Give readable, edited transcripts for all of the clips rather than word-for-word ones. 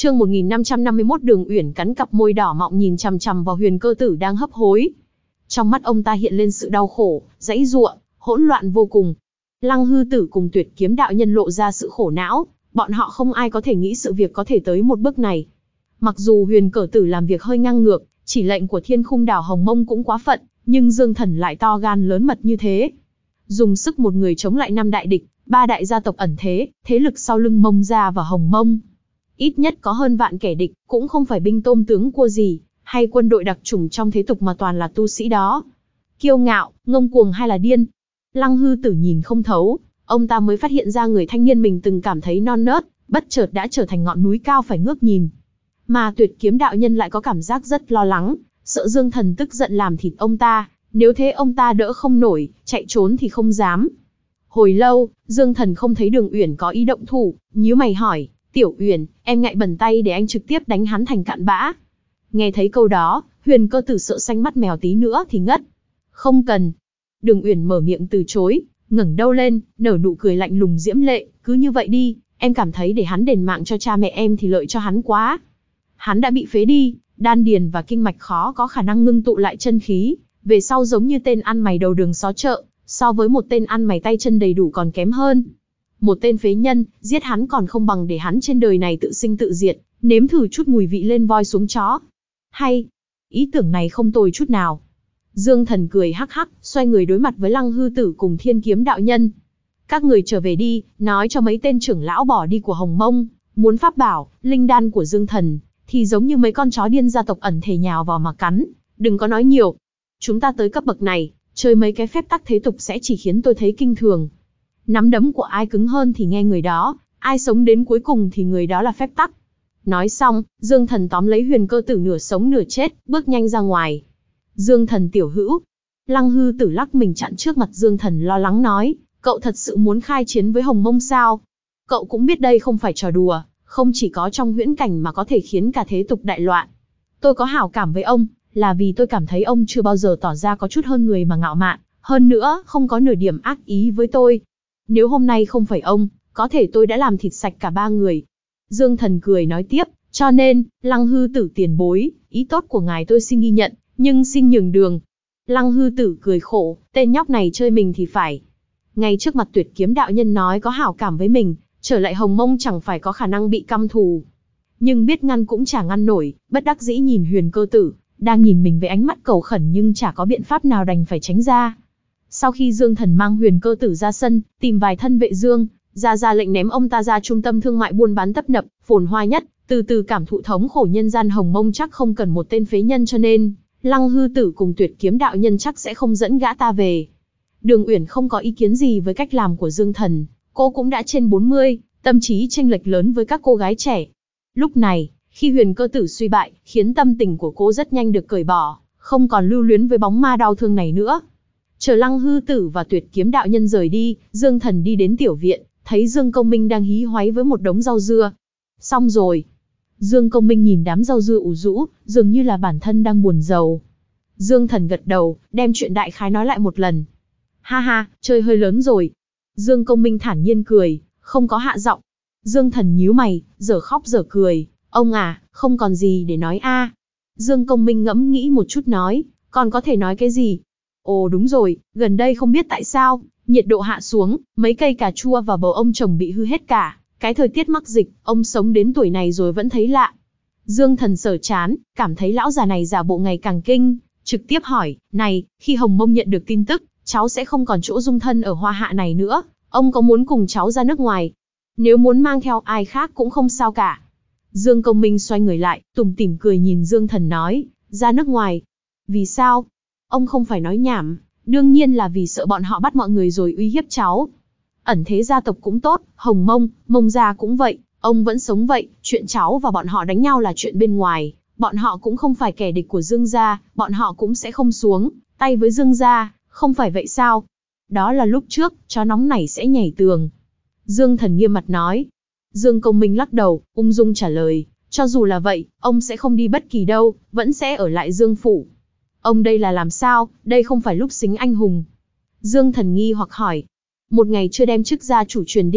Chương 1551 Đường Uyển cắn cặp môi đỏ mọng nhìn chằm chằm vào Huyền Cơ Tử đang hấp hối. Trong mắt ông ta hiện lên sự đau khổ, giãy giụa, hỗn loạn vô cùng. Lăng Hư Tử cùng Tuyệt Kiếm đạo nhân lộ ra sự khổ não, bọn họ không ai có thể nghĩ sự việc có thể tới một bước này. Mặc dù Huyền Cơ Tử làm việc hơi ngang ngược, chỉ lệnh của Thiên Khung Đảo Hồng Mông cũng quá phận, nhưng Dương Thần lại to gan lớn mật như thế. Dùng sức một người chống lại 5 đại địch, 3 đại gia tộc ẩn thế, thế lực sau lưng Mông gia và Hồng Mông. Ít nhất có hơn vạn kẻ địch, cũng không phải binh tôm tướng cua gì, hay quân đội đặc chủng trong thế tục mà toàn là tu sĩ đó. Kiêu ngạo, ngông cuồng hay là điên? Lăng Hư Tử nhìn không thấu, ông ta mới phát hiện ra người thanh niên mình từng cảm thấy non nớt, bất chợt đã trở thành ngọn núi cao phải ngước nhìn. Mà Tuyệt Kiếm đạo nhân lại có cảm giác rất lo lắng, sợ Dương Thần tức giận làm thịt ông ta, nếu thế ông ta đỡ không nổi, chạy trốn thì không dám. Hồi lâu, Dương Thần không thấy Đường Uyển có ý động thủ, nhíu mày hỏi, Tiểu Uyển, em ngại bẩn tay để anh trực tiếp đánh hắn thành cặn bã. Nghe thấy câu đó, Huyền Cơ Tử sợ xanh mắt mèo tí nữa thì ngất. Không cần. Đường Uyển mở miệng từ chối, ngẩng đầu lên, nở nụ cười lạnh lùng diễm lệ, cứ như vậy đi, em cảm thấy để hắn đền mạng cho cha mẹ em thì lợi cho hắn quá. Hắn đã bị phế đi, đan điền và kinh mạch khó có khả năng ngưng tụ lại chân khí, về sau giống như tên ăn mày đầu đường xó chợ, so với một tên ăn mày tay chân đầy đủ còn kém hơn. Một tên phế nhân, giết hắn còn không bằng để hắn trên đời này tự sinh tự diệt, nếm thử chút mùi vị lên voi xuống chó. Hay, ý tưởng này không tồi chút nào. Dương Thần cười hắc hắc, xoay người đối mặt với Lăng Hư Tử cùng Thiên Kiếm đạo nhân. Các người trở về đi, nói cho mấy tên trưởng lão bỏ đi của Hồng Mông, muốn pháp bảo, linh đan của Dương Thần, thì giống như mấy con chó điên gia tộc ẩn thể nhào vào mà cắn, đừng có nói nhiều. Chúng ta tới cấp bậc này, chơi mấy cái phép tắc thế tục sẽ chỉ khiến tôi thấy kinh thường. Nắm đấm của ai cứng hơn thì nghe người đó, ai sống đến cuối cùng thì người đó là phép tắc. Nói xong, Dương Thần tóm lấy Huyền Cơ Tử nửa sống nửa chết, bước nhanh ra ngoài. Dương Thần tiểu hữu. Lăng Hư Tử lắc mình chặn trước mặt Dương Thần lo lắng nói, cậu thật sự muốn khai chiến với Hồng Mông sao? Cậu cũng biết đây không phải trò đùa, không chỉ có trong huyễn cảnh mà có thể khiến cả thế tục đại loạn. Tôi có hảo cảm với ông, là vì tôi cảm thấy ông chưa bao giờ tỏ ra có chút hơn người mà ngạo mạn, hơn nữa không có nửa điểm ác ý với tôi. Nếu hôm nay không phải ông, có thể tôi đã làm thịt sạch cả 3 người. Dương Thần cười nói tiếp, cho nên, Lăng Hư Tử tiền bối, ý tốt của ngài tôi xin ghi nhận, nhưng xin nhường đường. Lăng Hư Tử cười khổ, tên nhóc này chơi mình thì phải. Ngay trước mặt Tuyệt Kiếm đạo nhân nói có hảo cảm với mình, trở lại Hồng Mông chẳng phải có khả năng bị căm thù. Nhưng biết ngăn cũng chả ngăn nổi, bất đắc dĩ nhìn Huyền Cơ Tử, đang nhìn mình với ánh mắt cầu khẩn nhưng chả có biện pháp nào đành phải tránh ra. Sau khi Dương Thần mang Huyền Cơ Tử ra sân, tìm vài thân vệ Dương, ra lệnh ném ông ta ra trung tâm thương mại buôn bán tấp nập, phồn hoa nhất, từ từ cảm thụ thống khổ nhân gian Hồng Mông chắc không cần một tên phế nhân cho nên, Lăng Hư Tử cùng Tuyệt Kiếm đạo nhân chắc sẽ không dẫn gã ta về. Đường Uyển không có ý kiến gì với cách làm của Dương Thần, cô cũng đã trên 40, tâm trí chênh lệch lớn với các cô gái trẻ. Lúc này, khi Huyền Cơ Tử suy bại, khiến tâm tình của cô rất nhanh được cởi bỏ, không còn lưu luyến với bóng ma đau thương này nữa. Chờ Lăng Hư Tử và Tuyệt Kiếm đạo nhân rời đi, Dương Thần đi đến tiểu viện, thấy Dương Công Minh đang hí hoáy với một đống rau dưa. Xong rồi. Dương Công Minh nhìn đám rau dưa ủ rũ, dường như là bản thân đang buồn rầu. Dương Thần gật đầu, đem chuyện đại khái nói lại một lần. Ha ha, chơi hơi lớn rồi. Dương Công Minh thản nhiên cười, không có hạ giọng. Dương Thần nhíu mày, dở khóc dở cười. Ông à, không còn gì để nói a. Dương Công Minh ngẫm nghĩ một chút nói, còn có thể nói cái gì? Ồ đúng rồi, gần đây không biết tại sao, nhiệt độ hạ xuống, mấy cây cà chua và bầu ông trồng bị hư hết cả. Cái thời tiết mắc dịch, ông sống đến tuổi này rồi vẫn thấy lạ. Dương Thần sờ chán, cảm thấy lão già này giả bộ ngày càng kinh, trực tiếp hỏi, này, khi Hồng Mông nhận được tin tức, cháu sẽ không còn chỗ dung thân ở Hoa Hạ này nữa, ông có muốn cùng cháu ra nước ngoài? Nếu muốn mang theo ai khác cũng không sao cả. Dương Công Minh xoay người lại, tủm tỉm cười nhìn Dương Thần nói, ra nước ngoài. Vì sao? Ông không phải nói nhảm, đương nhiên là vì sợ bọn họ bắt mọi người rồi uy hiếp cháu. Ẩn thế gia tộc cũng tốt, Hồng Mông, Mông gia cũng vậy, ông vẫn sống vậy, chuyện cháu và bọn họ đánh nhau là chuyện bên ngoài, bọn họ cũng không phải kẻ địch của Dương gia, bọn họ cũng sẽ không xuống tay với Dương gia, không phải vậy sao? Đó là lúc trước, chó nóng này sẽ nhảy tường. Dương Thần nghiêm mặt nói. Dương Công Minh lắc đầu, ung dung trả lời, cho dù là vậy, ông sẽ không đi bất kỳ đâu, vẫn sẽ ở lại Dương phủ. Ông đây là làm sao, đây không phải lúc xính anh hùng. Dương Thần nghi hoặc hỏi. Một ngày chưa đem chức gia chủ truyền đi,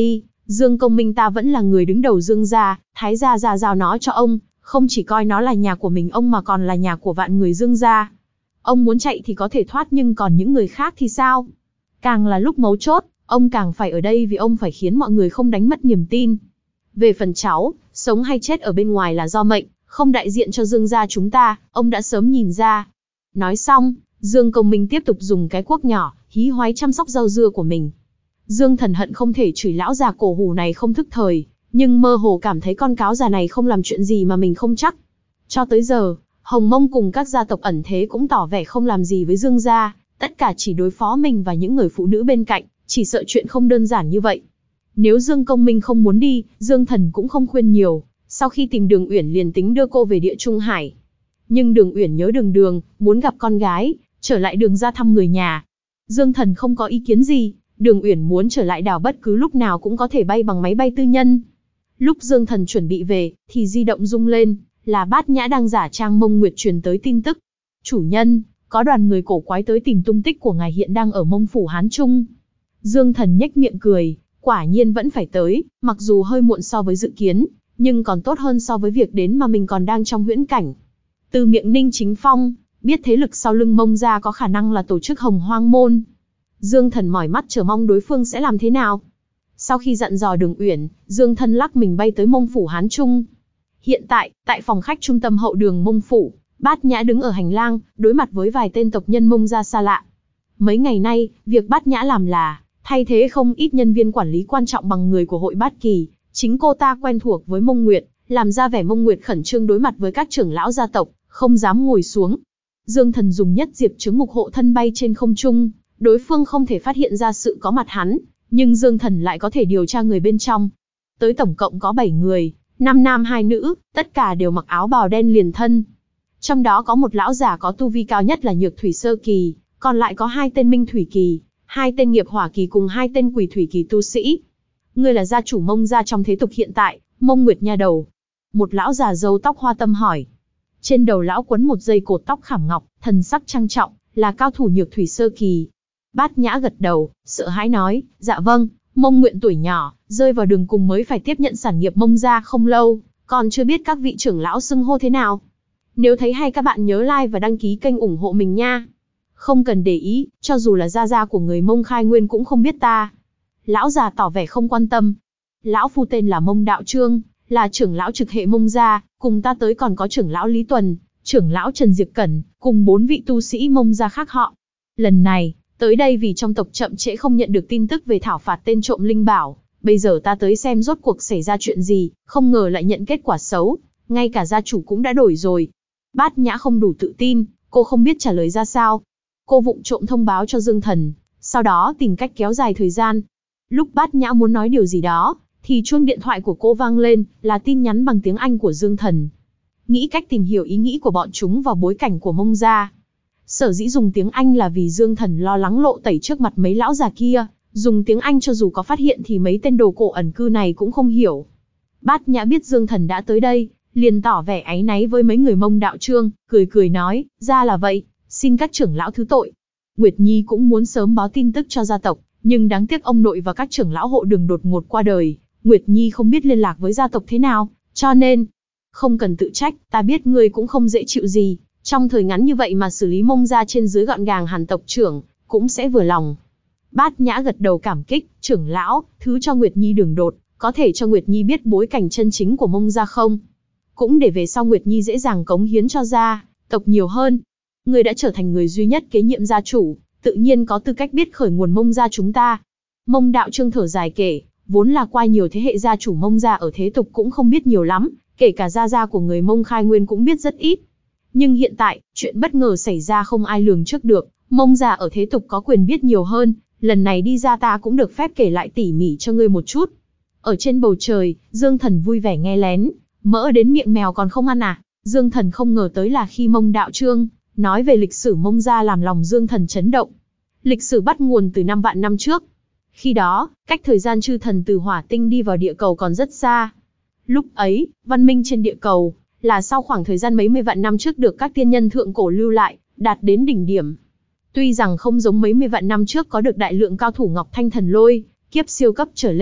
Dương Công Minh ta vẫn là người đứng đầu Dương gia, Thái gia ra giao nó cho ông, không chỉ coi nó là nhà của mình ông mà còn là nhà của vạn người Dương gia. Ông muốn chạy thì có thể thoát nhưng còn những người khác thì sao? Càng là lúc mấu chốt, ông càng phải ở đây vì ông phải khiến mọi người không đánh mất niềm tin. Về phần cháu, sống hay chết ở bên ngoài là do mệnh, không đại diện cho Dương gia chúng ta, ông đã sớm nhìn ra. Nói xong, Dương Công Minh tiếp tục dùng cái cuốc nhỏ, hí hoáy chăm sóc rau dưa của mình. Dương Thần hận không thể chửi lão già cổ hủ này không thức thời, nhưng mơ hồ cảm thấy con cáo già này không làm chuyện gì mà mình không chắc. Cho tới giờ, Hồng Mông cùng các gia tộc ẩn thế cũng tỏ vẻ không làm gì với Dương gia, tất cả chỉ đối phó mình và những người phụ nữ bên cạnh, chỉ sợ chuyện không đơn giản như vậy. Nếu Dương Công Minh không muốn đi, Dương Thần cũng không khuyên nhiều, sau khi tìm Đường Uyển liền tính đưa cô về Địa Trung Hải. Nhưng Đường Uyển nhớ Đường, muốn gặp con gái, trở lại Đường ra thăm người nhà. Dương Thần không có ý kiến gì, Đường Uyển muốn trở lại đảo bất cứ lúc nào cũng có thể bay bằng máy bay tư nhân. Lúc Dương Thần chuẩn bị về, thì di động rung lên, là Bát Nhã đang giả trang Mông Nguyệt truyền tới tin tức. Chủ nhân, có đoàn người cổ quái tới tìm tung tích của ngài hiện đang ở Mông Phủ Hán Trung. Dương Thần nhếch miệng cười, quả nhiên vẫn phải tới, mặc dù hơi muộn so với dự kiến, nhưng còn tốt hơn so với việc đến mà mình còn đang trong huyễn cảnh. Từ miệng Ninh Chính Phong, biết thế lực sau lưng Mông gia có khả năng là tổ chức Hồng Hoang Môn. Dương Thần mỏi mắt chờ mong đối phương sẽ làm thế nào. Sau khi dặn dò Đường Uyển, Dương Thần lắc mình bay tới Mông Phủ Hán Trung. Hiện tại, tại phòng khách trung tâm hậu đường Mông Phủ, Bát Nhã đứng ở hành lang, đối mặt với vài tên tộc nhân Mông gia xa lạ. Mấy ngày nay, việc Bát Nhã làm là thay thế không ít nhân viên quản lý quan trọng bằng người của hội Bát Kỳ. Chính cô ta quen thuộc với Mông Nguyệt, làm ra vẻ Mông Nguyệt khẩn trương đối mặt với các trưởng lão gia tộc, không dám ngồi xuống. Dương Thần dùng nhất diệp chứng ngục hộ thân bay trên không trung, đối phương không thể phát hiện ra sự có mặt hắn, nhưng Dương Thần lại có thể điều tra người bên trong. Tới tổng cộng có 7 người, 5 nam 2 nữ, tất cả đều mặc áo bào đen liền thân. Trong đó có một lão giả có tu vi cao nhất là Nhược Thủy Sơ Kỳ, còn lại có 2 tên Minh Thủy Kỳ, 2 tên Nghiệp Hỏa Kỳ cùng 2 tên Quỷ Thủy Kỳ tu sĩ. Ngươi là gia chủ Mông gia trong thế tục hiện tại, Mông Nguyệt nha đầu. Một lão già râu tóc hoa tâm hỏi. Trên đầu lão quấn một dây cột tóc khảm ngọc, thần sắc trang trọng, là cao thủ Nhược Thủy Sơ Kỳ. Bát Nhã gật đầu, sợ hãi nói, dạ vâng, Mông Nguyện tuổi nhỏ, rơi vào đường cùng mới phải tiếp nhận sản nghiệp Mông gia không lâu, còn chưa biết các vị trưởng lão xưng hô thế nào. Nếu thấy hay các bạn nhớ like và đăng ký kênh ủng hộ mình nha. Không cần để ý, cho dù là gia của người Mông Khai Nguyên cũng không biết ta. Lão già tỏ vẻ không quan tâm. Lão phu tên là Mông Đạo Trương, là trưởng lão trực hệ Mông gia, cùng ta tới còn có trưởng lão Lý Tuần, trưởng lão Trần Diệp Cẩn, cùng 4 vị tu sĩ Mông gia khác họ. Lần này, tới đây vì trong tộc chậm trễ không nhận được tin tức về thảo phạt tên trộm linh bảo, bây giờ ta tới xem rốt cuộc xảy ra chuyện gì, không ngờ lại nhận kết quả xấu, ngay cả gia chủ cũng đã đổi rồi. Bát Nhã không đủ tự tin, cô không biết trả lời ra sao. Cô vụng trộm thông báo cho Dương Thần, sau đó tìm cách kéo dài thời gian. Lúc Bát Nhã muốn nói điều gì đó, thì chuông điện thoại của cô vang lên, là tin nhắn bằng tiếng Anh của Dương Thần. Nghĩ cách tìm hiểu ý nghĩ của bọn chúng vào bối cảnh của Mông gia. Sở dĩ dùng tiếng Anh là vì Dương Thần lo lắng lộ tẩy trước mặt mấy lão già kia, dùng tiếng Anh cho dù có phát hiện thì mấy tên đồ cổ ẩn cư này cũng không hiểu. Bát Nhã biết Dương Thần đã tới đây, liền tỏ vẻ áy náy với mấy người Mông Đạo Trương, cười nói, ra là vậy, xin các trưởng lão thứ tội. Nguyệt Nhi cũng muốn sớm báo tin tức cho gia tộc, nhưng đáng tiếc ông nội và các trưởng lão hộ đường đột ngột qua đời, Nguyệt Nhi không biết liên lạc với gia tộc thế nào, cho nên, không cần tự trách, ta biết ngươi cũng không dễ chịu gì, trong thời ngắn như vậy mà xử lý Mông gia trên dưới gọn gàng hẳn tộc trưởng, cũng sẽ vừa lòng. Bát Nhã gật đầu cảm kích, trưởng lão, thứ cho Nguyệt Nhi đường đột, có thể cho Nguyệt Nhi biết bối cảnh chân chính của Mông gia không? Cũng để về sau Nguyệt Nhi dễ dàng cống hiến cho gia tộc nhiều hơn. Ngươi đã trở thành người duy nhất kế nhiệm gia chủ, tự nhiên có tư cách biết khởi nguồn Mông gia chúng ta. Mông Đạo Trương thở dài kể, vốn là qua nhiều thế hệ gia chủ Mông gia ở thế tục cũng không biết nhiều lắm, kể cả gia của người Mông Khai Nguyên cũng biết rất ít. Nhưng hiện tại, chuyện bất ngờ xảy ra không ai lường trước được, Mông gia ở thế tục có quyền biết nhiều hơn, lần này đi ra ta cũng được phép kể lại tỉ mỉ cho ngươi một chút. Ở trên bầu trời, Dương Thần vui vẻ nghe lén, mỡ đến miệng mèo còn không ăn à? Dương Thần không ngờ tới là khi Mông Đạo Trương nói về lịch sử Mông gia làm lòng Dương Thần chấn động. Lịch sử bắt nguồn từ 5 vạn năm trước. Khi đó, cách thời gian chư thần từ hỏa tinh đi vào địa cầu còn rất xa. Lúc ấy, văn minh trên địa cầu là sau khoảng thời gian mấy mươi vạn năm trước được các tiên nhân thượng cổ lưu lại, đạt đến đỉnh điểm. Tuy rằng không giống mấy mươi vạn năm trước có được đại lượng cao thủ Ngọc Thanh Thần Lôi, kiếp siêu cấp trở lên,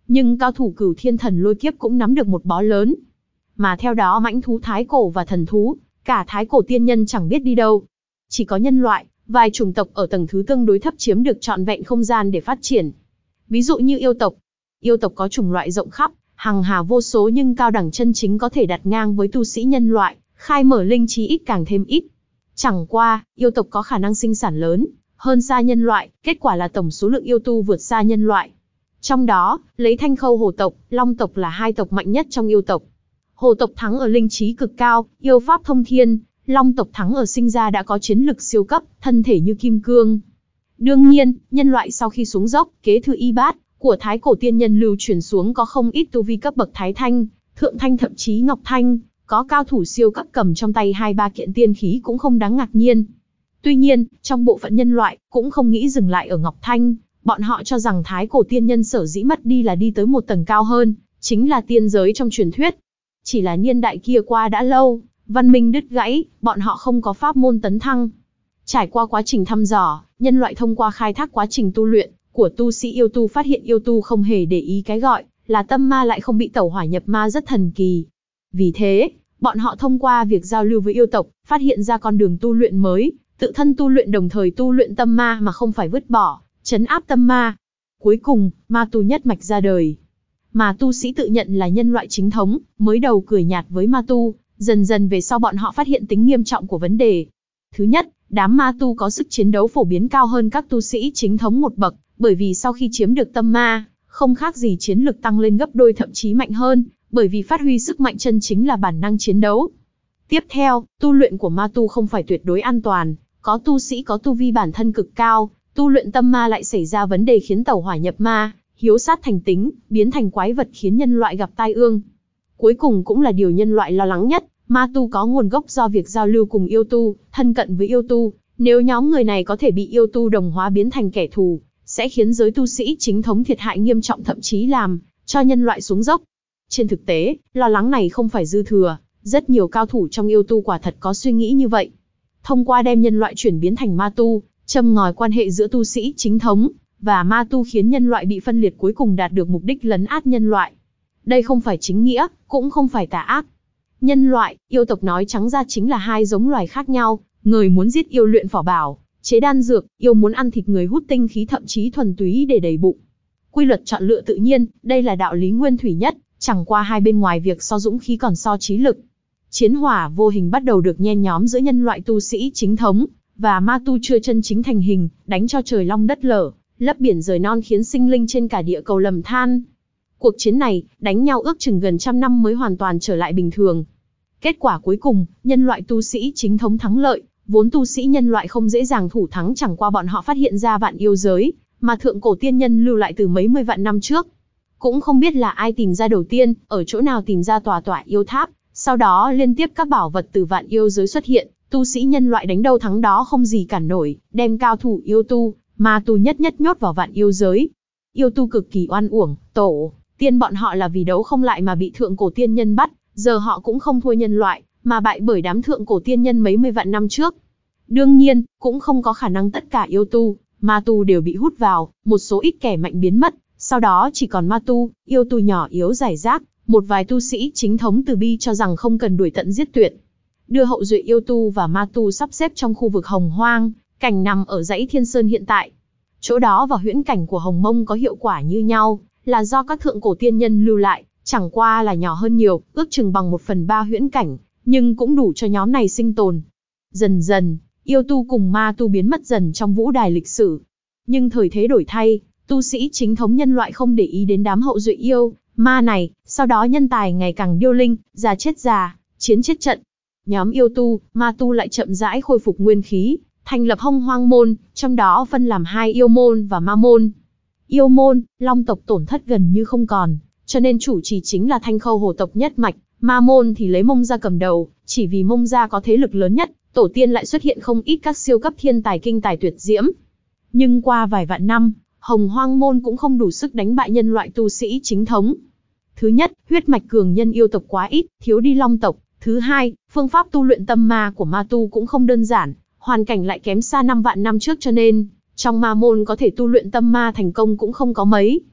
nhưng cao thủ Cửu Thiên Thần Lôi Kiếp cũng nắm được một bó lớn. Mà theo đó mãnh thú thái cổ và thần thú, cả thái cổ tiên nhân chẳng biết đi đâu. Chỉ có nhân loại, vài chủng tộc ở tầng thứ tương đối thấp chiếm được trọn vẹn không gian để phát triển. Ví dụ như yêu tộc. Yêu tộc có chủng loại rộng khắp, hằng hà vô số nhưng cao đẳng chân chính có thể đặt ngang với tu sĩ nhân loại, khai mở linh trí ít càng thêm ít. Chẳng qua, yêu tộc có khả năng sinh sản lớn, hơn xa nhân loại, kết quả là tổng số lượng yêu tu vượt xa nhân loại. Trong đó, lấy Thanh Khâu Hổ tộc, Long tộc là hai tộc mạnh nhất trong yêu tộc. Hổ tộc thắng ở linh trí cực cao, yêu pháp thông thiên, Long tộc thắng ở sinh ra đã có chiến lực siêu cấp, thân thể như kim cương. Đương nhiên, nhân loại sau khi xuống dốc, kế thừa y bát của thái cổ tiên nhân lưu truyền xuống có không ít tu vi cấp bậc thái thanh, thượng thanh thậm chí ngọc thanh, có cao thủ siêu cấp cầm trong tay 2-3 kiện tiên khí cũng không đáng ngạc nhiên. Tuy nhiên, trong bộ phận nhân loại cũng không nghĩ dừng lại ở ngọc thanh, bọn họ cho rằng thái cổ tiên nhân sở dĩ mất đi là đi tới một tầng cao hơn, chính là tiên giới trong truyền thuyết. Chỉ là niên đại kia qua đã lâu, văn minh đứt gãy, bọn họ không có pháp môn tấn thăng. Trải qua quá trình thăm dò, nhân loại thông qua khai thác quá trình tu luyện của tu sĩ yêu tu phát hiện yêu tu không hề để ý cái gọi là tâm ma lại không bị tẩu hỏa nhập ma rất thần kỳ. Vì thế, bọn họ thông qua việc giao lưu với yêu tộc, phát hiện ra con đường tu luyện mới, tự thân tu luyện đồng thời tu luyện tâm ma mà không phải vứt bỏ, trấn áp tâm ma. Cuối cùng, ma tu nhất mạch ra đời. Mà tu sĩ tự nhận là nhân loại chính thống, mới đầu cười nhạt với ma tu, dần dần về sau bọn họ phát hiện tính nghiêm trọng của vấn đề. Thứ nhất, đám ma tu có sức chiến đấu phổ biến cao hơn các tu sĩ chính thống một bậc, bởi vì sau khi chiếm được tâm ma, không khác gì chiến lực tăng lên gấp đôi thậm chí mạnh hơn, bởi vì phát huy sức mạnh chân chính là bản năng chiến đấu. Tiếp theo, tu luyện của ma tu không phải tuyệt đối an toàn, có tu sĩ có tu vi bản thân cực cao, tu luyện tâm ma lại xảy ra vấn đề khiến tẩu hỏa nhập ma, hiếu sát thành tính, biến thành quái vật khiến nhân loại gặp tai ương. Cuối cùng cũng là điều nhân loại lo lắng nhất, ma tu có nguồn gốc do việc giao lưu cùng yêu tu, thân cận với yêu tu, nếu nhóm người này có thể bị yêu tu đồng hóa biến thành kẻ thù, sẽ khiến giới tu sĩ chính thống thiệt hại nghiêm trọng thậm chí làm cho nhân loại xuống dốc. Trên thực tế, lo lắng này không phải dư thừa, rất nhiều cao thủ trong yêu tu quả thật có suy nghĩ như vậy. Thông qua đem nhân loại chuyển biến thành ma tu, châm ngòi quan hệ giữa tu sĩ chính thống và ma tu khiến nhân loại bị phân liệt cuối cùng đạt được mục đích lấn át nhân loại. Đây không phải chính nghĩa, cũng không phải tà ác. Nhân loại, yêu tộc nói trắng ra chính là hai giống loài khác nhau, người muốn giết yêu luyện phỏ bảo, chế đan dược, yêu muốn ăn thịt người hút tinh khí thậm chí thuần túy để đầy bụng. Quy luật chọn lựa tự nhiên, đây là đạo lý nguyên thủy nhất, chẳng qua hai bên ngoài việc so dũng khí còn so trí lực. Chiến hỏa vô hình bắt đầu được nhen nhóm giữa nhân loại tu sĩ chính thống và ma tu chưa chân chính thành hình, đánh cho trời long đất lở, lấp biển rời non khiến sinh linh trên cả địa cầu lầm than. Cuộc chiến này, đánh nhau ước chừng gần 100 năm mới hoàn toàn trở lại bình thường. Kết quả cuối cùng, nhân loại tu sĩ chính thống thắng lợi, vốn tu sĩ nhân loại không dễ dàng thủ thắng chẳng qua bọn họ phát hiện ra vạn yêu giới, mà thượng cổ tiên nhân lưu lại từ mấy mươi vạn năm trước. Cũng không biết là ai tìm ra đầu tiên, ở chỗ nào tìm ra tòa yêu tháp, sau đó liên tiếp các bảo vật từ vạn yêu giới xuất hiện, tu sĩ nhân loại đánh đâu thắng đó không gì cản nổi, đem cao thủ yêu tu, ma tu nhất nhốt vào vạn yêu giới. Yêu tu cực kỳ oan uổng, tổ tiên bọn họ là vì đấu không lại mà bị thượng cổ tiên nhân bắt, giờ họ cũng không thua nhân loại, mà bại bởi đám thượng cổ tiên nhân mấy mươi vạn năm trước. Đương nhiên, cũng không có khả năng tất cả yêu tu, ma tu đều bị hút vào, một số ít kẻ mạnh biến mất, sau đó chỉ còn ma tu, yêu tu nhỏ yếu rải rác, một vài tu sĩ chính thống từ bi cho rằng không cần đuổi tận giết tuyệt. Đưa hậu duệ yêu tu và ma tu sắp xếp trong khu vực Hồng Hoang, cảnh nằm ở dãy Thiên Sơn hiện tại. Chỗ đó và huyễn cảnh của Hồng Mông có hiệu quả như nhau, là do các thượng cổ tiên nhân lưu lại, chẳng qua là nhỏ hơn nhiều, ước chừng bằng 1/3 huyễn cảnh, nhưng cũng đủ cho nhóm này sinh tồn. Dần dần, yêu tu cùng ma tu biến mất dần trong vũ đài lịch sử. Nhưng thời thế đổi thay, tu sĩ chính thống nhân loại không để ý đến đám hậu duệ yêu, ma này, sau đó nhân tài ngày càng điêu linh, già chết già, chiến chết trận. Nhóm yêu tu, ma tu lại chậm rãi khôi phục nguyên khí, thành lập Hông Hoang môn, trong đó phân làm hai yêu môn và ma môn. Yêu môn, long tộc tổn thất gần như không còn, cho nên chủ trì chính là Thanh Khâu Hổ tộc nhất mạch, ma môn thì lấy Mông Gia cầm đầu, chỉ vì Mông Gia có thế lực lớn nhất, tổ tiên lại xuất hiện không ít các siêu cấp thiên tài kinh tài tuyệt diễm. Nhưng qua vài vạn năm, Hồng Hoang môn cũng không đủ sức đánh bại nhân loại tu sĩ chính thống. Thứ nhất, huyết mạch cường nhân yêu tộc quá ít, thiếu đi long tộc. Thứ hai, phương pháp tu luyện tâm ma của ma tu cũng không đơn giản, hoàn cảnh lại kém xa 5 vạn năm trước cho nên, trong ma môn có thể tu luyện tâm ma thành công cũng không có mấy.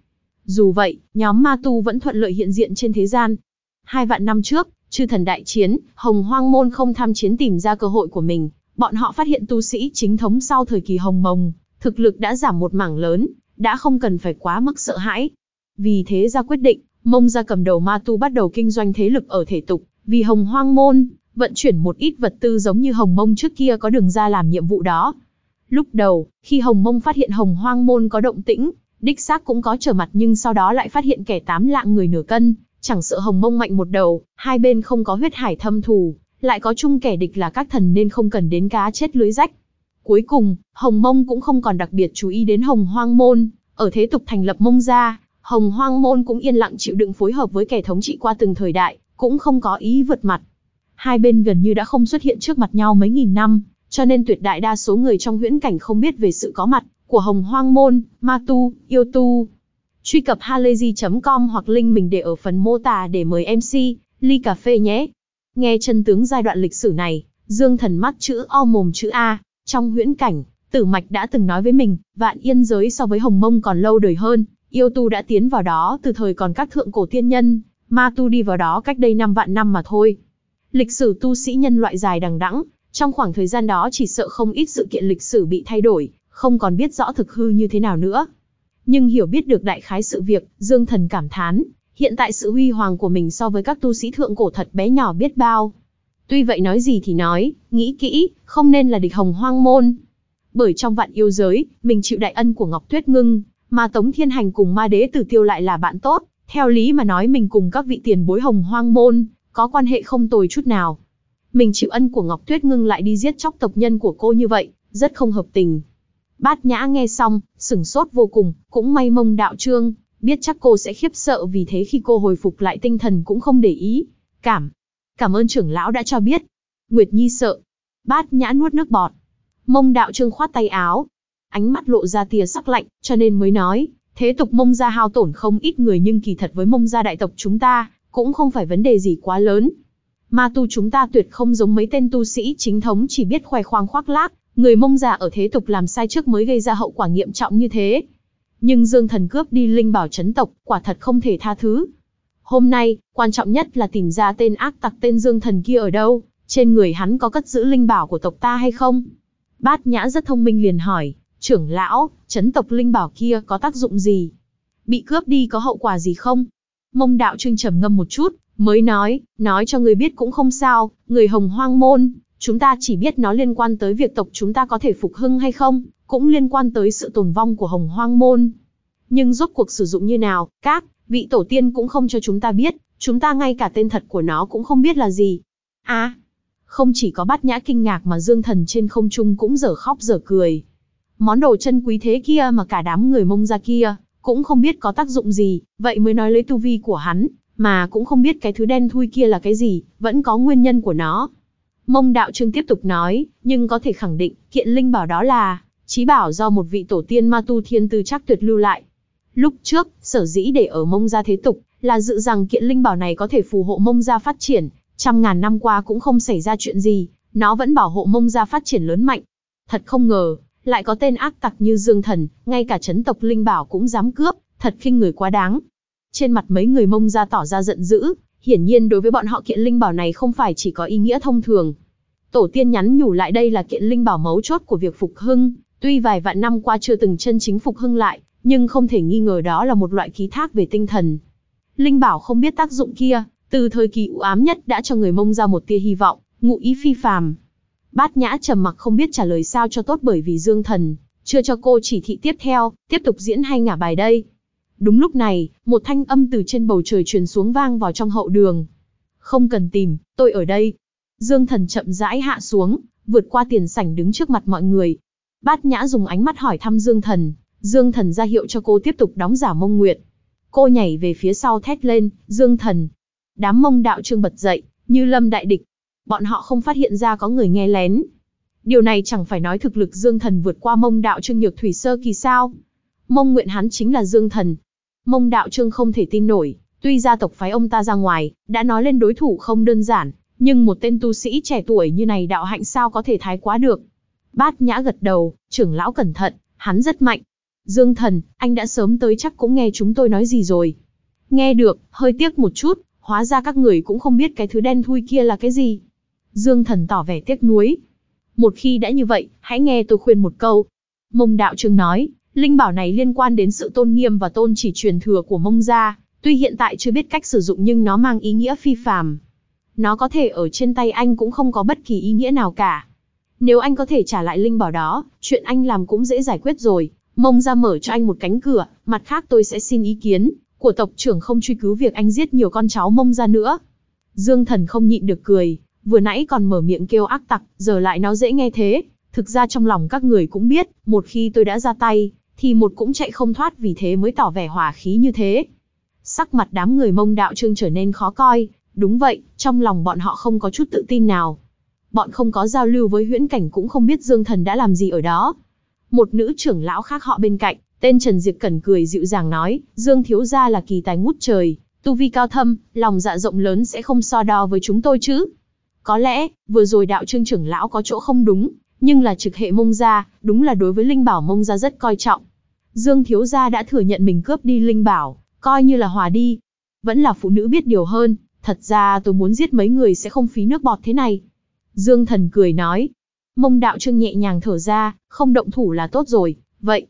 Dù vậy, nhóm ma tu vẫn thuận lợi hiện diện trên thế gian. 2 vạn năm trước, chư thần đại chiến, Hồng Hoang Môn không tham chiến tìm ra cơ hội của mình. Bọn họ phát hiện tu sĩ chính thống sau thời kỳ Hồng Mông, thực lực đã giảm một mảng lớn, đã không cần phải quá mức sợ hãi. Vì thế ra quyết định, Mông gia cầm đầu ma tu bắt đầu kinh doanh thế lực ở thể tục, vì Hồng Hoang Môn, vận chuyển một ít vật tư giống như Hồng Mông trước kia có đường ra làm nhiệm vụ đó. Lúc đầu, khi Hồng Mông phát hiện Hồng Hoang Môn có động tĩnh, đích xác cũng có trở mặt, nhưng sau đó lại phát hiện kẻ 8 lạng người nửa cân, chẳng sợ Hồng Mông mạnh một đầu, hai bên không có huyết hải thâm thù, lại có chung kẻ địch là các thần nên không cần đến cá chết lưới rách. Cuối cùng, Hồng Mông cũng không còn đặc biệt chú ý đến Hồng Hoang Môn, ở thế tục thành lập Mông gia, Hồng Hoang Môn cũng yên lặng chịu đựng phối hợp với kẻ thống trị qua từng thời đại, cũng không có ý vượt mặt. Hai bên gần như đã không xuất hiện trước mặt nhau mấy nghìn năm, cho nên tuyệt đại đa số người trong huyễn cảnh không biết về sự có mặt của Hồng Hoang Môn, ma tu, yêu tu. Truy cập halayzi.com hoặc link mình để ở phần mô tả để mời MC ly cà phê nhé. Nghe chân tướng giai đoạn lịch sử này, Dương Thần mắt chữ O mồm chữ A. Trong huyễn cảnh, Tử Mạch đã từng nói với mình, Vạn Yên giới so với Hồng Mông còn lâu đời hơn, yêu tu đã tiến vào đó từ thời còn các thượng cổ tiên nhân, ma tu đi vào đó cách đây 5 vạn năm mà thôi. Lịch sử tu sĩ nhân loại dài đằng đẵng, trong khoảng thời gian đó chỉ sợ không ít sự kiện lịch sử bị thay đổi, không còn biết rõ thực hư như thế nào nữa. Nhưng hiểu biết được đại khái sự việc, Dương Thần cảm thán, hiện tại sự huy hoàng của mình so với các tu sĩ thượng cổ thật bé nhỏ biết bao. Tuy vậy nói gì thì nói, nghĩ kỹ, không nên là địch Hồng Hoang Môn. Bởi trong vạn yêu giới, mình chịu đại ân của Ngọc Tuyết Ngưng, mà Tống Thiên Hành cùng Ma Đế Tử Tiêu lại là bạn tốt, theo lý mà nói mình cùng các vị tiền bối Hồng Hoang Môn, có quan hệ không tồi chút nào. Mình chịu ân của Ngọc Tuyết Ngưng lại đi giết chóc tộc nhân của cô như vậy, rất không hợp tình. Bát Nhã nghe xong, sửng sốt vô cùng, cũng may Mông đạo trương, biết chắc cô sẽ khiếp sợ, vì thế khi cô hồi phục lại tinh thần cũng không để ý. Cảm ơn trưởng lão đã cho biết. Nguyệt Nhi sợ. Bát Nhã nuốt nước bọt. Mông đạo trương khoát tay áo, ánh mắt lộ ra tia sắc lạnh, cho nên mới nói, thế tục Mông gia hao tổn không ít người, nhưng kỳ thật với Mông gia đại tộc chúng ta, cũng không phải vấn đề gì quá lớn. Ma tu chúng ta tuyệt không giống mấy tên tu sĩ chính thống chỉ biết khoe khoang khoác lác, người Mông gia ở thế tục làm sai trước mới gây ra hậu quả nghiêm trọng như thế. Nhưng Dương Thần cướp đi linh bảo chấn tộc, quả thật không thể tha thứ. Hôm nay, quan trọng nhất là tìm ra tên ác tặc tên Dương Thần kia ở đâu, trên người hắn có cất giữ linh bảo của tộc ta hay không? Bát Nhã rất thông minh liền hỏi, trưởng lão, chấn tộc linh bảo kia có tác dụng gì? Bị cướp đi có hậu quả gì không? Mông đạo trương trầm ngâm một chút, mới nói cho người biết cũng không sao, người Hồng Hoang Môn, chúng ta chỉ biết nó liên quan tới việc tộc chúng ta có thể phục hưng hay không, cũng liên quan tới sự tồn vong của Hồng Hoang Môn. Nhưng rốt cuộc sử dụng như nào, các vị tổ tiên cũng không cho chúng ta biết, chúng ta ngay cả tên thật của nó cũng không biết là gì. Không chỉ có Bát Nhã kinh ngạc mà Dương Thần trên không trung cũng dở khóc dở cười. Món đồ chân quý thế kia mà cả đám người Mông gia kia cũng không biết có tác dụng gì, vậy mới nói lấy tu vi của hắn, mà cũng không biết cái thứ đen thui kia là cái gì, vẫn có nguyên nhân của nó. Mông đạo trương tiếp tục nói, nhưng có thể khẳng định, kiện linh bảo đó là chí bảo do một vị tổ tiên ma tu thiên tư chắc tuyệt lưu lại. Lúc trước, sở dĩ để ở Mông gia thế tục, là dự rằng kiện linh bảo này có thể phù hộ Mông gia phát triển, trăm ngàn năm qua cũng không xảy ra chuyện gì, nó vẫn bảo hộ Mông gia phát triển lớn mạnh. Thật không ngờ, lại có tên ác tặc như Dương Thần, ngay cả chấn tộc linh bảo cũng dám cướp, thật khinh người quá đáng. Trên mặt mấy người Mông gia tỏ ra giận dữ, hiển nhiên đối với bọn họ kiện linh bảo này không phải chỉ có ý nghĩa thông thường. Tổ tiên nhắn nhủ lại đây là kiện linh bảo mấu chốt của việc phục hưng, tuy vài vạn năm qua chưa từng chân chính phục hưng lại, nhưng không thể nghi ngờ đó là một loại ký thác về tinh thần. Linh bảo không biết tác dụng kia, từ thời kỳ u ám nhất đã cho người Mông ra một tia hy vọng, ngụ ý phi phàm. Bát Nhã trầm mặc không biết trả lời sao cho tốt, bởi vì Dương Thần chưa cho cô chỉ thị tiếp theo, tiếp tục diễn hay ngả bài đây. Đúng lúc này, một thanh âm từ trên bầu trời truyền xuống vang vào trong hậu đường. Không cần tìm, tôi ở đây. Dương Thần chậm rãi hạ xuống, vượt qua tiền sảnh đứng trước mặt mọi người. Bát Nhã dùng ánh mắt hỏi thăm Dương Thần. Dương Thần ra hiệu cho cô tiếp tục đóng giả Mông Nguyệt. Cô nhảy về phía sau thét lên, Dương Thần. Đám Mông đạo trương bật dậy, như lâm đại địch. Bọn họ không phát hiện ra có người nghe lén. Điều này chẳng phải nói thực lực Dương Thần vượt qua Mông đạo trương nhược thủy sơ kỳ sao? Mông Nguyện hắn chính là Dương Thần. Mông đạo trương không thể tin nổi, tuy gia tộc phái ông ta ra ngoài, đã nói lên đối thủ không đơn giản, nhưng một tên tu sĩ trẻ tuổi như này đạo hạnh sao có thể thái quá được. Bát Nhã gật đầu, trưởng lão cẩn thận, hắn rất mạnh. Dương Thần, anh đã sớm tới chắc cũng nghe chúng tôi nói gì rồi. Nghe được, hơi tiếc một chút, hóa ra các người cũng không biết cái thứ đen thui kia là cái gì. Dương Thần tỏ vẻ tiếc nuối. Một khi đã như vậy, hãy nghe tôi khuyên một câu. Mông Đạo Trương nói, linh bảo này liên quan đến sự tôn nghiêm và tôn chỉ truyền thừa của Mông gia, tuy hiện tại chưa biết cách sử dụng nhưng nó mang ý nghĩa phi phàm. Nó có thể ở trên tay anh cũng không có bất kỳ ý nghĩa nào cả. Nếu anh có thể trả lại linh bảo đó, chuyện anh làm cũng dễ giải quyết rồi. Mông gia mở cho anh một cánh cửa, mặt khác tôi sẽ xin ý kiến của tộc trưởng không truy cứu việc anh giết nhiều con cháu Mông gia nữa. Dương Thần không nhịn được cười, vừa nãy còn mở miệng kêu ác tặc, giờ lại nói dễ nghe thế. Thực ra trong lòng các người cũng biết, một khi tôi đã ra tay, thì một cũng chạy không thoát, vì thế mới tỏ vẻ hỏa khí như thế. Sắc mặt đám người Mông Đạo Trương trở nên khó coi, đúng vậy, trong lòng bọn họ không có chút tự tin nào. Bọn không có giao lưu với huyễn cảnh cũng không biết Dương Thần đã làm gì ở đó. Một nữ trưởng lão khác họ bên cạnh, tên Trần Diệp Cẩn cười dịu dàng nói, Dương thiếu gia là kỳ tài ngút trời, tu vi cao thâm, lòng dạ rộng lớn sẽ không so đo với chúng tôi chứ. Có lẽ, vừa rồi Đạo Trương trưởng lão có chỗ không đúng, nhưng là trực hệ Mông gia, đúng là đối với linh bảo Mông gia rất coi trọng. Dương thiếu gia đã thừa nhận mình cướp đi linh bảo, coi như là hòa đi. Vẫn là phụ nữ biết điều hơn, thật ra tôi muốn giết mấy người sẽ không phí nước bọt thế này. Dương Thần cười nói. Mông Đạo Trương nhẹ nhàng thở ra, không động thủ là tốt rồi. Vậy,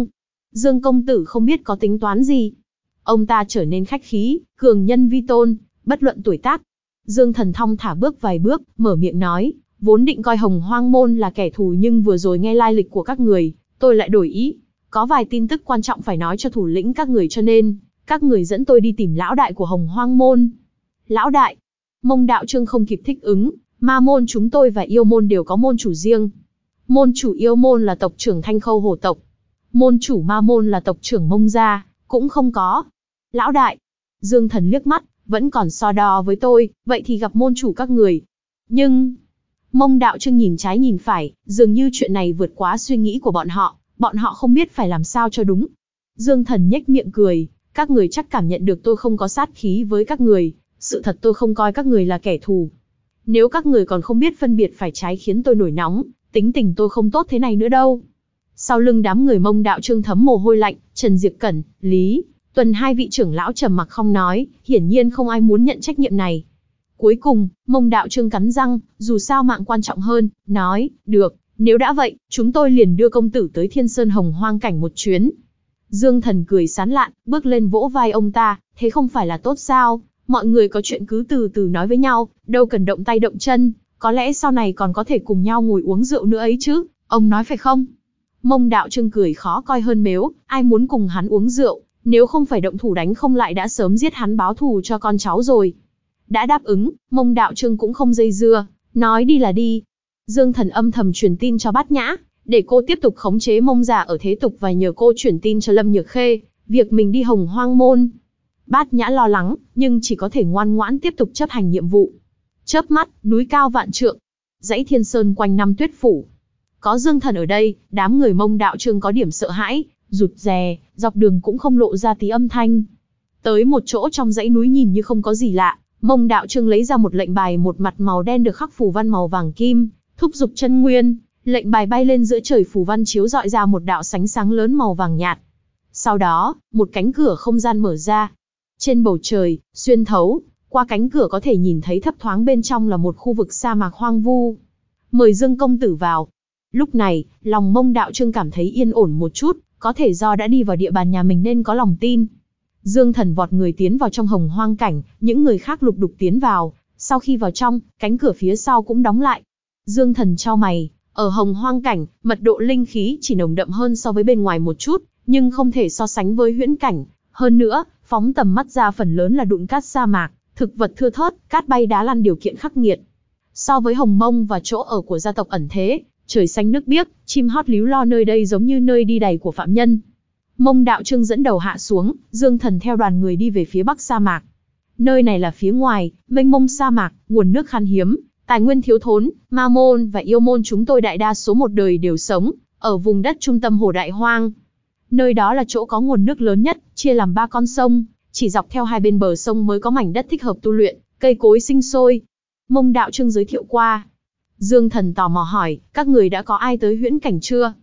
Dương công tử không biết có tính toán gì? Ông ta trở nên khách khí, cường nhân vi tôn, bất luận tuổi tác. Dương Thần thong thả bước vài bước, mở miệng nói, vốn định coi Hồng Hoang môn là kẻ thù nhưng vừa rồi nghe lai lịch của các người, tôi lại đổi ý. Có vài tin tức quan trọng phải nói cho thủ lĩnh các người, cho nên các người dẫn tôi đi tìm lão đại của Hồng Hoang môn. Lão đại? Mông Đạo Trương không kịp thích ứng, ma môn chúng tôi và yêu môn đều có môn chủ riêng. Môn chủ yêu môn là tộc trưởng Thanh Khâu Hổ tộc. Môn chủ ma môn là tộc trưởng Mông gia, cũng không có. Lão đại? Dương Thần liếc mắt, vẫn còn so đo với tôi, vậy thì gặp môn chủ các người. Nhưng... Mông Đạo Trương nhìn trái nhìn phải, dường như chuyện này vượt quá suy nghĩ của bọn họ không biết phải làm sao cho đúng. Dương Thần nhếch miệng cười, các người chắc cảm nhận được tôi không có sát khí với các người, sự thật tôi không coi các người là kẻ thù. Nếu các người còn không biết phân biệt phải trái khiến tôi nổi nóng, tính tình tôi không tốt thế này nữa đâu. Sau lưng đám người Mông Đạo Trương thấm mồ hôi lạnh, Trần Diệp Cẩn, Lý Tuần hai vị trưởng lão trầm mặc không nói, hiển nhiên không ai muốn nhận trách nhiệm này. Cuối cùng, Mông Đạo Trương cắn răng, dù sao mạng quan trọng hơn, nói, được, nếu đã vậy, chúng tôi liền đưa công tử tới Thiên Sơn Hồng Hoang cảnh một chuyến. Dương Thần cười sán lạn, bước lên vỗ vai ông ta, thế không phải là tốt sao, mọi người có chuyện cứ từ từ nói với nhau, đâu cần động tay động chân, có lẽ sau này còn có thể cùng nhau ngồi uống rượu nữa ấy chứ, ông nói phải không? Mông Đạo Trương cười khó coi hơn mếu, ai muốn cùng hắn uống rượu, nếu không phải động thủ đánh không lại đã sớm giết hắn báo thù cho con cháu rồi. Đã đáp ứng, Mông Đạo Trương cũng không dây dưa, nói đi là đi. Dương Thần âm thầm truyền tin cho Bát Nhã, để cô tiếp tục khống chế Mông gia ở thế tục và nhờ cô truyền tin cho Lâm Nhược Khê, việc mình đi Hồng Hoang môn. Bát Nhã lo lắng, nhưng chỉ có thể ngoan ngoãn tiếp tục chấp hành nhiệm vụ. Chớp mắt, núi cao vạn trượng, dãy Thiên Sơn quanh năm tuyết phủ. Có Dương Thần ở đây, đám người Mông Đạo Trương có điểm sợ hãi, rụt rè, dọc đường cũng không lộ ra tí âm thanh. Tới một chỗ trong dãy núi nhìn như không có gì lạ, Mông Đạo Trương lấy ra một lệnh bài, một mặt màu đen được khắc phù văn màu vàng kim, thúc giục chân nguyên, lệnh bài bay lên giữa trời, phù văn chiếu rọi ra một đạo sánh sáng lớn màu vàng nhạt. Sau đó, một cánh cửa không gian mở ra. Trên bầu trời, xuyên thấu, qua cánh cửa có thể nhìn thấy thấp thoáng bên trong là một khu vực sa mạc hoang vu. Mời Dương công tử vào. Lúc này, lòng Mông Đạo Trương cảm thấy yên ổn một chút, có thể do đã đi vào địa bàn nhà mình nên có lòng tin. Dương Thần vọt người tiến vào trong Hồng Hoang cảnh, những người khác lục đục tiến vào, sau khi vào trong, cánh cửa phía sau cũng đóng lại. Dương Thần chau mày, ở Hồng Hoang cảnh, mật độ linh khí chỉ nồng đậm hơn so với bên ngoài một chút, nhưng không thể so sánh với huyễn cảnh. Hơn nữa, phóng tầm mắt ra phần lớn là đụn cát sa mạc, thực vật thưa thớt, cát bay đá lăn điều kiện khắc nghiệt. So với Hồng Mông và chỗ ở của gia tộc ẩn thế, trời xanh nước biếc, chim hót líu lo, nơi đây giống như nơi đi đày của phạm nhân. Mông Đạo Trương dẫn đầu hạ xuống, Dương Thần theo đoàn người đi về phía bắc sa mạc. Nơi này là phía ngoài, mênh mông sa mạc, nguồn nước khan hiếm, tài nguyên thiếu thốn, ma môn và yêu môn chúng tôi đại đa số một đời đều sống ở vùng đất trung tâm Hồ Đại Hoang. Nơi đó là chỗ có nguồn nước lớn nhất, chia làm 3 con sông, chỉ dọc theo hai bên bờ sông mới có mảnh đất thích hợp tu luyện, cây cối sinh sôi. Mông Đạo Trương giới thiệu qua. Dương Thần tò mò hỏi, các người đã có ai tới huyễn cảnh chưa?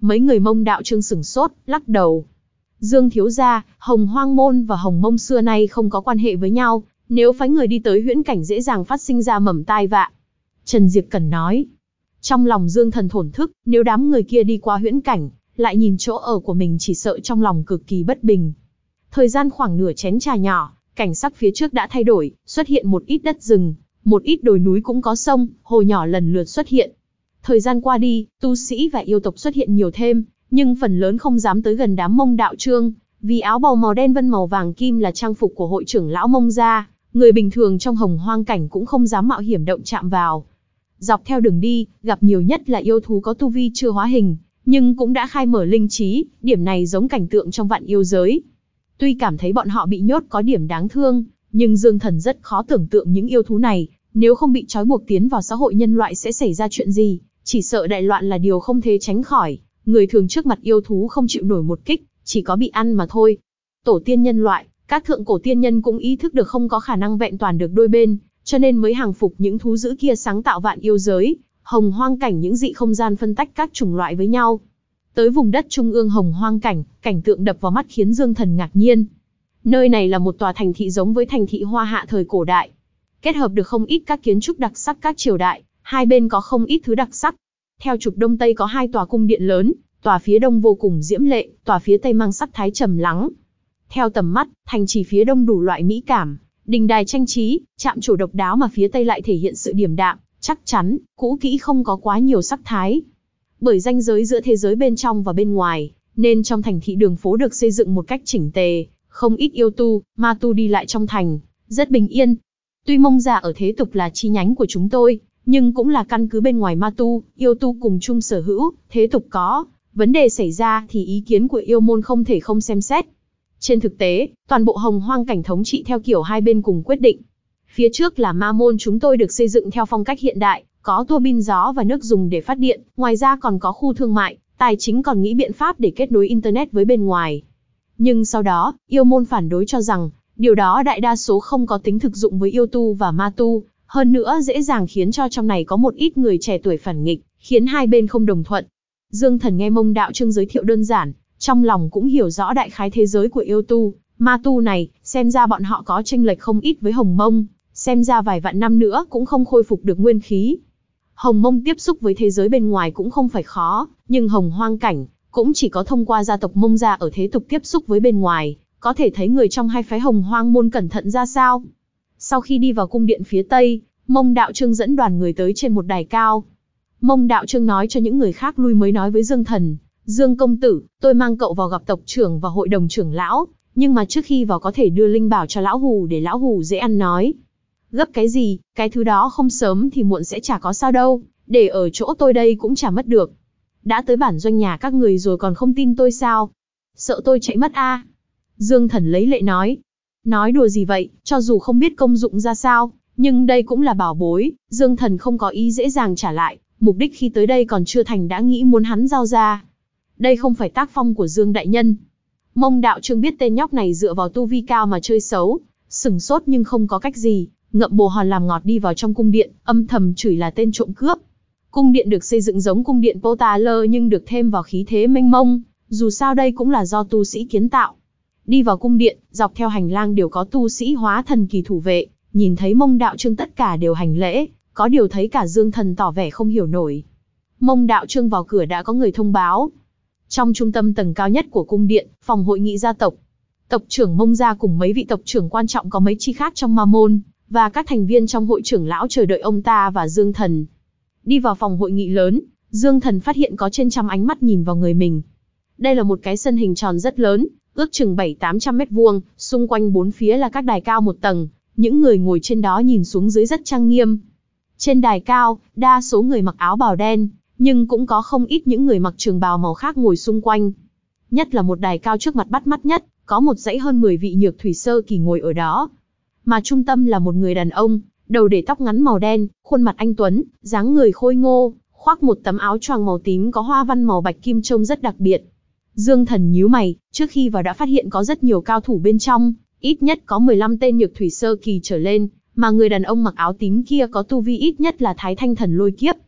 Mấy người Mông đạo trương sửng sốt, lắc đầu. Dương thiếu gia, Hồng Hoang môn và Hồng Mông xưa nay không có quan hệ với nhau, nếu phái người đi tới huyễn cảnh dễ dàng phát sinh ra mầm tai vạ. Trần Diệp Cẩn nói. Trong lòng Dương Thần thổn thức, nếu đám người kia đi qua huyễn cảnh, lại nhìn chỗ ở của mình chỉ sợ trong lòng cực kỳ bất bình. Thời gian khoảng nửa chén trà nhỏ, cảnh sắc phía trước đã thay đổi, xuất hiện một ít đất rừng, một ít đồi núi cũng có sông, hồ nhỏ lần lượt xuất hiện. Thời gian qua đi, tu sĩ và yêu tộc xuất hiện nhiều thêm, nhưng phần lớn không dám tới gần đám Mông đạo trương, vì áo bào màu đen vân màu vàng kim là trang phục của hội trưởng lão Mông gia, người bình thường trong Hồng Hoang cảnh cũng không dám mạo hiểm động chạm vào. Dọc theo đường đi, gặp nhiều nhất là yêu thú có tu vi chưa hóa hình, nhưng cũng đã khai mở linh trí, điểm này giống cảnh tượng trong vạn yêu giới. Tuy cảm thấy bọn họ bị nhốt có điểm đáng thương, nhưng Dương Thần rất khó tưởng tượng những yêu thú này, nếu không bị trói buộc tiến vào xã hội nhân loại sẽ xảy ra chuyện gì, chỉ sợ đại loạn là điều không thể tránh khỏi, người thường trước mặt yêu thú không chịu nổi một kích, chỉ có bị ăn mà thôi. Tổ tiên nhân loại, các thượng cổ tiên nhân cũng ý thức được không có khả năng vẹn toàn được đôi bên, cho nên mới hàng phục những thú dữ kia sáng tạo vạn yêu giới, Hồng Hoang cảnh những dị không gian phân tách các chủng loại với nhau. Tới vùng đất trung ương Hồng Hoang cảnh, cảnh tượng đập vào mắt khiến Dương Thần ngạc nhiên. Nơi này là một tòa thành thị giống với thành thị Hoa Hạ thời cổ đại, kết hợp được không ít các kiến trúc đặc sắc các triều đại, hai bên có không ít thứ đặc sắc. Theo trục đông tây có hai tòa cung điện lớn, tòa phía đông vô cùng diễm lệ, tòa phía tây mang sắc thái trầm lắng. Theo tầm mắt, thành trì phía đông đủ loại mỹ cảm, đình đài tranh trí, chạm trổ độc đáo, mà phía tây lại thể hiện sự điềm đạm, chắc chắn, cũ kỹ, không có quá nhiều sắc thái. Bởi ranh giới giữa thế giới bên trong và bên ngoài, nên trong thành thị đường phố được xây dựng một cách chỉnh tề, không ít yêu tu, ma tu đi lại trong thành, rất bình yên. Tuy Mông gia ở thế tục là chi nhánh của chúng tôi, nhưng cũng là căn cứ bên ngoài ma tu, yêu tu cùng chung sở hữu, thế tục có vấn đề xảy ra thì ý kiến của yêu môn không thể không xem xét. Trên thực tế, toàn bộ Hồng Hoang cảnh thống trị theo kiểu hai bên cùng quyết định. Phía trước là ma môn chúng tôi được xây dựng theo phong cách hiện đại, có tua bin gió và nước dùng để phát điện, ngoài ra còn có khu thương mại, tài chính, còn nghĩ biện pháp để kết nối internet với bên ngoài. Nhưng sau đó, yêu môn phản đối cho rằng, điều đó đại đa số không có tính thực dụng với yêu tu và ma tu, hơn nữa dễ dàng khiến cho trong này có một ít người trẻ tuổi phản nghịch, khiến hai bên không đồng thuận. Dương Thần nghe Mông đạo trương giới thiệu đơn giản, trong lòng cũng hiểu rõ đại khái thế giới của yêu tu, ma tu này, xem ra bọn họ có chênh lệch không ít với Hồng Mông, xem ra vài vạn năm nữa cũng không khôi phục được nguyên khí. Hồng Mông tiếp xúc với thế giới bên ngoài cũng không phải khó, nhưng Hồng Hoang cảnh cũng chỉ có thông qua gia tộc Mông gia ở thế tục tiếp xúc với bên ngoài, có thể thấy người trong hai phái Hồng Hoang môn cẩn thận ra sao. Sau khi đi vào cung điện phía tây, Mông đạo trương dẫn đoàn người tới trên một đài cao. Mông đạo trương nói cho những người khác lui mới nói với Dương Thần, Dương công tử, tôi mang cậu vào gặp tộc trưởng và hội đồng trưởng lão, nhưng mà trước khi vào có thể đưa linh bảo cho lão hù để lão hù dễ ăn nói. Gấp cái gì, cái thứ đó không sớm thì muộn sẽ chả có sao đâu, để ở chỗ tôi đây cũng chả mất được. Đã tới bản doanh nhà các người rồi còn không tin tôi sao? Sợ tôi chạy mất à? Dương Thần lấy lệ nói. Nói đùa gì vậy, cho dù không biết công dụng ra sao, nhưng đây cũng là bảo bối, Dương Thần không có ý dễ dàng trả lại, mục đích khi tới đây còn chưa thành đã nghĩ muốn hắn giao ra. Đây không phải tác phong của Dương đại nhân. Mông đạo trương biết tên nhóc này dựa vào tu vi cao mà chơi xấu, sửng sốt nhưng không có cách gì, ngậm bồ hòn làm ngọt đi vào trong cung điện, âm thầm chửi là tên trộm cướp. Cung điện được xây dựng giống cung điện Potaler nhưng được thêm vào khí thế mênh mông, dù sao đây cũng là do tu sĩ kiến tạo. Đi vào cung điện, dọc theo hành lang đều có tu sĩ hóa thần kỳ thủ vệ, nhìn thấy Mông đạo trương tất cả đều hành lễ, có điều thấy cả Dương Thần tỏ vẻ không hiểu nổi. Mông đạo trương vào cửa đã có người thông báo. Trong trung tâm tầng cao nhất của cung điện, phòng hội nghị gia tộc, tộc trưởng Mông gia cùng mấy vị tộc trưởng quan trọng có mấy chi khác trong ma môn, và các thành viên trong hội trưởng lão chờ đợi ông ta và Dương Thần. Đi vào phòng hội nghị lớn, Dương Thần phát hiện có trên trăm ánh mắt nhìn vào người mình. Đây là một cái sân hình tròn rất lớn, ước chừng 700-800 mét vuông, xung quanh bốn phía là các đài cao một tầng, những người ngồi trên đó nhìn xuống dưới rất trang nghiêm. Trên đài cao, đa số người mặc áo bào đen, nhưng cũng có không ít những người mặc trường bào màu khác ngồi xung quanh. Nhất là một đài cao trước mặt bắt mắt nhất, có một dãy hơn 10 vị nhược thủy sơ kỳ ngồi ở đó. Mà trung tâm là một người đàn ông, đầu để tóc ngắn màu đen, khuôn mặt anh tuấn, dáng người khôi ngô, khoác một tấm áo choàng màu tím có hoa văn màu bạch kim trông rất đặc biệt. Dương Thần nhíu mày, trước khi vào đã phát hiện có rất nhiều cao thủ bên trong, ít nhất có 15 tên nhược thủy sơ kỳ trở lên, mà người đàn ông mặc áo tím kia có tu vi ít nhất là Thái Thanh Thần Lôi Kiếp.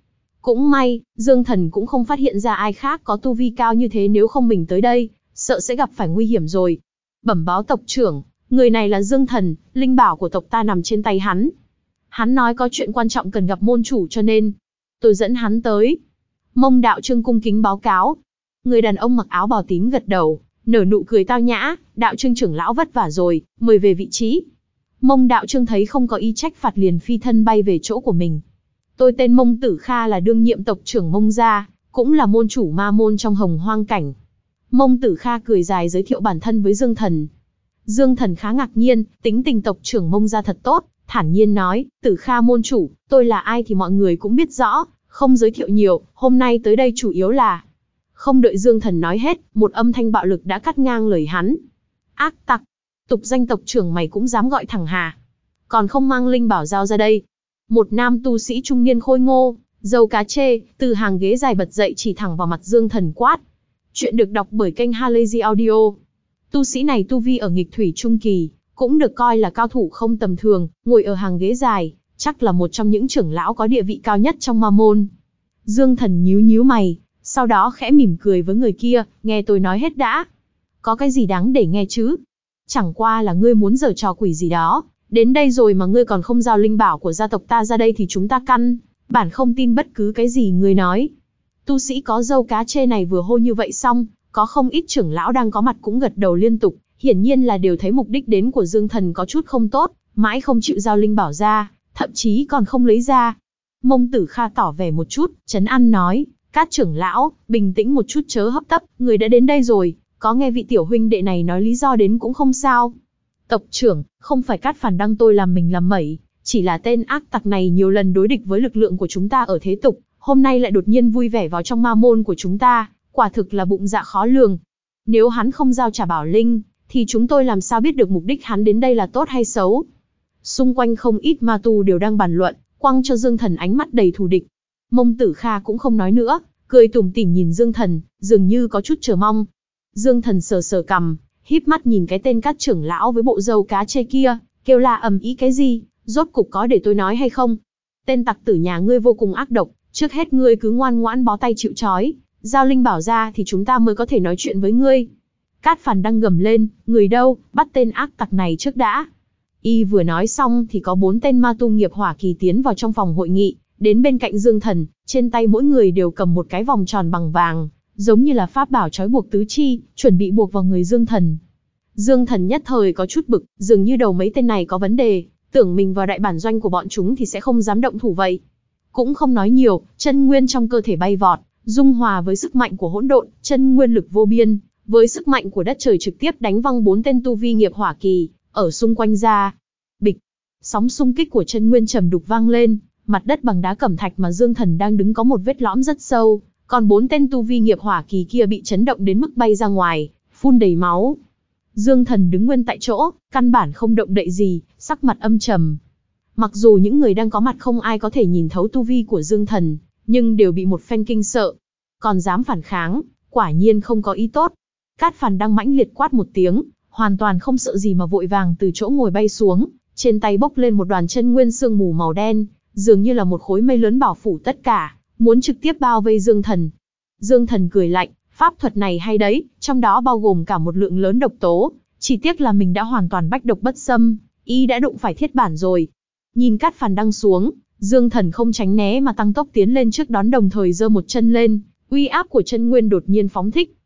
Cũng may, Dương Thần cũng không phát hiện ra ai khác có tu vi cao như thế, nếu không mình tới đây, sợ sẽ gặp phải nguy hiểm rồi. Bẩm báo tộc trưởng, người này là Dương Thần, linh bảo của tộc ta nằm trên tay hắn. Hắn nói có chuyện quan trọng cần gặp môn chủ cho nên tôi dẫn hắn tới. Mông đạo trương cung kính báo cáo. Người đàn ông mặc áo bào tím gật đầu, nở nụ cười tao nhã, đạo trương trưởng lão vất vả rồi, mời về vị trí. Mông đạo trương thấy không có ý trách phạt liền phi thân bay về chỗ của mình. Tôi tên Mông Tử Kha, là đương nhiệm tộc trưởng Mông gia, cũng là môn chủ ma môn trong Hồng Hoang cảnh. Mông Tử Kha cười dài giới thiệu bản thân với Dương Thần. Dương Thần khá ngạc nhiên, tính tình tộc trưởng Mông gia thật tốt, thản nhiên nói, Tử Kha môn chủ, tôi là ai thì mọi người cũng biết rõ, không giới thiệu nhiều, hôm nay tới đây chủ yếu là... Không đợi Dương Thần nói hết, một âm thanh bạo lực đã cắt ngang lời hắn. Ác tặc, tục danh tộc trưởng mày cũng dám gọi thẳng hà? Còn không mang linh bảo giao ra đây. Một nam tu sĩ trung niên khôi ngô, râu cá chê, từ hàng ghế dài bật dậy chỉ thẳng vào mặt Dương Thần quát. Chuyện được đọc bởi kênh Halazy Audio. Tu sĩ này tu vi ở nghịch thủy trung kỳ, cũng được coi là cao thủ không tầm thường, ngồi ở hàng ghế dài, chắc là một trong những trưởng lão có địa vị cao nhất trong ma môn. Dương Thần nhíu nhíu mày, sau đó khẽ mỉm cười với người kia, nghe tôi nói hết đã. Có cái gì đáng để nghe chứ? Chẳng qua là ngươi muốn giở trò quỷ gì đó, đến đây rồi mà ngươi còn không giao linh bảo của gia tộc ta ra đây thì chúng ta căn bản không tin bất cứ cái gì ngươi nói. Tu sĩ có râu cá chê này vừa hô như vậy xong, có không ít trưởng lão đang có mặt cũng gật đầu liên tục, hiển nhiên là đều thấy mục đích đến của Dương Thần có chút không tốt, mãi không chịu giao linh bảo ra, thậm chí còn không lấy ra. Mông Tử Kha tỏ vẻ một chút, trấn an nói, các trưởng lão, bình tĩnh một chút chớ hấp tấp, người đã đến đây rồi, có nghe vị tiểu huynh đệ này nói lý do đến cũng không sao. Tộc trưởng, không phải Cát Phản Đăng tôi làm mình làm mẩy, chỉ là tên ác tặc này nhiều lần đối địch với lực lượng của chúng ta ở thế tục, hôm nay lại đột nhiên vui vẻ vào trong ma môn của chúng ta, quả thực là bụng dạ khó lường. Nếu hắn không giao trả bảo linh, thì chúng tôi làm sao biết được mục đích hắn đến đây là tốt hay xấu. Xung quanh không ít ma tu đều đang bàn luận, quăng cho Dương Thần ánh mắt đầy thù địch. Mông Tử Kha cũng không nói nữa, cười tủm tỉm nhìn Dương Thần, dường như có chút chờ mong. Dương Thần sờ sờ cằm, híp mắt nhìn cái tên các trưởng lão với bộ râu cá chê kia, kêu la ầm ĩ cái gì, rốt cục có để tôi nói hay không? Tên tặc tử nhà ngươi vô cùng ác độc, trước hết ngươi cứ ngoan ngoãn bó tay chịu trói, giao linh bảo ra thì chúng ta mới có thể nói chuyện với ngươi. Cát Phản Đăng gầm lên, người đâu, bắt tên ác tặc này trước đã. Y vừa nói xong thì có 4 tên ma tu nghiệp hỏa kỳ tiến vào trong phòng hội nghị, đến bên cạnh Dương Thần, trên tay mỗi người đều cầm một cái vòng tròn bằng vàng, giống như là pháp bảo trói buộc tứ chi, chuẩn bị buộc vào người Dương Thần. Dương Thần nhất thời có chút bực, dường như đầu mấy tên này có vấn đề, tưởng mình vào đại bản doanh của bọn chúng thì sẽ không dám động thủ vậy. Cũng không nói nhiều, chân nguyên trong cơ thể bay vọt, dung hòa với sức mạnh của hỗn độn, chân nguyên lực vô biên, với sức mạnh của đất trời trực tiếp đánh văng 4 tên tu vi nghiệp hỏa kỳ ở xung quanh ra. Bịch, sóng xung kích của chân nguyên trầm đục vang lên, mặt đất bằng đá cẩm thạch mà Dương Thần đang đứng có một vết lõm rất sâu, còn 4 tên tu vi nghiệp hỏa kỳ kia bị chấn động đến mức bay ra ngoài, phun đầy máu. Dương Thần đứng nguyên tại chỗ, căn bản không động đậy gì, sắc mặt âm trầm. Mặc dù những người đang có mặt không ai có thể nhìn thấu tu vi của Dương Thần, nhưng đều bị một phen kinh sợ. Còn dám phản kháng, quả nhiên không có ý tốt. Cát Phản Đăng mãnh liệt quát một tiếng, hoàn toàn không sợ gì mà vội vàng từ chỗ ngồi bay xuống, trên tay bốc lên một đoàn chân nguyên sương mù màu đen, dường như là một khối mây lớn bao phủ tất cả, muốn trực tiếp bao vây Dương Thần. Dương Thần cười lạnh, pháp thuật này hay đấy, trong đó bao gồm cả một lượng lớn độc tố, chỉ tiếc là mình đã hoàn toàn bách độc bất xâm, y đã đụng phải thiết bản rồi. Nhìn Cát Phản Đăng xuống, Dương Thần không tránh né mà tăng tốc tiến lên trước đón, đồng thời giơ một chân lên, uy áp của chân nguyên đột nhiên phóng thích.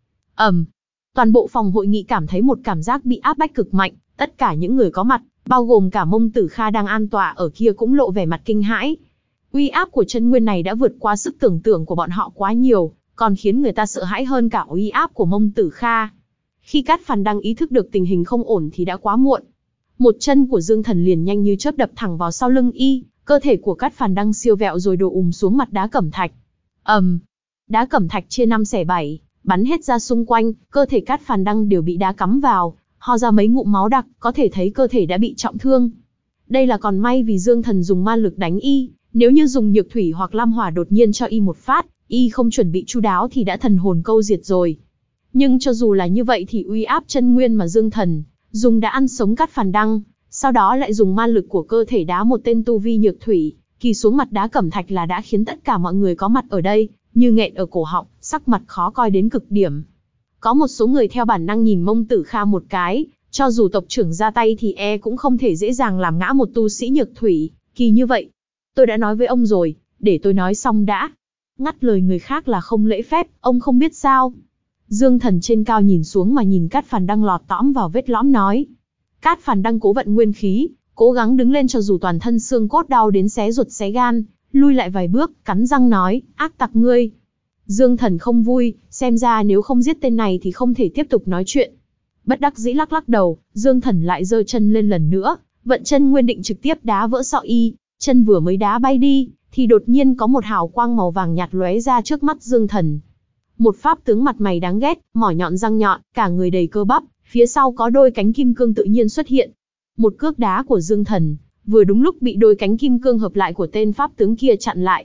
Toàn bộ phòng hội nghị cảm thấy một cảm giác bị áp bách cực mạnh, tất cả những người có mặt, bao gồm cả Mông Tử Kha đang an tọa ở kia cũng lộ vẻ mặt kinh hãi. Uy áp của chân nguyên này đã vượt qua sức tưởng tượng của bọn họ quá nhiều, còn khiến người ta sợ hãi hơn cả uy áp của Mông Tử Kha. Khi Cát Phản Đăng ý thức được tình hình không ổn thì đã quá muộn. Một chân của Dương Thần liền nhanh như chớp đập thẳng vào sau lưng y, cơ thể của Cát Phản Đăng siêu vẹo rồi đổ xuống mặt đá cẩm thạch. Đá cẩm thạch chia 5 xẻ 7, bắn hết ra xung quanh, cơ thể Cát Phản Đăng đều bị đá cắm vào, ho ra mấy ngụm máu đặc, có thể thấy cơ thể đã bị trọng thương. Đây là còn may vì Dương Thần dùng ma lực đánh y, nếu như dùng nhược thủy hoặc lam hỏa đột nhiên cho y một phát, y không chuẩn bị chu đáo thì đã thần hồn câu diệt rồi. Nhưng cho dù là như vậy thì uy áp chân nguyên mà Dương Thần dùng đã ăn sống Cát Phản Đăng, sau đó lại dùng ma lực của cơ thể đá một tên tu vi nhược thủy, kỳ xuống mặt đá cẩm thạch là đã khiến tất cả mọi người có mặt ở đây như nghẹn ở cổ họng, sắc mặt khó coi đến cực điểm. Có một số người theo bản năng nhìn Mông Tử Kha một cái, cho dù tộc trưởng ra tay thì cũng không thể dễ dàng làm ngã một tu sĩ nhược thủy kỳ như vậy. Tôi đã nói với ông rồi, để tôi nói xong đã. Ngắt lời người khác là không lễ phép, ông không biết sao? Dương Thần trên cao nhìn xuống mà nhìn Cát Phàn Đăng lọt tõm vào vết lõm nói. Cát Phàn Đăng cố vận nguyên khí, cố gắng đứng lên cho dù toàn thân xương cốt đau đến xé ruột xé gan, lui lại vài bước, cắn răng nói, ác tặc ngươi. Dương Thần không vui, xem ra nếu không giết tên này thì không thể tiếp tục nói chuyện. Bất đắc dĩ lắc lắc đầu, Dương Thần lại giơ chân lên lần nữa, vận chân nguyên định trực tiếp đá vỡ sọ y, chân vừa mới đá bay đi, thì đột nhiên có một hào quang màu vàng nhạt lóe ra trước mắt Dương Thần. Một pháp tướng mặt mày đáng ghét, mỏ nhọn răng nhọn, cả người đầy cơ bắp, phía sau có đôi cánh kim cương tự nhiên xuất hiện. Một cước đá của Dương Thần, vừa đúng lúc bị đôi cánh kim cương hợp lại của tên pháp tướng kia chặn lại.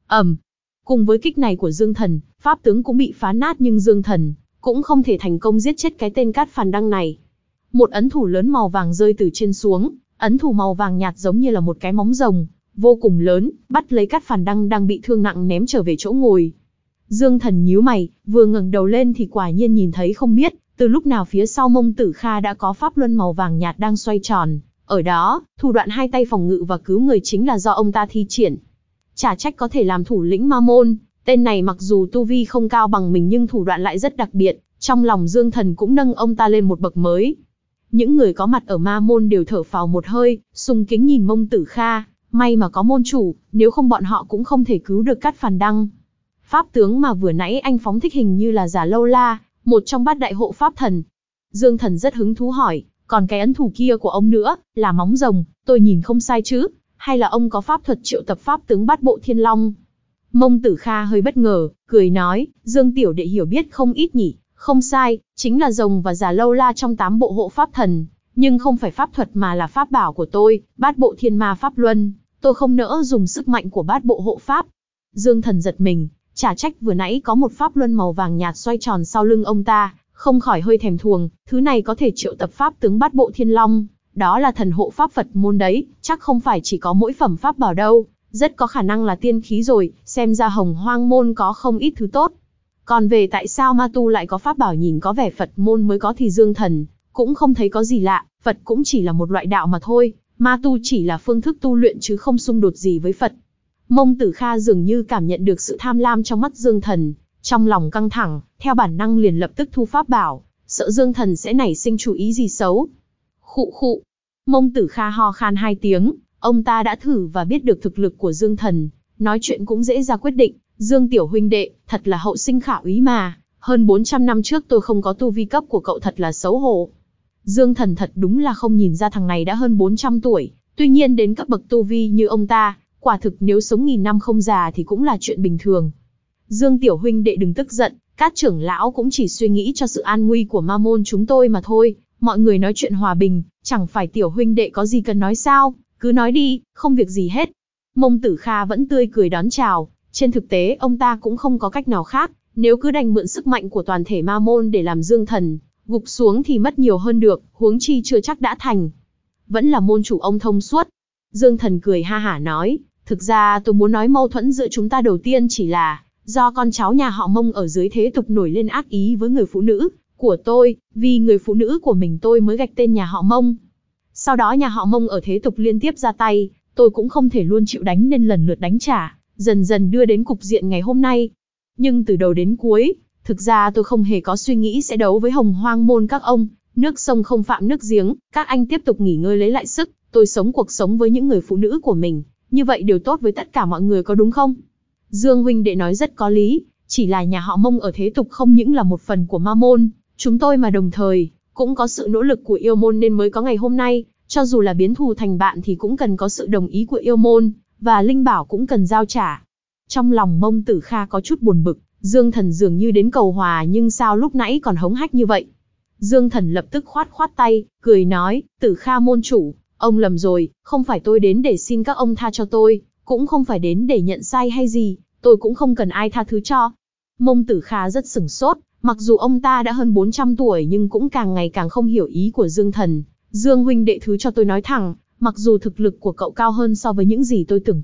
Cùng với kích này của Dương Thần, pháp tướng cũng bị phá nát nhưng Dương Thần cũng không thể thành công giết chết cái tên Cát Phàn Đăng này. Một ấn thủ lớn màu vàng rơi từ trên xuống, ấn thủ màu vàng nhạt giống như là một cái móng rồng, vô cùng lớn, bắt lấy Cát Phàn Đăng đang bị thương nặng ném trở về chỗ ngồi. Dương Thần nhíu mày, vừa ngẩng đầu lên thì quả nhiên nhìn thấy không biết từ lúc nào phía sau Mông Tử Kha đã có pháp luân màu vàng nhạt đang xoay tròn. Ở đó, thủ đoạn hai tay phòng ngự và cứu người chính là do ông ta thi triển. Chả trách có thể làm thủ lĩnh Ma Môn, tên này mặc dù tu vi không cao bằng mình nhưng thủ đoạn lại rất đặc biệt, trong lòng Dương Thần cũng nâng ông ta lên một bậc mới. Những người có mặt ở Ma Môn đều thở phào một hơi, sùng kính nhìn Mông Tử Kha, may mà có môn chủ, nếu không bọn họ cũng không thể cứu được Cát Phàn Đăng. Pháp tướng mà vừa nãy anh phóng thích hình như là Già Lâu La, một trong bát đại hộ pháp thần. Dương Thần rất hứng thú hỏi, còn cái ấn thủ kia của ông nữa, là móng rồng, tôi nhìn không sai chứ, hay là ông có pháp thuật triệu tập pháp tướng bát bộ thiên long? Mông Tử Kha hơi bất ngờ, cười nói, Dương tiểu đệ hiểu biết không ít nhỉ, không sai, chính là rồng và Già Lâu La trong 8 bộ hộ pháp thần, nhưng không phải pháp thuật mà là pháp bảo của tôi, bát bộ thiên ma pháp luân, tôi không nỡ dùng sức mạnh của bát bộ hộ pháp. Dương Thần giật mình, chả trách vừa nãy có một pháp luân màu vàng nhạt xoay tròn sau lưng ông ta, không khỏi hơi thèm thuồng, thứ này có thể triệu tập pháp tướng bát bộ thiên long, đó là thần hộ pháp Phật môn đấy, chắc không phải chỉ có mỗi phẩm pháp bảo đâu, rất có khả năng là tiên khí rồi, xem ra Hồng Hoang môn có không ít thứ tốt. Còn về tại sao ma tu lại có pháp bảo nhìn có vẻ Phật môn mới có thì Dương Thần cũng không thấy có gì lạ, Phật cũng chỉ là một loại đạo mà thôi, ma tu chỉ là phương thức tu luyện chứ không xung đột gì với Phật. Mông Tử Kha dường như cảm nhận được sự tham lam trong mắt Dương Thần, trong lòng căng thẳng, theo bản năng liền lập tức thu pháp bảo, sợ Dương Thần sẽ nảy sinh chủ ý gì xấu. Khụ khụ. Mông Tử Kha ho khan 2 tiếng, ông ta đã thử và biết được thực lực của Dương Thần, nói chuyện cũng dễ ra quyết định, Dương tiểu huynh đệ, thật là hậu sinh khả úy mà, hơn 400 năm trước tôi không có tu vi cấp của cậu thật là xấu hổ. Dương Thần thật đúng là không nhìn ra thằng này đã hơn 400 tuổi, tuy nhiên đến cấp bậc tu vi như ông ta, quả thực nếu sống nghìn năm không già thì cũng là chuyện bình thường. Dương tiểu huynh đệ đừng tức giận, Cát trưởng lão cũng chỉ suy nghĩ cho sự an nguy của Ma Môn chúng tôi mà thôi, mọi người nói chuyện hòa bình, chẳng phải tiểu huynh đệ có gì cần nói sao, cứ nói đi, không việc gì hết. Mông Tử Kha vẫn tươi cười đón chào, trên thực tế ông ta cũng không có cách nào khác, nếu cứ đành mượn sức mạnh của toàn thể Ma Môn để làm Dương Thần gục xuống thì mất nhiều hơn được, huống chi chưa chắc đã thành. Vẫn là môn chủ ông thông suốt. Dương Thần cười ha hả nói, thực ra tôi muốn nói mâu thuẫn giữa chúng ta đầu tiên chỉ là do con cháu nhà họ Mông ở dưới thế tục nổi lên ác ý với người phụ nữ của tôi, vì người phụ nữ của mình tôi mới gạch tên nhà họ Mông. Sau đó nhà họ Mông ở thế tục liên tiếp ra tay, tôi cũng không thể luôn chịu đánh nên lần lượt đánh trả, dần dần đưa đến cục diện ngày hôm nay. Nhưng từ đầu đến cuối, thực ra tôi không hề có suy nghĩ sẽ đấu với Hồng Hoang môn các ông, nước sông không phạm nước giếng, các anh tiếp tục nghỉ ngơi lấy lại sức, tôi sống cuộc sống với những người phụ nữ của mình, như vậy đều tốt với tất cả mọi người có đúng không? Dương huynh đệ nói rất có lý, chỉ là nhà họ Mông ở thế tục không những là một phần của Ma Môn, chúng tôi mà đồng thời cũng có sự nỗ lực của yêu môn nên mới có ngày hôm nay, cho dù là biến thù thành bạn thì cũng cần có sự đồng ý của yêu môn, và linh bảo cũng cần giao trả. Trong lòng Mông Tử Kha có chút buồn bực, Dương Thần dường như đến cầu hòa nhưng sao lúc nãy còn hống hách như vậy. Dương Thần lập tức khoát khoát tay, cười nói, Tử Kha môn chủ, ông lầm rồi, không phải tôi đến để xin các ông tha cho tôi, cũng không phải đến để nhận sai hay gì, tôi cũng không cần ai tha thứ cho. Mông Tử Kha rất sửng sốt, mặc dù ông ta đã hơn 400 tuổi nhưng cũng càng ngày càng không hiểu ý của Dương Thần. Dương huynh đệ thứ cho tôi nói thẳng, mặc dù thực lực của cậu cao hơn so với những gì tôi tưởng tượng,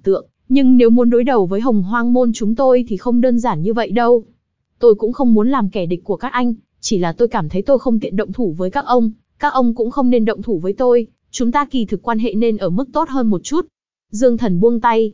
Nhưng nếu muốn đối đầu với Hồng Hoang môn chúng tôi thì không đơn giản như vậy đâu. Tôi cũng không muốn làm kẻ địch của các anh, chỉ là tôi cảm thấy tôi không tiện động thủ với các ông cũng không nên động thủ với tôi, chúng ta kỳ thực quan hệ nên ở mức tốt hơn một chút. Dương Thần buông tay.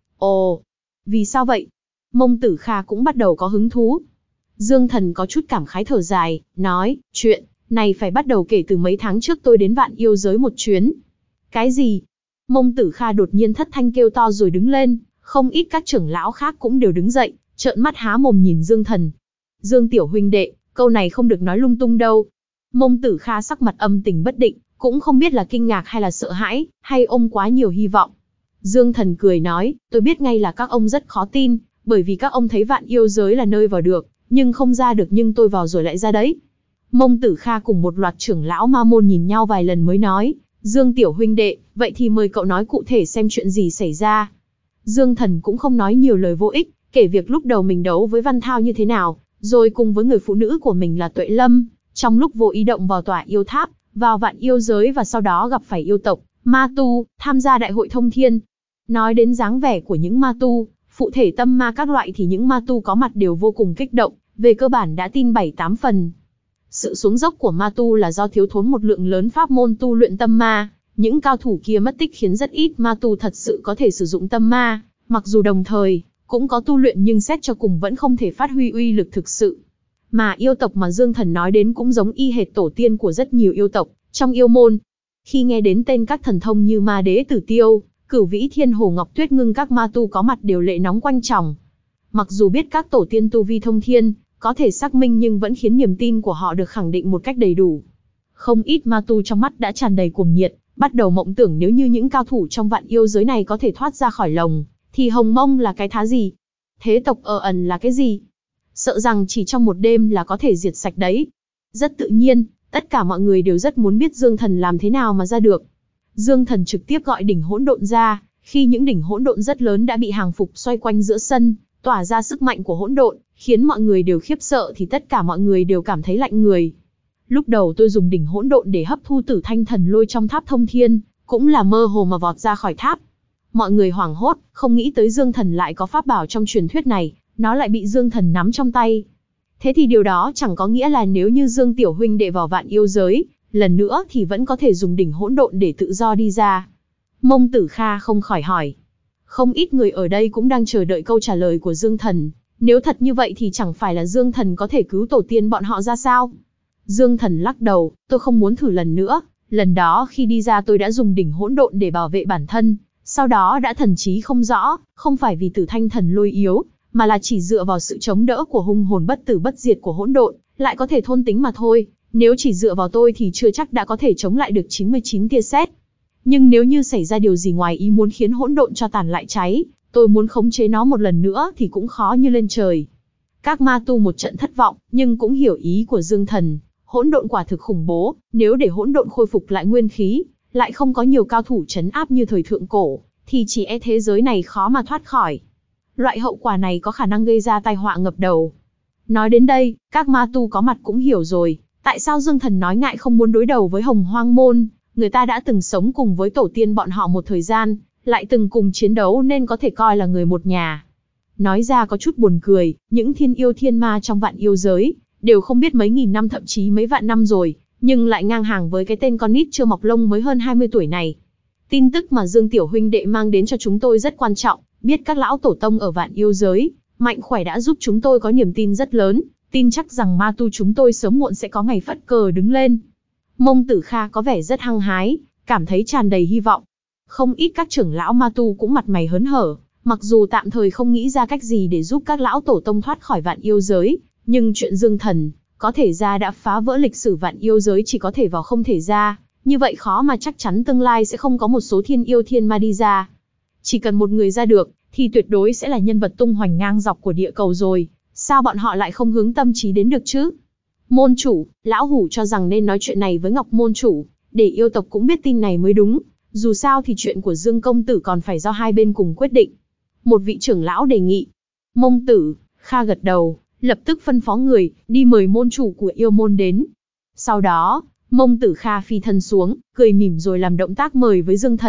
Ồ, vì sao vậy? Mông Tử Kha cũng bắt đầu có hứng thú. Dương Thần có chút cảm khái thở dài, nói, chuyện này phải bắt đầu kể từ mấy tháng trước tôi đến Vạn Yêu giới một chuyến. Cái gì? Mông Tử Kha đột nhiên thất thanh kêu to rồi đứng lên, không ít các trưởng lão khác cũng đều đứng dậy, trợn mắt há mồm nhìn Dương Thần. Dương tiểu huynh đệ, câu này không được nói lung tung đâu. Mông Tử Kha sắc mặt âm tình bất định, cũng không biết là kinh ngạc hay là sợ hãi, hay ôm quá nhiều hy vọng. Dương Thần cười nói, tôi biết ngay là các ông rất khó tin, bởi vì các ông thấy Vạn Yêu giới là nơi vào được, nhưng không ra được, nhưng tôi vào rồi lại ra đấy. Mông Tử Kha cùng một loạt trưởng lão ma môn nhìn nhau vài lần mới nói, Dương tiểu huynh đệ, vậy thì mời cậu nói cụ thể xem chuyện gì xảy ra. Dương Thần cũng không nói nhiều lời vô ích, kể việc lúc đầu mình đấu với Văn Thao như thế nào, rồi cùng với người phụ nữ của mình là Tuệ Lâm, trong lúc vô ý động vào tòa yêu tháp, vào Vạn Yêu giới và sau đó gặp phải yêu tộc, ma tu, tham gia đại hội thông thiên. Nói đến dáng vẻ của những ma tu, phụ thể tâm ma các loại thì những ma tu có mặt đều vô cùng kích động, về cơ bản đã tin 7-8 phần. Sự xuống dốc của ma tu là do thiếu thốn một lượng lớn pháp môn tu luyện tâm ma, những cao thủ kia mất tích khiến rất ít ma tu thật sự có thể sử dụng tâm ma, mặc dù đồng thời cũng có tu luyện nhưng xét cho cùng vẫn không thể phát huy uy lực thực sự. Mà yêu tộc mà Dương Thần nói đến cũng giống y hệt tổ tiên của rất nhiều yêu tộc trong yêu môn. Khi nghe đến tên các thần thông như Ma Đế Tử Tiêu, Cửu Vĩ Thiên Hồ Ngọc Tuyết Ngưng, các ma tu có mặt đều lệ nóng quanh tròng. Mặc dù biết các tổ tiên tu vi thông thiên, có thể xác minh nhưng vẫn khiến niềm tin của họ được khẳng định một cách đầy đủ. Không ít ma tu trong mắt đã tràn đầy cuồng nhiệt, bắt đầu mộng tưởng nếu như những cao thủ trong Vạn Yêu giới này có thể thoát ra khỏi lồng, thì Hồng Mông là cái thá gì? Thế tộc ẩn là cái gì? Sợ rằng chỉ trong một đêm là có thể diệt sạch đấy. Rất tự nhiên, tất cả mọi người đều rất muốn biết Dương Thần làm thế nào mà ra được. Dương Thần trực tiếp gọi đỉnh hỗn độn ra, khi những đỉnh hỗn độn rất lớn đã bị hàng phục xoay quanh giữa sân, tỏa ra sức mạnh của hỗn độn, khiến mọi người đều khiếp sợ thì tất cả mọi người đều cảm thấy lạnh người. Lúc đầu tôi dùng đỉnh hỗn độn để hấp thu Tử Thanh Thần Lôi trong tháp thông thiên, cũng là mơ hồ mà vọt ra khỏi tháp. Mọi người hoảng hốt, không nghĩ tới Dương Thần lại có pháp bảo trong truyền thuyết này, nó lại bị Dương Thần nắm trong tay. Thế thì điều đó chẳng có nghĩa là nếu như Dương tiểu huynh đệ vào Vạn Yêu giới, lần nữa thì vẫn có thể dùng đỉnh hỗn độn để tự do đi ra. Mông Tử Kha không khỏi hỏi. Không ít người ở đây cũng đang chờ đợi câu trả lời của Dương Thần. Nếu thật như vậy thì chẳng phải là Dương Thần có thể cứu tổ tiên bọn họ ra sao? Dương Thần lắc đầu, tôi không muốn thử lần nữa. Lần đó khi đi ra tôi đã dùng đỉnh hỗn độn để bảo vệ bản thân, sau đó đã thần trí không rõ, không phải vì Tử Thanh Thần Lôi yếu, mà là chỉ dựa vào sự chống đỡ của hung hồn bất tử bất diệt của hỗn độn, lại có thể thôn tính mà thôi. Nếu chỉ dựa vào tôi thì chưa chắc đã có thể chống lại được 99 tia sét. Nhưng nếu như xảy ra điều gì ngoài ý muốn khiến hỗn độn cho tàn lại cháy, tôi muốn khống chế nó một lần nữa thì cũng khó như lên trời. Các ma tu một trận thất vọng, nhưng cũng hiểu ý của Dương Thần. Hỗn độn quả thực khủng bố, nếu để hỗn độn khôi phục lại nguyên khí, lại không có nhiều cao thủ trấn áp như thời thượng cổ, thì chỉ e thế giới này khó mà thoát khỏi. Loại hậu quả này có khả năng gây ra tai họa ngập đầu. Nói đến đây, các ma tu có mặt cũng hiểu rồi, tại sao Dương Thần nói ngại không muốn đối đầu với Hồng Hoang môn. Người ta đã từng sống cùng với tổ tiên bọn họ một thời gian, lại từng cùng chiến đấu nên có thể coi là người một nhà. Nói ra có chút buồn cười, những thiên yêu thiên ma trong Vạn Yêu giới, đều không biết mấy nghìn năm thậm chí mấy vạn năm rồi, nhưng lại ngang hàng với cái tên con nít chưa mọc lông mới hơn 20 tuổi này. Tin tức mà Dương tiểu huynh đệ mang đến cho chúng tôi rất quan trọng, biết các lão tổ tông ở Vạn Yêu giới, mạnh khỏe đã giúp chúng tôi có niềm tin rất lớn, tin chắc rằng ma tu chúng tôi sớm muộn sẽ có ngày phất cờ đứng lên. Mông Tử Kha có vẻ rất hăng hái, cảm thấy tràn đầy hy vọng. Không ít các trưởng lão ma tu cũng mặt mày hớn hở, mặc dù tạm thời không nghĩ ra cách gì để giúp các lão tổ tông thoát khỏi Vạn Yêu giới, nhưng chuyện Dương Thần có thể ra đã phá vỡ lịch sử Vạn Yêu giới chỉ có thể vào không thể ra, như vậy khó mà chắc chắn tương lai sẽ không có một số thiên yêu thiên ma đi ra. Chỉ cần một người ra được, thì tuyệt đối sẽ là nhân vật tung hoành ngang dọc của địa cầu rồi, sao bọn họ lại không hướng tâm trí đến được chứ? Môn chủ, lão hủ cho rằng nên nói chuyện này với Ngọc môn chủ, để yêu tộc cũng biết tin này mới đúng, dù sao thì chuyện của Dương công tử còn phải do hai bên cùng quyết định. Một vị trưởng lão đề nghị. Mông Tử Kha gật đầu, lập tức phân phó người, đi mời môn chủ của yêu môn đến. Sau đó, Mông Tử Kha phi thân xuống, cười mỉm rồi làm động tác mời với Dương Thần.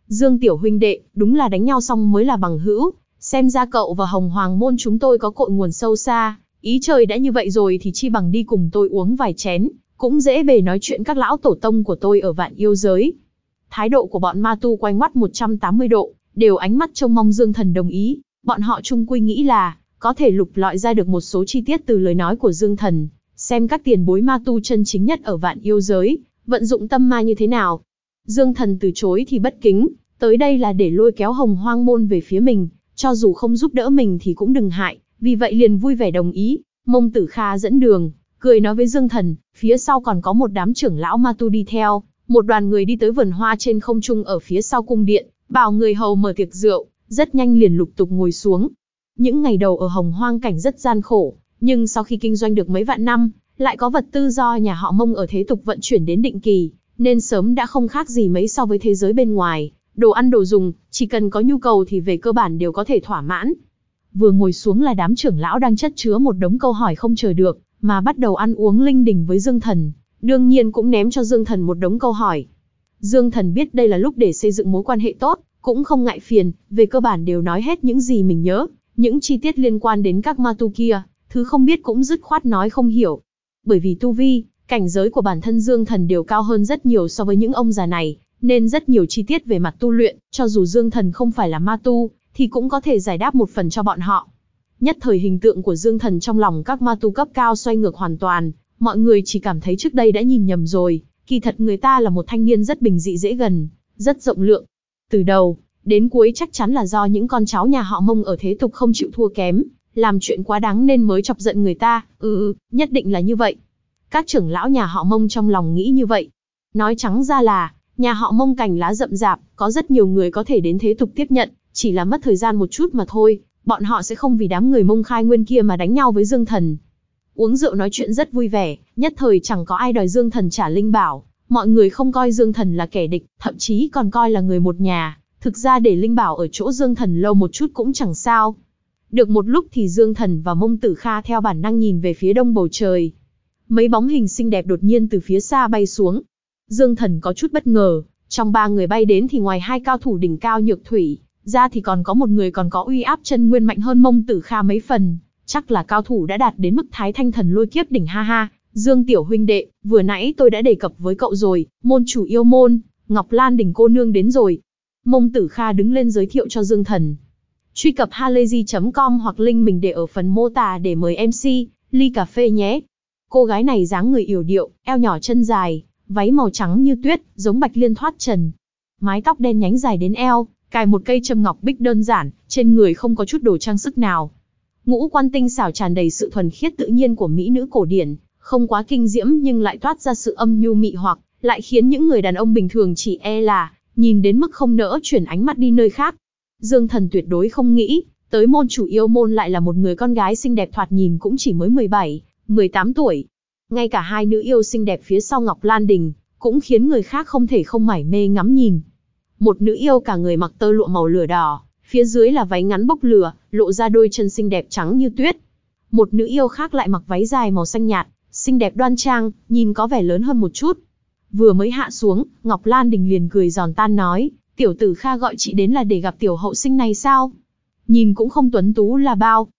Dương tiểu huynh đệ, đúng là đánh nhau xong mới là bằng hữu, xem ra cậu và Hồng Hoàng môn chúng tôi có cội nguồn sâu xa, ý trời đã như vậy rồi thì chi bằng đi cùng tôi uống vài chén, cũng dễ bề nói chuyện các lão tổ tông của tôi ở vạn yêu giới. Thái độ của bọn ma tu quay ngoắt 180 độ, đều ánh mắt trông mong Dương Thần đồng ý, bọn họ chung quy nghĩ là có thể lục lọi ra được một số chi tiết từ lời nói của Dương Thần, xem các tiền bối ma tu chân chính nhất ở vạn yêu giới, vận dụng tâm ma như thế nào. Dương Thần từ chối thì bất kính, tới đây là để lôi kéo Hồng Hoang môn về phía mình, cho dù không giúp đỡ mình thì cũng đừng hại, vì vậy liền vui vẻ đồng ý. Mông Tử Kha dẫn đường, cười nói với Dương Thần, phía sau còn có một đám trưởng lão ma tu đi theo, một đoàn người đi tới vườn hoa trên không trung ở phía sau cung điện, bảo người hầu mở tiệc rượu, rất nhanh liền lục tục ngồi xuống. Những ngày đầu ở Hồng Hoang cảnh rất gian khổ, nhưng sau khi kinh doanh được mấy vạn năm, lại có vật tư do nhà họ Mông ở thế tục vận chuyển đến định kỳ, nên sớm đã không khác gì mấy so với thế giới bên ngoài. Đồ ăn đồ dùng, chỉ cần có nhu cầu thì về cơ bản đều có thể thỏa mãn. Vừa ngồi xuống là đám trưởng lão đang chất chứa một đống câu hỏi không chờ được, mà bắt đầu ăn uống linh đình với Dương Thần, đương nhiên cũng ném cho Dương Thần một đống câu hỏi. Dương Thần biết đây là lúc để xây dựng mối quan hệ tốt, cũng không ngại phiền, về cơ bản đều nói hết những gì mình nhớ, những chi tiết liên quan đến các ma tu kia, thứ không biết cũng dứt khoát nói không hiểu. Bởi vì tu vi, cảnh giới của bản thân Dương Thần đều cao hơn rất nhiều so với những ông già này, nên rất nhiều chi tiết về mặt tu luyện, cho dù Dương Thần không phải là ma tu, thì cũng có thể giải đáp một phần cho bọn họ. Nhất thời hình tượng của Dương Thần trong lòng các ma tu cấp cao xoay ngược hoàn toàn, mọi người chỉ cảm thấy trước đây đã nhìn nhầm rồi, kỳ thật người ta là một thanh niên rất bình dị dễ gần, rất rộng lượng. Từ đầu đến cuối chắc chắn là do những con cháu nhà họ Mông ở thế tục không chịu thua kém, làm chuyện quá đáng nên mới chọc giận người ta, nhất định là như vậy. Các trưởng lão nhà họ Mông trong lòng nghĩ như vậy. Nói trắng ra là, nhà họ Mông cành lá rậm rạp, có rất nhiều người có thể đến thế tục tiếp nhận, chỉ là mất thời gian một chút mà thôi, bọn họ sẽ không vì đám người Mông Khai Nguyên kia mà đánh nhau với Dương Thần. Uống rượu nói chuyện rất vui vẻ, nhất thời chẳng có ai đòi Dương Thần trả linh bảo, mọi người không coi Dương Thần là kẻ địch, thậm chí còn coi là người một nhà, thực ra để linh bảo ở chỗ Dương Thần lâu một chút cũng chẳng sao. Được một lúc thì Dương Thần và Mông Tử Kha theo bản năng nhìn về phía đông bầu trời. Mấy bóng hình xinh đẹp đột nhiên từ phía xa bay xuống. Dương Thần có chút bất ngờ, trong ba người bay đến thì ngoài hai cao thủ đỉnh cao Nhược Thủy, ra thì còn có một người còn có uy áp chân nguyên mạnh hơn Mông Tử Kha mấy phần, chắc là cao thủ đã đạt đến mức Thái Thanh Thần Lôi Kiếp đỉnh ha ha. Dương tiểu huynh đệ, vừa nãy tôi đã đề cập với cậu rồi, môn chủ yêu môn, Ngọc Lan đỉnh cô nương đến rồi. Mông Tử Kha đứng lên giới thiệu cho Dương Thần. Truy cập halayzi.com hoặc link mình để ở phần mô tả để mời MC, ly cà phê nhé. Cô gái này dáng người yểu điệu, eo nhỏ chân dài, váy màu trắng như tuyết, giống bạch liên thoát trần. Mái tóc đen nhánh dài đến eo, cài một cây châm ngọc bích đơn giản, trên người không có chút đồ trang sức nào. Ngũ quan tinh xảo tràn đầy sự thuần khiết tự nhiên của mỹ nữ cổ điển, không quá kinh diễm nhưng lại toát ra sự âm nhu mị hoặc, lại khiến những người đàn ông bình thường chỉ e là nhìn đến mức không nỡ chuyển ánh mắt đi nơi khác. Dương Thần tuyệt đối không nghĩ tới môn chủ yêu môn lại là một người con gái xinh đẹp thoạt nhìn cũng chỉ mới 17, 18 tuổi. Ngay cả hai nữ yêu xinh đẹp phía sau Ngọc Lan Đình cũng khiến người khác không thể không mải mê ngắm nhìn. Một nữ yêu cả người mặc tơ lụa màu lửa đỏ, phía dưới là váy ngắn bốc lửa, lộ ra đôi chân xinh đẹp trắng như tuyết. Một nữ yêu khác lại mặc váy dài màu xanh nhạt, xinh đẹp đoan trang, nhìn có vẻ lớn hơn một chút. Vừa mới hạ xuống, Ngọc Lan Đình liền cười giòn tan nói, tiểu tử Kha gọi chị đến là để gặp tiểu hậu sinh này sao? Nhìn cũng không tuấn tú là bao.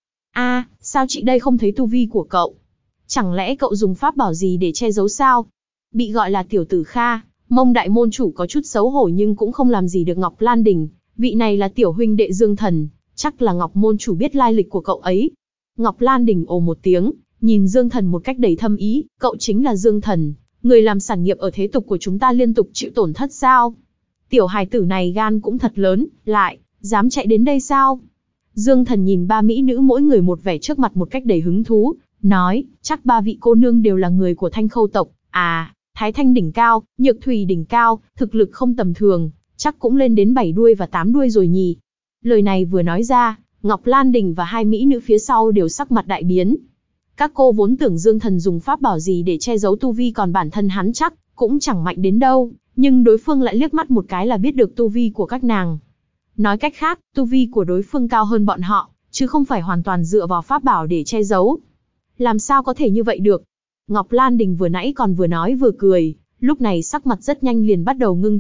Sao chị đây không thấy tu vi của cậu? Chẳng lẽ cậu dùng pháp bảo gì để che giấu sao? Bị gọi là tiểu tử Kha, Mông đại môn chủ có chút xấu hổ nhưng cũng không làm gì được Ngọc Lan Đình. Vị này là tiểu huynh đệ Dương Thần, chắc là Ngọc môn chủ biết lai lịch của cậu ấy. Ngọc Lan Đình ồ một tiếng, nhìn Dương Thần một cách đầy thâm ý, cậu chính là Dương Thần, người làm sản nghiệp ở thế tục của chúng ta liên tục chịu tổn thất sao? Tiểu hài tử này gan cũng thật lớn, lại dám chạy đến đây sao? Dương Thần nhìn ba mỹ nữ mỗi người một vẻ trước mặt một cách đầy hứng thú, nói, chắc ba vị cô nương đều là người của Thanh Khâu tộc, Thái Thanh đỉnh cao, Nhược Thủy đỉnh cao, thực lực không tầm thường, chắc cũng lên đến 7 đuôi và 8 đuôi rồi nhỉ. Lời này vừa nói ra, Ngọc Lan Đình và hai mỹ nữ phía sau đều sắc mặt đại biến. Các cô vốn tưởng Dương Thần dùng pháp bảo gì để che giấu tu vi, còn bản thân hắn chắc cũng chẳng mạnh đến đâu, nhưng đối phương lại liếc mắt một cái là biết được tu vi của các nàng. Nói cách khác, tu vi của đối phương cao hơn bọn họ, chứ không phải hoàn toàn dựa vào pháp bảo để che giấu. Làm sao có thể như vậy được? Ngọc Lan Đình vừa nãy còn vừa nói vừa cười, lúc này sắc mặt rất nhanh liền bắt đầu ngưng trọng,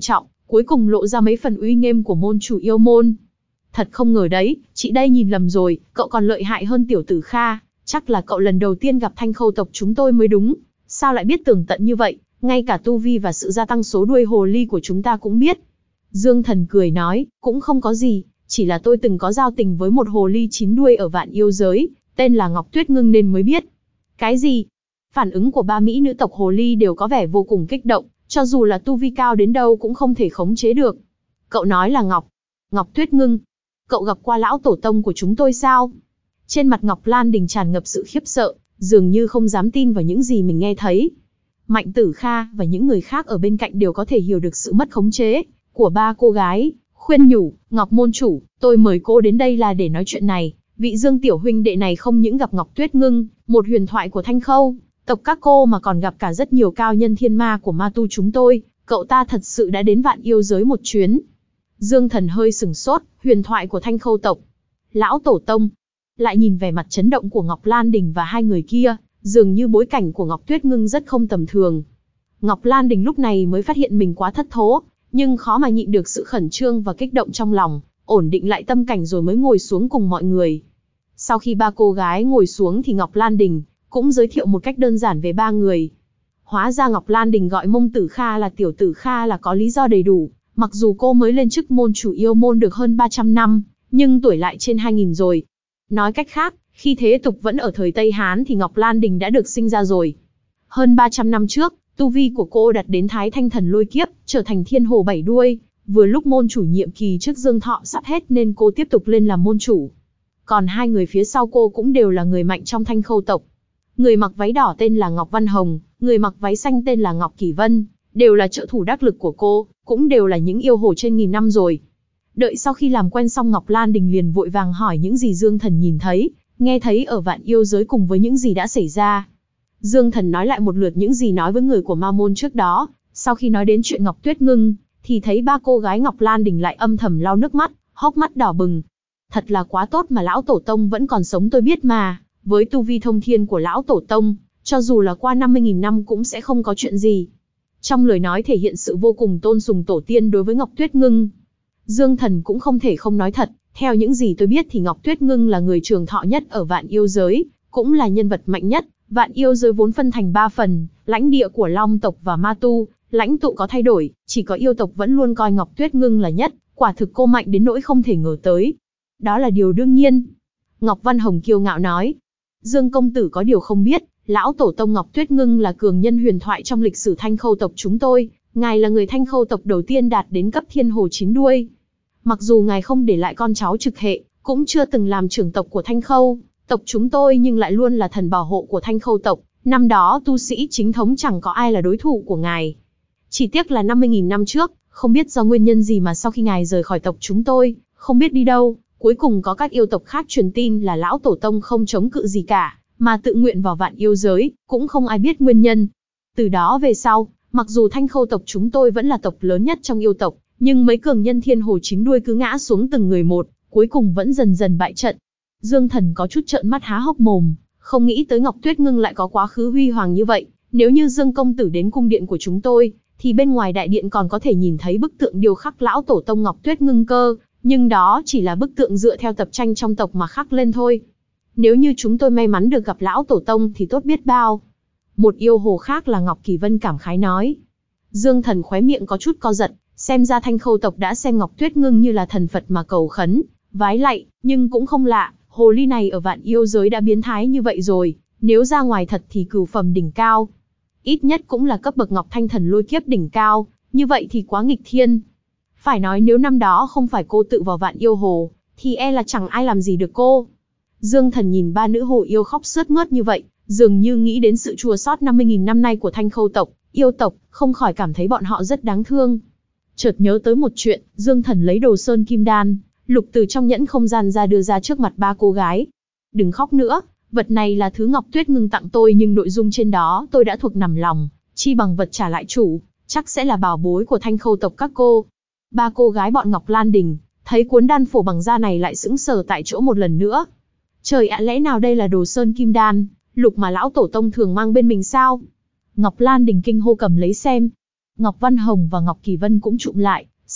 cuối cùng lộ ra mấy phần uy nghiêm của môn chủ yêu môn. Thật không ngờ đấy, chị đây nhìn lầm rồi, cậu còn lợi hại hơn tiểu tử Kha, chắc là cậu lần đầu tiên gặp Thanh Khâu tộc chúng tôi mới đúng. Sao lại biết tường tận như vậy, ngay cả tu vi và sự gia tăng số đuôi hồ ly của chúng ta cũng biết. Dương Thần cười nói, cũng không có gì, chỉ là tôi từng có giao tình với một hồ ly 9 đuôi ở Vạn Yêu Giới, tên là Ngọc Tuyết Ngưng nên mới biết. Cái gì? Phản ứng của ba mỹ nữ tộc hồ ly đều có vẻ vô cùng kích động, cho dù là tu vi cao đến đâu cũng không thể khống chế được. Cậu nói là Ngọc Tuyết Ngưng. Cậu gặp qua lão tổ tông của chúng tôi sao? Trên mặt Ngọc Lan Đình tràn ngập sự khiếp sợ, dường như không dám tin vào những gì mình nghe thấy. Mạnh Tử Kha và những người khác ở bên cạnh đều có thể hiểu được sự mất khống chế của ba cô gái, khuyên nhủ, Ngọc môn chủ, tôi mời cô đến đây là để nói chuyện này. Vị Dương tiểu huynh đệ này không những gặp Ngọc Tuyết Ngưng, một huyền thoại của Thanh Khâu tộc các cô, mà còn gặp cả rất nhiều cao nhân thiên ma của ma tu chúng tôi. Cậu ta thật sự đã đến Vạn Yêu Giới một chuyến. Dương Thần hơi sửng sốt, huyền thoại của Thanh Khâu tộc, lão tổ tông. Lại nhìn vẻ mặt chấn động của Ngọc Lan Đình và hai người kia, dường như bối cảnh của Ngọc Tuyết Ngưng rất không tầm thường. Ngọc Lan Đình lúc này mới phát hiện mình quá thất thố, nhưng khó mà nhịn được sự khẩn trương và kích động trong lòng, ổn định lại tâm cảnh rồi mới ngồi xuống cùng mọi người. Sau khi ba cô gái ngồi xuống thì Ngọc Lan Đình cũng giới thiệu một cách đơn giản về ba người. Hóa ra Ngọc Lan Đình gọi Mông Tử Kha là tiểu tử Kha là có lý do đầy đủ, mặc dù cô mới lên chức môn chủ yêu môn được hơn 300 năm, nhưng tuổi lại trên 2000 rồi. Nói cách khác, khi thế tục vẫn ở thời Tây Hán thì Ngọc Lan Đình đã được sinh ra rồi. Hơn 300 năm trước, tu vi của cô đạt đến Thái Thanh Thần Lôi Kiếp, trở thành Thiên Hồ 7 đuôi. Vừa lúc môn chủ nhiệm kỳ trước Dương Thọ sắp hết nên cô tiếp tục lên làm môn chủ. Còn hai người phía sau cô cũng đều là người mạnh trong Thanh Khâu tộc. Người mặc váy đỏ tên là Ngọc Văn Hồng, người mặc váy xanh tên là Ngọc Kỳ Vân, đều là trợ thủ đắc lực của cô, cũng đều là những yêu hồ trên 1000 năm rồi. Đợi sau khi làm quen xong, Ngọc Lan Đình liền vội vàng hỏi những gì Dương Thần nhìn thấy, nghe thấy ở Vạn Yêu Giới cùng với những gì đã xảy ra. Dương Thần nói lại một lượt những gì nói với người của ma môn trước đó. Sau khi nói đến chuyện Ngọc Tuyết Ngưng, thì thấy ba cô gái Ngọc Lan Đình lại âm thầm lau nước mắt, hốc mắt đỏ bừng. Thật là quá tốt mà lão tổ tông vẫn còn sống, tôi biết mà, với tu vi thông thiên của lão tổ tông, cho dù là qua 50.000 năm cũng sẽ không có chuyện gì. Trong lời nói thể hiện sự vô cùng tôn sùng tổ tiên đối với Ngọc Tuyết Ngưng. Dương Thần cũng không thể không nói thật, theo những gì tôi biết thì Ngọc Tuyết Ngưng là người trường thọ nhất ở Vạn Yêu Giới, cũng là nhân vật mạnh nhất. Vạn Yêu Giới vốn phân thành 3 phần, lãnh địa của Long tộc và Ma tu, lãnh tụ có thay đổi, chỉ có yêu tộc vẫn luôn coi Ngọc Tuyết Ngưng là nhất, quả thực cô mạnh đến nỗi không thể ngờ tới. Đó là điều đương nhiên. Ngọc Văn Hồng kiêu ngạo nói. Dương công tử có điều không biết, lão tổ tông Ngọc Tuyết Ngưng là cường nhân huyền thoại trong lịch sử Thanh Khâu tộc chúng tôi, ngài là người Thanh Khâu tộc đầu tiên đạt đến cấp Thiên Hồ 9 đuôi. Mặc dù ngài không để lại con cháu trực hệ, cũng chưa từng làm trưởng tộc của Thanh Khâu tộc chúng tôi, nhưng lại luôn là thần bảo hộ của Thanh Khâu tộc. Năm đó tu sĩ chính thống chẳng có ai là đối thủ của ngài. Chỉ tiếc là 50.000 năm trước, không biết do nguyên nhân gì mà sau khi ngài rời khỏi tộc chúng tôi, không biết đi đâu, cuối cùng có các yêu tộc khác truyền tin là lão tổ tông không chống cự gì cả, mà tự nguyện vào Vạn Yêu Giới, cũng không ai biết nguyên nhân. Từ đó về sau, mặc dù Thanh Khâu tộc chúng tôi vẫn là tộc lớn nhất trong yêu tộc, nhưng mấy cường nhân Thiên Hồ 9 đuôi cứ ngã xuống từng người một, cuối cùng vẫn dần dần bại trận. Dương Thần có chút trợn mắt há hốc mồm, không nghĩ tới Ngọc Tuyết Ngưng lại có quá khứ huy hoàng như vậy. Nếu như Dương công tử đến cung điện của chúng tôi, thì bên ngoài đại điện còn có thể nhìn thấy bức tượng điêu khắc lão tổ tông Ngọc Tuyết Ngưng cơ, nhưng đó chỉ là bức tượng dựa theo tập tranh trong tộc mà khắc lên thôi. Nếu như chúng tôi may mắn được gặp lão tổ tông thì tốt biết bao. Một yêu hồ khác là Ngọc Kỳ Vân cảm khái nói. Dương Thần khóe miệng có chút co giật, xem ra Thanh Khâu tộc đã xem Ngọc Tuyết Ngưng như là thần Phật mà cầu khấn, vái lạy, nhưng cũng không lạ, hồ ly này ở Vạn Yêu Giới đã biến thái như vậy rồi, nếu ra ngoài thật thì cửu phẩm đỉnh cao. Ít nhất cũng là cấp bậc Ngọc Thanh Thần Lôi Kiếp đỉnh cao, như vậy thì quá nghịch thiên. Phải nói nếu năm đó không phải cô tự vào Vạn Yêu Hồ, thì e là chẳng ai làm gì được cô. Dương Thần nhìn ba nữ hồ yêu khóc sướt mướt như vậy, dường như nghĩ đến sự chua xót 50.000 năm nay của Thanh Khâu tộc, yêu tộc, không khỏi cảm thấy bọn họ rất đáng thương. Chợt nhớ tới một chuyện, Dương Thần lấy Đồ Sơn Kim Đan, lục từ trong nhẫn không gian ra đưa ra trước mặt ba cô gái. Đừng khóc nữa, vật này là thứ Ngọc Tuyết Ngưng tặng tôi nhưng nội dung trên đó tôi đã thuộc nằm lòng, chi bằng vật trả lại chủ, chắc sẽ là bảo bối của Thanh Khâu tộc các cô. Ba cô gái bọn Ngọc Lan Đình, thấy cuốn đan phổ bằng da này lại sững sờ tại chỗ một lần nữa. Trời ạ, lẽ nào đây là Đồ Sơn Kim Đan, lục mà lão tổ tông thường mang bên mình sao? Ngọc Lan Đình kinh hô cầm lấy xem. Ngọc Văn Hồng và Ngọc Kỳ Vân cũng chụm lại,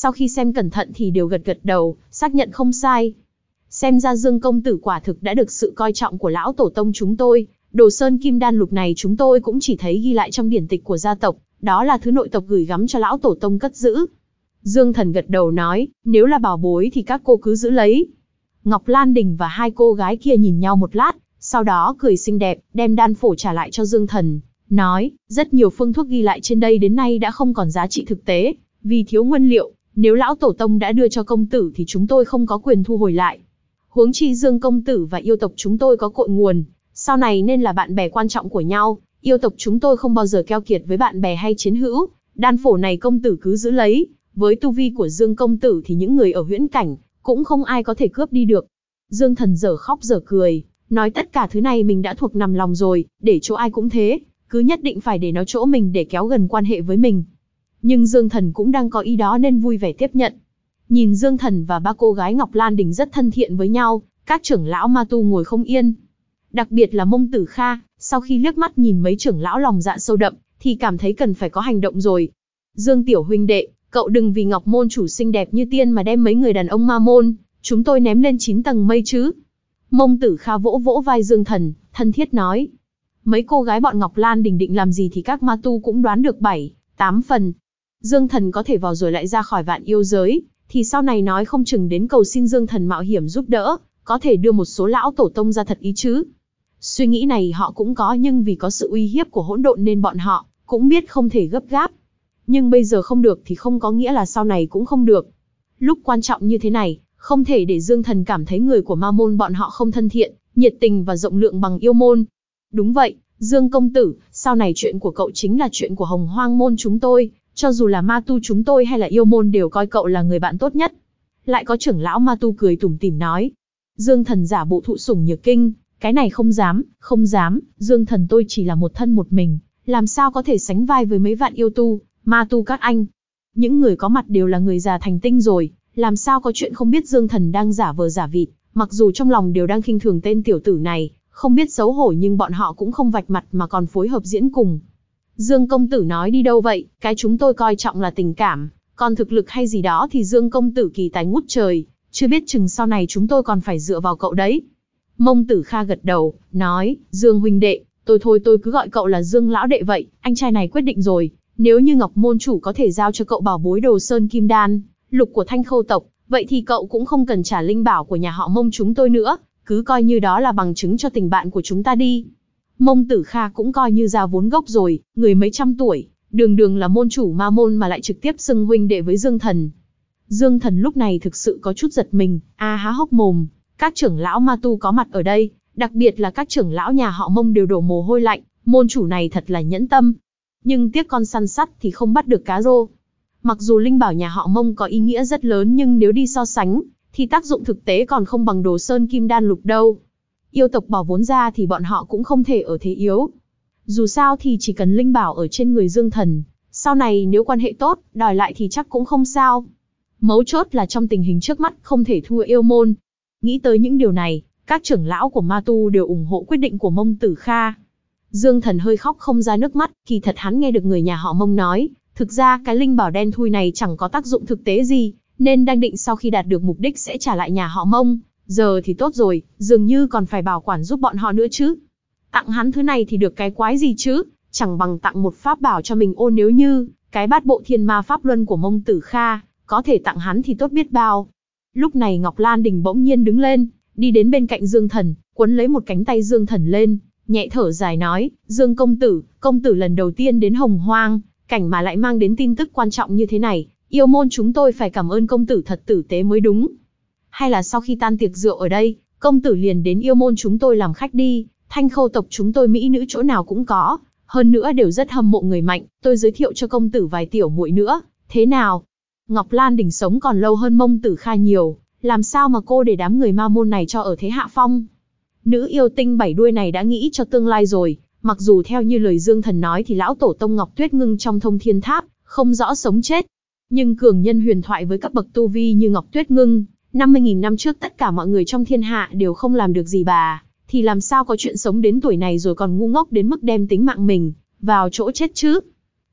sau khi xem cẩn thận thì đều gật gật đầu, xác nhận không sai. Xem ra Dương công tử quả thực đã được sự coi trọng của lão tổ tông chúng tôi, Đồ Sơn Kim Đan Lục này chúng tôi cũng chỉ thấy ghi lại trong điển tịch của gia tộc, đó là thứ nội tộc gửi gắm cho lão tổ tông cất giữ. Dương Thần gật đầu nói, nếu là bảo bối thì các cô cứ giữ lấy. Ngọc Lan Đình và hai cô gái kia nhìn nhau một lát, sau đó cười xinh đẹp, đem đan phổ trả lại cho Dương Thần, nói, rất nhiều phương thuốc ghi lại trên đây đến nay đã không còn giá trị thực tế, vì thiếu nguyên liệu, nếu lão tổ tông đã đưa cho công tử thì chúng tôi không có quyền thu hồi lại. Huống chi Dương công tử và yêu tộc chúng tôi có cội nguồn, sau này nên là bạn bè quan trọng của nhau, yêu tộc chúng tôi không bao giờ keo kiệt với bạn bè hay chiến hữu, đan phổ này công tử cứ giữ lấy, với tu vi của Dương công tử thì những người ở huyễn cảnh, cũng không ai có thể cướp đi được. Dương Thần dở khóc dở cười, nói tất cả thứ này mình đã thuộc nằm lòng rồi, để chỗ ai cũng thế, cứ nhất định phải để nó chỗ mình để kéo gần quan hệ với mình. Nhưng Dương Thần cũng đang có ý đó nên vui vẻ tiếp nhận. Nhìn Dương Thần và ba cô gái Ngọc Lan Đình rất thân thiện với nhau, các trưởng lão ma tu ngồi không yên. Đặc biệt là Mông Tử Kha, sau khi liếc mắt nhìn mấy trưởng lão lòng dạ sâu đậm, thì cảm thấy cần phải có hành động rồi. Dương tiểu huynh đệ, cậu đừng vì Ngọc môn chủ xinh đẹp như tiên mà đem mấy người đàn ông ma môn, chúng tôi ném lên 9 tầng mây chứ. Mông Tử Kha vỗ vỗ vai Dương Thần, thân thiết nói. Mấy cô gái bọn Ngọc Lan Đình định làm gì thì các ma tu cũng đoán được 7-8 phần. Dương Thần có thể vào rồi lại ra khỏi vạn yêu giới, thì sau này nói không chừng đến cầu xin Dương Thần mạo hiểm giúp đỡ, có thể đưa một số lão tổ tông ra thật ý chứ. Suy nghĩ này họ cũng có, nhưng vì có sự uy hiếp của hỗn độn nên bọn họ cũng biết không thể gấp gáp. Nhưng bây giờ không được thì không có nghĩa là sau này cũng không được. Lúc quan trọng như thế này, không thể để Dương Thần cảm thấy người của ma môn bọn họ không thân thiện, nhiệt tình và rộng lượng bằng yêu môn. Đúng vậy, Dương công tử, sau này chuyện của cậu chính là chuyện của Hồng Hoang môn chúng tôi, cho dù là ma tu chúng tôi hay là yêu môn đều coi cậu là người bạn tốt nhất. Lại có trưởng lão ma tu cười tủm tỉm nói. Dương Thần giả bộ thụ sủng nhược kinh, cái này không dám, Dương Thần tôi chỉ là một thân một mình, làm sao có thể sánh vai với mấy vạn yêu tu, ma tu các anh. Những người có mặt đều là người già thành tinh rồi, làm sao có chuyện không biết Dương Thần đang giả vờ giả vịt, mặc dù trong lòng đều đang khinh thường tên tiểu tử này, không biết xấu hổ nhưng bọn họ cũng không vạch mặt mà còn phối hợp diễn cùng. Dương công tử nói đi đâu vậy, cái chúng tôi coi trọng là tình cảm, còn thực lực hay gì đó thì Dương công tử kỳ tài ngút trời, chưa biết chừng sau này chúng tôi còn phải dựa vào cậu đấy. Mông Tử Kha gật đầu, nói, Dương huynh đệ, tôi cứ gọi cậu là Dương lão đệ vậy, anh trai này quyết định rồi, nếu như Ngọc môn chủ có thể giao cho cậu bảo bối Đồ Sơn Kim Đan, Lục của Thanh Khâu tộc, vậy thì cậu cũng không cần trả linh bảo của nhà họ Mông chúng tôi nữa, cứ coi như đó là bằng chứng cho tình bạn của chúng ta đi. Mông Tử Kha cũng coi như ra vốn gốc rồi, người mấy trăm tuổi, đường là môn chủ ma môn mà lại trực tiếp xưng huynh đệ với Dương Thần. Dương Thần lúc này thực sự có chút giật mình, há hốc mồm, các trưởng lão ma tu có mặt ở đây, đặc biệt là các trưởng lão nhà họ Mông đều đổ mồ hôi lạnh, môn chủ này thật là nhẫn tâm. Nhưng tiếc con săn sắt thì không bắt được cá rô. Mặc dù linh bảo nhà họ Mông có ý nghĩa rất lớn nhưng nếu đi so sánh, thì tác dụng thực tế còn không bằng Đồ Sơn Kim Đan Lục đâu. Yêu tộc bỏ vốn ra thì bọn họ cũng không thể ở thế yếu. Dù sao thì chỉ cần linh bảo ở trên người Dương Thần, sau này nếu quan hệ tốt, đòi lại thì chắc cũng không sao. Mấu chốt là trong tình hình trước mắt không thể thua yêu môn. Nghĩ tới những điều này, các trưởng lão của ma tu đều ủng hộ quyết định của Mông Tử Kha. Dương Thần hơi khóc không ra nước mắt, kỳ thật hắn nghe được người nhà họ Mông nói, thực ra cái linh bảo đen thui này chẳng có tác dụng thực tế gì, nên đang định sau khi đạt được mục đích sẽ trả lại nhà họ Mông. Giờ thì tốt rồi, dường như còn phải bảo quản giúp bọn họ nữa chứ. Tặng hắn thứ này thì được cái quái gì chứ, chẳng bằng tặng một pháp bảo cho mình ôn, nếu như cái bát bộ thiên ma pháp luân của Mông Tử Kha có thể tặng hắn thì tốt biết bao. Lúc này Ngọc Lan Đình bỗng nhiên đứng lên, đi đến bên cạnh Dương Thần, quấn lấy một cánh tay Dương Thần lên, nhẹ thở dài nói, Dương công tử lần đầu tiên đến Hồng Hoang, cảnh mà lại mang đến tin tức quan trọng như thế này, yêu môn chúng tôi phải cảm ơn công tử thật tử tế mới đúng. Hay là sau khi tan tiệc rượu ở đây, công tử liền đến yêu môn chúng tôi làm khách đi, Thanh Khâu tộc chúng tôi mỹ nữ chỗ nào cũng có, hơn nữa đều rất hâm mộ người mạnh, tôi giới thiệu cho công tử vài tiểu muội nữa, thế nào? Ngọc Lan Đình sống còn lâu hơn Mông Tử Kha nhiều, làm sao mà cô để đám người ma môn này cho ở thế hạ phong? Nữ yêu tinh 7 đuôi này đã nghĩ cho tương lai rồi, mặc dù theo như lời Dương Thần nói thì lão tổ tông Ngọc Tuyết Ngưng trong Thông Thiên Tháp, không rõ sống chết. Nhưng cường nhân huyền thoại với các bậc tu vi như Ngọc Tuyết Ngưng, 50.000 năm trước tất cả mọi người trong thiên hạ đều không làm được gì bà, thì làm sao có chuyện sống đến tuổi này rồi còn ngu ngốc đến mức đem tính mạng mình vào chỗ chết chứ?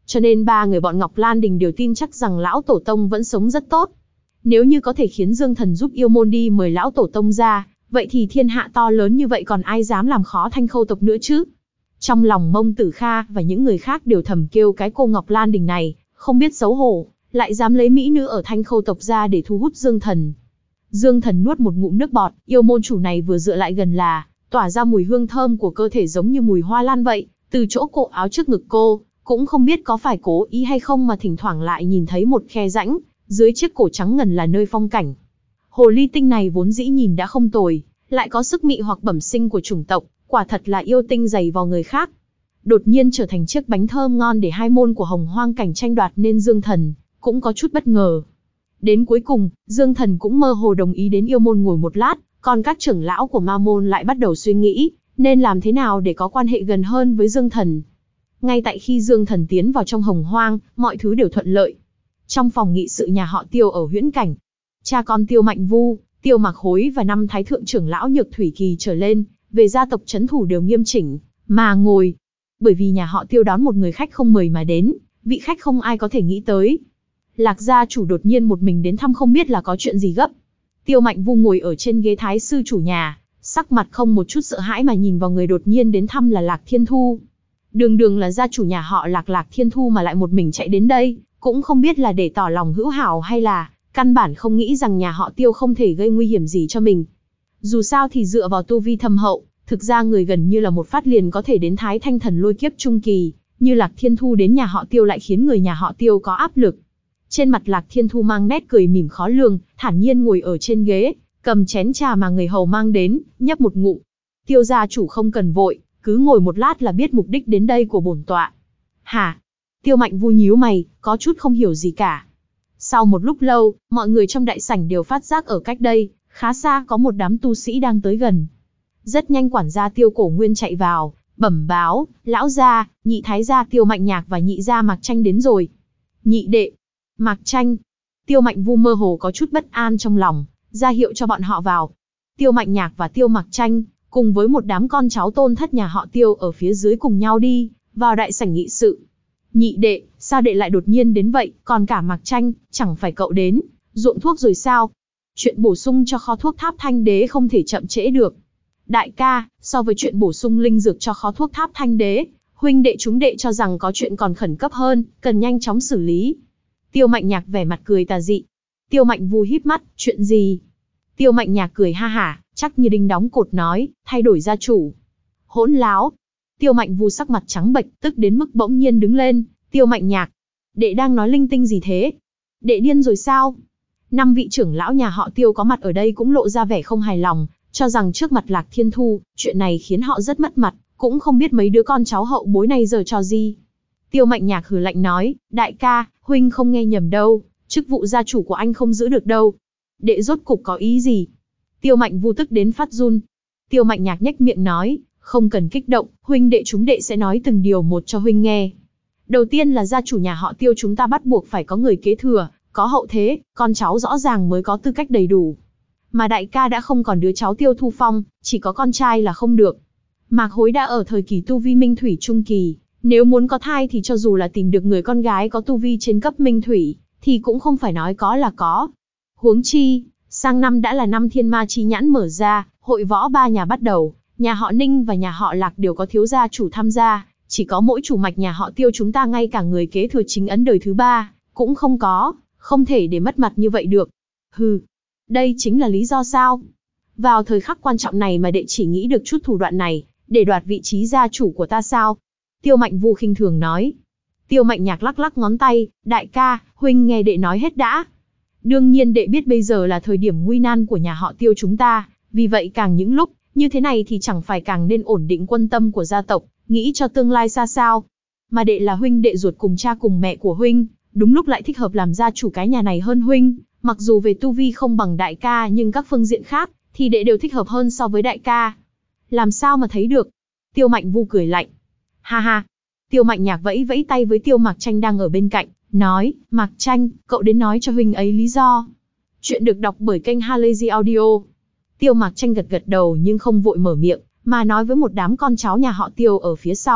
cho nên ba người bọn Ngọc Lan Đình đều tin chắc rằng lão tổ tông vẫn sống rất tốt. Nếu như có thể khiến Dương Thần giúp yêu môn đi mời lão tổ tông ra, vậy thì thiên hạ to lớn như vậy còn ai dám làm khó Thanh Khâu tộc nữa chứ? Trong lòng Mông Tử Kha và những người khác đều thầm kêu cái cô Ngọc Lan Đình này, không biết xấu hổ, lại dám lấy mỹ nữ ở Thanh Khâu tộc ra để thu hút Dương Thần. Dương Thần nuốt một ngụm nước bọt, yêu môn chủ này vừa dựa lại gần là, tỏa ra mùi hương thơm của cơ thể giống như mùi hoa lan vậy, từ chỗ cổ áo trước ngực cô, cũng không biết có phải cố ý hay không mà thỉnh thoảng lại nhìn thấy một khe rãnh, dưới chiếc cổ trắng ngần là nơi phong cảnh. Hồ ly tinh này vốn dĩ nhìn đã không tồi, lại có sức mị hoặc bẩm sinh của chủng tộc, quả thật là yêu tinh dày vào người khác. Đột nhiên trở thành chiếc bánh thơm ngon để hai môn của Hồng Hoang Cảnh tranh đoạt nên Dương Thần cũng có chút bất ngờ. Đến cuối cùng, Dương Thần cũng mơ hồ đồng ý đến yêu môn ngồi một lát, còn các trưởng lão của ma môn lại bắt đầu suy nghĩ, nên làm thế nào để có quan hệ gần hơn với Dương Thần. Ngay tại khi Dương Thần tiến vào trong Hồng Hoang, mọi thứ đều thuận lợi. Trong phòng nghị sự nhà họ Tiêu ở Huyễn Cảnh, cha con Tiêu Mạnh Vu, Tiêu Mạc Hối và 5 thái thượng trưởng lão Nhược Thủy Kỳ trở lên, về gia tộc trấn thủ đều nghiêm chỉnh, mà ngồi. Bởi vì nhà họ Tiêu đón một người khách không mời mà đến, vị khách không ai có thể nghĩ tới. Lạc gia chủ đột nhiên một mình đến thăm không biết là có chuyện gì gấp. Tiêu Mạnh Vu ngồi ở trên ghế thái sư chủ nhà, sắc mặt không một chút sợ hãi mà nhìn vào người đột nhiên đến thăm là Lạc Thiên Thu. Đường đường là gia chủ nhà họ Lạc, Lạc Thiên Thu mà lại một mình chạy đến đây, cũng không biết là để tỏ lòng hữu hảo hay là căn bản không nghĩ rằng nhà họ Tiêu không thể gây nguy hiểm gì cho mình. Dù sao thì dựa vào tu vi thâm hậu, thực ra người gần như là một phát liền có thể đến Thái Thanh Thần Lôi Kiếp trung kỳ, như Lạc Thiên Thu đến nhà họ Tiêu lại khiến người nhà họ Tiêu có áp lực. Trên mặt Lạc Thiên Thu mang nét cười mỉm khó lường, thản nhiên ngồi ở trên ghế, cầm chén trà mà người hầu mang đến, nhấp một ngụm. Tiêu gia chủ không cần vội, cứ ngồi một lát là biết mục đích đến đây của bổn tọa. Hả? Tiêu Mạnh Vu nhíu mày, có chút không hiểu gì cả. Sau một lúc lâu, mọi người trong đại sảnh đều phát giác ở cách đây, khá xa có một đám tu sĩ đang tới gần. Rất nhanh quản gia Tiêu Cổ Nguyên chạy vào, bẩm báo, lão gia, nhị thái gia Tiêu Mạnh Nhạc và nhị gia Mạc Tranh đến rồi. Nhị đệ, Mạc Tranh. Tiêu Mạnh Vu mơ hồ có chút bất an trong lòng, ra hiệu cho bọn họ vào. Tiêu Mạnh Nhạc và Tiêu Mạc Tranh, cùng với một đám con cháu tôn thất nhà họ Tiêu ở phía dưới cùng nhau đi, vào đại sảnh nghị sự. Nhị đệ, sao đệ lại đột nhiên đến vậy, còn cả Mạc Tranh, chẳng phải cậu đến, ruộng thuốc rồi sao? Chuyện bổ sung cho kho thuốc Tháp Thanh Đế không thể chậm trễ được. Đại ca, so với chuyện bổ sung linh dược cho kho thuốc Tháp Thanh Đế, huynh đệ chúng đệ cho rằng có chuyện còn khẩn cấp hơn, cần nhanh chóng xử lý. Tiêu Mạnh Nhạc vẻ mặt cười tà dị. Tiêu Mạnh Vu híp mắt, chuyện gì? Tiêu Mạnh Nhạc cười ha hả, chắc như đinh đóng cột nói, thay đổi gia chủ. Hỗn láo. Tiêu Mạnh Vu sắc mặt trắng bệch, tức đến mức bỗng nhiên đứng lên. Tiêu Mạnh Nhạc, đệ đang nói linh tinh gì thế? Đệ điên rồi sao? 5 vị trưởng lão nhà họ Tiêu có mặt ở đây cũng lộ ra vẻ không hài lòng, cho rằng trước mặt Lạc Thiên Thu, chuyện này khiến họ rất mất mặt, cũng không biết mấy đứa con cháu hậu bối này giờ trò gì. Tiêu Mạnh Nhạc hừ lạnh nói, đại ca, huynh không nghe nhầm đâu, chức vụ gia chủ của anh không giữ được đâu. Đệ rốt cục có ý gì? Tiêu Mạnh Vu tức đến phát run. Tiêu Mạnh Nhạc nhếch miệng nói, không cần kích động, huynh đệ chúng đệ sẽ nói từng điều một cho huynh nghe. Đầu tiên là gia chủ nhà họ Tiêu chúng ta bắt buộc phải có người kế thừa, có hậu thế, con cháu rõ ràng mới có tư cách đầy đủ. Mà đại ca đã không còn đứa cháu Tiêu Thu Phong, chỉ có con trai là không được. Mạc Hối đã ở thời kỳ tu vi minh thủy trung kỳ, nếu muốn có thai thì cho dù là tìm được người con gái có tu vi trên cấp minh thủy, thì cũng không phải nói có là có. Huống chi, sang năm đã là năm thiên ma chi nhãn mở ra, hội võ 3 nhà bắt đầu, nhà họ Ninh và nhà họ Lạc đều có thiếu gia chủ tham gia, chỉ có mỗi chủ mạch nhà họ Tiêu chúng ta ngay cả người kế thừa chính ấn đời thứ 3, cũng không có, không thể để mất mặt như vậy được. Hừ, đây chính là lý do sao? Vào thời khắc quan trọng này mà đệ chỉ nghĩ được chút thủ đoạn này, để đoạt vị trí gia chủ của ta sao? Tiêu Mạnh Vu khinh thường nói. Tiêu Mạnh Nhạc lắc lắc ngón tay, đại ca, huynh nghe đệ nói hết đã. Đương nhiên đệ biết bây giờ là thời điểm nguy nan của nhà họ Tiêu chúng ta, vì vậy càng những lúc như thế này thì chẳng phải càng nên ổn định quân tâm của gia tộc, nghĩ cho tương lai xa sao. Mà đệ là huynh đệ ruột cùng cha cùng mẹ của huynh, đúng lúc lại thích hợp làm gia chủ cái nhà này hơn huynh, mặc dù về tu vi không bằng đại ca nhưng các phương diện khác thì đệ đều thích hợp hơn so với đại ca. Làm sao mà thấy được? Tiêu Mạnh Vu cười lạnh. Ha ha. Tiêu Mạnh Nhạc vẫy vẫy tay với Tiêu Mạc Tranh đang ở bên cạnh, nói, Mạc Tranh, cậu đến nói cho huynh ấy lý do. Chuyện được đọc bởi kênh Halazy Audio. Tiêu Mạc Tranh gật gật đầu nhưng không vội mở miệng, mà nói với một đám con cháu nhà họ Tiêu ở phía sau,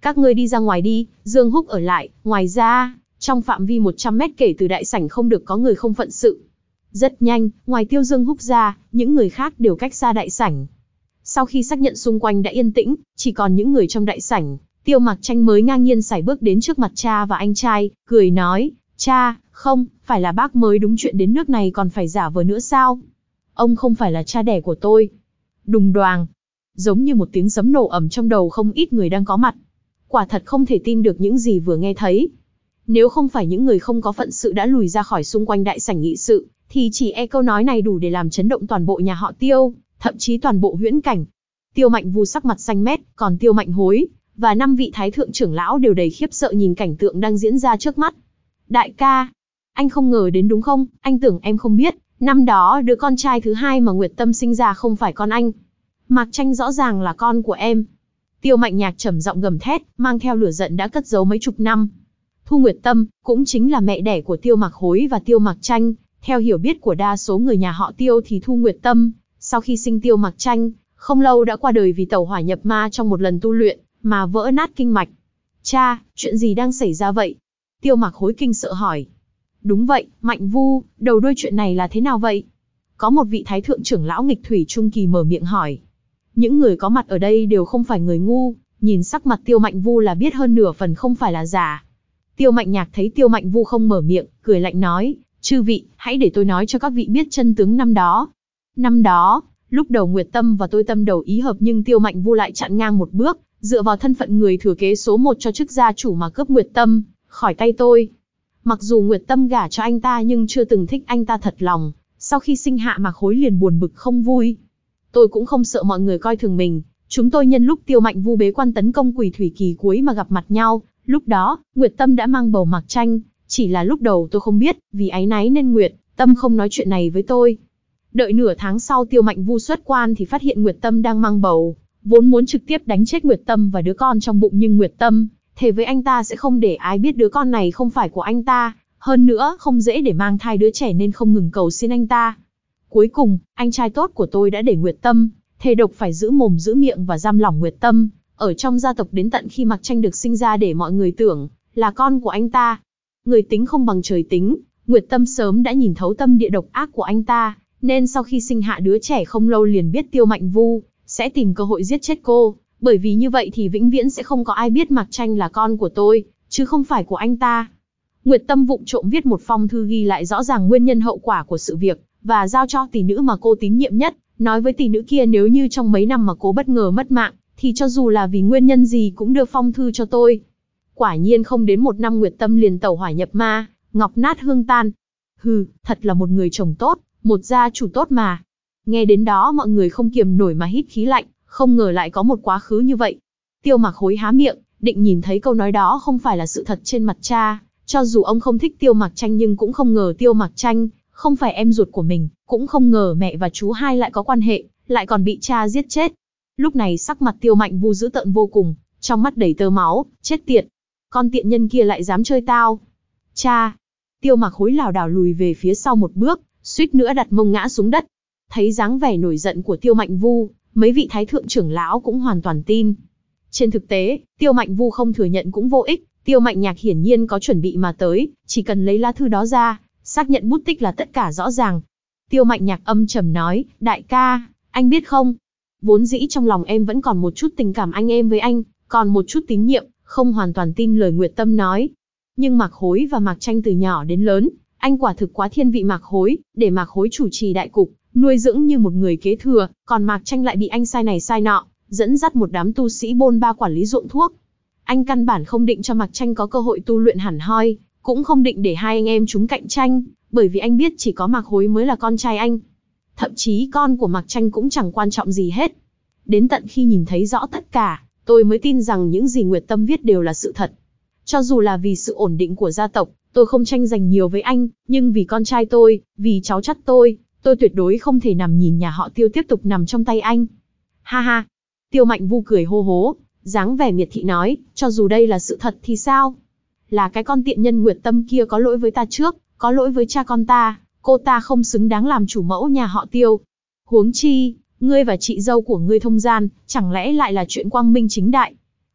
Các ngươi đi ra ngoài đi, Dương Húc ở lại, ngoài ra, trong phạm vi 100 mét kể từ đại sảnh không được có người không phận sự. Rất nhanh, ngoài Tiêu Dương Húc ra, những người khác đều cách xa đại sảnh. Sau khi xác nhận xung quanh đã yên tĩnh, chỉ còn những người trong đại sảnh, Tiêu Mặc Tranh mới ngang nhiên sải bước đến trước mặt cha và anh trai, cười nói, cha, không, phải là bác mới đúng chuyện đến nước này còn phải giả vờ nữa sao? Ông không phải là cha đẻ của tôi. Đùng đoàng, giống như một tiếng sấm nổ ầm trong đầu không ít người đang có mặt. Quả thật không thể tin được những gì vừa nghe thấy. Nếu không phải những người không có phận sự đã lùi ra khỏi xung quanh đại sảnh nghị sự, thì chỉ e câu nói này đủ để làm chấn động toàn bộ nhà họ Tiêu, thậm chí toàn bộ huyễn cảnh. Tiêu Mạnh Vu sắc mặt xanh mét, còn Tiêu Mạnh Hối và 5 vị thái thượng trưởng lão đều đầy khiếp sợ nhìn cảnh tượng đang diễn ra trước mắt. Đại ca, anh không ngờ đến đúng không? Anh tưởng em không biết, năm đó đứa con trai thứ hai mà Nguyệt Tâm sinh ra không phải con anh. Mạc Tranh rõ ràng là con của em. Tiêu Mạnh Nhạc trầm giọng gầm thét, mang theo lửa giận đã cất giấu mấy chục năm. Thu Nguyệt Tâm, cũng chính là mẹ đẻ của Tiêu Mặc Hối và Tiêu Mặc Tranh. Theo hiểu biết của đa số người nhà họ Tiêu thì Thu Nguyệt Tâm, sau khi sinh Tiêu Mặc Tranh, không lâu đã qua đời vì tẩu hỏa nhập ma trong một lần tu luyện, mà vỡ nát kinh mạch. Cha, chuyện gì đang xảy ra vậy? Tiêu Mặc Hối kinh sợ hỏi. Đúng vậy, Mạnh Vu, đầu đuôi chuyện này là thế nào vậy? Có một vị thái thượng trưởng lão nghịch thủy trung kỳ mở miệng hỏi. Những người có mặt ở đây đều không phải người ngu, nhìn sắc mặt Tiêu Mạnh Vu là biết hơn nửa phần không phải là giả. Tiêu Mạnh Nhạc thấy Tiêu Mạnh Vu không mở miệng, cười lạnh nói, chư vị, hãy để tôi nói cho các vị biết chân tướng năm đó. Năm đó, lúc đầu Nguyệt Tâm và tôi tâm đầu ý hợp nhưng Tiêu Mạnh Vu lại chặn ngang một bước, dựa vào thân phận người thừa kế số 1 cho chức gia chủ mà cướp Nguyệt Tâm khỏi tay tôi. Mặc dù Nguyệt Tâm gả cho anh ta nhưng chưa từng thích anh ta thật lòng, sau khi sinh hạ Mạc Hối liền buồn bực không vui. Tôi cũng không sợ mọi người coi thường mình, chúng tôi nhân lúc Tiêu Mạnh Vu bế quan tấn công Quỷ Thủy kỳ cuối mà gặp mặt nhau, lúc đó, Nguyệt Tâm đã mang bầu Mạc Tranh, chỉ là lúc đầu tôi không biết, vì áy náy nên Nguyệt Tâm không nói chuyện này với tôi. Đợi nửa tháng sau Tiêu Mạnh Vu xuất quan thì phát hiện Nguyệt Tâm đang mang bầu, vốn muốn trực tiếp đánh chết Nguyệt Tâm và đứa con trong bụng nhưng Nguyệt Tâm thề với anh ta sẽ không để ai biết đứa con này không phải của anh ta, hơn nữa không dễ để mang thai đứa trẻ nên không ngừng cầu xin anh ta. Cuối cùng, anh trai tốt của tôi đã để Nguyệt Tâm thề độc phải giữ mồm giữ miệng và giam lỏng Nguyệt Tâm ở trong gia tộc đến tận khi Mạc Tranh được sinh ra để mọi người tưởng là con của anh ta. Người tính không bằng trời tính, Nguyệt Tâm sớm đã nhìn thấu tâm địa độc ác của anh ta, nên sau khi sinh hạ đứa trẻ không lâu liền biết Tiêu Mạnh Vu sẽ tìm cơ hội giết chết cô, bởi vì như vậy thì vĩnh viễn sẽ không có ai biết Mạc Tranh là con của tôi, chứ không phải của anh ta. Nguyệt Tâm vụng trộm viết một phong thư ghi lại rõ ràng nguyên nhân hậu quả của sự việc, và giao cho tỷ nữ mà cô tín nhiệm nhất, nói với tỷ nữ kia nếu như trong mấy năm mà cô bất ngờ mất mạng, thì cho dù là vì nguyên nhân gì cũng đưa phong thư cho tôi. Quả nhiên không đến một năm Nguyệt Tâm liền tẩu hỏa nhập ma, ngọc nát hương tan. Hừ, thật là một người chồng tốt, một gia chủ tốt mà. Nghe đến đó mọi người không kiềm nổi mà hít khí lạnh, không ngờ lại có một quá khứ như vậy. Tiêu Mặc Hối há miệng, định nhìn thấy câu nói đó không phải là sự thật trên mặt cha, cho dù ông không thích Tiêu Mặc Tranh nhưng cũng không ngờ Tiêu Mặc Tranh không phải em ruột của mình, cũng không ngờ mẹ và chú hai lại có quan hệ, lại còn bị cha giết chết. Lúc này sắc mặt Tiêu Mạnh Vu dữ tợn vô cùng, trong mắt đầy tơ máu, chết tiệt. Con tiện nhân kia lại dám chơi tao. Cha! Tiêu Mặc Hối lảo đảo lùi về phía sau một bước, suýt nữa đặt mông ngã xuống đất. Thấy dáng vẻ nổi giận của Tiêu Mạnh Vu, mấy vị thái thượng trưởng lão cũng hoàn toàn tin. Trên thực tế, Tiêu Mạnh Vu không thừa nhận cũng vô ích, Tiêu Mạnh Nhạc hiển nhiên có chuẩn bị mà tới, chỉ cần lấy lá thư đó ra, xác nhận bút tích là tất cả rõ ràng. Tiêu Mạnh Nhạc âm trầm nói, đại ca, anh biết không? Vốn dĩ trong lòng em vẫn còn một chút tình cảm anh em với anh, còn một chút tín nhiệm, không hoàn toàn tin lời Nguyệt Tâm nói. Nhưng Mạc Hối và Mạc Tranh từ nhỏ đến lớn, anh quả thực quá thiên vị Mạc Hối, để Mạc Hối chủ trì đại cục, nuôi dưỡng như một người kế thừa, còn Mạc Tranh lại bị anh sai này sai nọ, dẫn dắt một đám tu sĩ bôn ba quản lý ruộng thuốc. Anh căn bản không định cho Mạc Tranh có cơ hội tu luyện hẳn hoi, cũng không định để hai anh em chúng cạnh tranh, bởi vì anh biết chỉ có Mạc Hối mới là con trai anh. Thậm chí con của Mạc Tranh cũng chẳng quan trọng gì hết. Đến tận khi nhìn thấy rõ tất cả, tôi mới tin rằng những gì Nguyệt Tâm viết đều là sự thật. Cho dù là vì sự ổn định của gia tộc, tôi không tranh giành nhiều với anh, nhưng vì con trai tôi, vì cháu chắt tôi tuyệt đối không thể nằm nhìn nhà họ Tiêu tiếp tục nằm trong tay anh. Ha ha! Tiêu Mạnh Vu cười hô hố, dáng vẻ miệt thị nói, cho dù đây là sự thật thì sao? Là cái con tiện nhân Nguyệt Tâm kia có lỗi với ta trước, có lỗi với cha con ta, cô ta không xứng đáng làm chủ mẫu nhà họ Tiêu. Huống chi, ngươi và chị dâu của ngươi thông gian, chẳng lẽ lại là chuyện quang minh chính đại?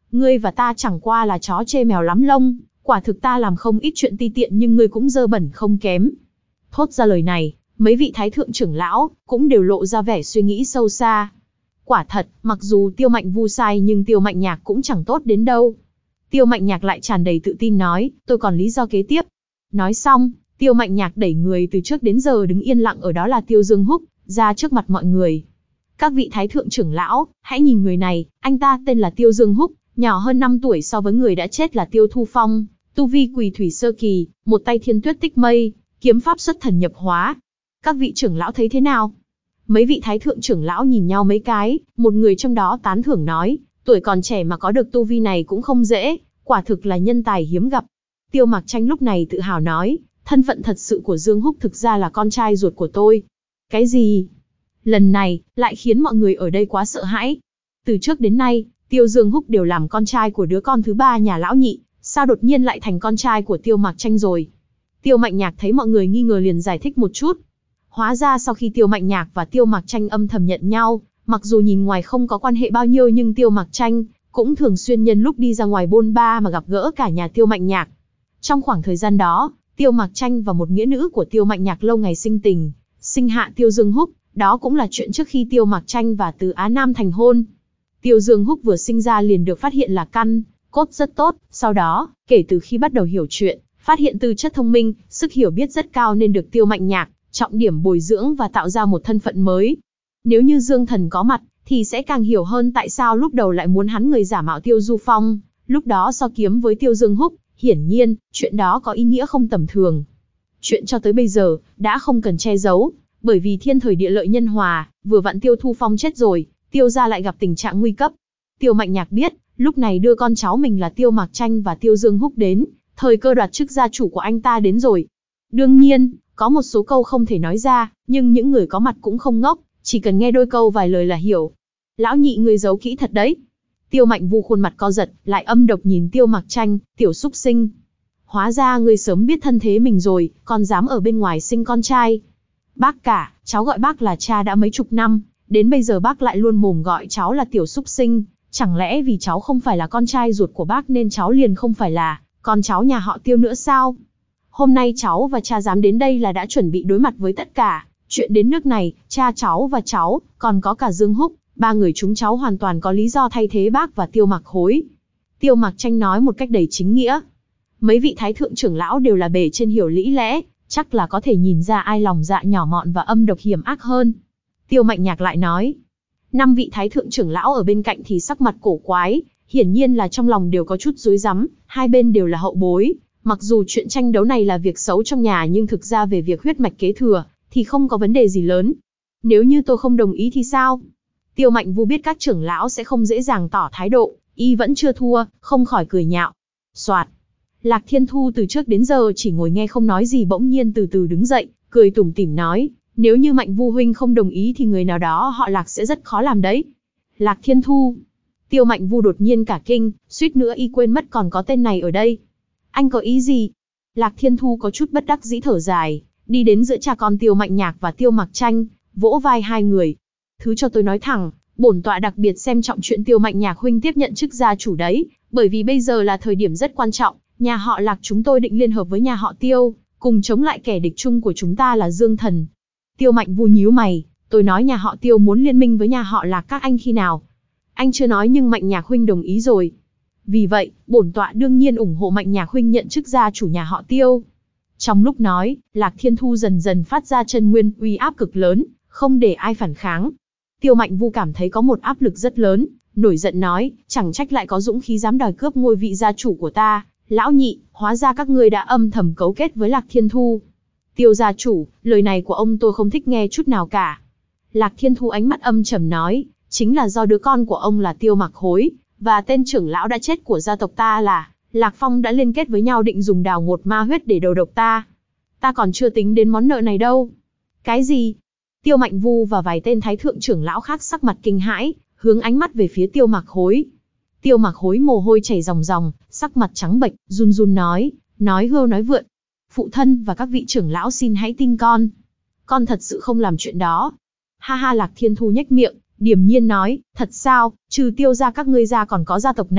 ngươi và ta chẳng qua là chó chê mèo lắm lông, quả thực ta làm không ít chuyện ti tiện nhưng ngươi cũng dơ bẩn không kém. Thốt ra lời này, mấy vị thái thượng trưởng lão cũng đều lộ ra vẻ suy nghĩ sâu xa. Quả thật, mặc dù Tiêu Mạnh Vu sai nhưng Tiêu Mạnh Nhạc cũng chẳng tốt đến đâu. Tiêu Mạnh Nhạc lại tràn đầy tự tin nói, tôi còn lý do kế tiếp. Nói xong, Tiêu Mạnh Nhạc đẩy người từ trước đến giờ đứng yên lặng ở đó là Tiêu Dương Húc, ra trước mặt mọi người. Các vị thái thượng trưởng lão, hãy nhìn người này, anh ta tên là Tiêu Dương Húc, nhỏ hơn 5 tuổi so với người đã chết là Tiêu Thu Phong, tu vi Quỳ Thủy Sơ Kỳ, một tay Thiên Tuyết Tích Mây, kiếm pháp xuất thần nhập hóa. Các vị trưởng lão thấy thế nào? Mấy vị thái thượng trưởng lão nhìn nhau mấy cái, một người trong đó tán thưởng nói, tuổi còn trẻ mà có được tu vi này cũng không dễ, quả thực là nhân tài hiếm gặp. Tiêu Mặc Tranh lúc này tự hào nói, thân phận thật sự của Dương Húc thực ra là con trai ruột của tôi. Cái gì? Lần này, lại khiến mọi người ở đây quá sợ hãi. Từ trước đến nay, Tiêu Dương Húc đều làm con trai của đứa con thứ ba nhà lão Nhị, sao đột nhiên lại thành con trai của Tiêu Mặc Tranh rồi? Tiêu Mạnh Nhạc thấy mọi người nghi ngờ liền giải thích một chút. Hóa ra sau khi Tiêu Mạnh Nhạc và Tiêu Mặc Tranh âm thầm nhận nhau, mặc dù nhìn ngoài không có quan hệ bao nhiêu nhưng Tiêu Mặc Tranh cũng thường xuyên nhân lúc đi ra ngoài bôn ba mà gặp gỡ cả nhà Tiêu Mạnh Nhạc. Trong khoảng thời gian đó, Tiêu Mặc Tranh và một nghĩa nữ của Tiêu Mạnh Nhạc lâu ngày sinh tình, sinh hạ Tiêu Dương Húc, đó cũng là chuyện trước khi Tiêu Mặc Tranh và Từ Á Nam thành hôn. Tiêu Dương Húc vừa sinh ra liền được phát hiện là căn cốt rất tốt, sau đó, kể từ khi bắt đầu hiểu chuyện, phát hiện tư chất thông minh, sức hiểu biết rất cao nên được Tiêu Mạnh Nhạc trọng điểm bồi dưỡng và tạo ra một thân phận mới. Nếu như Dương Thần có mặt, thì sẽ càng hiểu hơn tại sao lúc đầu lại muốn hắn người giả mạo Tiêu Du Phong, lúc đó so kiếm với Tiêu Dương Húc, hiển nhiên, chuyện đó có ý nghĩa không tầm thường. Chuyện cho tới bây giờ, đã không cần che giấu, bởi vì thiên thời địa lợi nhân hòa, vừa vặn Tiêu Thu Phong chết rồi, Tiêu gia lại gặp tình trạng nguy cấp. Tiêu Mạnh Nhạc biết, lúc này đưa con cháu mình là Tiêu Mặc Tranh và Tiêu Dương Húc đến, thời cơ đoạt chức gia chủ của anh ta đến rồi. Đương nhiên, có một số câu không thể nói ra, nhưng những người có mặt cũng không ngốc, chỉ cần nghe đôi câu vài lời là hiểu. Lão Nhị người giấu kỹ thật đấy. Tiêu Mạnh Vu khuôn mặt co giật, lại âm độc nhìn Tiêu Mặc Tranh, tiểu súc sinh. Hóa ra ngươi sớm biết thân thế mình rồi, còn dám ở bên ngoài sinh con trai. Bác cả, cháu gọi bác là cha đã mấy chục năm, đến bây giờ bác lại luôn mồm gọi cháu là tiểu súc sinh, chẳng lẽ vì cháu không phải là con trai ruột của bác nên cháu liền không phải là con cháu nhà họ Tiêu nữa sao? Hôm nay cháu và cha dám đến đây là đã chuẩn bị đối mặt với tất cả, chuyện đến nước này, cha cháu và cháu, còn có cả Dương Húc, ba người chúng cháu hoàn toàn có lý do thay thế bác và Tiêu Mặc Hối. Tiêu Mặc Tranh nói một cách đầy chính nghĩa. Mấy vị thái thượng trưởng lão đều là bề trên hiểu lý lẽ, chắc là có thể nhìn ra ai lòng dạ nhỏ mọn và âm độc hiểm ác hơn. Tiêu Mạnh Nhạc lại nói. 5 vị thái thượng trưởng lão ở bên cạnh thì sắc mặt cổ quái, hiển nhiên là trong lòng đều có chút rối rắm, hai bên đều là hậu bối. Mặc dù chuyện tranh đấu này là việc xấu trong nhà nhưng thực ra về việc huyết mạch kế thừa, thì không có vấn đề gì lớn. Nếu như tôi không đồng ý thì sao? Tiêu Mạnh Vu biết các trưởng lão sẽ không dễ dàng tỏ thái độ, y vẫn chưa thua, không khỏi cười nhạo. Soạt. Lạc Thiên Thu từ trước đến giờ chỉ ngồi nghe không nói gì bỗng nhiên từ từ đứng dậy, cười tủm tỉm nói, nếu như Mạnh Vu huynh không đồng ý thì người nào đó họ Lạc sẽ rất khó làm đấy. Lạc Thiên Thu. Tiêu Mạnh Vu đột nhiên cả kinh, suýt nữa y quên mất còn có tên này ở đây. Anh có ý gì? Lạc Thiên Thu có chút bất đắc dĩ thở dài, đi đến giữa cha con Tiêu Mạnh Nhạc và Tiêu Mặc Tranh, vỗ vai hai người. Thứ cho tôi nói thẳng, bổn tọa đặc biệt xem trọng chuyện Tiêu Mạnh Nhạc huynh tiếp nhận chức gia chủ đấy, bởi vì bây giờ là thời điểm rất quan trọng, nhà họ Lạc chúng tôi định liên hợp với nhà họ Tiêu, cùng chống lại kẻ địch chung của chúng ta là Dương Thần. Tiêu Mạnh Vu nhíu mày, tôi nói nhà họ Tiêu muốn liên minh với nhà họ Lạc các anh khi nào? Anh chưa nói nhưng Mạnh Nhạc huynh đồng ý rồi. Vì vậy, bổn tọa đương nhiên ủng hộ Mạnh Nhạc huynh nhận chức gia chủ nhà họ Tiêu. Trong lúc nói, Lạc Thiên Thu dần dần phát ra chân nguyên uy áp cực lớn, không để ai phản kháng. Tiêu Mạnh Vu cảm thấy có một áp lực rất lớn, nổi giận nói, chẳng trách lại có dũng khí dám đòi cướp ngôi vị gia chủ của ta, lão Nhị, hóa ra các ngươi đã âm thầm cấu kết với Lạc Thiên Thu. Tiêu gia chủ, lời này của ông tôi không thích nghe chút nào cả. Lạc Thiên Thu ánh mắt âm trầm nói, chính là do đứa con của ông là Tiêu Mặc Hối, và tên trưởng lão đã chết của gia tộc ta là Lạc Phong đã liên kết với nhau định dùng đào ngột ma huyết để đầu độc ta. Ta còn chưa tính đến món nợ này đâu. Cái gì? Tiêu Mạnh Vu và vài tên thái thượng trưởng lão khác sắc mặt kinh hãi, hướng ánh mắt về phía Tiêu Mặc Hối. Tiêu Mặc Hối mồ hôi chảy ròng ròng, sắc mặt trắng bệch, run run nói hưu nói vượn. Phụ thân và các vị trưởng lão xin hãy tin con. Con thật sự không làm chuyện đó. Ha ha. Lạc Thiên Thu nhếch miệng, điềm nhiên nói, thật sao, trừ Tiêu gia các ngươi ra còn có gia tộc nào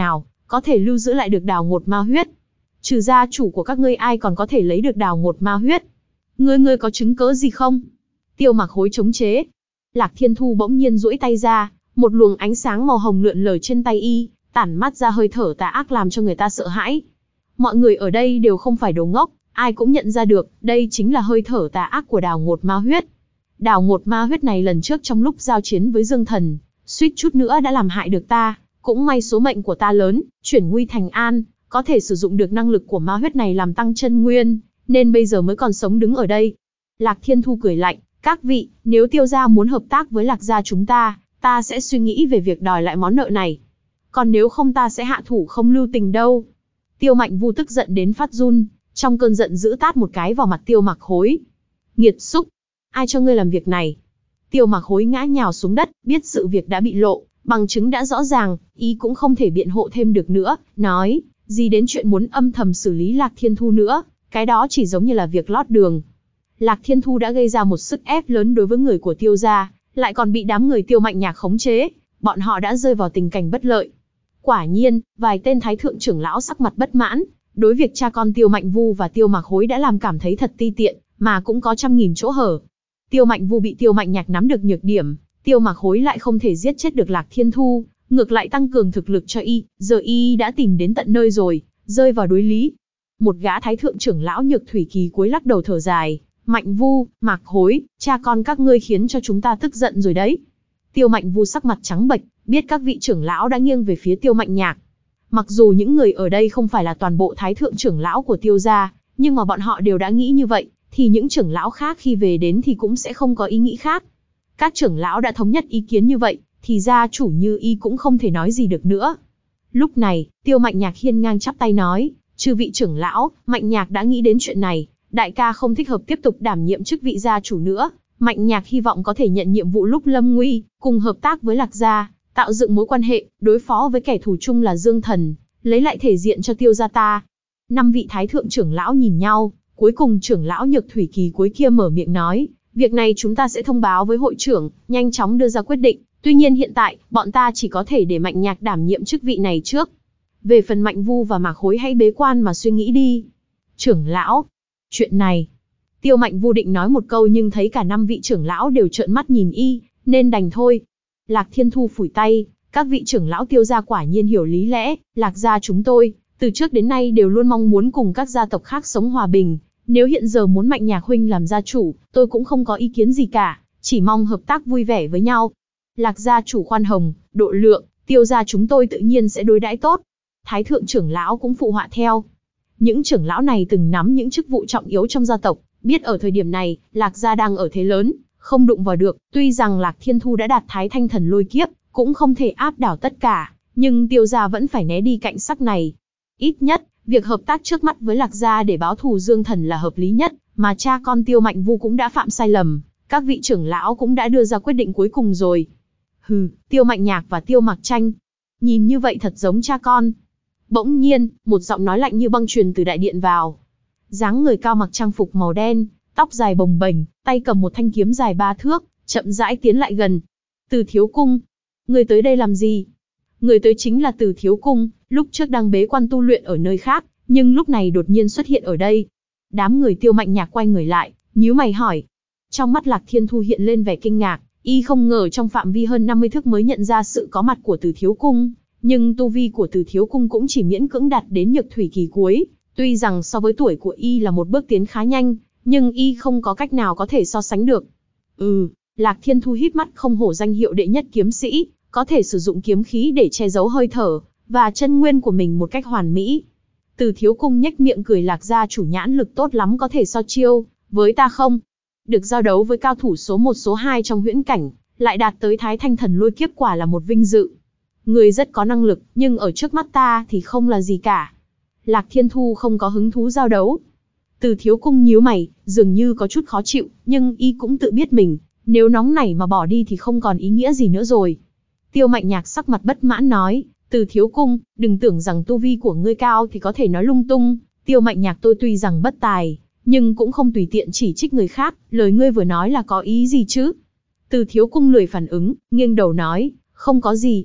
có thể lưu giữ lại được đào ngột ma huyết. Trừ gia chủ của các ngươi ai còn có thể lấy được đào ngột ma huyết? Ngươi có chứng cớ gì không? Tiêu Mặc Hối chống chế. Lạc Thiên Thu bỗng nhiên duỗi tay ra, một luồng ánh sáng màu hồng lượn lờ trên tay y, tản mát ra hơi thở tà ác làm cho người ta sợ hãi. Mọi người ở đây đều không phải đồ ngốc, ai cũng nhận ra được, đây chính là hơi thở tà ác của đào ngột ma huyết. Đào ngột ma huyết này lần trước trong lúc giao chiến với Dương Thần, suýt chút nữa đã làm hại được ta, cũng may số mệnh của ta lớn, chuyển nguy thành an, có thể sử dụng được năng lực của ma huyết này làm tăng chân nguyên, nên bây giờ mới còn sống đứng ở đây. Lạc Thiên Thu cười lạnh, các vị, nếu Tiêu gia muốn hợp tác với Lạc gia chúng ta sẽ suy nghĩ về việc đòi lại món nợ này. Còn nếu không ta sẽ hạ thủ không lưu tình đâu. Tiêu Mạnh Vu tức giận đến phát run, trong cơn giận dữ tát một cái vào mặt Tiêu Mặc Hối. Nghiệt xúc, ai cho ngươi làm việc này? Tiêu Mặc Hối ngã nhào xuống đất, biết sự việc đã bị lộ, bằng chứng đã rõ ràng, ý cũng không thể biện hộ thêm được nữa, nói, gì đến chuyện muốn âm thầm xử lý Lạc Thiên Thu nữa, cái đó chỉ giống như là việc lót đường. Lạc Thiên Thu đã gây ra một sức ép lớn đối với người của Tiêu gia, lại còn bị đám người Tiêu Mạnh Nhạc khống chế, bọn họ đã rơi vào tình cảnh bất lợi. Quả nhiên, vài tên thái thượng trưởng lão sắc mặt bất mãn, đối việc cha con Tiêu Mạnh Vu và Tiêu Mặc Hối đã làm cảm thấy thật ti tiện, mà cũng có trăm nghìn chỗ hở. Tiêu Mạnh Vu bị Tiêu Mạnh Nhạc nắm được nhược điểm, Tiêu Mặc Hối lại không thể giết chết được Lạc Thiên Thu, ngược lại tăng cường thực lực cho y, giờ y đã tìm đến tận nơi rồi, rơi vào đối lý. Một gã thái thượng trưởng lão Nhược Thủy Kỳ cuối lắc đầu thở dài, Mạnh Vu, Mặc Hối, cha con các ngươi khiến cho chúng ta tức giận rồi đấy. Tiêu Mạnh Vu sắc mặt trắng bệch, biết các vị trưởng lão đã nghiêng về phía Tiêu Mạnh Nhạc. Mặc dù những người ở đây không phải là toàn bộ thái thượng trưởng lão của Tiêu gia, nhưng mà bọn họ đều đã nghĩ như vậy, thì những trưởng lão khác khi về đến thì cũng sẽ không có ý nghĩ khác. Các trưởng lão đã thống nhất ý kiến như vậy, thì gia chủ Như Y cũng không thể nói gì được nữa. Lúc này, Tiêu Mạnh Nhạc hiên ngang chắp tay nói, chư vị trưởng lão, Mạnh Nhạc đã nghĩ đến chuyện này, đại ca không thích hợp tiếp tục đảm nhiệm chức vị gia chủ nữa, Mạnh Nhạc hy vọng có thể nhận nhiệm vụ lúc lâm nguy, cùng hợp tác với Lạc gia, tạo dựng mối quan hệ, đối phó với kẻ thù chung là Dương Thần, lấy lại thể diện cho Tiêu gia ta. 5 vị thái thượng trưởng lão nhìn nhau, cuối cùng trưởng lão Nhược Thủy Kỳ cuối kia mở miệng nói, việc này chúng ta sẽ thông báo với hội trưởng, nhanh chóng đưa ra quyết định, tuy nhiên hiện tại, bọn ta chỉ có thể để Mạnh Nhạc đảm nhiệm chức vị này trước. Về phần Mạnh Vu và Mạc Hối hãy bế quan mà suy nghĩ đi. Trưởng lão, chuyện này, Tiêu Mạnh Vu định nói một câu nhưng thấy cả 5 vị trưởng lão đều trợn mắt nhìn y, nên đành thôi. Lạc Thiên Thu phủi tay, các vị trưởng lão Tiêu gia quả nhiên hiểu lý lẽ, Lạc gia chúng tôi, từ trước đến nay đều luôn mong muốn cùng các gia tộc khác sống hòa bình, nếu hiện giờ muốn Mạnh Nhạc huynh làm gia chủ, tôi cũng không có ý kiến gì cả, chỉ mong hợp tác vui vẻ với nhau. Lạc gia chủ khoan hồng, độ lượng, Tiêu gia chúng tôi tự nhiên sẽ đối đãi tốt. Thái thượng trưởng lão cũng phụ họa theo. Những trưởng lão này từng nắm những chức vụ trọng yếu trong gia tộc, biết ở thời điểm này, Lạc gia đang ở thế lớn, không đụng vào được, tuy rằng Lạc Thiên Thu đã đạt Thái Thanh Thần Lôi Kiếp, cũng không thể áp đảo tất cả, nhưng Tiêu gia vẫn phải né đi cạnh sắc này. Ít nhất, việc hợp tác trước mắt với Lạc gia để báo thù Dương Thần là hợp lý nhất, mà cha con Tiêu Mạnh Vu cũng đã phạm sai lầm, các vị trưởng lão cũng đã đưa ra quyết định cuối cùng rồi. Hừ, Tiêu Mạnh Nhạc và Tiêu Mặc Tranh, nhìn như vậy thật giống cha con. Bỗng nhiên, một giọng nói lạnh như băng truyền từ đại điện vào. Dáng người cao mặc trang phục màu đen, tóc dài bồng bềnh, tay cầm một thanh kiếm dài 3 thước, chậm rãi tiến lại gần. Từ Thiếu Cung, người tới đây làm gì? Người tới chính là Từ Thiếu Cung, lúc trước đang bế quan tu luyện ở nơi khác, nhưng lúc này đột nhiên xuất hiện ở đây. Đám người Tiêu Mạnh Nhạc quay người lại, nhíu mày hỏi. Trong mắt Lạc Thiên Thu hiện lên vẻ kinh ngạc, y không ngờ trong phạm vi hơn 50 thước mới nhận ra sự có mặt của Từ Thiếu Cung, nhưng tu vi của Từ Thiếu Cung cũng chỉ miễn cưỡng đạt đến Nhược Thủy Kỳ cuối, tuy rằng so với tuổi của y là một bước tiến khá nhanh, nhưng y không có cách nào có thể so sánh được. Lạc Thiên Thu híp mắt, không hổ danh hiệu đệ nhất kiếm sĩ, có thể sử dụng kiếm khí để che giấu hơi thở và chân nguyên của mình một cách hoàn mỹ. Từ Thiếu Cung nhếch miệng cười, Lạc gia chủ nhãn lực tốt lắm, có thể so chiêu với ta không? Được giao đấu với cao thủ số 1 số 2 trong huyễn cảnh, lại đạt tới Thái Thanh Thần Lôi Kiếp, quả là một vinh dự. Người rất có năng lực, nhưng ở trước mắt ta thì không là gì cả. Lạc Thiên Thu không có hứng thú giao đấu. Từ Thiếu Cung nhíu mày, dường như có chút khó chịu, nhưng y cũng tự biết mình, nếu nóng nảy mà bỏ đi thì không còn ý nghĩa gì nữa rồi. Tiêu Mạnh Nhạc sắc mặt bất mãn nói, Từ Thiếu Cung, đừng tưởng rằng tu vi của ngươi cao thì có thể nói lung tung. Tiêu Mạnh Nhạc tôi tuy rằng bất tài, nhưng cũng không tùy tiện chỉ trích người khác, lời ngươi vừa nói là có ý gì chứ? Từ Thiếu Cung lười phản ứng, nghiêng đầu nói, không có gì.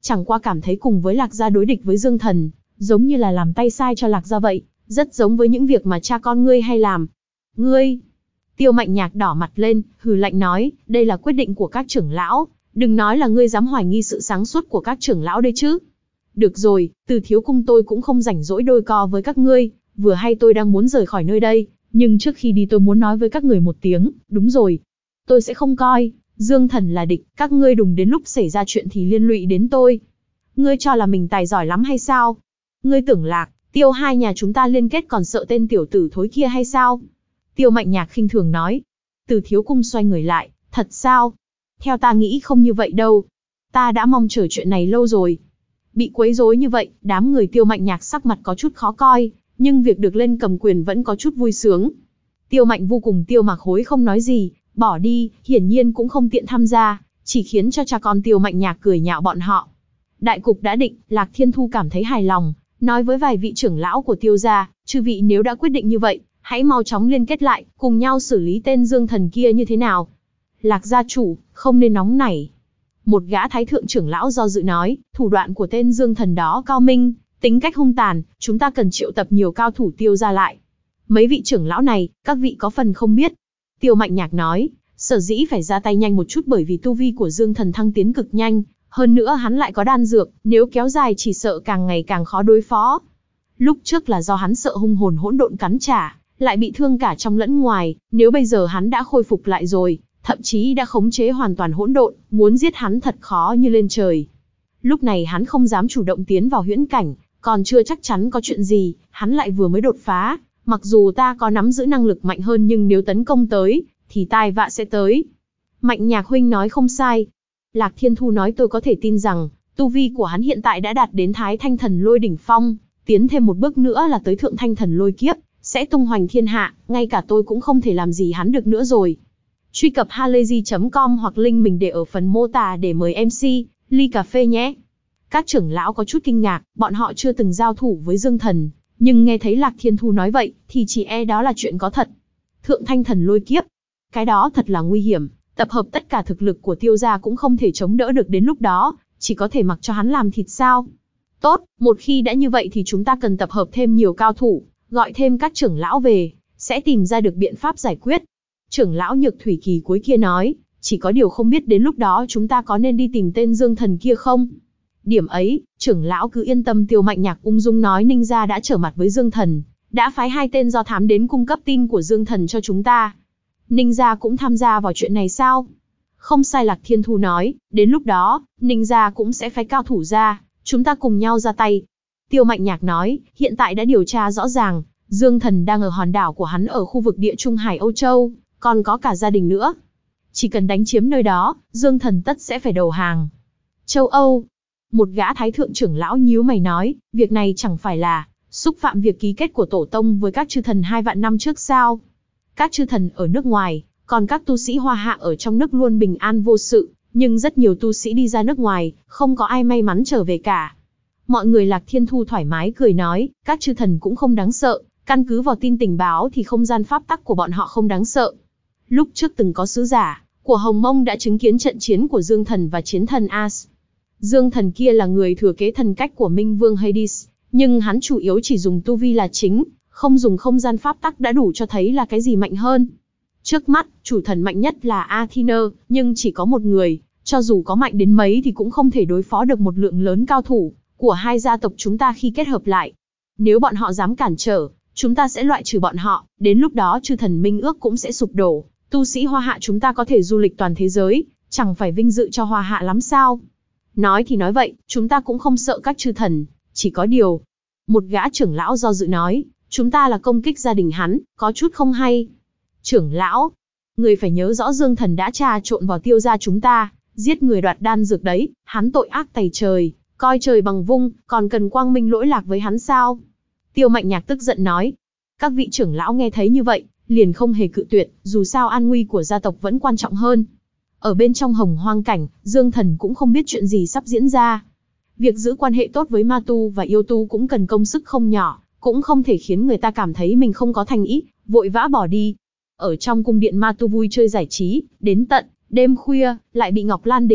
Chẳng qua cảm thấy cùng với Lạc gia đối địch với Dương Thần, giống như là làm tay sai cho Lạc gia vậy, rất giống với những việc mà cha con ngươi hay làm. Ngươi! Tiêu Mạnh Nhạc đỏ mặt lên, hừ lạnh nói, đây là quyết định của các trưởng lão, đừng nói là ngươi dám hoài nghi sự sáng suốt của các trưởng lão đây chứ. Được rồi, Từ thiếu cung tôi cũng không rảnh rỗi đôi co với các ngươi, vừa hay tôi đang muốn rời khỏi nơi đây, nhưng trước khi đi tôi muốn nói với các người một tiếng, đúng rồi. Tôi sẽ không coi Dương Thần là địch, các ngươi đừng đến lúc xảy ra chuyện thì liên lụy đến tôi. Ngươi cho là mình tài giỏi lắm hay sao? Ngươi tưởng Lạc, Tiêu hai nhà chúng ta liên kết còn sợ tên tiểu tử thối kia hay sao? Tiêu Mạnh Nhạc khinh thường nói. Từ thiếu cung xoay người lại, thật sao? Theo ta nghĩ không như vậy đâu. Ta đã mong chờ chuyện này lâu rồi. Bị quấy rối như vậy, đám người Tiêu Mạnh Nhạc sắc mặt có chút khó coi, nhưng việc được lên cầm quyền vẫn có chút vui sướng. Tiêu Mạnh Vu cùng Tiêu Mạc Hối không nói gì, bỏ đi, hiển nhiên cũng không tiện tham gia, chỉ khiến cho cha con Tiêu Mạnh Nhạc cười nhạo bọn họ. Đại cục đã định, Lạc Thiên Thu cảm thấy hài lòng, nói với vài vị trưởng lão của Tiêu gia, chư vị nếu đã quyết định như vậy, hãy mau chóng liên kết lại, cùng nhau xử lý tên Dương Thần kia như thế nào. Lạc gia chủ, không nên nóng nảy. Một gã thái thượng trưởng lão do dự nói, thủ đoạn của tên Dương Thần đó cao minh, tính cách hung tàn, chúng ta cần triệu tập nhiều cao thủ Tiêu gia lại. Mấy vị trưởng lão này, các vị có phần không biết. Tiêu Mạnh Nhạc nói, sở dĩ phải ra tay nhanh một chút bởi vì tu vi của Dương Thần thăng tiến cực nhanh, hơn nữa hắn lại có đan dược, nếu kéo dài chỉ sợ càng ngày càng khó đối phó. Lúc trước là do hắn sợ hung hồn hỗn độn cắn trả, lại bị thương cả trong lẫn ngoài, nếu bây giờ hắn đã khôi phục lại rồi, thậm chí đã khống chế hoàn toàn hỗn độn, muốn giết hắn thật khó như lên trời. Lúc này hắn không dám chủ động tiến vào huyễn cảnh, còn chưa chắc chắn có chuyện gì, hắn lại vừa mới đột phá, mặc dù ta có nắm giữ năng lực mạnh hơn nhưng nếu tấn công tới, thì tai vạ sẽ tới. Mạnh Nhạc huynh nói không sai. Lạc Thiên Thu nói tôi có thể tin rằng, tu vi của hắn hiện tại đã đạt đến Thái Thanh Thần Lôi đỉnh phong, tiến thêm một bước nữa là tới Thượng Thanh Thần Lôi kiếp, sẽ tung hoành thiên hạ, ngay cả tôi cũng không thể làm gì hắn được nữa rồi. Truy cập halayzi.com hoặc link mình để ở phần mô tả để mời MC, ly cà phê nhé. Các trưởng lão có chút kinh ngạc, bọn họ chưa từng giao thủ với Dương Thần, nhưng nghe thấy Lạc Thiên Thu nói vậy, thì chỉ e đó là chuyện có thật. Thượng Thanh Thần Lôi kiếp, cái đó thật là nguy hiểm, tập hợp tất cả thực lực của Tiêu gia cũng không thể chống đỡ được đến lúc đó, chỉ có thể mặc cho hắn làm thịt sao. Tốt, một khi đã như vậy thì chúng ta cần tập hợp thêm nhiều cao thủ, gọi thêm các trưởng lão về, sẽ tìm ra được biện pháp giải quyết. Trưởng lão Nhược Thủy Kỳ cuối kia nói, chỉ có điều không biết đến lúc đó chúng ta có nên đi tìm tên Dương Thần kia không? Điểm ấy, trưởng lão cứ yên tâm. Tiêu Mạnh Nhạc ung dung nói Ninh gia đã trở mặt với Dương Thần, đã phái 2 tên do thám đến cung cấp tin của Dương Thần cho chúng ta. Ninh gia cũng tham gia vào chuyện này sao? Không sai. Lạc Thiên Thu nói, đến lúc đó, Ninh gia cũng sẽ phái cao thủ ra, chúng ta cùng nhau ra tay. Tiêu Mạnh Nhạc nói, hiện tại đã điều tra rõ ràng, Dương Thần đang ở hòn đảo của hắn ở khu vực Địa Trung Hải Âu Châu, còn có cả gia đình nữa. Chỉ cần đánh chiếm nơi đó, Dương Thần tất sẽ phải đầu hàng. Châu Âu. Một gã thái thượng trưởng lão nhíu mày nói, việc này chẳng phải là xúc phạm việc ký kết của tổ tông với các chư thần 2 vạn năm trước sao? Các chư thần ở nước ngoài, còn các tu sĩ Hoa Hạ ở trong nước luôn bình an vô sự, nhưng rất nhiều tu sĩ đi ra nước ngoài, không có ai may mắn trở về cả. Mọi người. Lạc Thiên Thu thoải mái cười nói, các chư thần cũng không đáng sợ, căn cứ vào tin tình báo thì không gian pháp tắc của bọn họ không đáng sợ. Lúc trước từng có sứ giả của Hồng Mông đã chứng kiến trận chiến của Dương Thần và chiến thần As. Dương Thần kia là người thừa kế thần cách của Minh Vương Hades, nhưng hắn chủ yếu chỉ dùng tu vi là chính, không dùng không gian pháp tắc đã đủ cho thấy là cái gì mạnh hơn. Trước mắt, chủ thần mạnh nhất là Athena, nhưng chỉ có một người, cho dù có mạnh đến mấy thì cũng không thể đối phó được một lượng lớn cao thủ của 2 gia tộc chúng ta khi kết hợp lại. Nếu bọn họ dám cản trở, chúng ta sẽ loại trừ bọn họ, đến lúc đó chư thần minh ước cũng sẽ sụp đổ, tu sĩ Hoa Hạ chúng ta có thể du lịch toàn thế giới, chẳng phải vinh dự cho Hoa Hạ lắm sao? Nói thì nói vậy, chúng ta cũng không sợ các chư thần, chỉ có điều. Một gã trưởng lão do dự nói, chúng ta là công kích gia đình hắn, có chút không hay. Trưởng lão, người phải nhớ rõ Dương Thần đã trà trộn vào Tiêu gia chúng ta, giết người đoạt đan dược đấy, hắn tội ác tày trời, coi trời bằng vung, còn cần quang minh lỗi lạc với hắn sao? Tiêu Mạnh Nhạc tức giận nói. Các vị trưởng lão nghe thấy như vậy, liền không hề cự tuyệt, dù sao an nguy của gia tộc vẫn quan trọng hơn. Ở bên trong Hồng Hoang cảnh, Dương Thần cũng không biết chuyện gì sắp diễn ra. Việc giữ quan hệ tốt với ma tu và yêu tu cũng cần công sức không nhỏ, cũng không thể khiến người ta cảm thấy mình không có thành ý, vội vã bỏ đi. Ở trong cung điện ma tu vui chơi giải trí, đến tận đêm khuya, lại bị Ngọc Lan Đình,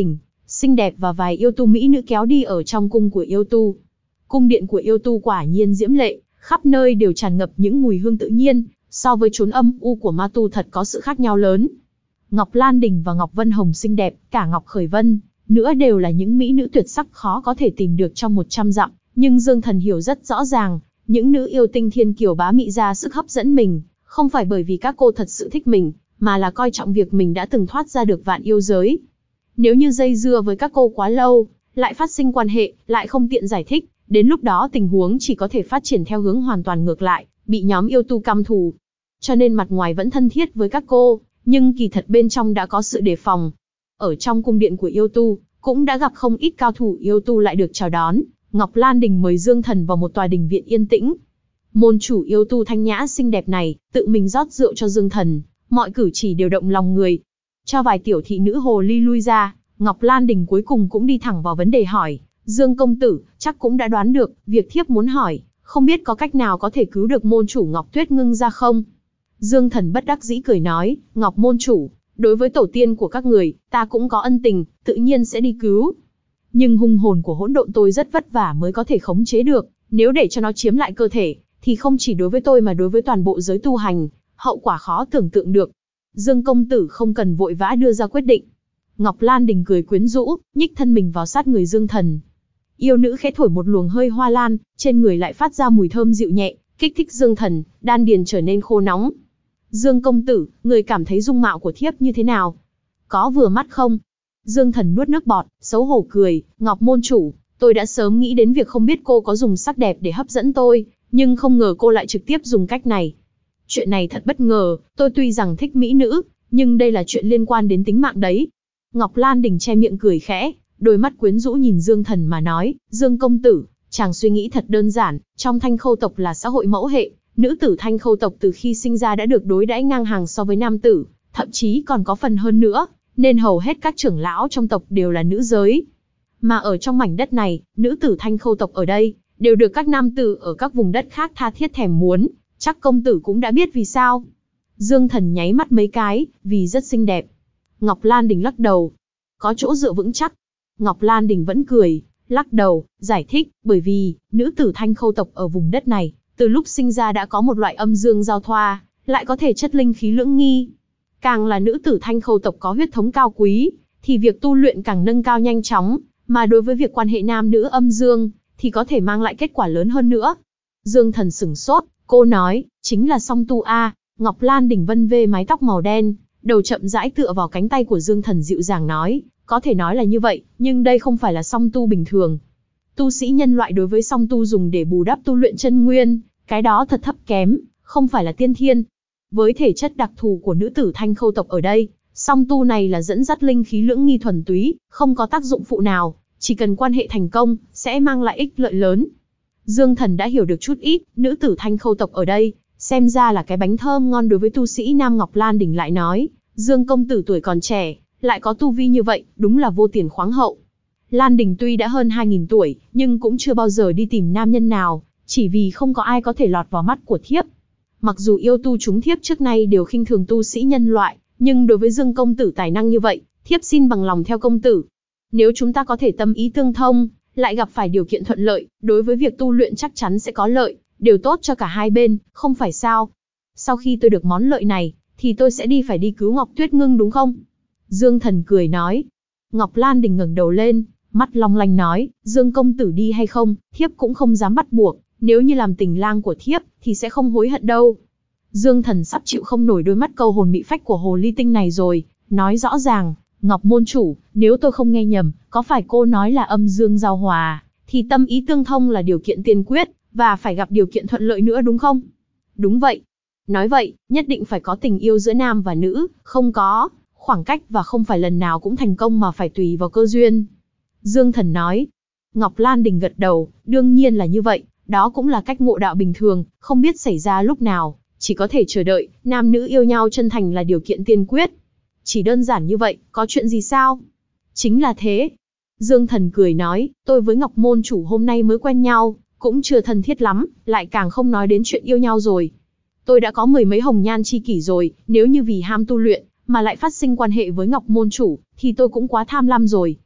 xinh đẹp và vài yêu tu mỹ nữ kéo đi ở trong cung của yêu tu. Cung điện của yêu tu quả nhiên diễm lệ, khắp nơi đều tràn ngập những mùi hương tự nhiên, so với chốn âm u của ma tu thật có sự khác nhau lớn. Ngọc Lan Đình và Ngọc Vân Hồng xinh đẹp, cả Ngọc Khởi Vân nữa đều là những mỹ nữ tuyệt sắc khó có thể tìm được trong 100 dặm, nhưng Dương Thần hiểu rất rõ ràng, những nữ yêu tinh thiên kiều bá mị ra sức hấp dẫn mình, không phải bởi vì các cô thật sự thích mình, mà là coi trọng việc mình đã từng thoát ra được vạn yêu giới. Nếu như dây dưa với các cô quá lâu, lại phát sinh quan hệ, lại không tiện giải thích, đến lúc đó tình huống chỉ có thể phát triển theo hướng hoàn toàn ngược lại, bị nhóm yêu tu căm thù. Cho nên mặt ngoài vẫn thân thiết với các cô, nhưng kỳ thật bên trong đã có sự đề phòng. Ở trong cung điện của yêu tu, cũng đã gặp không ít cao thủ yêu tu lại được chào đón. Ngọc Lan Đình mời Dương Thần vào một tòa đình viện yên tĩnh. Môn chủ yêu tu thanh nhã xinh đẹp này, tự mình rót rượu cho Dương Thần, mọi cử chỉ đều động lòng người. Cho vài tiểu thị nữ hồ ly lui ra, Ngọc Lan Đình cuối cùng cũng đi thẳng vào vấn đề hỏi. Dương công tử, chắc cũng đã đoán được, việc thiếp muốn hỏi, không biết có cách nào có thể cứu được môn chủ Ngọc Tuyết Ngưng ra không? Dương Thần bất đắc dĩ cười nói, Ngọc môn chủ, đối với tổ tiên của các người, ta cũng có ân tình, tự nhiên sẽ đi cứu. Nhưng hung hồn của hỗn độn tôi rất vất vả mới có thể khống chế được, nếu để cho nó chiếm lại cơ thể, thì không chỉ đối với tôi mà đối với toàn bộ giới tu hành, hậu quả khó tưởng tượng được. Dương công tử không cần vội vã đưa ra quyết định. Ngọc Lan Đình cười quyến rũ, nhích thân mình vào sát người Dương Thần. Yêu nữ khẽ thổi một luồng hơi hoa lan, trên người lại phát ra mùi thơm dịu nhẹ, kích thích Dương Thần, đan điền trở nên khô nóng. Dương công tử, người cảm thấy dung mạo của thiếp như thế nào? Có vừa mắt không? Dương Thần nuốt nước bọt, xấu hổ cười, Ngọc môn chủ, tôi đã sớm nghĩ đến việc không biết cô có dùng sắc đẹp để hấp dẫn tôi, nhưng không ngờ cô lại trực tiếp dùng cách này. Chuyện này thật bất ngờ, tôi tuy rằng thích mỹ nữ, nhưng đây là chuyện liên quan đến tính mạng đấy. Ngọc Lan Đình che miệng cười khẽ, đôi mắt quyến rũ nhìn Dương Thần mà nói, Dương công tử, chàng suy nghĩ thật đơn giản, trong Thanh Khâu tộc là xã hội mẫu hệ, nữ tử Thanh Khâu tộc từ khi sinh ra đã được đối đãi ngang hàng so với nam tử, thậm chí còn có phần hơn nữa, nên hầu hết các trưởng lão trong tộc đều là nữ giới. Mà ở trong mảnh đất này, nữ tử Thanh Khâu tộc ở đây, đều được các nam tử ở các vùng đất khác tha thiết thèm muốn, chắc công tử cũng đã biết vì sao. Dương Thần nháy mắt mấy cái, vì rất xinh đẹp. Ngọc Lan Đình lắc đầu, có chỗ dựa vững chắc. Ngọc Lan Đình vẫn cười, lắc đầu, giải thích, bởi vì, nữ tử Thanh Khâu tộc ở vùng đất này, từ lúc sinh ra đã có một loại âm dương giao thoa, lại có thể chất linh khí lưỡng nghi. Càng là nữ tử Thanh Khâu tộc có huyết thống cao quý, thì việc tu luyện càng nâng cao nhanh chóng, mà đối với việc quan hệ nam nữ âm dương, thì có thể mang lại kết quả lớn hơn nữa. Dương Thần sửng sốt, cô nói, chính là song tu a. Ngọc Lan Đình vân vê mái tóc màu đen, đầu chậm rãi tựa vào cánh tay của Dương Thần dịu dàng nói, có thể nói là như vậy, nhưng đây không phải là song tu bình thường. Tu sĩ nhân loại đối với song tu dùng để bù đắp tu luyện chân nguyên, cái đó thật thấp kém, không phải là tiên thiên. Với thể chất đặc thù của nữ tử Thanh Khâu tộc ở đây, song tu này là dẫn dắt linh khí lưỡng nghi thuần túy, không có tác dụng phụ nào, chỉ cần quan hệ thành công, sẽ mang lại ích lợi lớn. Dương Thần đã hiểu được chút ít, nữ tử Thanh Khâu tộc ở đây, xem ra là cái bánh thơm ngon đối với tu sĩ Nam. Ngọc Lan Đình lại nói, Dương công tử tuổi còn trẻ, lại có tu vi như vậy, đúng là vô tiền khoáng hậu. Lan Đình tuy đã hơn 2000 tuổi, nhưng cũng chưa bao giờ đi tìm nam nhân nào, chỉ vì không có ai có thể lọt vào mắt của thiếp. Mặc dù yêu tu chúng thiếp trước nay đều khinh thường tu sĩ nhân loại, nhưng đối với Dương công tử tài năng như vậy, thiếp xin bằng lòng theo công tử. Nếu chúng ta có thể tâm ý tương thông, lại gặp phải điều kiện thuận lợi, đối với việc tu luyện chắc chắn sẽ có lợi, đều tốt cho cả hai bên, không phải sao? Sau khi tôi được món lợi này, thì tôi sẽ phải đi cứu Ngọc Tuyết Ngưng đúng không? Dương Thần cười nói. Ngọc Lan Đình ngẩng đầu lên, mắt long lanh nói, Dương công tử đi hay không, thiếp cũng không dám bắt buộc, nếu như làm tình lang của thiếp, thì sẽ không hối hận đâu. Dương Thần sắp chịu không nổi đôi mắt câu hồn mị phách của hồ ly tinh này rồi, nói rõ ràng, Ngọc môn chủ, nếu tôi không nghe nhầm, có phải cô nói là âm dương giao hòa, thì tâm ý tương thông là điều kiện tiên quyết, và phải gặp điều kiện thuận lợi nữa đúng không? Đúng vậy. Nói vậy, nhất định phải có tình yêu giữa nam và nữ, không có khoảng cách và không phải lần nào cũng thành công mà phải tùy vào cơ duyên. Dương Thần nói. Ngọc Lan Đình gật đầu, đương nhiên là như vậy, đó cũng là cách ngộ đạo bình thường, không biết xảy ra lúc nào, chỉ có thể chờ đợi, nam nữ yêu nhau chân thành là điều kiện tiên quyết. Chỉ đơn giản như vậy, có chuyện gì sao? Chính là thế. Dương Thần cười nói, tôi với Ngọc môn chủ hôm nay mới quen nhau, cũng chưa thân thiết lắm, lại càng không nói đến chuyện yêu nhau rồi. Tôi đã có 10 mấy hồng nhan chi kỷ rồi, nếu như vì ham tu luyện, mà lại phát sinh quan hệ với Ngọc môn chủ, thì tôi cũng quá tham lam rồi,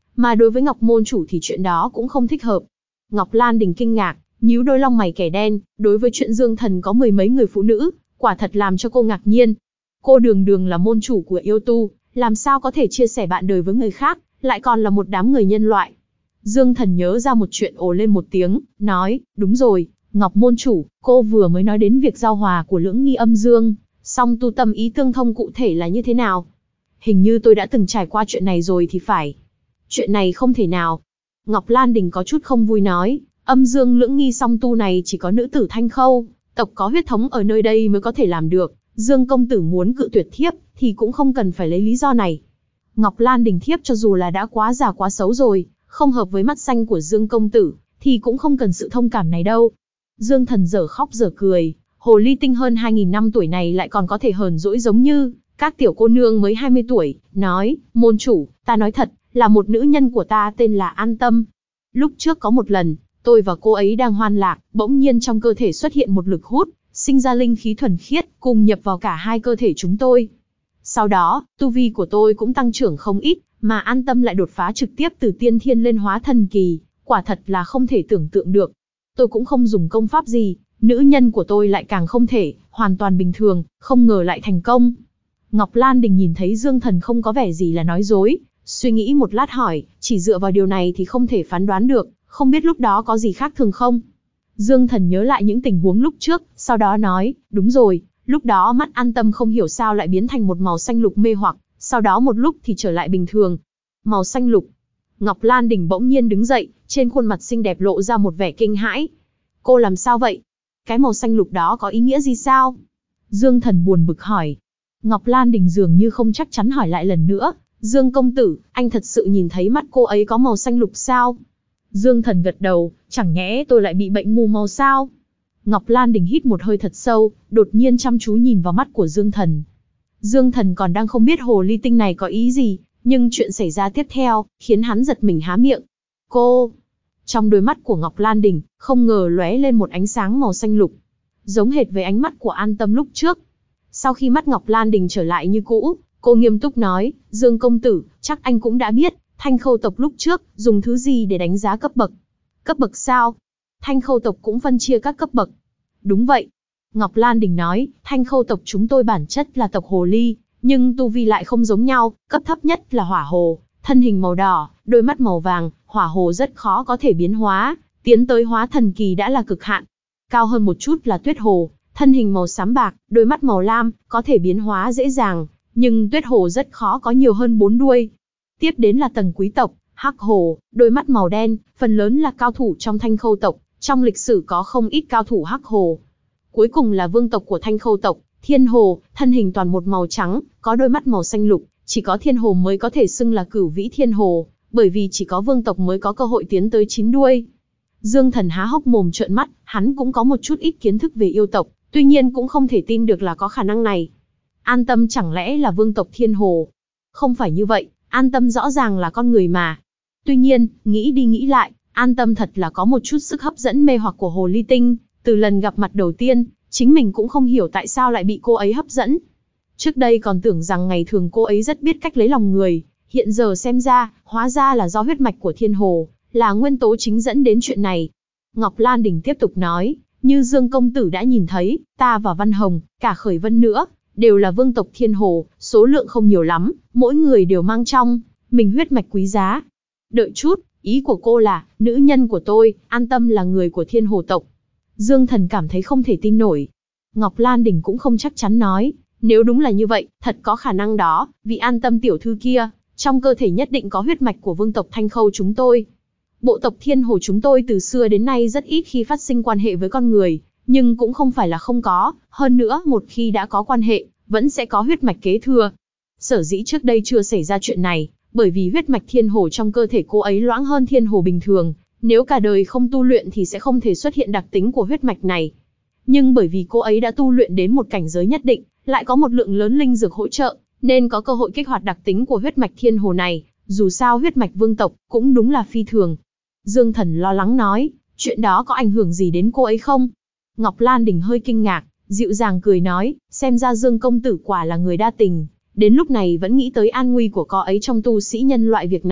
mà đối với Ngọc môn chủ thì chuyện đó cũng không thích hợp. Ngọc Lan Đình kinh ngạc, nhíu đôi lông mày kẻ đen, đối với chuyện Dương Thần có mười mấy người phụ nữ, quả thật làm cho cô ngạc nhiên. Cô đường đường là môn chủ của yêu tu, làm sao có thể chia sẻ bạn đời với người khác, lại còn là một đám người nhân loại. Dương Thần nhớ ra một chuyện ồ lên một tiếng, nói, đúng rồi, Ngọc môn chủ, cô vừa mới nói đến việc giao hòa của lưỡng nghi âm dương, song tu tâm ý tương thông cụ thể là như thế nào? Hình như tôi đã từng trải qua chuyện này rồi thì phải. Chuyện này không thể nào. Ngọc Lan Đình có chút không vui nói, âm dương lưỡng nghi song tu này chỉ có nữ tử Thanh Khâu, tộc có huyết thống ở nơi đây mới có thể làm được. Dương công tử muốn cự tuyệt thiếp, thì cũng không cần phải lấy lý do này. Ngọc Lan Đình thiếp cho dù là đã quá già quá xấu rồi, không hợp với mắt xanh của Dương công tử, thì cũng không cần sự thông cảm này đâu. Dương Thần dở khóc dở cười, hồ ly tinh hơn 2000 năm tuổi này lại còn có thể hờn dỗi giống như các tiểu cô nương mới 20 tuổi, nói, môn chủ, ta nói thật, là một nữ nhân của ta tên là An Tâm. Lúc trước có một lần, tôi và cô ấy đang hoan lạc, bỗng nhiên trong cơ thể xuất hiện một lực hút, sinh ra linh khí thuần khiết, cùng nhập vào cả hai cơ thể chúng tôi. Sau đó, tu vi của tôi cũng tăng trưởng không ít, mà An Tâm lại đột phá trực tiếp từ tiên thiên lên hóa thần kỳ, quả thật là không thể tưởng tượng được. Tôi cũng không dùng công pháp gì, nữ nhân của tôi lại càng không thể, hoàn toàn bình thường, không ngờ lại thành công. Ngọc Lan Đình nhìn thấy Dương Thần không có vẻ gì là nói dối, suy nghĩ một lát hỏi, chỉ dựa vào điều này thì không thể phán đoán được, không biết lúc đó có gì khác thường không? Dương Thần nhớ lại những tình huống lúc trước, sau đó nói, đúng rồi, lúc đó mắt An Tâm không hiểu sao lại biến thành một màu xanh lục mê hoặc, sau đó một lúc thì trở lại bình thường. Màu xanh lục. Ngọc Lan Đình bỗng nhiên đứng dậy, trên khuôn mặt xinh đẹp lộ ra một vẻ kinh hãi. Cô làm sao vậy? Cái màu xanh lục đó có ý nghĩa gì sao? Dương Thần buồn bực hỏi. Ngọc Lan Đình dường như không chắc chắn hỏi lại lần nữa. Dương công tử, anh thật sự nhìn thấy mắt cô ấy có màu xanh lục sao? Dương Thần gật đầu, chẳng nhẽ tôi lại bị bệnh mù màu sao? Ngọc Lan Đình hít một hơi thật sâu, đột nhiên chăm chú nhìn vào mắt của Dương Thần. Dương Thần còn đang không biết hồ ly tinh này có ý gì, nhưng chuyện xảy ra tiếp theo, khiến hắn giật mình há miệng. Cô! Trong đôi mắt của Ngọc Lan Đình, không ngờ lóe lên một ánh sáng màu xanh lục. Giống hệt với ánh mắt của An Tâm lúc trước. Sau khi mắt Ngọc Lan Đình trở lại như cũ, cô nghiêm túc nói, Dương công tử, chắc anh cũng đã biết, Thanh Khâu tộc lúc trước, dùng thứ gì để đánh giá cấp bậc? Cấp bậc sao? Thanh Khâu tộc cũng phân chia các cấp bậc. Đúng vậy. Ngọc Lan Đình nói, Thanh Khâu tộc chúng tôi bản chất là tộc hồ ly, nhưng tu vi lại không giống nhau, cấp thấp nhất là hỏa hồ, thân hình màu đỏ, đôi mắt màu vàng, hỏa hồ rất khó có thể biến hóa, tiến tới hóa thần kỳ đã là cực hạn. Cao hơn một chút là tuyết hồ, thân hình màu xám bạc, đôi mắt màu lam, có thể biến hóa dễ dàng, nhưng tuyết hồ rất khó có nhiều hơn 4 đuôi. Tiếp đến là tầng quý tộc, hắc hồ, đôi mắt màu đen, phần lớn là cao thủ trong Thanh Khâu tộc, trong lịch sử có không ít cao thủ hắc hồ. Cuối cùng là vương tộc của Thanh Khâu tộc, thiên hồ, thân hình toàn một màu trắng, có đôi mắt màu xanh lục, chỉ có thiên hồ mới có thể xưng là cửu vĩ thiên hồ, bởi vì chỉ có vương tộc mới có cơ hội tiến tới 9 đuôi. Dương Thần há hốc mồm trợn mắt, hắn cũng có một chút ít kiến thức về yêu tộc, tuy nhiên cũng không thể tin được là có khả năng này. An Tâm chẳng lẽ là vương tộc thiên hồ? Không phải như vậy, An Tâm rõ ràng là con người mà. Tuy nhiên, nghĩ đi nghĩ lại, An Tâm thật là có một chút sức hấp dẫn mê hoặc của hồ ly tinh, từ lần gặp mặt đầu tiên, chính mình cũng không hiểu tại sao lại bị cô ấy hấp dẫn. Trước đây còn tưởng rằng ngày thường cô ấy rất biết cách lấy lòng người, hiện giờ xem ra, hóa ra là do huyết mạch của thiên hồ, là nguyên tố chính dẫn đến chuyện này. Ngọc Lan Đình tiếp tục nói, như Dương công tử đã nhìn thấy, ta và Văn Hồng, cả Khởi Vân nữa, đều là vương tộc thiên hồ, số lượng không nhiều lắm, mỗi người đều mang trong mình huyết mạch quý giá. Đợi chút, ý của cô là, nữ nhân của tôi, An Tâm là người của thiên hồ tộc. Dương Thần cảm thấy không thể tin nổi. Ngọc Lan Đình cũng không chắc chắn nói, nếu đúng là như vậy, thật có khả năng đó, vì An Tâm tiểu thư kia, trong cơ thể nhất định có huyết mạch của vương tộc Thanh Khâu chúng tôi. Bộ tộc thiên hồ chúng tôi từ xưa đến nay rất ít khi phát sinh quan hệ với con người, nhưng cũng không phải là không có, hơn nữa một khi đã có quan hệ, vẫn sẽ có huyết mạch kế thừa. Sở dĩ trước đây chưa xảy ra chuyện này, bởi vì huyết mạch thiên hồ trong cơ thể cô ấy loãng hơn thiên hồ bình thường, nếu cả đời không tu luyện thì sẽ không thể xuất hiện đặc tính của huyết mạch này. Nhưng bởi vì cô ấy đã tu luyện đến một cảnh giới nhất định, lại có một lượng lớn linh dược hỗ trợ, nên có cơ hội kích hoạt đặc tính của huyết mạch thiên hồ này, dù sao huyết mạch vương tộc cũng đúng là phi thường. Dương Thần lo lắng nói, chuyện đó có ảnh hưởng gì đến cô ấy không? Ngọc Lan Đình hơi kinh ngạc, dịu dàng cười nói, xem ra Dương công tử quả là người đa tình, đến lúc này vẫn nghĩ tới an nguy của cô ấy trong tu sĩ nhân loại việc này,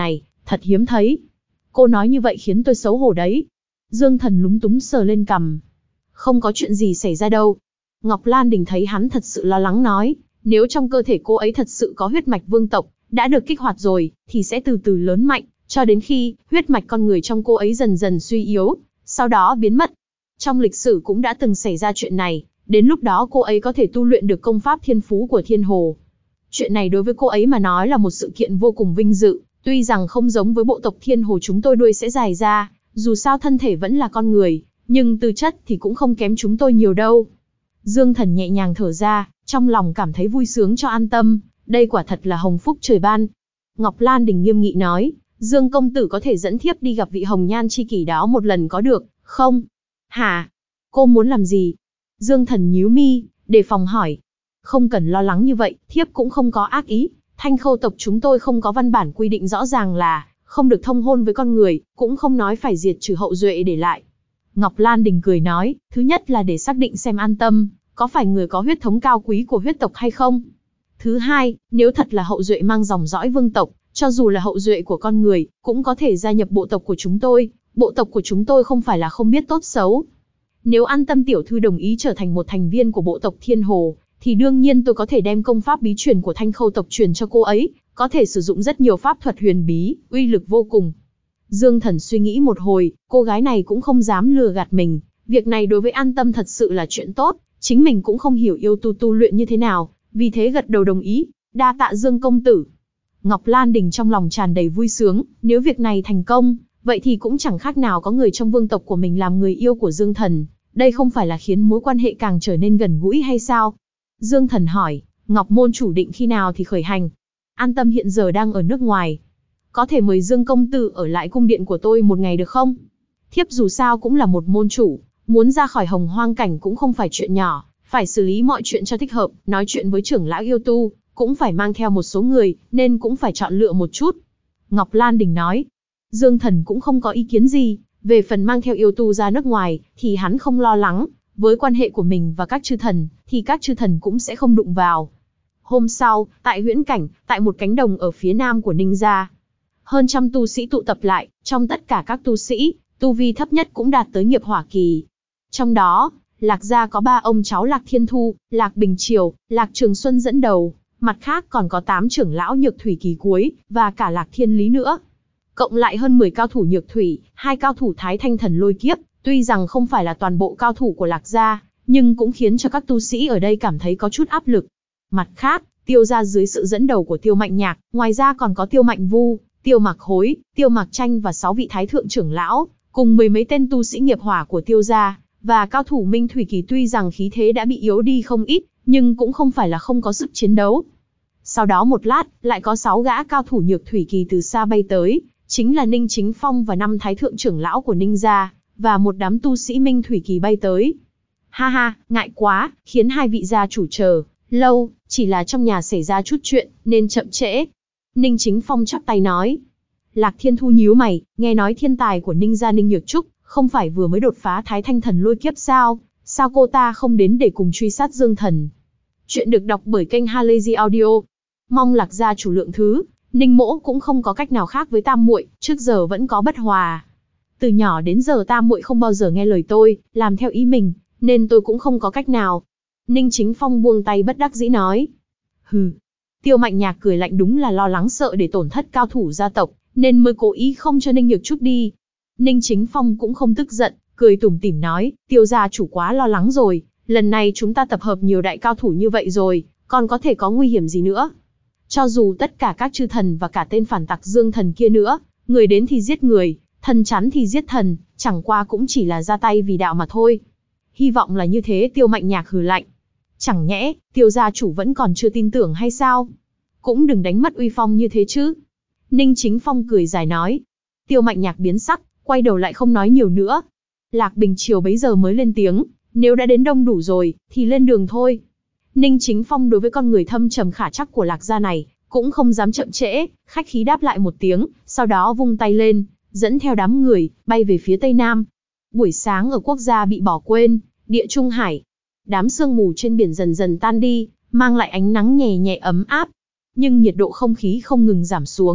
Thật hiếm thấy. Cô nói như vậy khiến tôi xấu hổ đấy. Dương Thần lúng túng sờ lên cằm. Không có chuyện gì xảy ra đâu. Ngọc Lan Đình thấy hắn thật sự lo lắng nói, nếu trong cơ thể cô ấy thật sự có huyết mạch vương tộc, đã được kích hoạt rồi, thì sẽ từ từ lớn mạnh, cho đến khi huyết mạch con người trong cô ấy dần dần suy yếu, sau đó biến mất. Trong lịch sử cũng đã từng xảy ra chuyện này, đến lúc đó cô ấy có thể tu luyện được công pháp thiên phú của Thiên Hồ. Chuyện này đối với cô ấy mà nói là một sự kiện vô cùng vinh dự, tuy rằng không giống với bộ tộc Thiên Hồ chúng tôi đuôi sẽ dài ra, dù sao thân thể vẫn là con người, nhưng tư chất thì cũng không kém chúng tôi nhiều đâu. Dương Thần nhẹ nhàng thở ra, trong lòng cảm thấy vui sướng cho an tâm, đây quả thật là hồng phúc trời ban. Ngọc Lan Đình nghiêm nghị nói, Dương công tử có thể dẫn thiếp đi gặp vị hồng nhan chi kỷ đó một lần có được, không? Hả? Cô muốn làm gì? Dương Thần nhíu mi, đề phòng hỏi. Không cần lo lắng như vậy, thiếp cũng không có ác ý. Thanh Khâu tộc chúng tôi không có văn bản quy định rõ ràng là không được thông hôn với con người, cũng không nói phải diệt trừ hậu duệ để lại. Ngọc Lan Đình cười nói, thứ nhất là để xác định xem an tâm, có phải người có huyết thống cao quý của huyết tộc hay không? Thứ hai, nếu thật là hậu duệ mang dòng dõi vương tộc, cho dù là hậu duệ của con người, cũng có thể gia nhập bộ tộc của chúng tôi. Bộ tộc của chúng tôi không phải là không biết tốt xấu. Nếu An Tâm tiểu thư đồng ý trở thành một thành viên của bộ tộc Thiên Hồ, thì đương nhiên tôi có thể đem công pháp bí truyền của Thanh Khâu tộc truyền cho cô ấy, có thể sử dụng rất nhiều pháp thuật huyền bí, uy lực vô cùng. Dương Thần suy nghĩ một hồi, cô gái này cũng không dám lừa gạt mình, việc này đối với An Tâm thật sự là chuyện tốt, chính mình cũng không hiểu yêu tu luyện như thế nào, vì thế gật đầu đồng ý, đa tạ Dương công tử. Ngọc Lan Đình trong lòng tràn đầy vui sướng, nếu việc này thành công, vậy thì cũng chẳng khác nào có người trong vương tộc của mình làm người yêu của Dương Thần, đây không phải là khiến mối quan hệ càng trở nên gần gũi hay sao? Dương Thần hỏi, Ngọc môn chủ định khi nào thì khởi hành? An Tâm hiện giờ đang ở nước ngoài. Có thể mời Dương công tử ở lại cung điện của tôi một ngày được không? Thiếp dù sao cũng là một môn chủ, muốn ra khỏi Hồng Hoang cảnh cũng không phải chuyện nhỏ, phải xử lý mọi chuyện cho thích hợp, nói chuyện với trưởng lão yêu tu, cũng phải mang theo một số người, nên cũng phải chọn lựa một chút. Ngọc Lan Đình nói, Dương Thần cũng không có ý kiến gì, về phần mang theo yêu tu ra nước ngoài, thì hắn không lo lắng, với quan hệ của mình và các chư thần, thì các chư thần cũng sẽ không đụng vào. Hôm sau, tại huyễn cảnh, tại một cánh đồng ở phía nam của Ninh gia, hơn trăm tu sĩ tụ tập lại, trong tất cả các tu sĩ, tu vi thấp nhất cũng đạt tới nghiệp hỏa kỳ. Trong đó, Lạc gia có 3 ông cháu Lạc Thiên Thu, Lạc Bình Triều, Lạc Trường Xuân dẫn đầu, mặt khác còn có 8 trưởng lão nhược thủy kỳ cuối, và cả Lạc Thiên Lý nữa. Cộng lại hơn 10 cao thủ nhược thủy, 2 cao thủ Thái Thanh Thần Lôi Kiếp, tuy rằng không phải là toàn bộ cao thủ của Lạc gia, nhưng cũng khiến cho các tu sĩ ở đây cảm thấy có chút áp lực. Mặt khác, Tiêu gia dưới sự dẫn đầu của Tiêu Mạnh Nhạc, ngoài ra còn có Tiêu Mạnh Vu, Tiêu Mạc Hối, Tiêu Mạc Tranh và 6 vị thái thượng trưởng lão, cùng 10 mấy tên tu sĩ nghiệp hỏa của Tiêu gia, và cao thủ Minh Thủy Kỳ tuy rằng khí thế đã bị yếu đi không ít, nhưng cũng không phải là không có sức chiến đấu. Sau đó một lát, lại có 6 gã cao thủ nhược thủy kỳ từ xa bay tới, chính là Ninh Chính Phong và 5 thái thượng trưởng lão của Ninh gia, và một đám tu sĩ Minh Thủy Kỳ bay tới. Ha ha, ngại quá, khiến 2 vị gia chủ chờ lâu, chỉ là trong nhà xảy ra chút chuyện, nên chậm trễ. Ninh Chính Phong chắp tay nói. Lạc Thiên Thu nhíu mày, nghe nói thiên tài của Ninh gia Ninh Nhược Trúc, không phải vừa mới đột phá Thái Thanh Thần Lôi Kiếp sao? Sao cô ta không đến để cùng truy sát Dương Thần? Chuyện được đọc bởi kênh Halazy Audio. Mong Lạc gia chủ lượng thứ, Ninh mỗ cũng không có cách nào khác với tam muội, trước giờ vẫn có bất hòa. Từ nhỏ đến giờ tam muội không bao giờ nghe lời tôi, làm theo ý mình, nên tôi cũng không có cách nào. Ninh Chính Phong buông tay bất đắc dĩ nói. Hừ. Tiêu Mạnh Nhạc cười lạnh, đúng là lo lắng sợ để tổn thất cao thủ gia tộc, nên mới cố ý không cho Ninh Nhược Trúc đi. Ninh Chính Phong cũng không tức giận, cười tủm tỉm nói, Tiêu gia chủ quá lo lắng rồi, lần này chúng ta tập hợp nhiều đại cao thủ như vậy rồi, còn có thể có nguy hiểm gì nữa. Cho dù tất cả các chư thần và cả tên phản tặc Dương Thần kia nữa, người đến thì giết người, thần chắn thì giết thần, chẳng qua cũng chỉ là ra tay vì đạo mà thôi. Hy vọng là như thế. Tiêu Mạnh Nhạc hừ lạnh. Chẳng nhẽ, Tiêu gia chủ vẫn còn chưa tin tưởng hay sao? Cũng đừng đánh mất uy phong như thế chứ. Ninh Chính Phong cười dài nói. Tiêu Mạnh Nhạc biến sắc, quay đầu lại không nói nhiều nữa. Lạc Bình Triều bấy giờ mới lên tiếng, nếu đã đến đông đủ rồi, thì lên đường thôi. Ninh Chính Phong đối với con người thâm trầm khả trắc của Lạc gia này, cũng không dám chậm trễ, khách khí đáp lại một tiếng, sau đó vung tay lên, dẫn theo đám người, bay về phía tây nam. Buổi sáng ở quốc gia bị bỏ quên, địa Trung Hải. Đám sương mù trên biển dần dần tan đi, mang lại ánh nắng nhẹ nhẹ ấm áp. Nhưng nhiệt độ không khí không ngừng giảm xuống,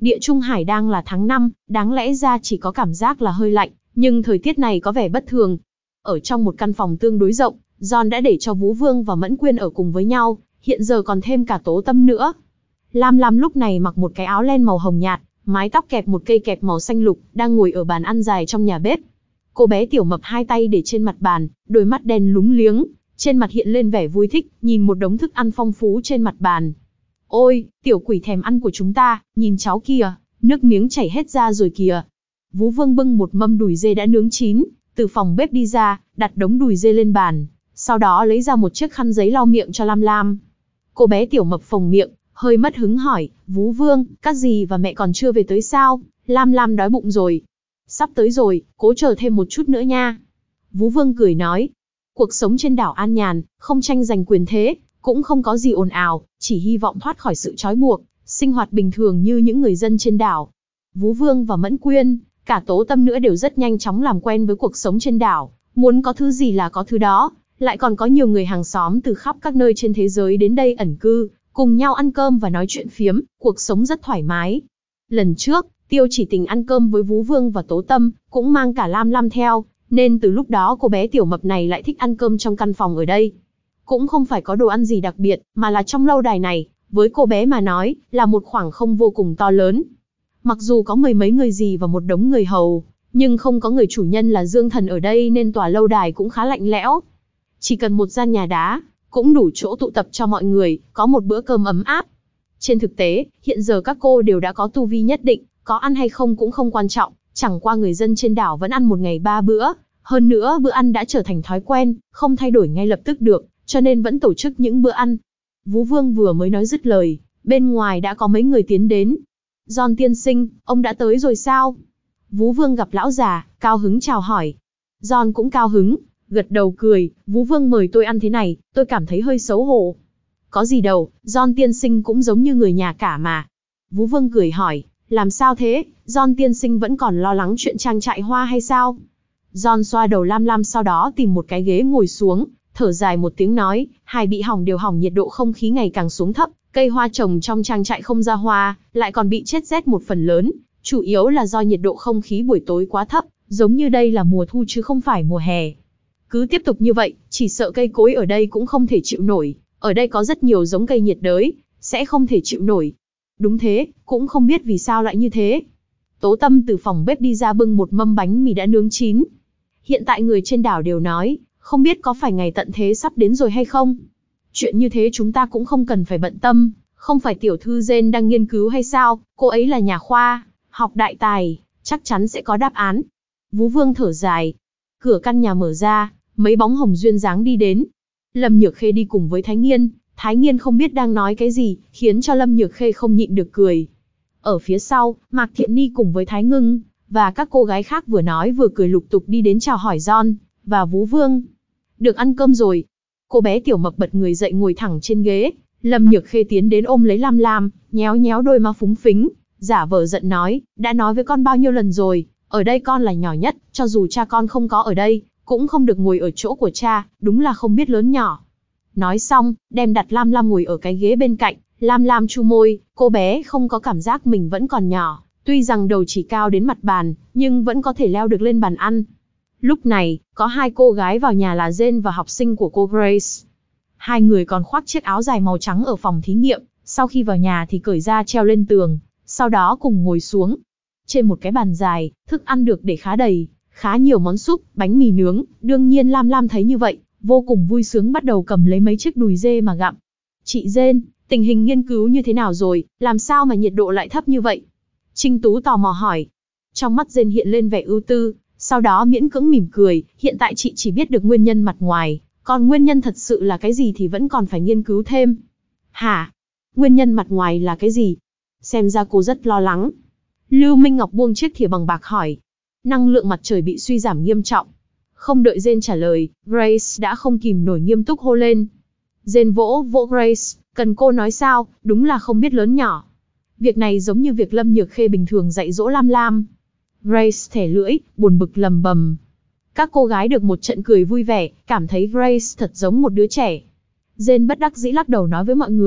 Địa Trung Hải đang là tháng 5, đáng lẽ ra chỉ có cảm giác là hơi lạnh, nhưng thời tiết này có vẻ bất thường. Ở trong một căn phòng tương đối rộng, John đã để cho Vũ Vương và Mẫn Quyên ở cùng với nhau, hiện giờ còn thêm cả Tố Tâm nữa. Lam Lam lúc này mặc một cái áo len màu hồng nhạt, mái tóc kẹp một cây kẹp màu xanh lục, đang ngồi ở bàn ăn dài trong nhà bếp. Cô bé Tiểu Mập hai tay để trên mặt bàn, đôi mắt đen lúng liếng, trên mặt hiện lên vẻ vui thích, nhìn một đống thức ăn phong phú trên mặt bàn. Ôi, tiểu quỷ thèm ăn của chúng ta, nhìn cháu kìa, nước miếng chảy hết ra rồi kìa. Vũ Vương bưng một mâm đùi dê đã nướng chín, từ phòng bếp đi ra, đặt đống đùi dê lên bàn, sau đó lấy ra một chiếc khăn giấy lau miệng cho Lam Lam. Cô bé Tiểu Mập phồng miệng, hơi mất hứng hỏi, Vũ Vương, các dì và mẹ còn chưa về tới sao? Lam Lam đói bụng rồi. Sắp tới rồi, cố chờ thêm một chút nữa nha. Vũ Vương cười nói, cuộc sống trên đảo an nhàn, không tranh giành quyền thế, cũng không có gì ồn ào, chỉ hy vọng thoát khỏi sự trói buộc, sinh hoạt bình thường như những người dân trên đảo. Vũ Vương và Mẫn Quyên, cả Tố Tâm nữa đều rất nhanh chóng làm quen với cuộc sống trên đảo, muốn có thứ gì là có thứ đó, lại còn có nhiều người hàng xóm từ khắp các nơi trên thế giới đến đây ẩn cư, cùng nhau ăn cơm và nói chuyện phiếm, cuộc sống rất thoải mái. Lần trước, Tiêu Chỉ Tình ăn cơm với Vũ Vương và Tố Tâm, cũng mang cả Lam Lam theo, nên từ lúc đó cô bé Tiểu Mập này lại thích ăn cơm trong căn phòng ở đây. Cũng không phải có đồ ăn gì đặc biệt, mà là trong lâu đài này, với cô bé mà nói, là một khoảng không vô cùng to lớn. Mặc dù có mười mấy người dì và một đống người hầu, nhưng không có người chủ nhân là Dương Thần ở đây nên tòa lâu đài cũng khá lạnh lẽo. Chỉ cần một gian nhà đá, cũng đủ chỗ tụ tập cho mọi người, có một bữa cơm ấm áp. Trên thực tế, hiện giờ các cô đều đã có tu vi nhất định, có ăn hay không cũng không quan trọng, chẳng qua người dân trên đảo vẫn ăn một ngày 3 bữa, hơn nữa bữa ăn đã trở thành thói quen, không thay đổi ngay lập tức được, cho nên vẫn tổ chức những bữa ăn. Vũ Vương vừa mới nói dứt lời, bên ngoài đã có mấy người tiến đến. John tiên sinh, ông đã tới rồi sao? Vũ Vương gặp lão già, cao hứng chào hỏi. John cũng cao hứng, gật đầu cười, Vũ Vương mời tôi ăn thế này, tôi cảm thấy hơi xấu hổ. Có gì đâu, John tiên sinh cũng giống như người nhà cả mà. Vũ Vương cười hỏi, làm sao thế, John tiên sinh vẫn còn lo lắng chuyện trang trại hoa hay sao? John xoa đầu Lam Lam sau đó tìm một cái ghế ngồi xuống, thở dài một tiếng nói, hai bị hỏng đều hỏng, nhiệt độ không khí ngày càng xuống thấp, cây hoa trồng trong trang trại không ra hoa, lại còn bị chết rét một phần lớn, chủ yếu là do nhiệt độ không khí buổi tối quá thấp, giống như đây là mùa thu chứ không phải mùa hè. Cứ tiếp tục như vậy, chỉ sợ cây cối ở đây cũng không thể chịu nổi, ở đây có rất nhiều giống cây nhiệt đới, sẽ không thể chịu nổi. Đúng thế, cũng không biết vì sao lại như thế. Tố Tâm từ phòng bếp đi ra bưng một mâm bánh mì đã nướng chín. Hiện tại người trên đảo đều nói, không biết có phải ngày tận thế sắp đến rồi hay không? Chuyện như thế chúng ta cũng không cần phải bận tâm, không phải tiểu thư Jane đang nghiên cứu hay sao, cô ấy là nhà khoa học đại tài, chắc chắn sẽ có đáp án. Vũ Vương thở dài. Cửa căn nhà mở ra, mấy bóng hồng duyên dáng đi đến. Lâm Nhược Khê đi cùng với Thái Nghiên không biết đang nói cái gì, khiến cho Lâm Nhược Khê không nhịn được cười. Ở phía sau, Mạc Thiện Ni cùng với Thái Ngưng, và các cô gái khác vừa nói vừa cười lục tục đi đến chào hỏi John và Vũ Vương. Được ăn cơm rồi. Cô bé Tiểu Mập bật người dậy ngồi thẳng trên ghế, Lâm Nhược Khê tiến đến ôm lấy Lam Lam, nhéo nhéo đôi má phúng phính, giả vờ giận nói, đã nói với con bao nhiêu lần rồi, ở đây con là nhỏ nhất, cho dù cha con không có ở đây, cũng không được ngồi ở chỗ của cha, đúng là không biết lớn nhỏ. Nói xong, đem đặt Lam Lam ngồi ở cái ghế bên cạnh, Lam Lam chu môi, cô bé không có cảm giác mình vẫn còn nhỏ, tuy rằng đầu chỉ cao đến mặt bàn, nhưng vẫn có thể leo được lên bàn ăn. Lúc này, có hai cô gái vào nhà là Jane và học sinh của cô Grace. Hai người còn khoác chiếc áo dài màu trắng ở phòng thí nghiệm, sau khi vào nhà thì cởi ra treo lên tường, sau đó cùng ngồi xuống. Trên một cái bàn dài, thức ăn được để khá đầy, khá nhiều món súp, bánh mì nướng, đương nhiên Lam Lam thấy như vậy, vô cùng vui sướng bắt đầu cầm lấy mấy chiếc đùi dê mà gặm. Chị Jane, tình hình nghiên cứu như thế nào rồi, làm sao mà nhiệt độ lại thấp như vậy? Trinh Tú tò mò hỏi. Trong mắt Jane hiện lên vẻ ưu tư, sau đó miễn cưỡng mỉm cười, hiện tại chị chỉ biết được nguyên nhân mặt ngoài, còn nguyên nhân thật sự là cái gì thì vẫn còn phải nghiên cứu thêm. Hả? Nguyên nhân mặt ngoài là cái gì? Xem ra cô rất lo lắng. Lưu Minh Ngọc buông chiếc thìa bằng bạc hỏi. Năng lượng mặt trời bị suy giảm nghiêm trọng. Không đợi Jane trả lời, Grace đã không kìm nổi nghiêm túc hô lên. Jane vỗ vỗ Grace, cần cô nói sao, đúng là không biết lớn nhỏ. Việc này giống như việc Lâm Nhược Khê bình thường dạy dỗ Lam Lam. Grace thẻ lưỡi, buồn bực lầm bầm. Các cô gái được một trận cười vui vẻ, cảm thấy Grace thật giống một đứa trẻ. Jane bất đắc dĩ lắc đầu nói với mọi người,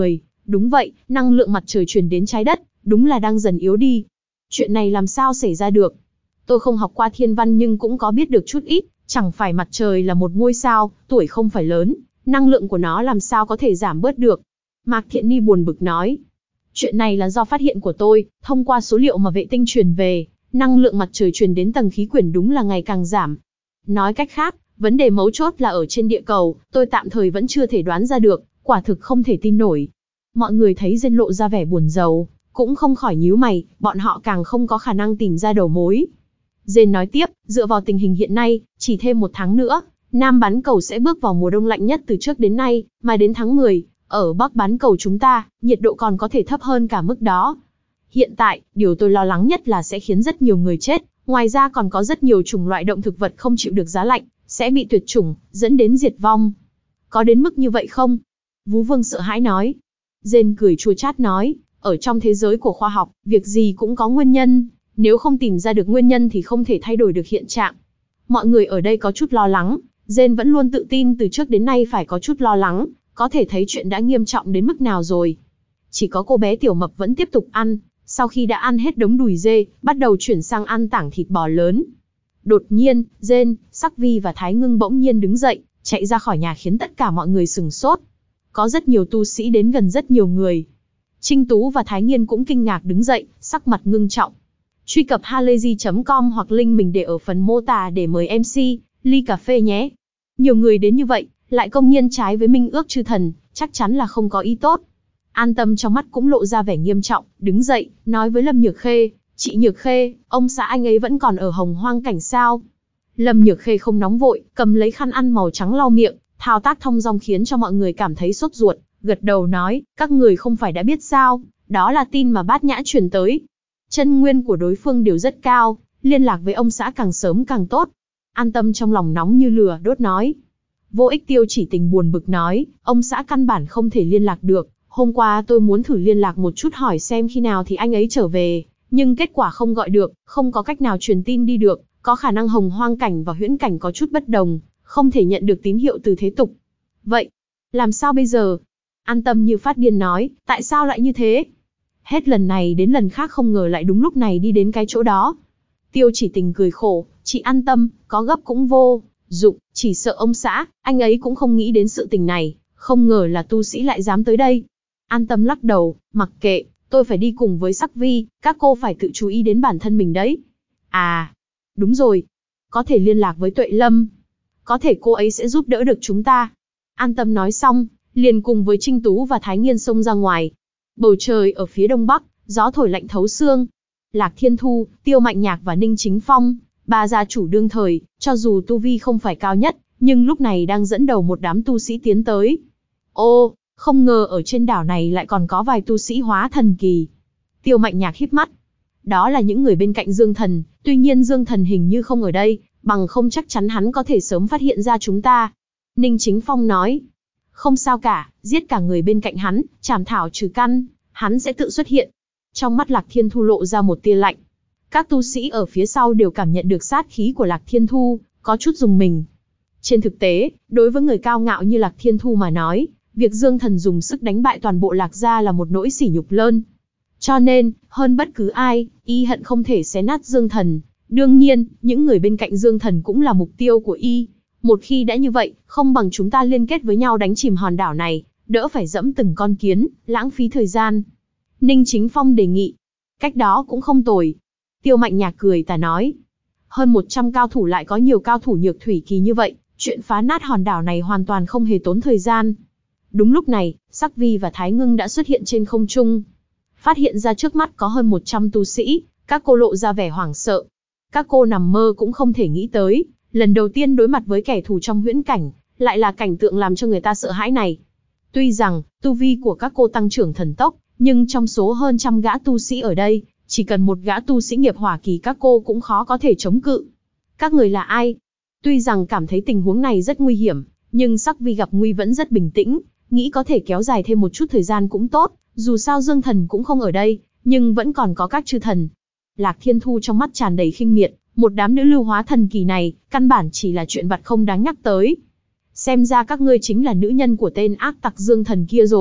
Đúng vậy, năng lượng mặt trời truyền đến trái đất, đúng là đang dần yếu đi. Chuyện này làm sao xảy ra được? Tôi không học qua thiên văn nhưng cũng có biết được chút ít, chẳng phải mặt trời là một ngôi sao, tuổi không phải lớn, năng lượng của nó làm sao có thể giảm bớt được. Mạc Thiện Ni buồn bực nói. Chuyện này là do phát hiện của tôi, thông qua số liệu mà vệ tinh truyền về, năng lượng mặt trời truyền đến tầng khí quyển đúng là ngày càng giảm. Nói cách khác, vấn đề mấu chốt là ở trên địa cầu, tôi tạm thời vẫn chưa thể đoán ra được, quả thực không thể tin nổi. Mọi người thấy Diên lộ ra vẻ buồn rầu, cũng không khỏi nhíu mày, bọn họ càng không có khả năng tìm ra đầu mối. Diên nói tiếp, dựa vào tình hình hiện nay, chỉ thêm 1 tháng nữa, Nam bán cầu sẽ bước vào mùa đông lạnh nhất từ trước đến nay, mà đến tháng 10, ở Bắc bán cầu chúng ta, nhiệt độ còn có thể thấp hơn cả mức đó. Hiện tại, điều tôi lo lắng nhất là sẽ khiến rất nhiều người chết, ngoài ra còn có rất nhiều chủng loại động thực vật không chịu được giá lạnh, sẽ bị tuyệt chủng, dẫn đến diệt vong. Có đến mức như vậy không? Vú Vương sợ hãi nói. Diên cười chua chát nói, ở trong thế giới của khoa học, việc gì cũng có nguyên nhân, nếu không tìm ra được nguyên nhân thì không thể thay đổi được hiện trạng. Mọi người ở đây có chút lo lắng, Diên vẫn luôn tự tin từ trước đến nay phải có chút lo lắng, có thể thấy chuyện đã nghiêm trọng đến mức nào rồi. Chỉ có cô bé Tiểu Mập vẫn tiếp tục ăn, sau khi đã ăn hết đống đùi dê, bắt đầu chuyển sang ăn tảng thịt bò lớn. Đột nhiên, Diên, Sắc Vi và Thái Ngưng bỗng nhiên đứng dậy, chạy ra khỏi nhà khiến tất cả mọi người sửng sốt. Có rất nhiều tu sĩ đến gần rất nhiều người. Trinh Tú và Thái Nghiên cũng kinh ngạc đứng dậy, sắc mặt ngưng trọng. Truy cập halayzi.com hoặc link mình để ở phần mô tả để mời MC, ly cà phê nhé. Nhiều người đến như vậy, lại công nhiên trái với minh ước chư thần, chắc chắn là không có ý tốt. An Tâm trong mắt cũng lộ ra vẻ nghiêm trọng, đứng dậy, nói với Lâm Nhược Khê, chị Nhược Khê, ông xã anh ấy vẫn còn ở Hồng Hoang cảnh sao? Lâm Nhược Khê không nóng vội, cầm lấy khăn ăn màu trắng lau miệng, thao tác thong dong khiến cho mọi người cảm thấy sốt ruột, gật đầu nói, các người không phải đã biết sao, đó là tin mà Bát Nhã truyền tới. Chân nguyên của đối phương đều rất cao, liên lạc với ông xã càng sớm càng tốt. An Tâm trong lòng nóng như lửa đốt nói. Vô Ích Tiêu Chỉ Tình buồn bực nói, ông xã căn bản không thể liên lạc được, hôm qua tôi muốn thử liên lạc một chút hỏi xem khi nào thì anh ấy trở về, nhưng kết quả không gọi được, không có cách nào truyền tin đi được, có khả năng Hồng Hoang cảnh và huyễn cảnh có chút bất đồng, không thể nhận được tín hiệu từ thế tục. Vậy, làm sao bây giờ? An Tâm như phát điên nói, tại sao lại như thế? Hết lần này đến lần khác không ngờ lại đúng lúc này đi đến cái chỗ đó. Tiêu Chỉ Tình cười khổ, chị an tâm, có gấp cũng vô dụng, chỉ sợ ông xã, anh ấy cũng không nghĩ đến sự tình này, không ngờ là tu sĩ lại dám tới đây. An Tâm lắc đầu, mặc kệ, tôi phải đi cùng với Sắc Vi, các cô phải tự chú ý đến bản thân mình đấy. À, đúng rồi, có thể liên lạc với Tuệ Lâm, có thể cô ấy sẽ giúp đỡ được chúng ta. An Tâm nói xong, liền cùng với Trinh Tú và Thái Nghiên xông ra ngoài. Bầu trời ở phía đông bắc, gió thổi lạnh thấu xương. Lạc Thiên Thu, Tiêu Mạnh Nhạc và Ninh Chính Phong, ba gia chủ đương thời, cho dù tu vi không phải cao nhất, nhưng lúc này đang dẫn đầu một đám tu sĩ tiến tới. Ô, không ngờ ở trên đảo này lại còn có vài tu sĩ hóa thần kỳ. Tiêu Mạnh Nhạc híp mắt. Đó là những người bên cạnh Dương Thần, tuy nhiên Dương Thần hình như không ở đây, bằng không chắc chắn hắn có thể sớm phát hiện ra chúng ta. Ninh Chính Phong nói. Không sao cả, giết cả người bên cạnh hắn, chảm thảo trừ căn, hắn sẽ tự xuất hiện. Trong mắt Lạc Thiên Thu lộ ra một tia lạnh. Các tu sĩ ở phía sau đều cảm nhận được sát khí của Lạc Thiên Thu, có chút rùng mình. Trên thực tế, đối với người cao ngạo như Lạc Thiên Thu mà nói, việc Dương Thần dùng sức đánh bại toàn bộ Lạc gia là một nỗi sỉ nhục lớn. Cho nên, hơn bất cứ ai, y hận không thể xé nát Dương Thần. Đương nhiên, những người bên cạnh Dương Thần cũng là mục tiêu của y. Một khi đã như vậy, không bằng chúng ta liên kết với nhau đánh chìm hòn đảo này, đỡ phải dẫm từng con kiến, lãng phí thời gian. Ninh Chính Phong đề nghị. Cách đó cũng không tồi. Tiêu Mạnh Nhạc cười tà nói. Hơn 100 cao thủ lại có nhiều cao thủ nhược thủy kỳ như vậy, chuyện phá nát hòn đảo này hoàn toàn không hề tốn thời gian. Đúng lúc này, Sắc Vi và Thái Ngưng đã xuất hiện trên không trung. Phát hiện ra trước mắt có hơn 100 tu sĩ, các cô lộ ra vẻ hoảng sợ. Các cô nằm mơ cũng không thể nghĩ tới, lần đầu tiên đối mặt với kẻ thù trong huyễn cảnh, lại là cảnh tượng làm cho người ta sợ hãi này. Tuy rằng, tu vi của các cô tăng trưởng thần tốc, nhưng trong số hơn trăm gã tu sĩ ở đây, chỉ cần một gã tu sĩ nghiệp hỏa kỳ các cô cũng khó có thể chống cự. Các người là ai? Tuy rằng cảm thấy tình huống này rất nguy hiểm, nhưng Sắc Vi gặp nguy vẫn rất bình tĩnh, nghĩ có thể kéo dài thêm một chút thời gian cũng tốt, dù sao Dương Thần cũng không ở đây, nhưng vẫn còn có các chư thần. Lạc Thiên Thu trong mắt tràn đầy khinh miệt, một đám nữ lưu hóa thần kỳ này, căn bản chỉ là chuyện vặt không đáng nhắc tới. Xem ra các ngươi chính là nữ nhân của tên ác tặc Dương Thần kia rồi,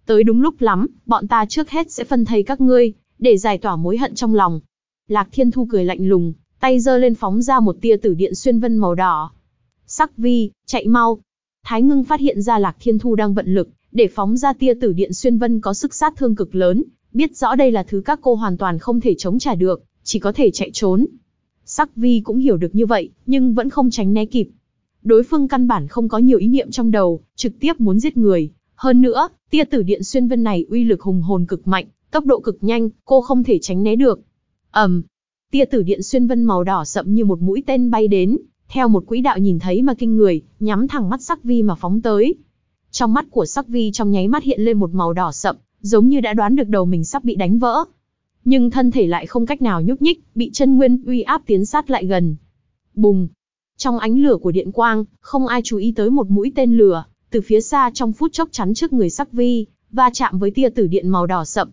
Tới đúng lúc lắm, bọn ta trước hết sẽ phân thây các ngươi, để giải tỏa mối hận trong lòng. Lạc Thiên Thu cười lạnh lùng, tay giơ lên phóng ra một tia tử điện xuyên vân màu đỏ. Sắc Vi, chạy mau. Thái Ngưng phát hiện ra Lạc Thiên Thu đang vận lực, để phóng ra tia tử điện xuyên vân có sức sát thương cực lớn, biết rõ đây là thứ các cô hoàn toàn không thể chống trả được, chỉ có thể chạy trốn. Sắc Vi cũng hiểu được như vậy, nhưng vẫn không tránh né kịp. Đối phương căn bản không có nhiều ý niệm trong đầu, trực tiếp muốn giết người. Hơn nữa, tia tử điện xuyên vân này uy lực hùng hồn cực mạnh, tốc độ cực nhanh, cô không thể tránh né được. Tia tử điện xuyên vân màu đỏ sậm như một mũi tên bay đến, theo một quỹ đạo nhìn thấy mà kinh người, nhắm thẳng mắt Sắc Vi mà phóng tới. Trong mắt của Sắc Vi trong nháy mắt hiện lên một màu đỏ sậm, giống như đã đoán được đầu mình sắp bị đánh vỡ. Nhưng thân thể lại không cách nào nhúc nhích, bị chân nguyên uy áp tiến sát lại gần. Bùng! Trong ánh lửa của điện quang, không ai chú ý tới một mũi tên lửa, từ phía xa trong phút chốc chắn trước người Sắc Vi, va chạm với tia tử điện màu đỏ sậm.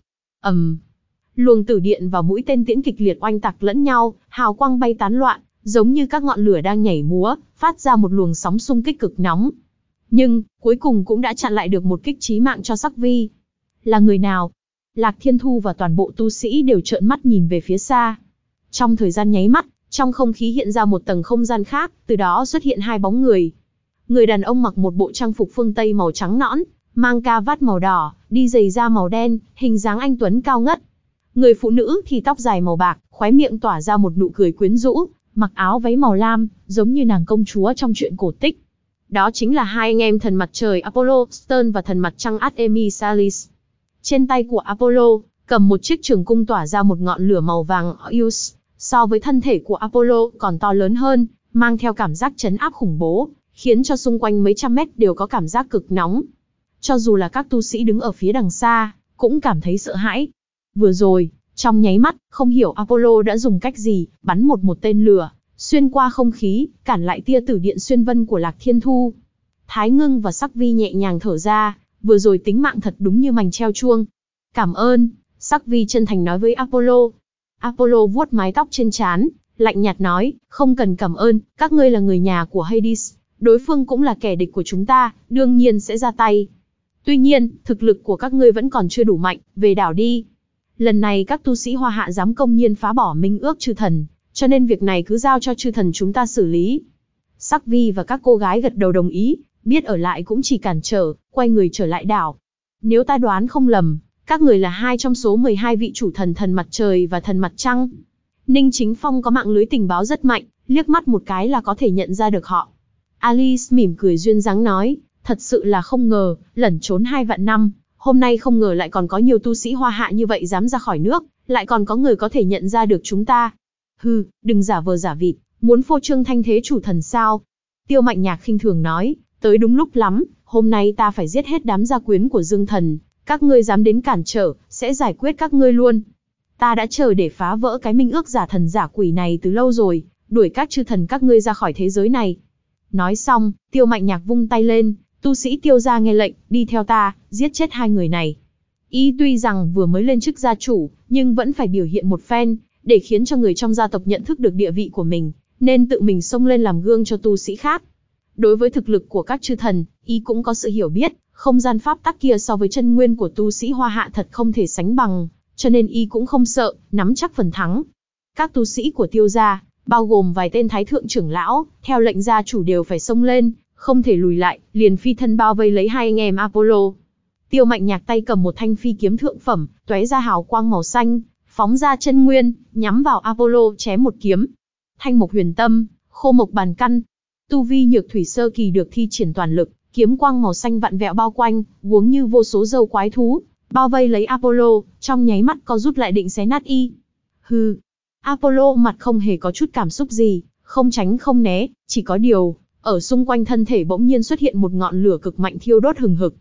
Luồng tử điện và mũi tên tiễn kịch liệt oanh tạc lẫn nhau, hào quang bay tán loạn, giống như các ngọn lửa đang nhảy múa, phát ra một luồng sóng xung kích cực nóng. Nhưng, cuối cùng cũng đã chặn lại được một kích chí mạng cho Sắc Vi. Là người nào? Lạc Thiên Thu và toàn bộ tu sĩ đều trợn mắt nhìn về phía xa. Trong thời gian nháy mắt, trong không khí hiện ra một tầng không gian khác, từ đó xuất hiện hai bóng người. Người đàn ông mặc một bộ trang phục phương Tây màu trắng nõn, mang ca vát màu đỏ, đi giày da màu đen, hình dáng anh tuấn cao ngất. Người phụ nữ thì tóc dài màu bạc, khóe miệng tỏa ra một nụ cười quyến rũ, mặc áo váy màu lam, giống như nàng công chúa trong truyện cổ tích. Đó chính là hai anh em thần mặt trời Apollo Stern và thần mặt trăng Artemis Salis. Trên tay của Apollo, cầm một chiếc trường cung tỏa ra một ngọn lửa màu vàng Zeus, so với thân thể của Apollo còn to lớn hơn, mang theo cảm giác trấn áp khủng bố, khiến cho xung quanh mấy trăm mét đều có cảm giác cực nóng. Cho dù là các tu sĩ đứng ở phía đằng xa, cũng cảm thấy sợ hãi. Vừa rồi, trong nháy mắt, không hiểu Apollo đã dùng cách gì, bắn một tên lửa, xuyên qua không khí, cản lại tia tử điện xuyên vân của Lạc Thiên Thu. Thái Ngưng và Sắc Vi nhẹ nhàng thở ra, vừa rồi tính mạng thật đúng như mành treo chuông. Cảm ơn, Sắc Vi chân thành nói với Apollo. Apollo vuốt mái tóc trên trán, lạnh nhạt nói, không cần cảm ơn, các ngươi là người nhà của Hades, đối phương cũng là kẻ địch của chúng ta, đương nhiên sẽ ra tay. Tuy nhiên, thực lực của các ngươi vẫn còn chưa đủ mạnh, về đảo đi. Lần này các tu sĩ Hoa Hạ dám công nhiên phá bỏ minh ước chư thần, cho nên việc này cứ giao cho chư thần chúng ta xử lý. Sắc Vi và các cô gái gật đầu đồng ý, biết ở lại cũng chỉ cản trở, quay người trở lại đảo. Nếu ta đoán không lầm, các người là hai trong số 12 vị chủ thần thần mặt trời và thần mặt trăng. Ninh Chính Phong có mạng lưới tình báo rất mạnh, liếc mắt một cái là có thể nhận ra được họ. Alice mỉm cười duyên dáng nói, thật sự là không ngờ, lẩn trốn 2 vạn năm, hôm nay không ngờ lại còn có nhiều tu sĩ Hoa Hạ như vậy dám ra khỏi nước, lại còn có người có thể nhận ra được chúng ta. Hừ, đừng giả vờ giả vịt, muốn phô trương thanh thế chủ thần sao? Tiêu Mạnh Nhạc khinh thường nói, tới đúng lúc lắm, hôm nay ta phải giết hết đám gia quyến của Dương Thần, các ngươi dám đến cản trở, sẽ giải quyết các ngươi luôn. Ta đã chờ để phá vỡ cái minh ước giả thần giả quỷ này từ lâu rồi, đuổi các chư thần các ngươi ra khỏi thế giới này. Nói xong, Tiêu Mạnh Nhạc vung tay lên, tu sĩ Tiêu gia nghe lệnh, đi theo ta, giết chết hai người này. Y tuy rằng vừa mới lên chức gia chủ, nhưng vẫn phải biểu hiện một phen, để khiến cho người trong gia tộc nhận thức được địa vị của mình, nên tự mình xông lên làm gương cho tu sĩ khác. Đối với thực lực của các chư thần, Y cũng có sự hiểu biết, không gian pháp tắc kia so với chân nguyên của tu sĩ Hoa Hạ thật không thể sánh bằng, cho nên Y cũng không sợ, nắm chắc phần thắng. Các tu sĩ của Tiêu gia, bao gồm vài tên thái thượng trưởng lão, theo lệnh gia chủ đều phải xông lên, không thể lùi lại, liền phi thân bao vây lấy hai anh em Apollo. Tiêu Mạnh Nhạc tay cầm một thanh phi kiếm thượng phẩm, tóe ra hào quang màu xanh, phóng ra chân nguyên, nhắm vào Apollo chém một kiếm. Thanh mộc huyền tâm, khô mộc bàn căn. Tu vi nhược thủy sơ kỳ được thi triển toàn lực, kiếm quang màu xanh vặn vẹo bao quanh, uống như vô số dâu quái thú, bao vây lấy Apollo, trong nháy mắt co rút lại định xé nát Y. Hừ. Apollo mặt không hề có chút cảm xúc gì, không tránh không né, chỉ có điều, ở xung quanh thân thể bỗng nhiên xuất hiện một ngọn lửa cực mạnh thiêu đốt hừng hực.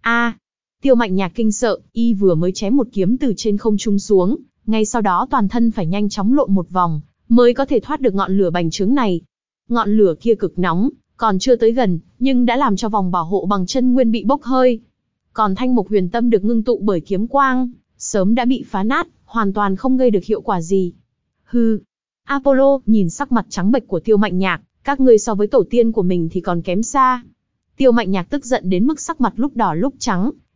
Tiêu Mạnh Nhạc kinh sợ, Y vừa mới chém một kiếm từ trên không trung xuống, ngay sau đó toàn thân phải nhanh chóng lộn một vòng, mới có thể thoát được ngọn lửa bành trướng này. Ngọn lửa kia cực nóng, còn chưa tới gần, nhưng đã làm cho vòng bảo hộ bằng chân nguyên bị bốc hơi. Còn thanh mộc huyền tâm được ngưng tụ bởi kiếm quang, sớm đã bị phá nát, hoàn toàn không gây được hiệu quả gì. Hừ. Apollo nhìn sắc mặt trắng bệch của Tiêu Mạnh Nhạc, các ngươi so với tổ tiên của mình thì còn kém xa. Tiêu Mạnh Nhạc tức giận đến mức sắc mặt lúc đỏ lúc trắng,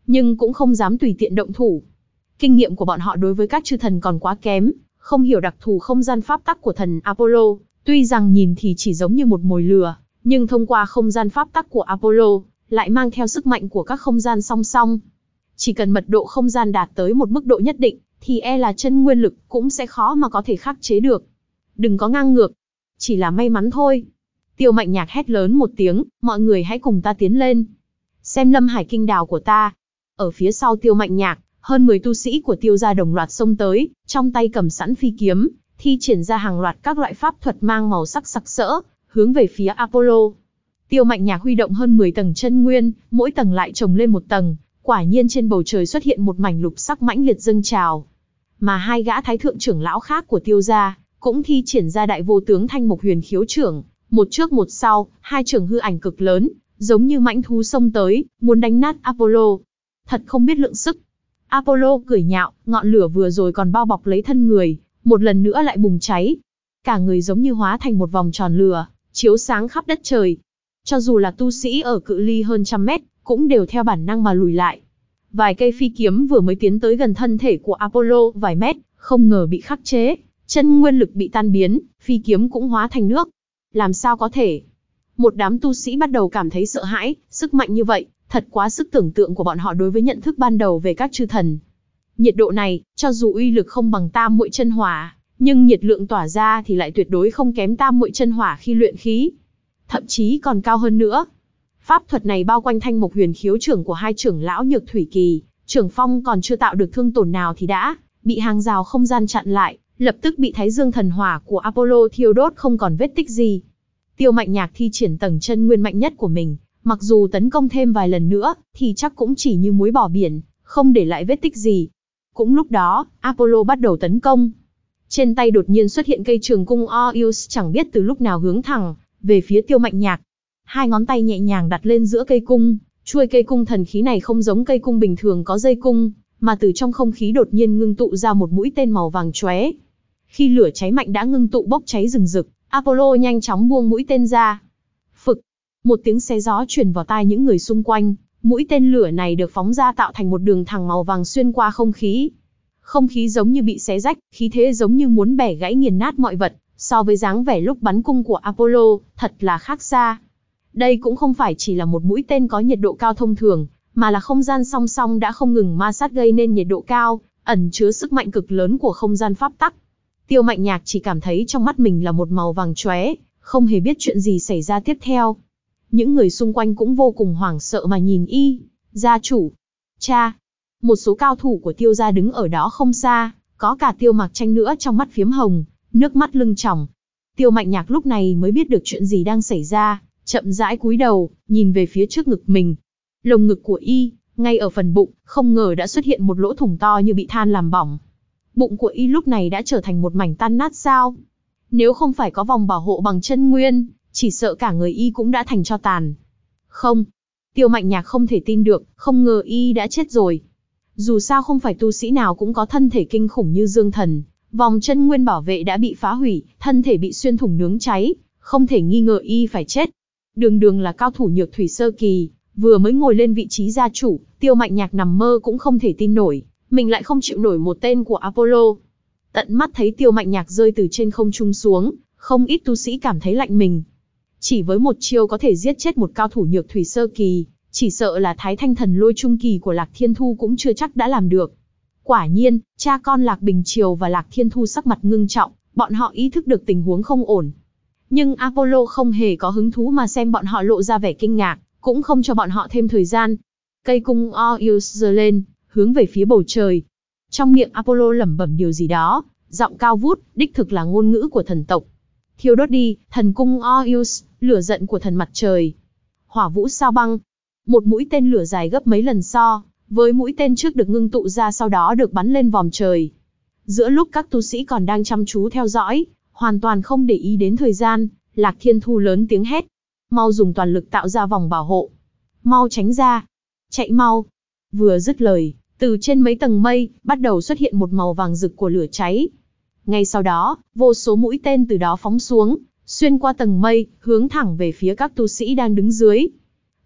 nhưng cũng không dám tùy tiện động thủ. Kinh nghiệm của bọn họ đối với các chư thần còn quá kém, không hiểu đặc thù không gian pháp tắc của thần Apollo, tuy rằng nhìn thì chỉ giống như một mồi lửa, nhưng thông qua không gian pháp tắc của Apollo, lại mang theo sức mạnh của các không gian song song. Chỉ cần mật độ không gian đạt tới một mức độ nhất định, thì là chân nguyên lực cũng sẽ khó mà có thể khắc chế được. Đừng có ngang ngược, chỉ là may mắn thôi. Tiêu Mạnh Nhạc hét lớn một tiếng, mọi người hãy cùng ta tiến lên. Xem Lâm Hải Kinh Đào của ta. Ở phía sau Tiêu Mạnh Nhạc, hơn 10 tu sĩ của Tiêu gia đồng loạt xông tới, trong tay cầm sẵn phi kiếm, thi triển ra hàng loạt các loại pháp thuật mang màu sắc sặc sỡ, hướng về phía Apollo. Tiêu Mạnh Nhạc huy động hơn 10 tầng chân nguyên, mỗi tầng lại chồng lên một tầng, quả nhiên trên bầu trời xuất hiện một mảnh lục sắc mãnh liệt dâng trào. Mà hai gã thái thượng trưởng lão khác của Tiêu gia cũng thi triển ra đại vô tướng Thanh Mộc Huyền Khiếu trưởng, một trước một sau, hai trưởng hư ảnh cực lớn, giống như mãnh thú xông tới, muốn đánh nát Apollo. Thật không biết lượng sức. Apollo cười nhạo, ngọn lửa vừa rồi còn bao bọc lấy thân người, một lần nữa lại bùng cháy. Cả người giống như hóa thành một vòng tròn lửa, chiếu sáng khắp đất trời. Cho dù là tu sĩ ở cự ly hơn trăm mét, cũng đều theo bản năng mà lùi lại. Vài cây phi kiếm vừa mới tiến tới gần thân thể của Apollo vài mét, không ngờ bị khắc chế, chân nguyên lực bị tan biến, phi kiếm cũng hóa thành nước. Làm sao có thể? Một đám tu sĩ bắt đầu cảm thấy sợ hãi, sức mạnh như vậy, thật quá sức tưởng tượng của bọn họ đối với nhận thức ban đầu về các chư thần. Nhiệt độ này, cho dù uy lực không bằng tam muội chân hỏa, nhưng nhiệt lượng tỏa ra thì lại tuyệt đối không kém tam muội chân hỏa khi luyện khí. Thậm chí còn cao hơn nữa. Pháp thuật này bao quanh Thanh Mộc Huyền Khiếu trưởng của hai trưởng lão Nhược Thủy Kỳ, Trưởng Phong còn chưa tạo được thương tổn nào thì đã bị hàng rào không gian chặn lại, lập tức bị Thái Dương thần hỏa của Apollo thiêu đốt không còn vết tích gì. Tiêu Mạnh Nhạc thi triển tầng chân nguyên mạnh nhất của mình, mặc dù tấn công thêm vài lần nữa, thì chắc cũng chỉ như muối bỏ biển, không để lại vết tích gì. Cũng lúc đó, Apollo bắt đầu tấn công. Trên tay đột nhiên xuất hiện cây trường cung Orius chẳng biết từ lúc nào hướng thẳng về phía Tiêu Mạnh Nhạc. Hai ngón tay nhẹ nhàng đặt lên giữa cây cung, chuôi cây cung thần khí này không giống cây cung bình thường có dây cung, mà từ trong không khí đột nhiên ngưng tụ ra một mũi tên màu vàng chóe. Khi lửa cháy mạnh đã ngưng tụ bốc cháy rừng rực, Apollo nhanh chóng buông mũi tên ra. Phực, một tiếng xé gió truyền vào tai những người xung quanh, mũi tên lửa này được phóng ra tạo thành một đường thẳng màu vàng xuyên qua không khí. Không khí giống như bị xé rách, khí thế giống như muốn bẻ gãy nghiền nát mọi vật, so với dáng vẻ lúc bắn cung của Apollo, thật là khác xa. Đây cũng không phải chỉ là một mũi tên có nhiệt độ cao thông thường, mà là không gian song song đã không ngừng ma sát gây nên nhiệt độ cao, ẩn chứa sức mạnh cực lớn của không gian pháp tắc. Tiêu Mạnh Nhạc chỉ cảm thấy trong mắt mình là một màu vàng chóe, không hề biết chuyện gì xảy ra tiếp theo. Những người xung quanh cũng vô cùng hoảng sợ mà nhìn y. Gia chủ, cha, một số cao thủ của Tiêu gia đứng ở đó không xa, có cả Tiêu Mặc Tranh nữa trong mắt phiếm hồng, nước mắt lưng tròng. Tiêu Mạnh Nhạc lúc này mới biết được chuyện gì đang xảy ra, chậm rãi cúi đầu, nhìn về phía trước ngực mình. Lồng ngực của y, ngay ở phần bụng, không ngờ đã xuất hiện một lỗ thủng to như bị than làm bỏng. Bụng của y lúc này đã trở thành một mảnh tan nát sao. Nếu không phải có vòng bảo hộ bằng chân nguyên, chỉ sợ cả người y cũng đã thành tro tàn. Không, Tiêu Mạnh Nhạc không thể tin được, không ngờ y đã chết rồi. Dù sao không phải tu sĩ nào cũng có thân thể kinh khủng như Dương Thần, vòng chân nguyên bảo vệ đã bị phá hủy, thân thể bị xuyên thủng nướng cháy, không thể nghi ngờ y phải chết. Đường đường là cao thủ Nhược Thủy sơ kỳ, vừa mới ngồi lên vị trí gia chủ, Tiêu Mạnh Nhạc nằm mơ cũng không thể tin nổi, mình lại không chịu nổi một tên của Apollo. Tận mắt thấy Tiêu Mạnh Nhạc rơi từ trên không trung xuống, không ít tu sĩ cảm thấy lạnh mình. Chỉ với một chiêu có thể giết chết một cao thủ Nhược Thủy sơ kỳ, chỉ sợ là Thái Thanh Thần Lôi trung kỳ của Lạc Thiên Thu cũng chưa chắc đã làm được. Quả nhiên, cha con Lạc Bình Triều và Lạc Thiên Thu sắc mặt ngưng trọng, bọn họ ý thức được tình huống không ổn. Nhưng Apollo không hề có hứng thú mà xem bọn họ lộ ra vẻ kinh ngạc, cũng không cho bọn họ thêm thời gian. Cây cung Orius giơ lên, hướng về phía bầu trời. Trong miệng Apollo lẩm bẩm điều gì đó, giọng cao vút, đích thực là ngôn ngữ của thần tộc. Thiêu đốt đi, thần cung Orius, lửa giận của thần mặt trời. Hỏa vũ sao băng. Một mũi tên lửa dài gấp mấy lần so với mũi tên trước được ngưng tụ ra sau đó được bắn lên vòm trời. Giữa lúc các tu sĩ còn đang chăm chú theo dõi, hoàn toàn không để ý đến thời gian, Lạc Thiên Thu lớn tiếng hét. Mau dùng toàn lực tạo ra vòng bảo hộ. Mau tránh ra. Chạy mau. Vừa dứt lời, từ trên mấy tầng mây, bắt đầu xuất hiện một màu vàng rực của lửa cháy. Ngay sau đó, vô số mũi tên từ đó phóng xuống, xuyên qua tầng mây, hướng thẳng về phía các tu sĩ đang đứng dưới.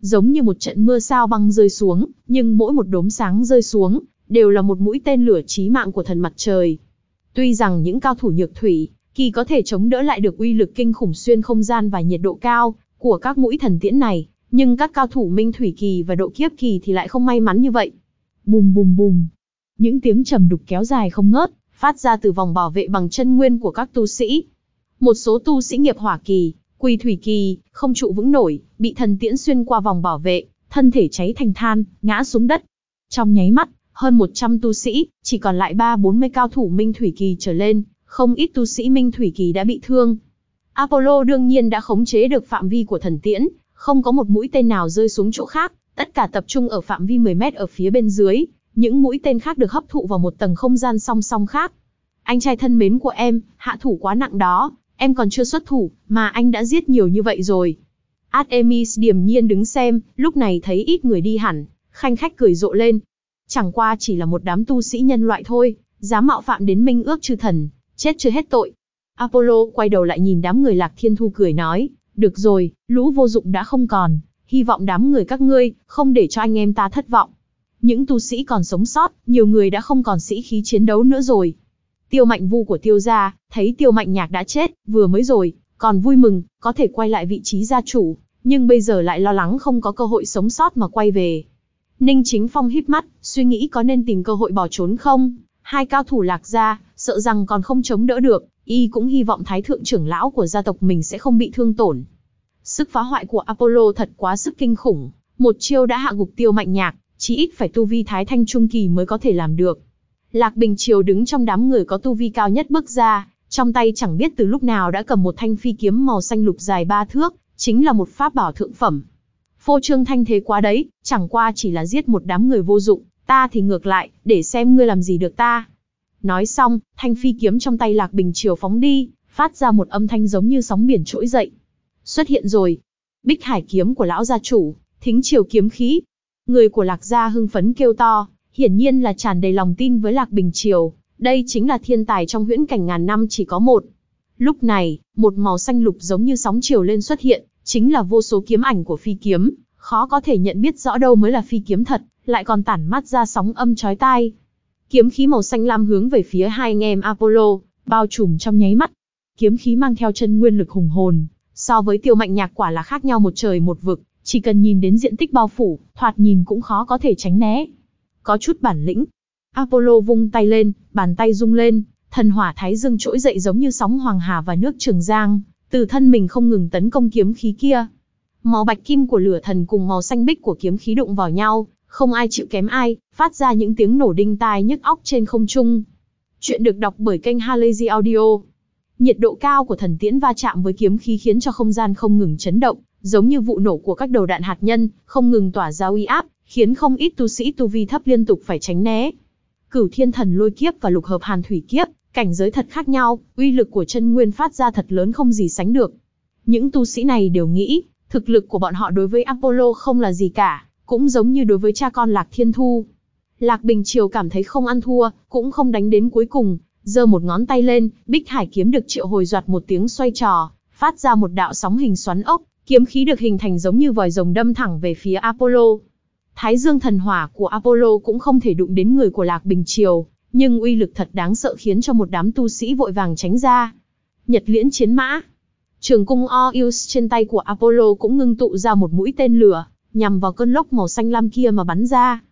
giống như một trận mưa sao băng rơi xuống, nhưng mỗi một đốm sáng rơi xuống, đều là một mũi tên lửa chí mạng của thần mặt trời. Tuy rằng những cao thủ nhược thủy kỳ có thể chống đỡ lại được uy lực kinh khủng xuyên không gian và nhiệt độ cao của các mũi thần tiễn này, nhưng các cao thủ minh thủy kỳ và độ kiếp kỳ thì lại không may mắn như vậy. Bùm bùm bùm. Những tiếng trầm đục kéo dài không ngớt, phát ra từ vòng bảo vệ bằng chân nguyên của các tu sĩ. Một số tu sĩ nghiệp hỏa kỳ, quỳ thủy kỳ, không trụ vững nổi, bị thần tiễn xuyên qua vòng bảo vệ, thân thể cháy thành than, ngã xuống đất. Trong nháy mắt, hơn 100 tu sĩ, chỉ còn lại 30-40 cao thủ minh thủy kỳ trở lên, không ít tu sĩ minh thủy kỳ đã bị thương. Apollo đương nhiên đã khống chế được phạm vi của thần tiễn, không có một mũi tên nào rơi xuống chỗ khác, tất cả tập trung ở phạm vi 10 mét ở phía bên dưới, những mũi tên khác được hấp thụ vào một tầng không gian song song khác. Anh trai thân mến của em, hạ thủ quá nặng đó, em còn chưa xuất thủ, mà anh đã giết nhiều như vậy rồi. Artemis điềm nhiên đứng xem, lúc này thấy ít người đi hẳn, khanh khách cười rộ lên. Chẳng qua chỉ là một đám tu sĩ nhân loại thôi, dám mạo phạm đến minh ước chư thần, chết chưa hết tội. Apollo quay đầu lại nhìn đám người Lạc Thiên Thu cười nói, được rồi, lũ vô dụng đã không còn, hy vọng đám người các ngươi không để cho anh em ta thất vọng. Những tu sĩ còn sống sót, nhiều người đã không còn sĩ khí chiến đấu nữa rồi. Tiêu Mạnh Vu của Tiêu gia, thấy Tiêu Mạnh Nhạc đã chết, vừa mới rồi, còn vui mừng, có thể quay lại vị trí gia chủ, nhưng bây giờ lại lo lắng không có cơ hội sống sót mà quay về. Ninh Chính Phong híp mắt, suy nghĩ có nên tìm cơ hội bỏ trốn không? Hai cao thủ Lạc gia, sợ rằng còn không chống đỡ được, y cũng hy vọng thái thượng trưởng lão của gia tộc mình sẽ không bị thương tổn. Sức phá hoại của Apollo thật quá sức kinh khủng, một chiêu đã hạ gục Tiêu Mạnh Nhạc, chỉ ít phải tu vi thái thanh trung kỳ mới có thể làm được. Lạc Bình Triều đứng trong đám người có tu vi cao nhất bước ra, trong tay chẳng biết từ lúc nào đã cầm một thanh phi kiếm màu xanh lục dài 3 thước, chính là một pháp bảo thượng phẩm. Phô trương thanh thế quá đấy, chẳng qua chỉ là giết một đám người vô dụng, ta thì ngược lại, để xem ngươi làm gì được ta. Nói xong, thanh phi kiếm trong tay Lạc Bình Triều phóng đi, phát ra một âm thanh giống như sóng biển trỗi dậy. Xuất hiện rồi. Bích Hải kiếm của lão gia chủ, thính triều kiếm khí. Người của Lạc gia hưng phấn kêu to, hiển nhiên là tràn đầy lòng tin với Lạc Bình Triều, đây chính là thiên tài trong huyễn cảnh ngàn năm chỉ có một. Lúc này, một màu xanh lục giống như sóng chiều lên xuất hiện, chính là vô số kiếm ảnh của phi kiếm, khó có thể nhận biết rõ đâu mới là phi kiếm thật, lại còn tản mát ra sóng âm chói tai. Kiếm khí màu xanh lam hướng về phía hai anh em Apollo, bao trùm trong nháy mắt. Kiếm khí mang theo chân nguyên lực hùng hồn, so với Tiêu Mạnh Nhạc quả là khác nhau một trời một vực, chỉ cần nhìn đến diện tích bao phủ, thoạt nhìn cũng khó có thể tránh né. Có chút bản lĩnh. Apollo vung tay lên, bàn tay rung lên, thần hỏa thái dương trỗi dậy giống như sóng Hoàng Hà và nước Trường Giang, từ thân mình không ngừng tấn công kiếm khí kia. Màu bạch kim của lửa thần cùng màu xanh bích của kiếm khí đụng vào nhau, không ai chịu kém ai, phát ra những tiếng nổ đinh tai nhức óc trên không trung. Chuyện được đọc bởi kênh Halazy Audio. Nhiệt độ cao của thần tiễn va chạm với kiếm khí khiến cho không gian không ngừng chấn động, giống như vụ nổ của các đầu đạn hạt nhân, không ngừng tỏa ra uy áp, khiến không ít tu sĩ tu vi thấp liên tục phải tránh né. Cửu Thiên Thần Lôi Kiếp và Lục Hợp Hàn Thủy Kiếp, cảnh giới thật khác nhau, uy lực của chân nguyên phát ra thật lớn không gì sánh được. Những tu sĩ này đều nghĩ, thực lực của bọn họ đối với Apollo không là gì cả, cũng giống như đối với cha con Lạc Thiên Thu. Lạc Bình Triều cảm thấy không ăn thua, cũng không đánh đến cuối cùng, giơ một ngón tay lên, Bích Hải kiếm được triệu hồi doạt một tiếng xoay trò, phát ra một đạo sóng hình xoắn ốc, kiếm khí được hình thành giống như vòi rồng đâm thẳng về phía Apollo. Thái Dương thần hỏa của Apollo cũng không thể đụng đến người của Lạc Bình Triều, nhưng uy lực thật đáng sợ khiến cho một đám tu sĩ vội vàng tránh ra. Nhật Liễn Chiến Mã. Trường cung Orius trên tay của Apollo cũng ngưng tụ ra một mũi tên lửa, nhằm vào cơn lốc màu xanh lam kia mà bắn ra.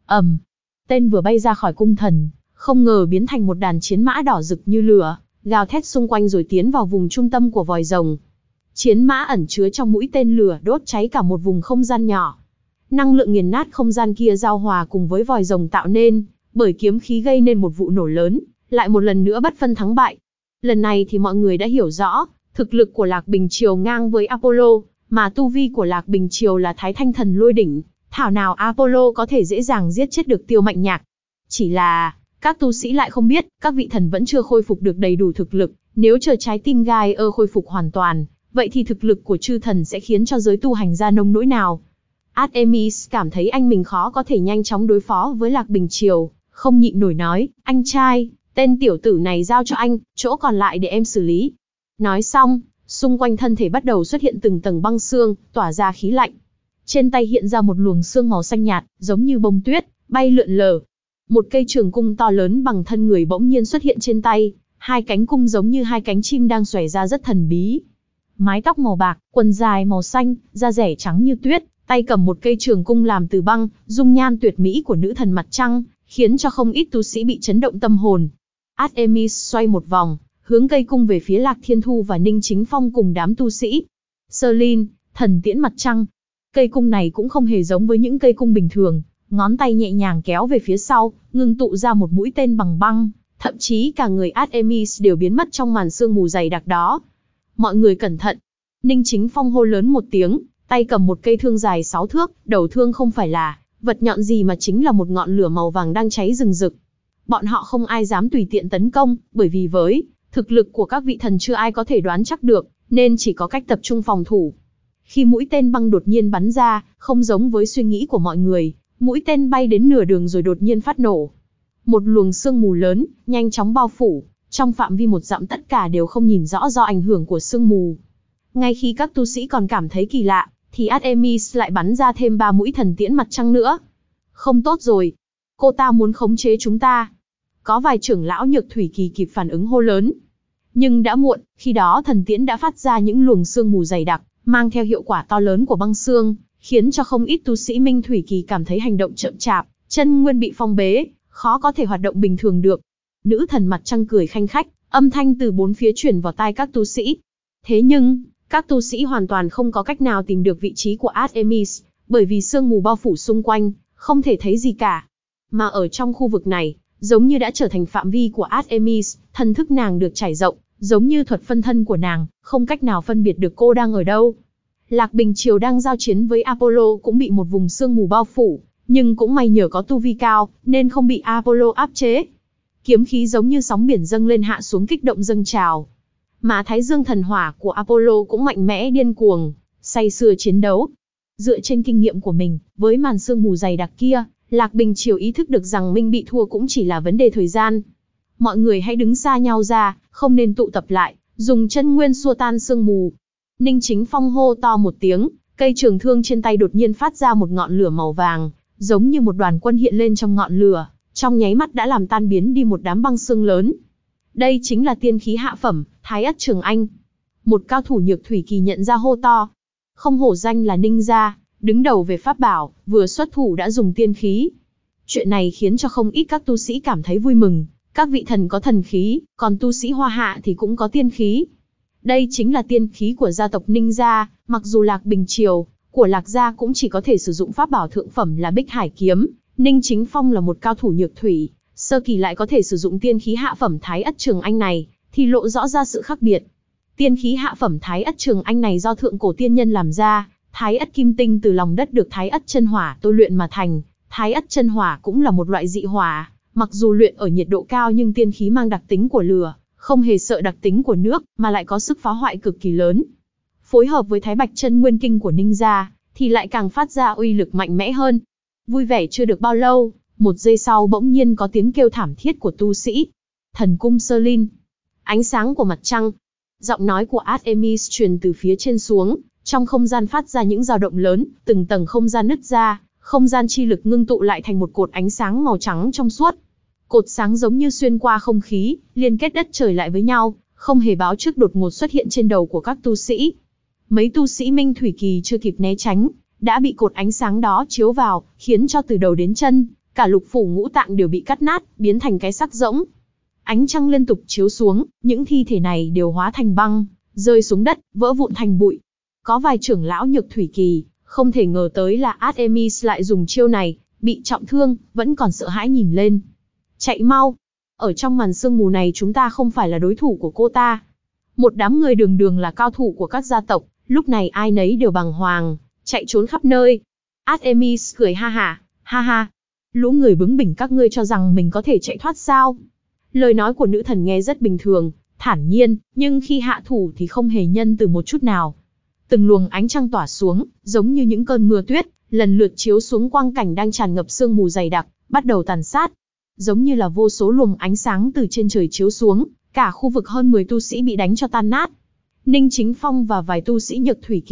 Tên vừa bay ra khỏi cung thần, không ngờ biến thành một đàn chiến mã đỏ rực như lửa, gào thét xung quanh rồi tiến vào vùng trung tâm của vòi rồng. Chiến mã ẩn chứa trong mũi tên lửa đốt cháy cả một vùng không gian nhỏ. Năng lượng nghiền nát không gian kia giao hòa cùng với vòi rồng tạo nên, bởi kiếm khí gây nên một vụ nổ lớn, lại một lần nữa bất phân thắng bại. Lần này thì mọi người đã hiểu rõ, thực lực của Lạc Bình Triều ngang với Apollo, mà tu vi của Lạc Bình Triều là Thái Thanh Thần Lôi Đỉnh, thảo nào Apollo có thể dễ dàng giết chết được Tiêu Mạnh Nhạc. Chỉ là, các tu sĩ lại không biết, các vị thần vẫn chưa khôi phục được đầy đủ thực lực, nếu chờ trái tim gai khôi phục hoàn toàn, vậy thì thực lực của chư thần sẽ khiến cho giới tu hành ra nông nỗi nào. Artemis cảm thấy anh mình khó có thể nhanh chóng đối phó với Lạc Bình Triều, không nhịn nổi nói, anh trai, tên tiểu tử này giao cho anh, chỗ còn lại để em xử lý. Nói xong, xung quanh thân thể bắt đầu xuất hiện từng tầng băng xương, tỏa ra khí lạnh. Trên tay hiện ra một luồng sương màu xanh nhạt, giống như bông tuyết, bay lượn lờ. Một cây trường cung to lớn bằng thân người bỗng nhiên xuất hiện trên tay, hai cánh cung giống như hai cánh chim đang xòe ra rất thần bí. Mái tóc màu bạc, quần dài màu xanh, da dẻ trắng như tuyết, tay cầm một cây trường cung làm từ băng, dung nhan tuyệt mỹ của nữ thần mặt trăng, khiến cho không ít tu sĩ bị chấn động tâm hồn. Artemis xoay một vòng, hướng cây cung về phía Lạc Thiên Thu và Ninh Chính Phong cùng đám tu sĩ. Serlin, thần tiễn mặt trăng. Cây cung này cũng không hề giống với những cây cung bình thường, ngón tay nhẹ nhàng kéo về phía sau, ngưng tụ ra một mũi tên bằng băng, thậm chí cả người Artemis đều biến mất trong màn sương mù dày đặc đó. Mọi người cẩn thận. Ninh Chính Phong hô lớn một tiếng, tay cầm một cây thương dài 6 thước, đầu thương không phải là vật nhọn gì mà chính là một ngọn lửa màu vàng đang cháy rừng rực. Bọn họ không ai dám tùy tiện tấn công, bởi vì với thực lực của các vị thần chưa ai có thể đoán chắc được, nên chỉ có cách tập trung phòng thủ. Khi mũi tên băng đột nhiên bắn ra, không giống với suy nghĩ của mọi người, mũi tên bay đến nửa đường rồi đột nhiên phát nổ. Một luồng sương mù lớn, nhanh chóng bao phủ, trong phạm vi 1 dặm tất cả đều không nhìn rõ do ảnh hưởng của sương mù. Ngay khi các tu sĩ còn cảm thấy kỳ lạ, thì Artemis lại bắn ra thêm 3 mũi thần tiễn mặt trăng nữa. Không tốt rồi. Cô ta muốn khống chế chúng ta. Có vài trưởng lão Nhược Thủy Kỳ kịp phản ứng hô lớn. Nhưng đã muộn, khi đó thần tiễn đã phát ra những luồng sương mù dày đặc, mang theo hiệu quả to lớn của băng sương, khiến cho không ít tu sĩ Minh Thủy Kỳ cảm thấy hành động chậm chạp, chân nguyên bị phong bế, khó có thể hoạt động bình thường được. Nữ thần mặt trăng cười khanh khách, âm thanh từ 4 phía truyền vào tai các tu sĩ. Thế nhưng, các tu sĩ hoàn toàn không có cách nào tìm được vị trí của Artemis, bởi vì sương mù bao phủ xung quanh, không thể thấy gì cả. Mà ở trong khu vực này, giống như đã trở thành phạm vi của Artemis, thần thức nàng được trải rộng, giống như thuật phân thân của nàng, không cách nào phân biệt được cô đang ở đâu. Lạc Bình Triều đang giao chiến với Apollo cũng bị một vùng sương mù bao phủ, nhưng cũng may nhờ có tu vi cao, nên không bị Apollo áp chế. Kiếm khí giống như sóng biển dâng lên hạ xuống kích động dâng trào. Mà Thái Dương thần hỏa của Apollo cũng mạnh mẽ điên cuồng, say sưa chiến đấu. Dựa trên kinh nghiệm của mình, với màn sương mù dày đặc kia, Lạc Bình Triều ý thức được rằng mình bị thua cũng chỉ là vấn đề thời gian. Mọi người hãy đứng xa nhau ra, không nên tụ tập lại, dùng chân nguyên xua tan sương mù. Ninh Chính Phong hô to một tiếng, cây trường thương trên tay đột nhiên phát ra một ngọn lửa màu vàng, giống như một đoàn quân hiện lên trong ngọn lửa, trong nháy mắt đã làm tan biến đi một đám băng sương lớn. Đây chính là tiên khí hạ phẩm, Thái Ất Trường Anh. Một cao thủ Nhược Thủy Kỳ nhận ra hô to. Không hổ danh là Ninh gia, đứng đầu về pháp bảo, vừa xuất thủ đã dùng tiên khí. Chuyện này khiến cho không ít các tu sĩ cảm thấy vui mừng. Các vị thần có thần khí, còn tu sĩ Hoa Hạ thì cũng có tiên khí. Đây chính là tiên khí của gia tộc Ninh gia, mặc dù Lạc Bình Triều của Lạc gia cũng chỉ có thể sử dụng pháp bảo thượng phẩm là Bích Hải kiếm, Ninh Chính Phong là một cao thủ Nhược Thủy sơ kỳ lại có thể sử dụng tiên khí hạ phẩm Thái Ất Trường Anh này, thì lộ rõ ra sự khác biệt. Tiên khí hạ phẩm Thái Ất Trường Anh này do thượng cổ tiên nhân làm ra, Thái Ất Kim Tinh từ lòng đất được Thái Ất Chân Hỏa tôi luyện mà thành. Thái Ất Chân Hỏa cũng là một loại dị hỏa, mặc dù luyện ở nhiệt độ cao nhưng tiên khí mang đặc tính của lửa, không hề sợ đặc tính của nước, mà lại có sức phá hoại cực kỳ lớn. Phối hợp với Thái Bạch Chân Nguyên Kinh của Ninh gia, thì lại càng phát ra uy lực mạnh mẽ hơn. Vui vẻ chưa được bao lâu, 1 giây sau bỗng nhiên có tiếng kêu thảm thiết của tu sĩ. Thần cung Serlin. Ánh sáng của mặt trăng. Giọng nói của Artemis truyền từ phía trên xuống, trong không gian phát ra những dao động lớn, từng tầng không gian nứt ra, không gian chi lực ngưng tụ lại thành một cột ánh sáng màu trắng trong suốt. Cột sáng giống như xuyên qua không khí, liên kết đất trời lại với nhau, không hề báo trước đột ngột xuất hiện trên đầu của các tu sĩ. Mấy tu sĩ Minh Thủy Kỳ chưa kịp né tránh, đã bị cột ánh sáng đó chiếu vào, khiến cho từ đầu đến chân, cả lục phủ ngũ tạng đều bị cắt nát, biến thành cái xác rỗng. Ánh trăng liên tục chiếu xuống, những thi thể này đều hóa thành băng, rơi xuống đất, vỡ vụn thành bụi. Có vài trưởng lão Nhược Thủy Kỳ, không thể ngờ tới là Artemis lại dùng chiêu này, bị trọng thương, vẫn còn sợ hãi nhìn lên. Chạy mau! Ở trong màn sương mù này chúng ta không phải là đối thủ của cô ta. Một đám người đường đường là cao thủ của các gia tộc, lúc này ai nấy đều bàng hoàng, chạy trốn khắp nơi. Artemis cười ha ha, lũ người bướng bỉnh các ngươi cho rằng mình có thể chạy thoát sao? Lời nói của nữ thần nghe rất bình thường, thản nhiên, nhưng khi hạ thủ thì không hề nhân từ một chút nào. Từng luồng ánh trăng tỏa xuống, giống như những cơn mưa tuyết, lần lượt chiếu xuống quang cảnh đang tràn ngập sương mù dày đặc, bắt đầu tàn sát. Giống như là vô số luồng ánh sáng từ trên trời chiếu xuống, cả khu vực hơn 10 tu sĩ bị đánh cho tan nát. Ninh Chính Phong và vài tu sĩ Nhược Thủy Kỳ,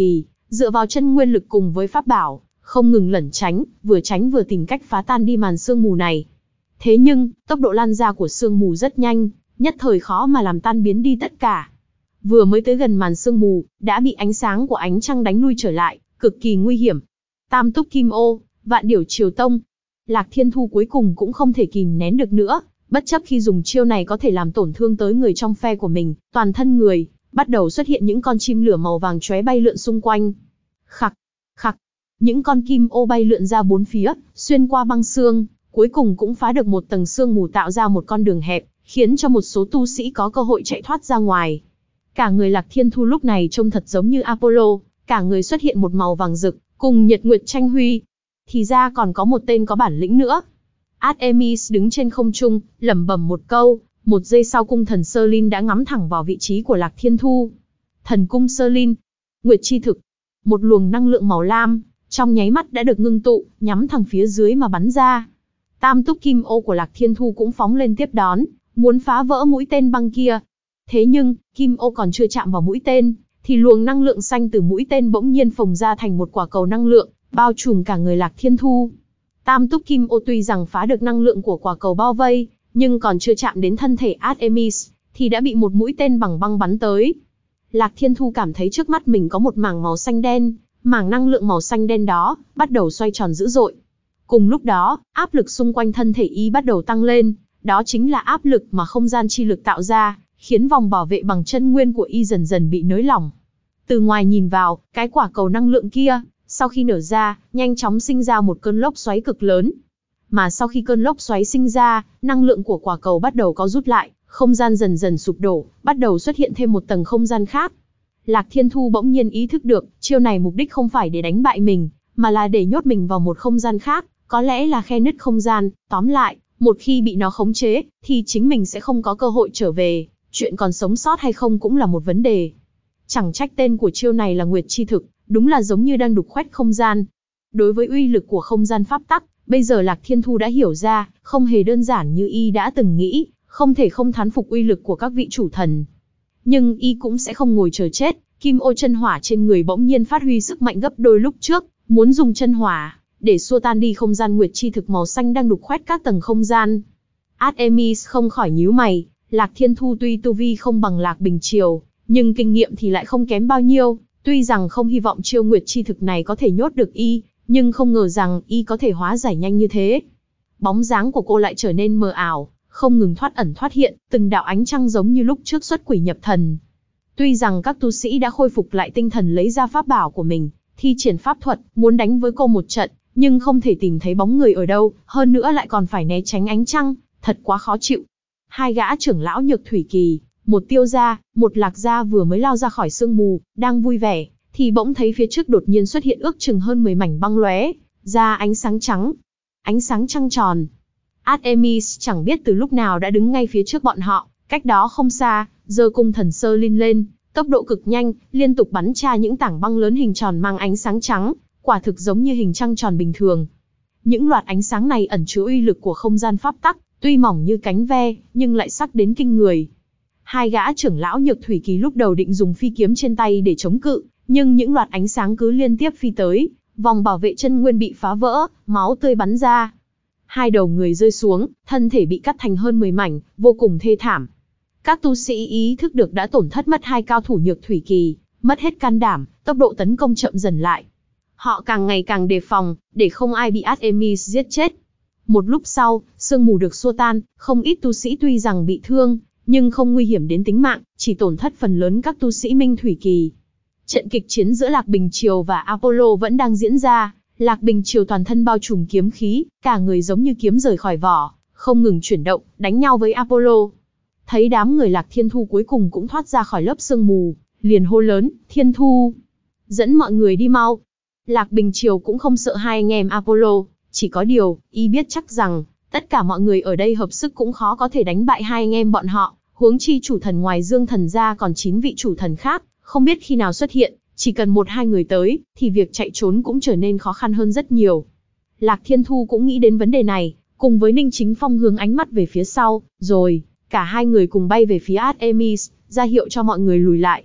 Dựa vào chân nguyên lực cùng với pháp bảo, không ngừng lẩn tránh vừa tìm cách phá tan đi màn sương mù này. Thế nhưng, tốc độ lan ra của sương mù rất nhanh, nhất thời khó mà làm tan biến đi tất cả. Vừa mới tới gần màn sương mù, đã bị ánh sáng của ánh trăng đánh lui trở lại, cực kỳ nguy hiểm. Tam túc kim ô, vạn điểu triều tông. Lạc Thiên Thu cuối cùng cũng không thể kìm nén được nữa, bất chấp khi dùng chiêu này có thể làm tổn thương tới người trong phe của mình, toàn thân người bắt đầu xuất hiện những con chim lửa màu vàng chóe bay lượn xung quanh. Khặc, khặc, những con kim ô bay lượn ra bốn phía, xuyên qua băng sương, cuối cùng cũng phá được một tầng sương mù tạo ra một con đường hẹp, khiến cho một số tu sĩ có cơ hội chạy thoát ra ngoài. Cả người Lạc Thiên Thu lúc này trông thật giống như Apollo, cả người xuất hiện một màu vàng rực, cùng nhật nguyệt tranh huy. Thì ra còn có một tên có bản lĩnh nữa. Artemis đứng trên không trung, lẩm bẩm một câu, một giây sau cung thần Sơ Linh đã ngắm thẳng vào vị trí của Lạc Thiên Thu. Thần cung Sơ Linh, Nguyệt chi thực, một luồng năng lượng màu lam, trong nháy mắt đã được ngưng tụ, nhắm thẳng phía dưới mà bắn ra. Tam túc kim ô của Lạc Thiên Thu cũng phóng lên tiếp đón, muốn phá vỡ mũi tên băng kia. Thế nhưng, kim ô còn chưa chạm vào mũi tên, thì luồng năng lượng xanh từ mũi tên bỗng nhiên phồng ra thành một quả cầu năng lượng, bao trùm cả người Lạc Thiên Thu. Tam túc kim ô tuy rằng phá được năng lượng của quả cầu bao vây, nhưng còn chưa chạm đến thân thể Artemis, thì đã bị một mũi tên bằng băng bắn tới. Lạc Thiên Thu cảm thấy trước mắt mình có một mảng màu xanh đen, mảng năng lượng màu xanh đen đó bắt đầu xoay tròn dữ dội. Cùng lúc đó, áp lực xung quanh thân thể y bắt đầu tăng lên, đó chính là áp lực mà không gian chi lực tạo ra, khiến vòng bảo vệ bằng chân nguyên của y dần dần bị nới lỏng. Từ ngoài nhìn vào, cái quả cầu năng lượng kia, sau khi nở ra, nhanh chóng sinh ra một cơn lốc xoáy cực lớn. Mà sau khi cơn lốc xoáy sinh ra, năng lượng của quả cầu bắt đầu có rút lại, không gian dần dần sụp đổ, bắt đầu xuất hiện thêm một tầng không gian khác. Lạc Thiên Thu bỗng nhiên ý thức được, chiêu này mục đích không phải để đánh bại mình, mà là để nhốt mình vào một không gian khác, có lẽ là khe nứt không gian. Tóm lại, một khi bị nó khống chế, thì chính mình sẽ không có cơ hội trở về, chuyện còn sống sót hay không cũng là một vấn đề. Chẳng trách tên của chiêu này là Nguyệt chi thực, đúng là giống như đang đục khoét không gian. Đối với uy lực của không gian pháp tắc, bây giờ Lạc Thiên Thu đã hiểu ra, không hề đơn giản như y đã từng nghĩ, không thể không thán phục uy lực của các vị chủ thần. Nhưng y cũng sẽ không ngồi chờ chết, kim ô chân hỏa trên người bỗng nhiên phát huy sức mạnh gấp đôi lúc trước, muốn dùng chân hỏa để xua tan đi không gian Nguyệt chi thực màu xanh đang đục khoét các tầng không gian. Artemis không khỏi nhíu mày, Lạc Thiên Thu tuy tu vi không bằng Lạc Bình Triều, nhưng kinh nghiệm thì lại không kém bao nhiêu, tuy rằng không hy vọng chiêu Nguyệt chi thực này có thể nhốt được y, nhưng không ngờ rằng y có thể hóa giải nhanh như thế. Bóng dáng của cô lại trở nên mờ ảo, không ngừng thoát ẩn thoát hiện, từng đạo ánh trăng giống như lúc trước xuất quỷ nhập thần. Tuy rằng các tu sĩ đã khôi phục lại tinh thần lấy ra pháp bảo của mình, thi triển pháp thuật, muốn đánh với cô một trận, nhưng không thể tìm thấy bóng người ở đâu, hơn nữa lại còn phải né tránh ánh trăng, thật quá khó chịu. Hai gã trưởng lão Nhược Thủy Kỳ, một Tiêu gia, một Lạc gia vừa mới lao ra khỏi sương mù, đang vui vẻ, thì bỗng thấy phía trước đột nhiên xuất hiện ước chừng hơn 10 mảnh băng lóe ra ánh sáng trắng, ánh sáng trăng tròn. Artemis chẳng biết từ lúc nào đã đứng ngay phía trước bọn họ, cách đó không xa, giơ cung thần Sơ Linh lên, tốc độ cực nhanh, liên tục bắn ra những tảng băng lớn hình tròn mang ánh sáng trắng, quả thực giống như hình trăng tròn bình thường. Những loạt ánh sáng này ẩn chứa uy lực của không gian pháp tắc, tuy mỏng như cánh ve, nhưng lại sắc đến kinh người. Hai gã trưởng lão Nhược Thủy Kỳ lúc đầu định dùng phi kiếm trên tay để chống cự, nhưng những loạt ánh sáng cứ liên tiếp phi tới, vòng bảo vệ chân nguyên bị phá vỡ, máu tươi bắn ra. Hai đầu người rơi xuống, thân thể bị cắt thành hơn 10 mảnh, vô cùng thê thảm. Các tu sĩ ý thức được đã tổn thất mất hai cao thủ Nhược Thủy Kỳ, mất hết can đảm, tốc độ tấn công chậm dần lại. Họ càng ngày càng đề phòng, để không ai bị Artemis giết chết. Một lúc sau, sương mù được xua tan, không ít tu sĩ tuy rằng bị thương, nhưng không nguy hiểm đến tính mạng, chỉ tổn thất phần lớn các tu sĩ Minh Thủy Kỳ. Trận kịch chiến giữa Lạc Bình Triều và Apollo vẫn đang diễn ra. Lạc Bình Triều toàn thân bao trùm kiếm khí, cả người giống như kiếm rời khỏi vỏ, không ngừng chuyển động, đánh nhau với Apollo. Thấy đám người Lạc Thiên Thu cuối cùng cũng thoát ra khỏi lớp sương mù, liền hô lớn, Thiên Thu, dẫn mọi người đi mau. Lạc Bình Triều cũng không sợ hai anh em Apollo, chỉ có điều, y biết chắc rằng, tất cả mọi người ở đây hợp sức cũng khó có thể đánh bại hai anh em bọn họ, huống chi chủ thần ngoài Dương Thần ra còn 9 vị chủ thần khác, không biết khi nào xuất hiện, chỉ cần 1-2 người tới, thì việc chạy trốn cũng trở nên khó khăn hơn rất nhiều. Lạc Thiên Thu cũng nghĩ đến vấn đề này, cùng với Ninh Chính Phong hướng ánh mắt về phía sau, rồi, cả hai người cùng bay về phía Artemis, ra hiệu cho mọi người lùi lại.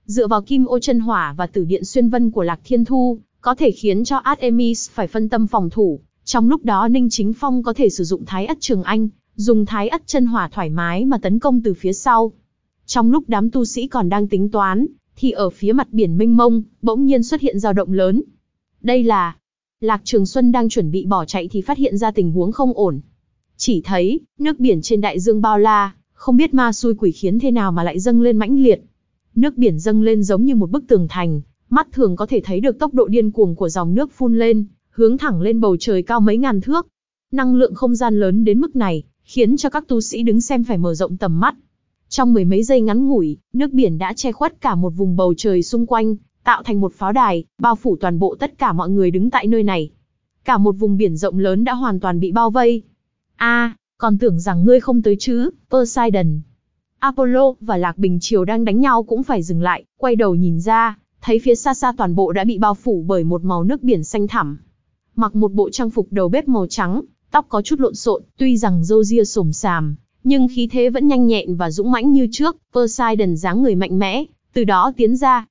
dựa vào kim ô chân hỏa và tử điện xuyên vân của Lạc Thiên Thu, có thể khiến cho Artemis phải phân tâm phòng thủ. Trong lúc đó Ninh Chính Phong có thể sử dụng Thái Ất Trường Anh, dùng Thái Ất chân hỏa thoải mái mà tấn công từ phía sau. Trong lúc đám tu sĩ còn đang tính toán, thì ở phía mặt biển mênh mông, bỗng nhiên xuất hiện dao động lớn. Đây là... Lạc Trường Xuân đang chuẩn bị bỏ chạy thì phát hiện ra tình huống không ổn. Chỉ thấy, nước biển trên đại dương bao la, không biết ma xui quỷ khiến thế nào mà lại dâng lên mãnh liệt. Nước biển dâng lên giống như một bức tường thành, mắt thường có thể thấy được tốc độ điên cuồng của dòng nước phun lên, hướng thẳng lên bầu trời cao mấy ngàn thước. Năng lượng không gian lớn đến mức này, khiến cho các tu sĩ đứng xem phải mở rộng tầm mắt. Trong mười mấy giây ngắn ngủi, nước biển đã che khuất cả một vùng bầu trời xung quanh, tạo thành một pháo đài, bao phủ toàn bộ tất cả mọi người đứng tại nơi này. Cả một vùng biển rộng lớn đã hoàn toàn bị bao vây. Còn tưởng rằng ngươi không tới chứ, Poseidon. Apollo và Lạc Bình Triều đang đánh nhau cũng phải dừng lại, quay đầu nhìn ra, thấy phía xa xa toàn bộ đã bị bao phủ bởi một màu nước biển xanh thẳm. Mặc một bộ trang phục đầu bếp màu trắng, tóc có chút lộn xộn, tuy rằng râu ria xồm xàm, nhưng khí thế vẫn nhanh nhẹn và dũng mãnh như trước. Poseidon dáng người mạnh mẽ, từ đó tiến ra.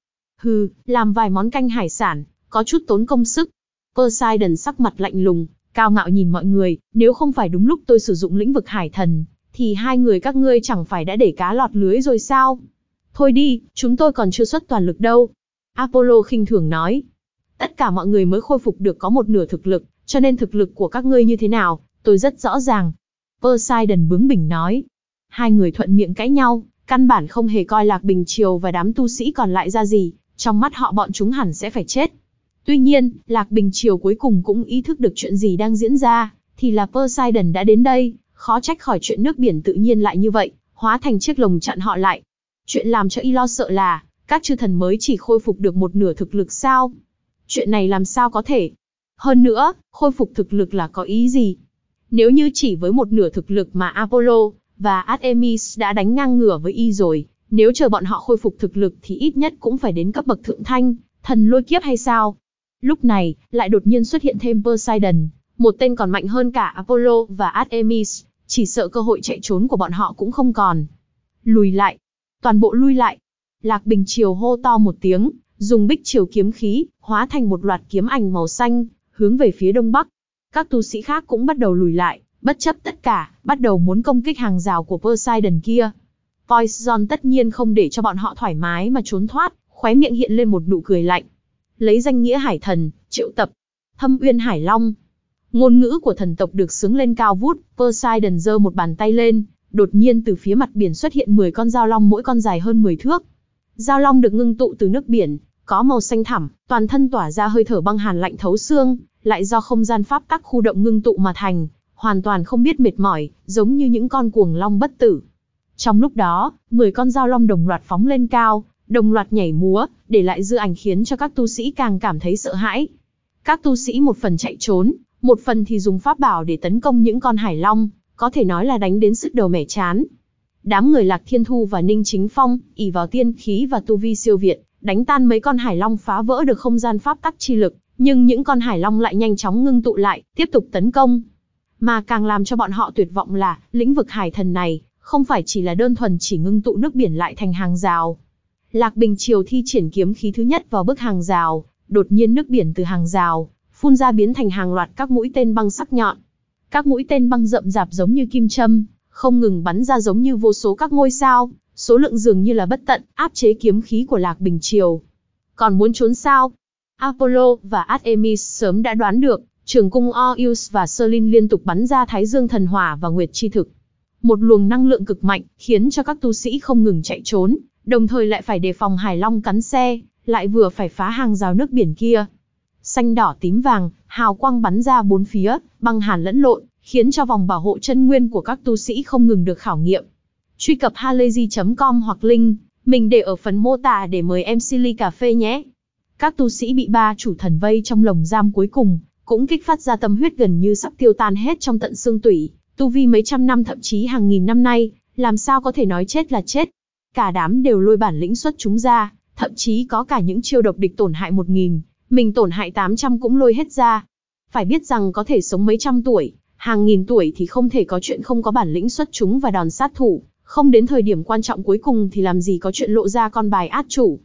Làm vài món canh hải sản, có chút tốn công sức. Poseidon sắc mặt lạnh lùng, cao ngạo nhìn mọi người, nếu không phải đúng lúc tôi sử dụng lĩnh vực hải thần, thì hai người các ngươi chẳng phải đã để cá lọt lưới rồi sao? Thôi đi, chúng tôi còn chưa xuất toàn lực đâu. Apollo khinh thường nói. Tất cả mọi người mới khôi phục được có một nửa thực lực, cho nên thực lực của các ngươi như thế nào, tôi rất rõ ràng. Poseidon bướng bỉnh nói. Hai người thuận miệng cãi nhau, căn bản không hề coi Lạc Bình Triều và đám tu sĩ còn lại ra gì, trong mắt họ bọn chúng hẳn sẽ phải chết. Tuy nhiên, Lạc Bình Triều cuối cùng cũng ý thức được chuyện gì đang diễn ra, thì là Poseidon đã đến đây, khó trách khỏi chuyện nước biển tự nhiên lại như vậy, hóa thành chiếc lồng chặn họ lại. Chuyện làm cho y lo sợ là, các chư thần mới chỉ khôi phục được một nửa thực lực sao? Chuyện này làm sao có thể? Hơn nữa, khôi phục thực lực là có ý gì? Nếu như chỉ với một nửa thực lực mà Apollo và Artemis đã đánh ngang ngửa với y rồi, nếu chờ bọn họ khôi phục thực lực thì ít nhất cũng phải đến cấp bậc thượng thanh, thần lôi kiếp hay sao? Lúc này, lại đột nhiên xuất hiện thêm Poseidon, một tên còn mạnh hơn cả Apollo và Artemis, chỉ sợ cơ hội chạy trốn của bọn họ cũng không còn. Lùi lại, toàn bộ lui lại. Lạc Bình Triều hô to một tiếng, dùng bích triều kiếm khí, hóa thành một loạt kiếm ảnh màu xanh, hướng về phía đông bắc. Các tu sĩ khác cũng bắt đầu lùi lại, bất chấp tất cả, bắt đầu muốn công kích hàng rào của Poseidon kia. Poseidon tất nhiên không để cho bọn họ thoải mái mà trốn thoát, khóe miệng hiện lên một nụ cười lạnh. Lấy danh nghĩa hải thần, triệu tập Thâm Uyên Hải Long. Ngôn ngữ của thần tộc được xướng lên cao vút, Poseidon giơ một bàn tay lên, đột nhiên từ phía mặt biển xuất hiện 10 con dao long, mỗi con dài hơn 10 thước. Dao long được ngưng tụ từ nước biển, có màu xanh thẳm, toàn thân tỏa ra hơi thở băng hàn lạnh thấu xương, lại do không gian pháp tắc khu động ngưng tụ mà thành, hoàn toàn không biết mệt mỏi, giống như những con cuồng long bất tử. Trong lúc đó, 10 con dao long đồng loạt phóng lên cao, đồng loạt nhảy múa, để lại dư ảnh khiến cho các tu sĩ càng cảm thấy sợ hãi. Các tu sĩ một phần chạy trốn, một phần thì dùng pháp bảo để tấn công những con hải long, có thể nói là đánh đến sứt đầu mẻ trán. Đám người Lạc Thiên Thu và Ninh Chính Phong, ỷ vào tiên khí và tu vi siêu việt, đánh tan mấy con hải long, phá vỡ được không gian pháp tắc chi lực, nhưng những con hải long lại nhanh chóng ngưng tụ lại, tiếp tục tấn công. Mà càng làm cho bọn họ tuyệt vọng là, lĩnh vực hải thần này, không phải chỉ là đơn thuần chỉ ngưng tụ nước biển lại thành hàng rào. Lạc Bình Triều thi triển kiếm khí thứ nhất vào bức hàng rào, đột nhiên nước biển từ hàng rào phun ra biến thành hàng loạt các mũi tên băng sắc nhọn. Các mũi tên băng rậm rạp giống như kim châm, không ngừng bắn ra giống như vô số các ngôi sao, số lượng dường như là bất tận, áp chế kiếm khí của Lạc Bình Triều. Còn muốn trốn sao? Apollo và Artemis sớm đã đoán được, trường cung Orpheus và Selene liên tục bắn ra Thái Dương thần hỏa và Nguyệt chi thực. Một luồng năng lượng cực mạnh, khiến cho các tu sĩ không ngừng chạy trốn, đồng thời lại phải đề phòng hải long cắn xe, lại vừa phải phá hàng rào nước biển kia. Xanh đỏ tím vàng, hào quang bắn ra bốn phía, băng hàn lẫn lộn, khiến cho vòng bảo hộ chân nguyên của các tu sĩ không ngừng được khảo nghiệm. Truy cập halayzi.com hoặc link mình để ở phần mô tả để mời em Silly cà phê nhé. Các tu sĩ bị ba chủ thần vây trong lồng giam cuối cùng, cũng kích phát ra tâm huyết gần như sắp tiêu tan hết trong tận xương tủy, tu vi mấy trăm năm thậm chí hàng nghìn năm nay, làm sao có thể nói chết là chết. Cả đám đều lôi bản lĩnh xuất chúng ra, thậm chí có cả những chiêu độc địch tổn hại 1000, mình tổn hại 800 cũng lôi hết ra. Phải biết rằng có thể sống mấy trăm tuổi, hàng nghìn tuổi thì không thể có chuyện không có bản lĩnh xuất chúng và đòn sát thủ, không đến thời điểm quan trọng cuối cùng thì làm gì có chuyện lộ ra con bài át chủ.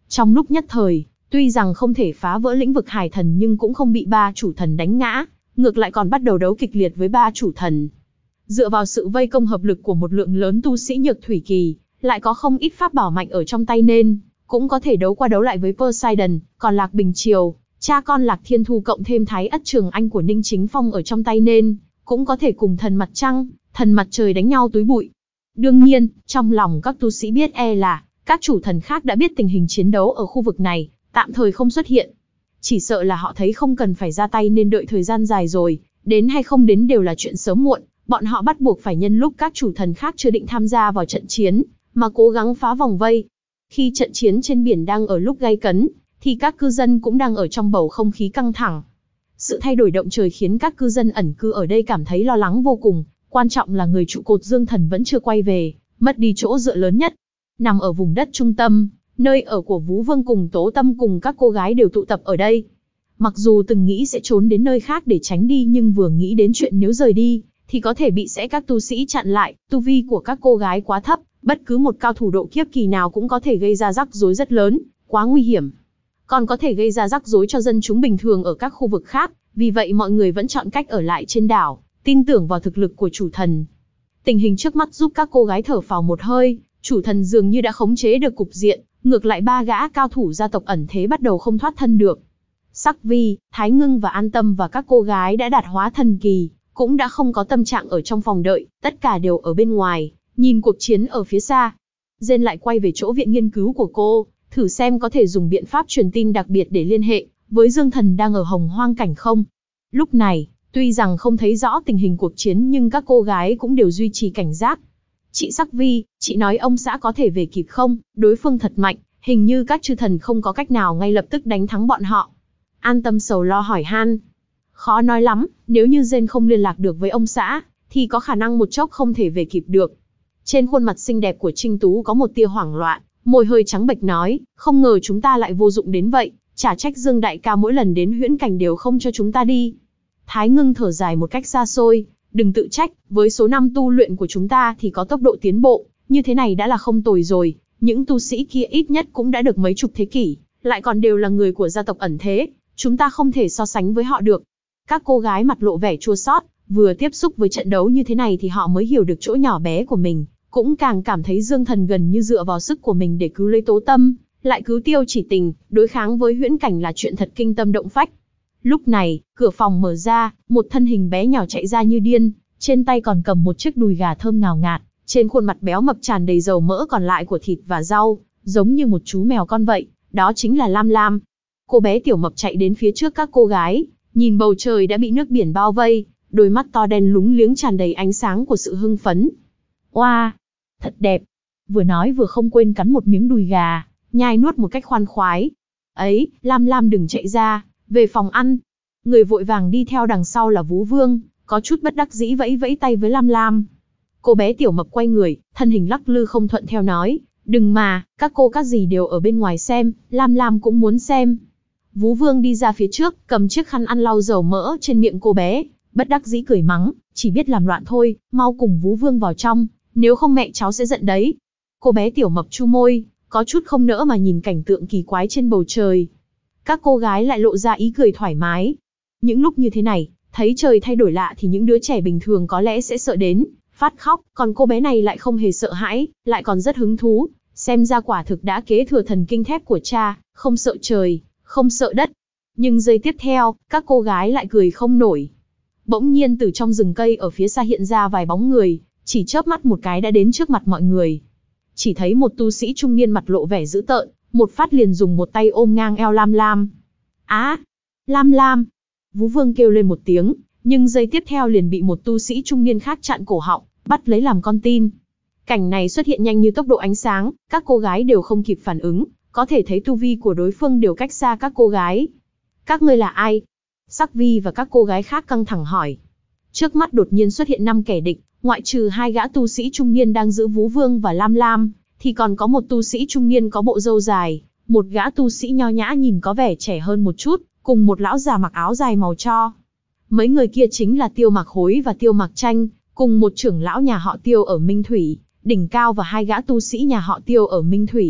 Trong lúc nhất thời, tuy rằng không thể phá vỡ lĩnh vực hải thần nhưng cũng không bị ba chủ thần đánh ngã, ngược lại còn bắt đầu đấu kịch liệt với ba chủ thần. Dựa vào sự vây công hợp lực của một lượng lớn tu sĩ nhược thủy kỳ, lại có không ít pháp bảo mạnh ở trong tay nên cũng có thể đấu qua đấu lại với Poseidon. Còn Lạc Bình Triều, cha con Lạc Thiên Thu cộng thêm Thái Ất Trường Anh của Ninh Chính Phong ở trong tay nên cũng có thể cùng thần mặt trăng, thần mặt trời đánh nhau túi bụi. Đương nhiên, trong lòng các tu sĩ biết là các chủ thần khác đã biết tình hình chiến đấu ở khu vực này, tạm thời không xuất hiện. Chỉ sợ là họ thấy không cần phải ra tay nên đợi thời gian dài rồi, đến hay không đến đều là chuyện sớm muộn, bọn họ bắt buộc phải nhân lúc các chủ thần khác chưa định tham gia vào trận chiến, mà cố gắng phá vòng vây. Khi trận chiến trên biển đang ở lúc gay cấn, thì các cư dân cũng đang ở trong bầu không khí căng thẳng. Sự thay đổi động trời khiến các cư dân ẩn cư ở đây cảm thấy lo lắng vô cùng, quan trọng là người trụ cột Dương Thần vẫn chưa quay về, mất đi chỗ dựa lớn nhất. Nằm ở vùng đất trung tâm, nơi ở của Vũ Vương cùng Tố Tâm cùng các cô gái đều tụ tập ở đây. Mặc dù từng nghĩ sẽ trốn đến nơi khác để tránh đi nhưng vừa nghĩ đến chuyện nếu rời đi, thì có thể bị các tu sĩ chặn lại, tu vi của các cô gái quá thấp, bất cứ một cao thủ độ kiếp kỳ nào cũng có thể gây ra rắc rối rất lớn, quá nguy hiểm. Còn có thể gây ra rắc rối cho dân chúng bình thường ở các khu vực khác, vì vậy mọi người vẫn chọn cách ở lại trên đảo, tin tưởng vào thực lực của chủ thần. Tình hình trước mắt giúp các cô gái thở phào một hơi, chủ thần dường như đã khống chế được cục diện, ngược lại ba gã cao thủ gia tộc ẩn thế bắt đầu không thoát thân được. Sắc Vi, Thái Ngưng và An Tâm và các cô gái đã đạt hóa thần kỳ, cũng đã không có tâm trạng ở trong phòng đợi, tất cả đều ở bên ngoài, nhìn cuộc chiến ở phía xa. Dên lại quay về chỗ viện nghiên cứu của cô, thử xem có thể dùng biện pháp truyền tin đặc biệt để liên hệ với Dương Thần đang ở Hồng Hoang cảnh không. Lúc này, tuy rằng không thấy rõ tình hình cuộc chiến nhưng các cô gái cũng đều duy trì cảnh giác. Chị Sắc Vi, chị nói ông xã có thể về kịp không? Đối phương thật mạnh, hình như các chư thần không có cách nào ngay lập tức đánh thắng bọn họ. An Tâm sầu lo hỏi han. Khó nói lắm, nếu như Dên không liên lạc được với ông xã, thì có khả năng một chốc không thể về kịp được. Trên khuôn mặt xinh đẹp của Trinh Tú có một tia hoảng loạn, môi hơi trắng bệch nói, không ngờ chúng ta lại vô dụng đến vậy, chả trách Dương đại ca mỗi lần đến huyễn cảnh đều không cho chúng ta đi. Thái Ngưng thở dài một cách xa xôi, đừng tự trách, với số năm tu luyện của chúng ta thì có tốc độ tiến bộ, như thế này đã là không tồi rồi, những tu sĩ kia ít nhất cũng đã được mấy chục thế kỷ, lại còn đều là người của gia tộc ẩn thế, chúng ta không thể so sánh với họ được. Các cô gái mặt lộ vẻ chua xót, vừa tiếp xúc với trận đấu như thế này thì họ mới hiểu được chỗ nhỏ bé của mình, cũng càng cảm thấy Dương Thần gần như dựa vào sức của mình để cứu lấy Tố Tâm, lại cứu Tiêu Chỉ Tình, đối kháng với huyễn cảnh là chuyện thật kinh tâm động phách. Lúc này, cửa phòng mở ra, một thân hình bé nhỏ chạy ra như điên, trên tay còn cầm một chiếc đùi gà thơm ngào ngạt, trên khuôn mặt béo mập tràn đầy dầu mỡ còn lại của thịt và rau, giống như một chú mèo con vậy, đó chính là Lam Lam. Cô bé tiểu mập chạy đến phía trước các cô gái, nhìn bầu trời đã bị nước biển bao vây, đôi mắt to đen lúng liếng tràn đầy ánh sáng của sự hưng phấn. Oa, thật đẹp. Vừa nói vừa không quên cắn một miếng đùi gà, nhai nuốt một cách khoan khoái. Ấy, Lam Lam đừng chạy ra, về phòng ăn. Người vội vàng đi theo đằng sau là Vũ Vương, có chút bất đắc dĩ vẫy vẫy tay với Lam Lam. Cô bé tiểu mập quay người, thân hình lắc lư không thuận theo nói, đừng mà, các cô các dì đều ở bên ngoài xem, Lam Lam cũng muốn xem. Vũ Vương đi ra phía trước, cầm chiếc khăn ăn lau dầu mỡ trên miệng cô bé, bất đắc dĩ cười mắng, chỉ biết làm loạn thôi, mau cùng Vũ Vương vào trong, nếu không mẹ cháu sẽ giận đấy. Cô bé tiểu mập chu môi, có chút không nỡ mà nhìn cảnh tượng kỳ quái trên bầu trời. Các cô gái lại lộ ra ý cười thoải mái. Những lúc như thế này, thấy trời thay đổi lạ thì những đứa trẻ bình thường có lẽ sẽ sợ đến phát khóc, còn cô bé này lại không hề sợ hãi, lại còn rất hứng thú, xem ra quả thực đã kế thừa thần kinh thép của cha, không sợ trời, không sợ đất. Nhưng giây tiếp theo, các cô gái lại cười không nổi. Bỗng nhiên từ trong rừng cây ở phía xa hiện ra vài bóng người, chỉ chớp mắt một cái đã đến trước mặt mọi người. Chỉ thấy một tu sĩ trung niên mặt lộ vẻ dữ tợn, một phát liền dùng một tay ôm ngang eo Lam Lam. Á, Lam Lam! Vũ Vương kêu lên một tiếng, nhưng giây tiếp theo liền bị một tu sĩ trung niên khác chặn cổ họng, bắt lấy làm con tin. Cảnh này xuất hiện nhanh như tốc độ ánh sáng, các cô gái đều không kịp phản ứng, có thể thấy tu vi của đối phương đều cách xa các cô gái. Các ngươi là ai? Sắc Vi và các cô gái khác căng thẳng hỏi. Trước mắt đột nhiên xuất hiện 5 kẻ địch, ngoại trừ 2 gã tu sĩ trung niên đang giữ Vũ Vương và Lam Lam, thì còn có một tu sĩ trung niên có bộ râu dài, một gã tu sĩ nho nhã nhìn có vẻ trẻ hơn một chút, cùng một lão già mặc áo dài màu tro. Mấy người kia chính là Tiêu Mặc Hối và Tiêu Mặc Tranh, cùng một trưởng lão nhà họ Tiêu ở Minh Thủy, đỉnh cao và 2 gã tu sĩ nhà họ Tiêu ở Minh Thủy,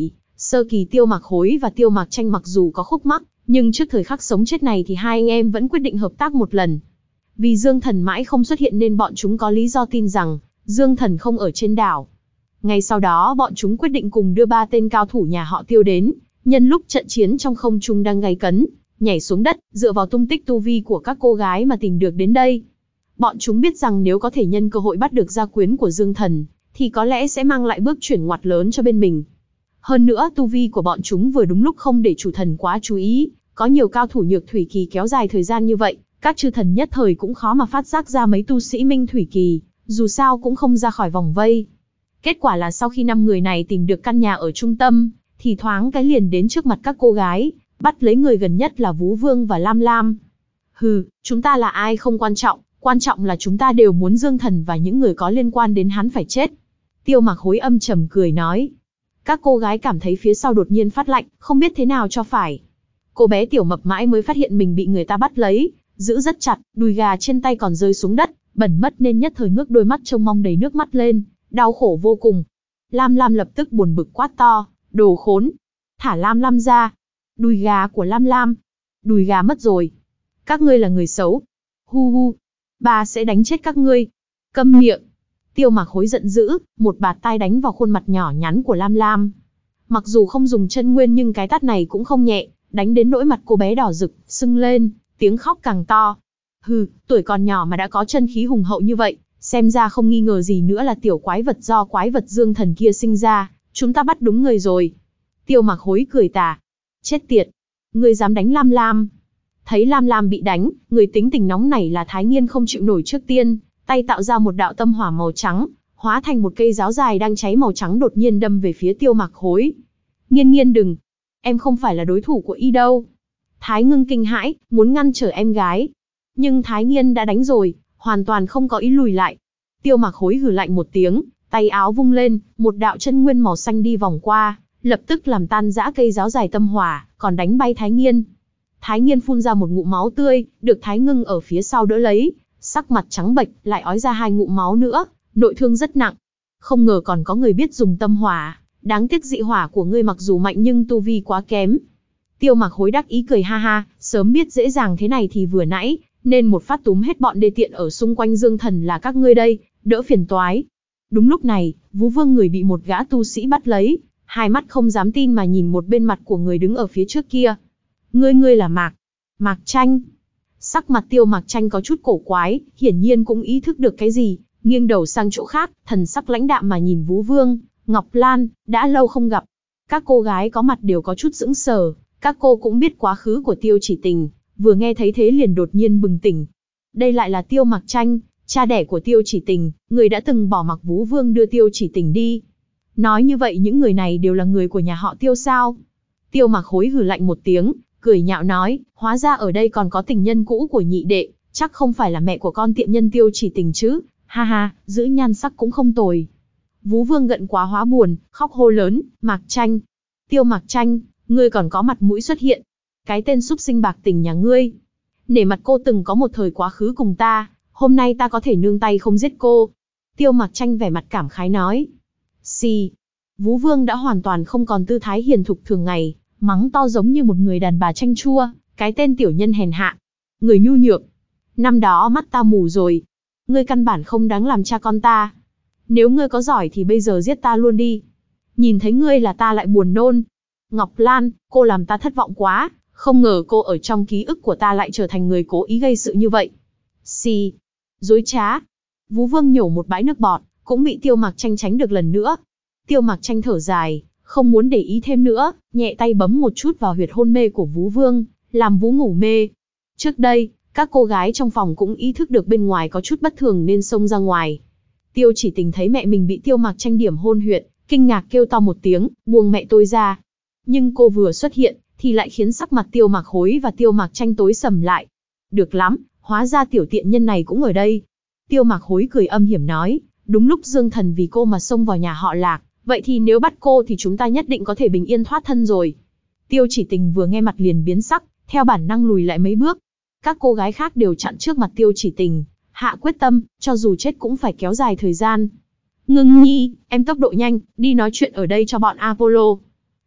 Sơ kỳ Tiêu Mạc Hối và Tiêu Mạc Tranh mặc dù có khúc mắc, nhưng trước thời khắc sống chết này thì hai anh em vẫn quyết định hợp tác một lần. Vì Dương Thần mãi không xuất hiện nên bọn chúng có lý do tin rằng Dương Thần không ở trên đảo. Ngay sau đó bọn chúng quyết định cùng đưa 3 tên cao thủ nhà họ Tiêu đến, nhân lúc trận chiến trong không trung đang gay cấn, nhảy xuống đất, dựa vào tung tích tu vi của các cô gái mà tìm được đến đây. Bọn chúng biết rằng nếu có thể nhân cơ hội bắt được gia quyến của Dương Thần, thì có lẽ sẽ mang lại bước chuyển ngoặt lớn cho bên mình. Hơn nữa tu vi của bọn chúng vừa đúng lúc không để chủ thần quá chú ý, có nhiều cao thủ nhược thủy kỳ kéo dài thời gian như vậy, các chư thần nhất thời cũng khó mà phát giác ra mấy tu sĩ minh thủy kỳ, dù sao cũng không ra khỏi vòng vây. Kết quả là sau khi 5 người này tìm được căn nhà ở trung tâm, thì thoáng cái liền đến trước mặt các cô gái, bắt lấy người gần nhất là Vú Vương và Lam Lam. Hừ, chúng ta là ai không quan trọng là chúng ta đều muốn Dương Thần và những người có liên quan đến hắn phải chết. Tiêu Mạc Hối âm trầm cười nói. Các cô gái cảm thấy phía sau đột nhiên phát lạnh, không biết thế nào cho phải. Cô bé tiểu mập mãi mới phát hiện mình bị người ta bắt lấy, giữ rất chặt, đùi gà trên tay còn rơi xuống đất, bẩn mất nên nhất thời ngước đôi mắt trông mong đầy nước mắt lên, đau khổ vô cùng. Lam Lam lập tức buồn bực quát to, đồ khốn, thả Lam Lam ra. Đùi gà của Lam Lam, đùi gà mất rồi. Các ngươi là người xấu. Hu hu, bà sẽ đánh chết các ngươi. Câm miệng. Tiêu Mạc Hối giận dữ, một bạt tai đánh vào khuôn mặt nhỏ nhắn của Lam Lam. Mặc dù không dùng chân nguyên nhưng cái tát này cũng không nhẹ, đánh đến nỗi mặt cô bé đỏ rực, sưng lên, tiếng khóc càng to. Hừ, tuổi còn nhỏ mà đã có chân khí hùng hậu như vậy, xem ra không nghi ngờ gì nữa là tiểu quái vật do quái vật Dương Thần kia sinh ra, chúng ta bắt đúng người rồi. Tiêu Mạc Hối cười tà. Chết tiệt, ngươi dám đánh Lam Lam. Thấy Lam Lam bị đánh, người tính tình nóng nảy là Thái Nghiên không chịu nổi trước tiên, tay tạo ra một đạo tâm hỏa màu trắng, hóa thành một cây giáo dài đang cháy màu trắng đột nhiên đâm về phía Tiêu Mạc Hối. Nghiên Nghiên đừng, em không phải là đối thủ của y đâu. Thái Ngưng kinh hãi, muốn ngăn trở em gái. Nhưng Thái Nghiên đã đánh rồi, hoàn toàn không có ý lùi lại. Tiêu Mạc Hối hừ lạnh một tiếng, tay áo vung lên, một đạo chân nguyên màu xanh đi vòng qua, lập tức làm tan rã cây giáo dài tâm hỏa, còn đánh bay Thái Nghiên. Thái Nghiên phun ra một ngụm máu tươi, được Thái Ngưng ở phía sau đỡ lấy, sắc mặt trắng bệch, lại ói ra 2 ngụm máu nữa, nội thương rất nặng. Không ngờ còn có người biết dùng tâm hỏa, đáng tiếc dị hỏa của ngươi mặc dù mạnh nhưng tu vi quá kém. Tiêu Mạc Hối đắc ý cười ha ha, sớm biết dễ dàng thế này thì vừa nãy, nên một phát túm hết bọn đê tiện ở xung quanh Dương Thần là các ngươi đây, đỡ phiền toái. Đúng lúc này, Vú Vương người bị một gã tu sĩ bắt lấy, hai mắt không dám tin mà nhìn một bên mặt của người đứng ở phía trước kia. Ngươi là Mạc Tranh. Sắc mặt Tiêu Mạc Tranh có chút cổ quái, hiển nhiên cũng ý thức được cái gì, nghiêng đầu sang chỗ khác, thần sắc lãnh đạm mà nhìn Vú Vương, Ngọc Lan, đã lâu không gặp. Các cô gái có mặt đều có chút sững sờ, các cô cũng biết quá khứ của Tiêu Chỉ Tình, vừa nghe thấy thế liền đột nhiên bừng tỉnh. Đây lại là Tiêu Mạc Tranh, cha đẻ của Tiêu Chỉ Tình, người đã từng bỏ mặc Vú Vương đưa Tiêu Chỉ Tình đi. Nói như vậy những người này đều là người của nhà họ Tiêu sao? Tiêu Mạc Hối hừ lạnh một tiếng, cười nhạo nói, hóa ra ở đây còn có tình nhân cũ của nhị đệ, chắc không phải là mẹ của con tiện nhân Tiêu Chỉ Tình chứ, ha ha, giữ nhan sắc cũng không tồi. Vú Vương giận quá hóa buồn, khóc hô lớn, Mạc Tranh, Tiêu Mạc Tranh, ngươi còn có mặt mũi xuất hiện. Cái tên súc sinh bạc tình nhà ngươi. Nể mặt cô từng có một thời quá khứ cùng ta, hôm nay ta có thể nương tay không giết cô. Tiêu Mạc Tranh vẻ mặt cảm khái nói. Xì. Vú Vương đã hoàn toàn không còn tư thái hiền thục thường ngày, mắng to giống như một người đàn bà chanh chua, cái tên tiểu nhân hèn hạ. Người nhu nhược. Năm đó mắt ta mù rồi. Ngươi căn bản không đáng làm cha con ta. Nếu ngươi có giỏi thì bây giờ giết ta luôn đi. Nhìn thấy ngươi là ta lại buồn nôn. Ngọc Lan, cô làm ta thất vọng quá, không ngờ cô ở trong ký ức của ta lại trở thành người cố ý gây sự như vậy. Xì. Dối trá. Vú Vương nhổ một bãi nước bọt, cũng bị Tiêu Mạc Tranh tránh được lần nữa. Tiêu Mạc Tranh thở dài, không muốn để ý thêm nữa, nhẹ tay bấm một chút vào huyệt hôn mê của Vú Vương, làm Vú ngủ mê. Trước đây, các cô gái trong phòng cũng ý thức được bên ngoài có chút bất thường nên xông ra ngoài. Tiêu Chỉ Tình thấy mẹ mình bị Tiêu Mạc Tranh điểm hôn huyệt, kinh ngạc kêu to một tiếng, buông mẹ tôi ra. Nhưng cô vừa xuất hiện, thì lại khiến sắc mặt Tiêu Mạc Hối và Tiêu Mạc Tranh tối sầm lại. Được lắm, hóa ra tiểu tiện nhân này cũng ở đây. Tiêu Mạc Hối cười âm hiểm nói, đúng lúc Dương Thần vì cô mà xông vào nhà họ Lạc, vậy thì nếu bắt cô thì chúng ta nhất định có thể bình yên thoát thân rồi. Tiêu Chỉ Tình vừa nghe mặt liền biến sắc, theo bản năng lùi lại mấy bước. Các cô gái khác đều chặn trước mặt Tiêu Chỉ Tình, hạ quyết tâm, cho dù chết cũng phải kéo dài thời gian. Ngưng nhi, em tốc độ nhanh, đi nói chuyện ở đây cho bọn Apollo.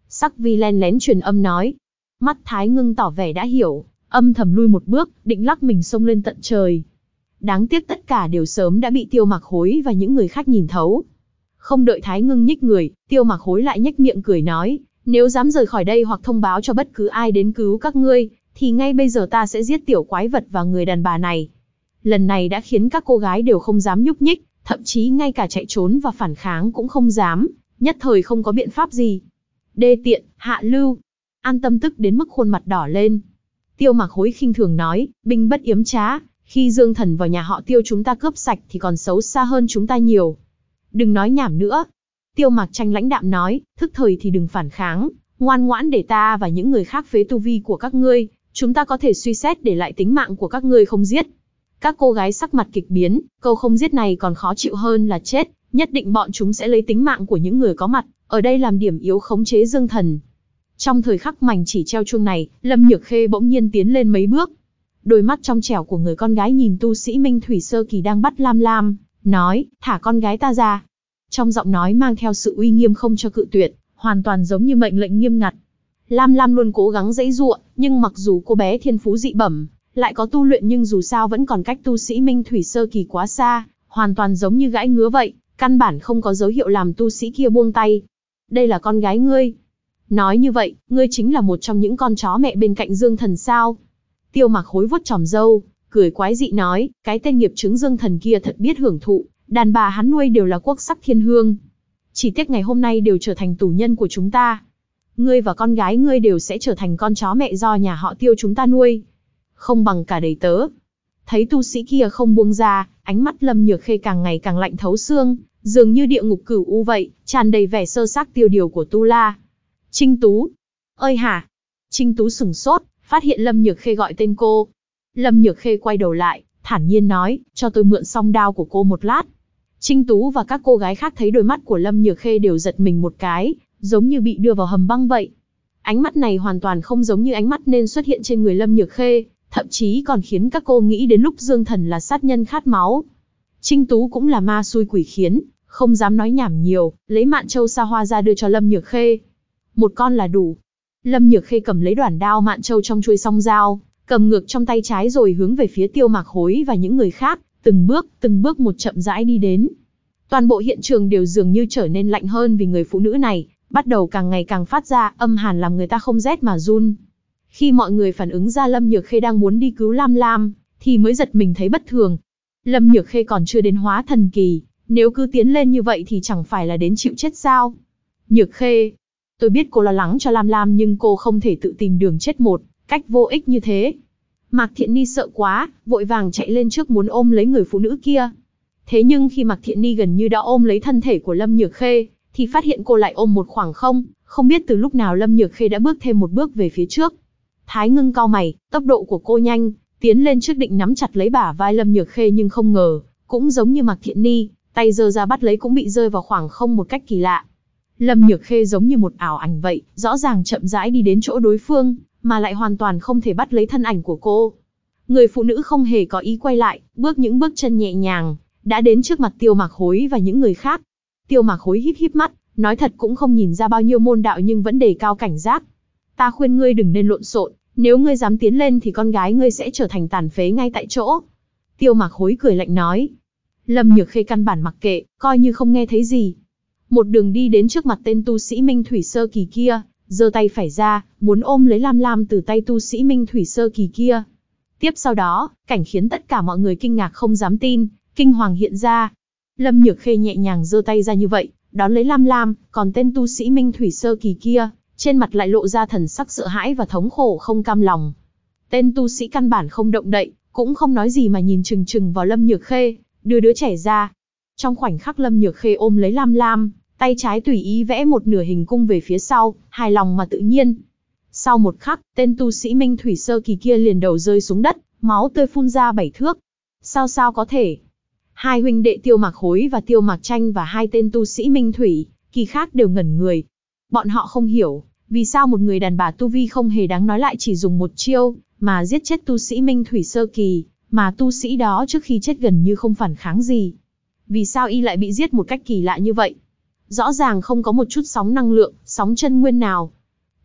Sắc Vi len lén truyền âm nói. Mắt Thái Ngưng tỏ vẻ đã hiểu, âm thầm lui một bước, định lắc mình xông lên tận trời. Đáng tiếc tất cả đều sớm đã bị Tiêu Mặc Hối và những người khác nhìn thấu. Không đợi Thái Ngưng nhích người, Tiêu Mặc Hối lại nhếch miệng cười nói, nếu dám rời khỏi đây hoặc thông báo cho bất cứ ai đến cứu các ngươi, thì ngay bây giờ ta sẽ giết tiểu quái vật và người đàn bà này. Lần này đã khiến các cô gái đều không dám nhúc nhích, thậm chí ngay cả chạy trốn và phản kháng cũng không dám, nhất thời không có biện pháp gì. Đê tiện, hạ lưu. An Tâm tức đến mức khuôn mặt đỏ lên. Tiêu Mặc Hối khinh thường nói, binh bất yếm trá, khi Dương Thần vào nhà họ Tiêu chúng ta cướp sạch thì còn xấu xa hơn chúng ta nhiều. Đừng nói nhảm nữa. Tiêu Mặc Tranh lãnh đạm nói, thức thời thì đừng phản kháng, ngoan ngoãn để ta và những người khác phế tu vi của các ngươi, chúng ta có thể suy xét để lại tính mạng của các ngươi không giết. Các cô gái sắc mặt kịch biến, câu không giết này còn khó chịu hơn là chết, nhất định bọn chúng sẽ lấy tính mạng của những người có mặt, ở đây làm điểm yếu khống chế Dương Thần. Trong thời khắc mảnh chỉ treo chuông này, Lâm Nhược Khê bỗng nhiên tiến lên mấy bước. Đôi mắt trong trẻo của người con gái nhìn tu sĩ Minh Thủy Sơ Kỳ đang bắt Lam Lam, nói, thả con gái ta ra. Trong giọng nói mang theo sự uy nghiêm không cho cự tuyệt, hoàn toàn giống như mệnh lệnh nghiêm ngặt. Lam Lam luôn cố gắng giãy giụa, nhưng mặc dù cô bé thiên phú dị bẩm, lại có tu luyện nhưng dù sao vẫn còn cách tu sĩ Minh Thủy Sơ Kỳ quá xa, hoàn toàn giống như gãi ngứa vậy, căn bản không có dấu hiệu làm tu sĩ kia buông tay. Đây là con gái ngươi. Nói như vậy, ngươi chính là một trong những con chó mẹ bên cạnh Dương Thần sao? Tiêu Mặc Hối vuốt chòm râu, cười quái dị nói, cái tên nghiệp chứng Dương Thần kia thật biết hưởng thụ, đàn bà hắn nuôi đều là quốc sắc thiên hương. Chỉ tiếc ngày hôm nay đều trở thành tù nhân của chúng ta. Ngươi và con gái ngươi đều sẽ trở thành con chó mẹ do nhà họ Tiêu chúng ta nuôi. Không bằng cả đầy tớ. Thấy tu sĩ kia không buông ra, ánh mắt Lâm Nhược Khê càng ngày càng lạnh thấu xương, dường như địa ngục cửu u vậy, tràn đầy vẻ sơ xác tiêu điều của Tu La. Trinh Tú. Ơi hả? Trinh Tú sửng sốt, phát hiện Lâm Nhược Khê gọi tên cô. Lâm Nhược Khê quay đầu lại, thản nhiên nói, cho tôi mượn song đao của cô một lát. Trinh Tú và các cô gái khác thấy đôi mắt của Lâm Nhược Khê đều giật mình một cái, giống như bị đưa vào hầm băng vậy. Ánh mắt này hoàn toàn không giống như ánh mắt nên xuất hiện trên người Lâm Nhược Khê, thậm chí còn khiến các cô nghĩ đến lúc Dương Thần là sát nhân khát máu. Trinh Tú cũng là ma xui quỷ khiến, không dám nói nhảm nhiều, lấy mạn châu sa hoa ra đưa cho Lâm Nhược Khê. Một con là đủ. Lâm Nhược Khê cầm lấy đoản đao mạn châu trong chuôi song dao, cầm ngược trong tay trái rồi hướng về phía Tiêu Mặc Hối và những người khác, từng bước một chậm rãi đi đến. Toàn bộ hiện trường đều dường như trở nên lạnh hơn vì người phụ nữ này, bắt đầu càng ngày càng phát ra âm hàn làm người ta không rét mà run. Khi mọi người phản ứng ra Lâm Nhược Khê đang muốn đi cứu Lam Lam, thì mới giật mình thấy bất thường. Lâm Nhược Khê còn chưa đến hóa thần kỳ, nếu cứ tiến lên như vậy thì chẳng phải là đến chịu chết sao? Nhược Khê, tôi biết cô lo lắng cho Lam Lam nhưng cô không thể tự tìm đường chết một cách vô ích như thế. Mạc Thiện Ni sợ quá, vội vàng chạy lên trước muốn ôm lấy người phụ nữ kia. Thế nhưng khi Mạc Thiện Ni gần như đã ôm lấy thân thể của Lâm Nhược Khê, thì phát hiện cô lại ôm một khoảng không biết từ lúc nào Lâm Nhược Khê đã bước thêm một bước về phía trước. Thái Ngưng cau mày, tốc độ của cô nhanh, tiến lên trước định nắm chặt lấy bả vai Lâm Nhược Khê nhưng không ngờ, cũng giống như Mạc Thiện Ni, tay giơ ra bắt lấy cũng bị rơi vào khoảng không một cách kỳ lạ. Lâm Nhược Khê giống như một ảo ảnh vậy, rõ ràng chậm rãi đi đến chỗ đối phương, mà lại hoàn toàn không thể bắt lấy thân ảnh của cô. Người phụ nữ không hề có ý quay lại, những bước chân nhẹ nhàng, đã đến trước mặt Tiêu Mặc Hối và những người khác. Tiêu Mặc Hối híp mắt, nói thật cũng không nhìn ra bao nhiêu môn đạo nhưng vẫn đề cao cảnh giác. Ta khuyên ngươi đừng nên lộn xộn, nếu ngươi dám tiến lên thì con gái ngươi sẽ trở thành tàn phế ngay tại chỗ. Tiêu Mặc Hối cười lạnh nói. Lâm Nhược Khê căn bản mặc kệ, coi như không nghe thấy gì. Một đường đi đến trước mặt tên tu sĩ Minh Thủy Sơ Kỳ kia, giơ tay phải ra, muốn ôm lấy Lam Lam từ tay tu sĩ Minh Thủy Sơ Kỳ kia. Tiếp sau đó, cảnh khiến tất cả mọi người kinh ngạc không dám tin, kinh hoàng hiện ra. Lâm Nhược Khê nhẹ nhàng giơ tay ra như vậy, đón lấy Lam Lam, còn tên tu sĩ Minh Thủy Sơ Kỳ kia, trên mặt lại lộ ra thần sắc sợ hãi và thống khổ không cam lòng. Tên tu sĩ căn bản không động đậy, cũng không nói gì mà nhìn chừng chừng vào Lâm Nhược Khê, đưa đứa trẻ ra. Trong khoảnh khắc Lâm Nhược Khê ôm lấy Lam Lam, tay trái tùy ý vẽ một nửa hình cung về phía sau, hài lòng mà tự nhiên. Sau một khắc, tên tu sĩ Minh Thủy Sơ Kỳ kia liền đầu rơi xuống đất, máu tươi phun ra 7 thước. Sao có thể? Hai huynh đệ Tiêu Mặc Hối và Tiêu Mặc Tranh và hai tên tu sĩ Minh Thủy Kỳ khác đều ngẩn người. Bọn họ không hiểu, vì sao một người đàn bà tu vi không hề đáng nói lại chỉ dùng một chiêu, mà giết chết tu sĩ Minh Thủy Sơ Kỳ, mà tu sĩ đó trước khi chết gần như không phản kháng gì. Vì sao y lại bị giết một cách kỳ lạ như vậy? Rõ ràng không có một chút sóng năng lượng, sóng chân nguyên nào.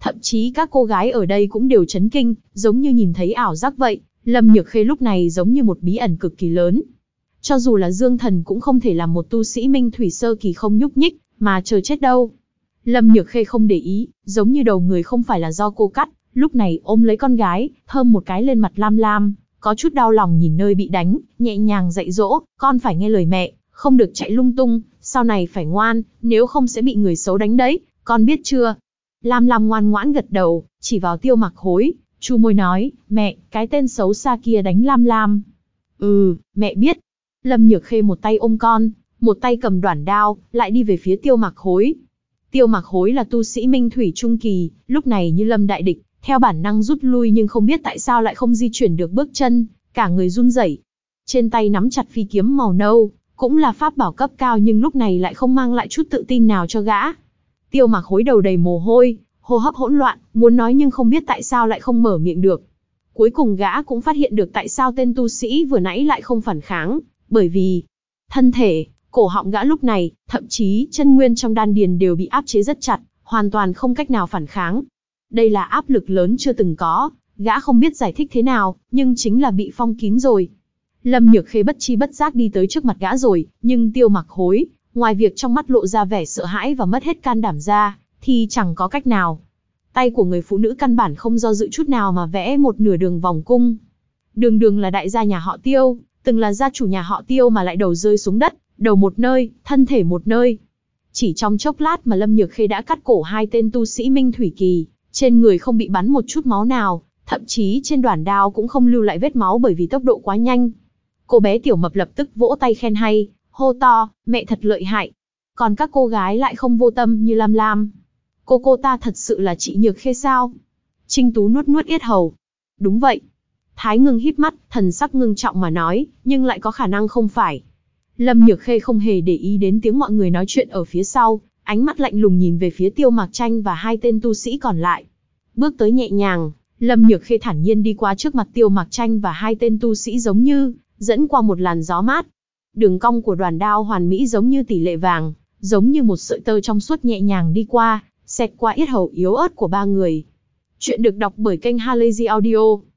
Thậm chí các cô gái ở đây cũng đều chấn kinh, giống như nhìn thấy ảo giác vậy. Lâm Nhược Khê lúc này giống như một bí ẩn cực kỳ lớn. Cho dù là Dương Thần cũng không thể làm một tu sĩ minh thủy sơ kỳ không nhúc nhích, mà chờ chết đâu. Lâm Nhược Khê không để ý, giống như đầu người không phải là do cô cắt, lúc này ôm lấy con gái, thơm một cái lên mặt Lam Lam, có chút đau lòng nhìn nơi bị đánh, nhẹ nhàng dạy dỗ, con phải nghe lời mẹ, không được chạy lung tung, sau này phải ngoan, nếu không sẽ bị người xấu đánh đấy, con biết chưa? Lam Lam ngoan ngoãn gật đầu, chỉ vào Tiêu Mặc Hối, chu môi nói, mẹ, cái tên xấu xa kia đánh Lam Lam. Mẹ biết. Lâm Nhược Khê một tay ôm con, một tay cầm đoản đao, lại đi về phía Tiêu Mặc Hối. Tiêu Mặc Hối là tu sĩ minh thủy trung kỳ, lúc này như lâm đại địch, theo bản năng rút lui nhưng không biết tại sao lại không di chuyển được bước chân, cả người run rẩy. Trên tay nắm chặt phi kiếm màu nâu, cũng là pháp bảo cấp cao nhưng lúc này lại không mang lại chút tự tin nào cho gã. Tiêu Mặc Hối đầu đầy mồ hôi, hô hấp hỗn loạn, muốn nói nhưng không biết tại sao lại không mở miệng được. Cuối cùng gã cũng phát hiện được tại sao tên tu sĩ vừa nãy lại không phản kháng, bởi vì thân thể, cổ họng gã lúc này, thậm chí chân nguyên trong đan điền đều bị áp chế rất chặt, hoàn toàn không cách nào phản kháng. Đây là áp lực lớn chưa từng có, gã không biết giải thích thế nào, nhưng chính là bị phong kín rồi. Lâm Nhược Khê bất chi bất giác đi tới trước mặt gã rồi, nhưng Tiêu Mặc Hối, ngoài việc trong mắt lộ ra vẻ sợ hãi và mất hết can đảm ra, thì chẳng có cách nào. Tay của người phụ nữ căn bản không do dự chút nào mà vẽ một nửa đường vòng cung. Đường Đường là đại gia nhà họ Tiêu, từng là gia chủ nhà họ Tiêu mà lại đầu rơi xuống đất, đầu một nơi, thân thể một nơi. Chỉ trong chốc lát mà Lâm Nhược Khê đã cắt cổ hai tên tu sĩ minh thủy kỳ, trên người không bị bắn một chút máu nào, thậm chí trên đoản đao cũng không lưu lại vết máu bởi vì tốc độ quá nhanh. Cô bé Tiểu Mập lập tức vỗ tay khen hay, hô to, mẹ thật lợi hại. Còn các cô gái lại không vô tâm như Lam Lam. Cô ta thật sự là chị Nhược Khê sao? Trinh Tú nuốt nuốt yết hầu. Đúng vậy. Thái Ngưng híp mắt, thần sắc ngưng trọng mà nói, nhưng lại có khả năng không phải. Lâm Nhược Khê không hề để ý đến tiếng mọi người nói chuyện ở phía sau, ánh mắt lạnh lùng nhìn về phía Tiêu Mặc Tranh và hai tên tu sĩ còn lại. Bước tới nhẹ nhàng, Lâm Nhược Khê thản nhiên đi qua trước mặt Tiêu Mặc Tranh và hai tên tu sĩ giống như dẫn qua một làn gió mát. Đường cong của đoản đao hoàn mỹ giống như tỷ lệ vàng, giống như một sợi tơ trong suốt nhẹ nhàng đi qua, xẹt qua yết hầu yếu ớt của ba người. Chuyện được đọc bởi kênh Halazy Audio.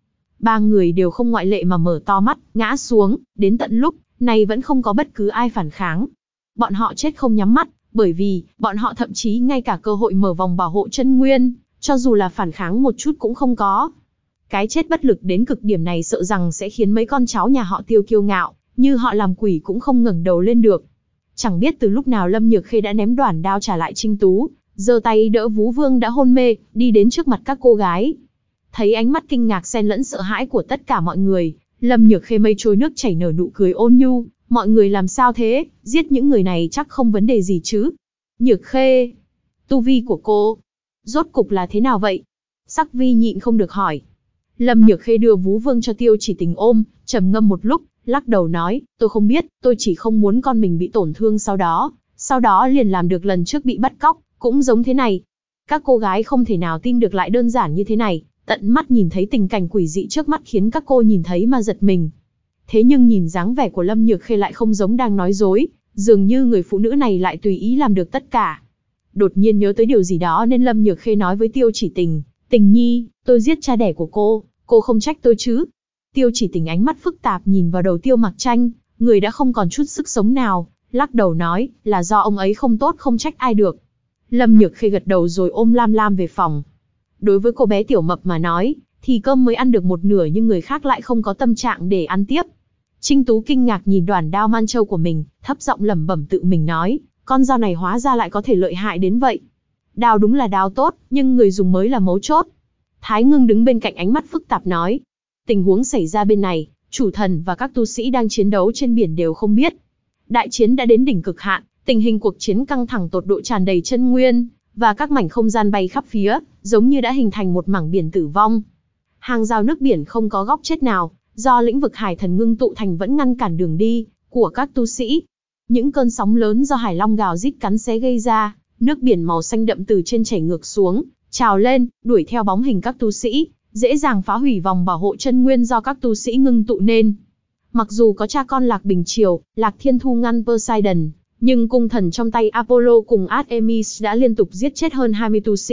Ba người đều không ngoại lệ mà mở to mắt, ngã xuống, đến tận lúc này vẫn không có bất cứ ai phản kháng. Bọn họ chết không nhắm mắt, bởi vì bọn họ thậm chí ngay cả cơ hội mở vòng bảo hộ chân nguyên, cho dù là phản kháng một chút cũng không có. Cái chết bất lực đến cực điểm này sợ rằng sẽ khiến mấy con cháu nhà họ Tiêu kiêu ngạo, như họ làm quỷ cũng không ngẩng đầu lên được. Chẳng biết từ lúc nào Lâm Nhược Khê đã ném đoản đao trả lại Trinh Tú, giơ tay đỡ Vú Vương đã hôn mê, đi đến trước mặt các cô gái. Thấy ánh mắt kinh ngạc xen lẫn sợ hãi của tất cả mọi người, Lâm Nhược Khê mây trôi nước chảy nở nụ cười ôn nhu, mọi người làm sao thế, giết những người này chắc không vấn đề gì chứ. Nhược Khê, tu vi của cô, rốt cục là thế nào vậy? Sắc Vi nhịn không được hỏi. Lâm Nhược Khê đưa Vú Vương cho Tiêu Chỉ Tình ôm, trầm ngâm một lúc, lắc đầu nói, tôi không biết, tôi chỉ không muốn con mình bị tổn thương sau đó liền làm được lần trước bị bắt cóc, cũng giống thế này. Các cô gái không thể nào tin được lại đơn giản như thế này, tận mắt nhìn thấy tình cảnh quỷ dị trước mắt khiến các cô nhìn thấy mà giật mình. Thế nhưng nhìn dáng vẻ của Lâm Nhược Khê lại không giống đang nói dối, dường như người phụ nữ này lại tùy ý làm được tất cả. Đột nhiên nhớ tới điều gì đó nên Lâm Nhược Khê nói với Tiêu Chỉ Tình, Tình nhi, tôi giết cha đẻ của cô không trách tôi chứ? Tiêu Chỉ Tình ánh mắt phức tạp nhìn vào đầu Tiêu Mặc Tranh, người đã không còn chút sức sống nào, lắc đầu nói, là do ông ấy không tốt không trách ai được. Lâm Nhược Khê gật đầu rồi ôm Lam Lam về phòng. Đối với cô bé Tiểu Mập mà nói, thì cơm mới ăn được một nửa nhưng người khác lại không có tâm trạng để ăn tiếp. Trinh Tú kinh ngạc nhìn đoản đao man châu của mình, thấp giọng lẩm bẩm tự mình nói, con dao này hóa ra lại có thể lợi hại đến vậy. Đao đúng là đao tốt, nhưng người dùng mới là mấu chốt. Thái Ngưng đứng bên cạnh ánh mắt phức tạp nói, tình huống xảy ra bên này, chủ thần và các tu sĩ đang chiến đấu trên biển đều không biết. Đại chiến đã đến đỉnh cực hạn, tình hình cuộc chiến căng thẳng tột độ tràn đầy chân nguyên, và các mảnh không gian bay khắp phía, giống như đã hình thành một mảng biển tử vong. Hàng rào nước biển không có góc chết nào, do lĩnh vực hải thần ngưng tụ thành vẫn ngăn cản đường đi của các tu sĩ. Những cơn sóng lớn do hải long gào rít cắn xé gây ra, nước biển màu xanh đậm từ trên chảy ngược xuống, trào lên, đuổi theo bóng hình các tu sĩ, dễ dàng phá hủy vòng bảo hộ chân nguyên do các tu sĩ ngưng tụ nên. Mặc dù có cha con Lạc Bình Triều, Lạc Thiên Thu ngăn Poseidon, nhưng cung thần trong tay Apollo cùng Artemis đã liên tục giết chết hơn 20 tu sĩ,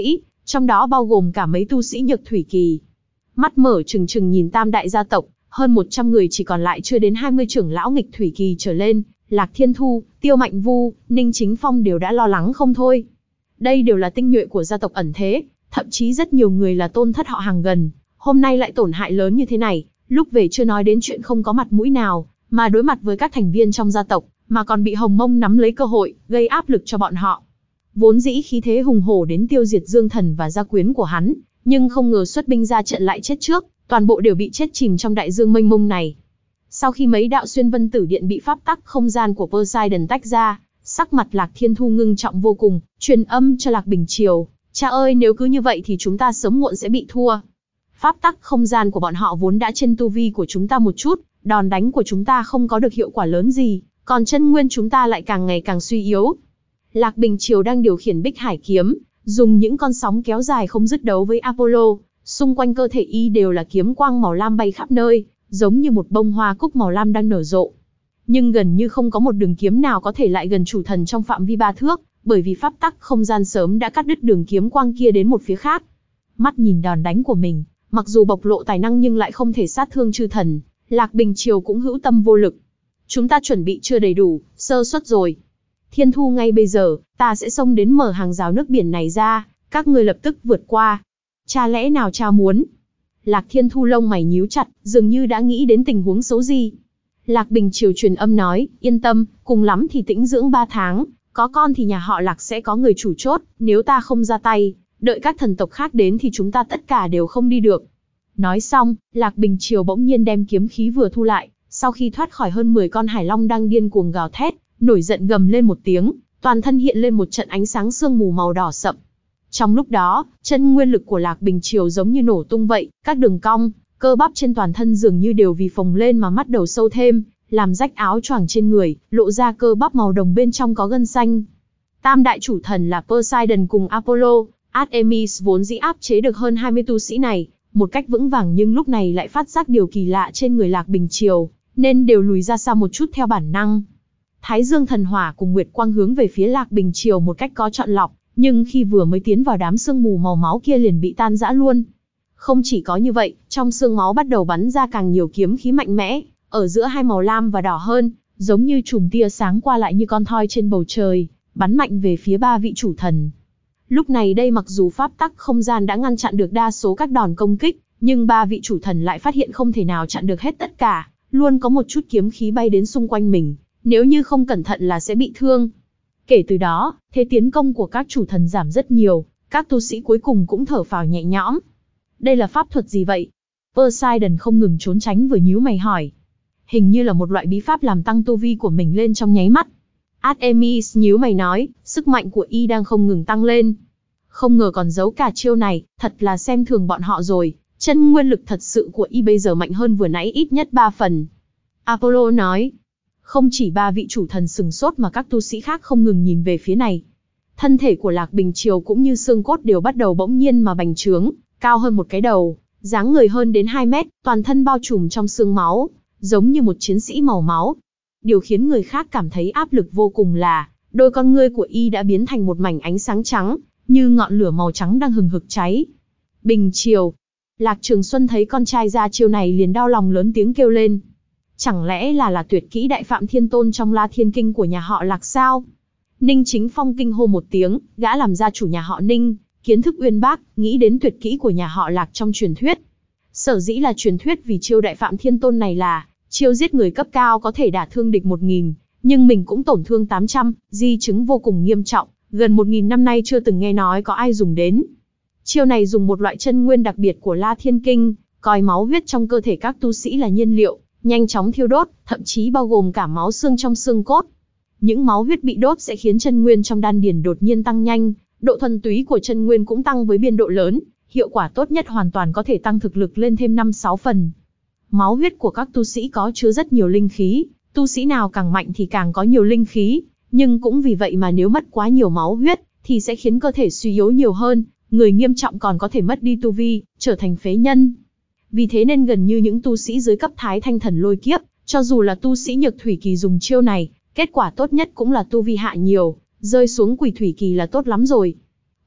trong đó bao gồm cả mấy tu sĩ nhược thủy kỳ. Mắt mở trừng trừng nhìn tam đại gia tộc, hơn 100 người chỉ còn lại chưa đến 20 trưởng lão nghịch thủy kỳ trở lên, Lạc Thiên Thu, Tiêu Mạnh Vu, Ninh Chính Phong đều đã lo lắng không thôi. Đây đều là tinh nhuệ của gia tộc ẩn thế, thậm chí rất nhiều người là tôn thất họ hàng gần, hôm nay lại tổn hại lớn như thế này, lúc về chưa nói đến chuyện không có mặt mũi nào, mà đối mặt với các thành viên trong gia tộc, mà còn bị Hồng Mông nắm lấy cơ hội, gây áp lực cho bọn họ. Vốn dĩ khí thế hùng hổ đến tiêu diệt Dương Thần và gia quyến của hắn, nhưng không ngờ xuất binh ra trận lại chết trước, toàn bộ đều bị chết chìm trong đại dương mênh mông này. Sau khi mấy đạo xuyên vân tử điện bị pháp tắc không gian của Poseidon tách ra, sắc mặt Lạc Thiên Thu ngưng trọng vô cùng, truyền âm cho Lạc Bình Triều, cha ơi nếu cứ như vậy thì chúng ta sớm muộn sẽ bị thua. Pháp tắc không gian của bọn họ vốn đã trên tu vi của chúng ta một chút, đòn đánh của chúng ta không có được hiệu quả lớn gì, còn chân nguyên chúng ta lại càng ngày càng suy yếu. Lạc Bình Triều đang điều khiển Bích Hải kiếm, dùng những con sóng kéo dài không dứt đấu với Apollo, xung quanh cơ thể y đều là kiếm quang màu lam bay khắp nơi, giống như một bông hoa cúc màu lam đang nở rộ. Nhưng gần như không có một đường kiếm nào có thể lại gần chủ thần trong phạm vi 3 thước, bởi vì pháp tắc không gian sớm đã cắt đứt đường kiếm quang kia đến một phía khác. Mắt nhìn đòn đánh của mình, mặc dù bộc lộ tài năng nhưng lại không thể sát thương chư thần, Lạc Bình Triều cũng hữu tâm vô lực. Chúng ta chuẩn bị chưa đầy đủ, sơ suất rồi. Thiên Thu ngay bây giờ, ta sẽ xông đến mở hàng rào nước biển này ra, các ngươi lập tức vượt qua. Cha lẽ nào cha muốn? Lạc Thiên Thu lông mày nhíu chặt, dường như đã nghĩ đến tình huống xấu gì. Lạc Bình Triều truyền âm nói, yên tâm, cùng lắm thì tĩnh dưỡng 3 tháng, có con thì nhà họ Lạc sẽ có người chủ chốt, nếu ta không ra tay, đợi các thần tộc khác đến thì chúng ta tất cả đều không đi được. Nói xong, Lạc Bình Triều bỗng nhiên đem kiếm khí vừa thu lại, sau khi thoát khỏi hơn 10 con hải long đang điên cuồng gào thét, nổi giận gầm lên một tiếng, toàn thân hiện lên một trận ánh sáng sương mù màu đỏ sậm. Trong lúc đó, chân nguyên lực của Lạc Bình Triều giống như nổ tung vậy, các đường cong, cơ bắp trên toàn thân dường như đều vì phồng lên mà mắt đầu sâu thêm, làm rách áo choàng trên người, lộ ra cơ bắp màu đồng bên trong có gân xanh. Tam đại chủ thần là Poseidon cùng Apollo, Artemis vốn dĩ áp chế được hơn 20 tu sĩ này, một cách vững vàng nhưng lúc này lại phát giác điều kỳ lạ trên người Lạc Bình Triều, nên đều lùi ra xa một chút theo bản năng. Thái Dương thần hỏa cùng Nguyệt Quang hướng về phía Lạc Bình Triều một cách có chọn lọc, nhưng khi vừa mới tiến vào đám sương mù màu máu kia liền bị tan rã luôn. Không chỉ có như vậy, trong sương máu bắt đầu bắn ra càng nhiều kiếm khí mạnh mẽ, ở giữa hai màu lam và đỏ hơn, giống như chùm tia sáng qua lại như con thoi trên bầu trời, bắn mạnh về phía 3 vị chủ thần. Lúc này đây mặc dù pháp tắc không gian đã ngăn chặn được đa số các đòn công kích, nhưng 3 vị chủ thần lại phát hiện không thể nào chặn được hết tất cả, luôn có một chút kiếm khí bay đến xung quanh mình, nếu như không cẩn thận là sẽ bị thương. Kể từ đó, thế tiến công của các chủ thần giảm rất nhiều, các tu sĩ cuối cùng cũng thở phào nhẹ nhõm. Đây là pháp thuật gì vậy? Poseidon không ngừng trốn tránh vừa nhíu mày hỏi. Hình như là một loại bí pháp làm tăng tu vi của mình lên trong nháy mắt. Artemis nhíu mày nói, sức mạnh của y đang không ngừng tăng lên. Không ngờ còn giấu cả chiêu này, thật là xem thường bọn họ rồi. Chân nguyên lực thật sự của y bây giờ mạnh hơn vừa nãy ít nhất 3 phần. Apollo nói. Không chỉ 3 vị chủ thần sừng sốt mà các tu sĩ khác không ngừng nhìn về phía này. Thân thể của Lạc Bình Triều cũng như xương cốt đều bắt đầu bỗng nhiên mà bành trướng, cao hơn một cái đầu, dáng người hơn đến 2 mét, toàn thân bao trùm trong sương máu, giống như một chiến sĩ màu máu. Điều khiến người khác cảm thấy áp lực vô cùng là, đôi con ngươi của y đã biến thành một mảnh ánh sáng trắng, như ngọn lửa màu trắng đang hừng hực cháy. Bình Triều. Lạc Trường Xuân thấy con trai ra chiêu này liền đau lòng lớn tiếng kêu lên. Chẳng lẽ là tuyệt kỹ Đại Phạm Thiên Tôn trong La Thiên Kinh của nhà họ Lạc sao? Ninh Chính Phong kinh hô một tiếng, gã làm gia chủ nhà họ Ninh, kiến thức uyên bác, nghĩ đến tuyệt kỹ của nhà họ Lạc trong truyền thuyết. Sở dĩ là truyền thuyết vì chiêu Đại Phạm Thiên Tôn này là chiêu giết người cấp cao có thể đả thương địch 1000, nhưng mình cũng tổn thương 800, di chứng vô cùng nghiêm trọng, gần 1000 năm nay chưa từng nghe nói có ai dùng đến. Chiêu này dùng một loại chân nguyên đặc biệt của La Thiên Kinh, coi máu huyết trong cơ thể các tu sĩ là nhiên liệu, nhanh chóng thiêu đốt, thậm chí bao gồm cả máu xương trong xương cốt. Những máu huyết bị đốt sẽ khiến chân nguyên trong đan điền đột nhiên tăng nhanh, độ thuần túy của chân nguyên cũng tăng với biên độ lớn, hiệu quả tốt nhất hoàn toàn có thể tăng thực lực lên thêm 5-6 phần. Máu huyết của các tu sĩ có chứa rất nhiều linh khí, tu sĩ nào càng mạnh thì càng có nhiều linh khí, nhưng cũng vì vậy mà nếu mất quá nhiều máu huyết, thì sẽ khiến cơ thể suy yếu nhiều hơn, người nghiêm trọng còn có thể mất đi tu vi, trở thành phế nhân. Vì thế nên gần như những tu sĩ dưới cấp Thái Thanh Thần Lôi Kiếp, cho dù là tu sĩ nhược thủy kỳ dùng chiêu này, kết quả tốt nhất cũng là tu vi hạ nhiều, rơi xuống quỷ thủy kỳ là tốt lắm rồi.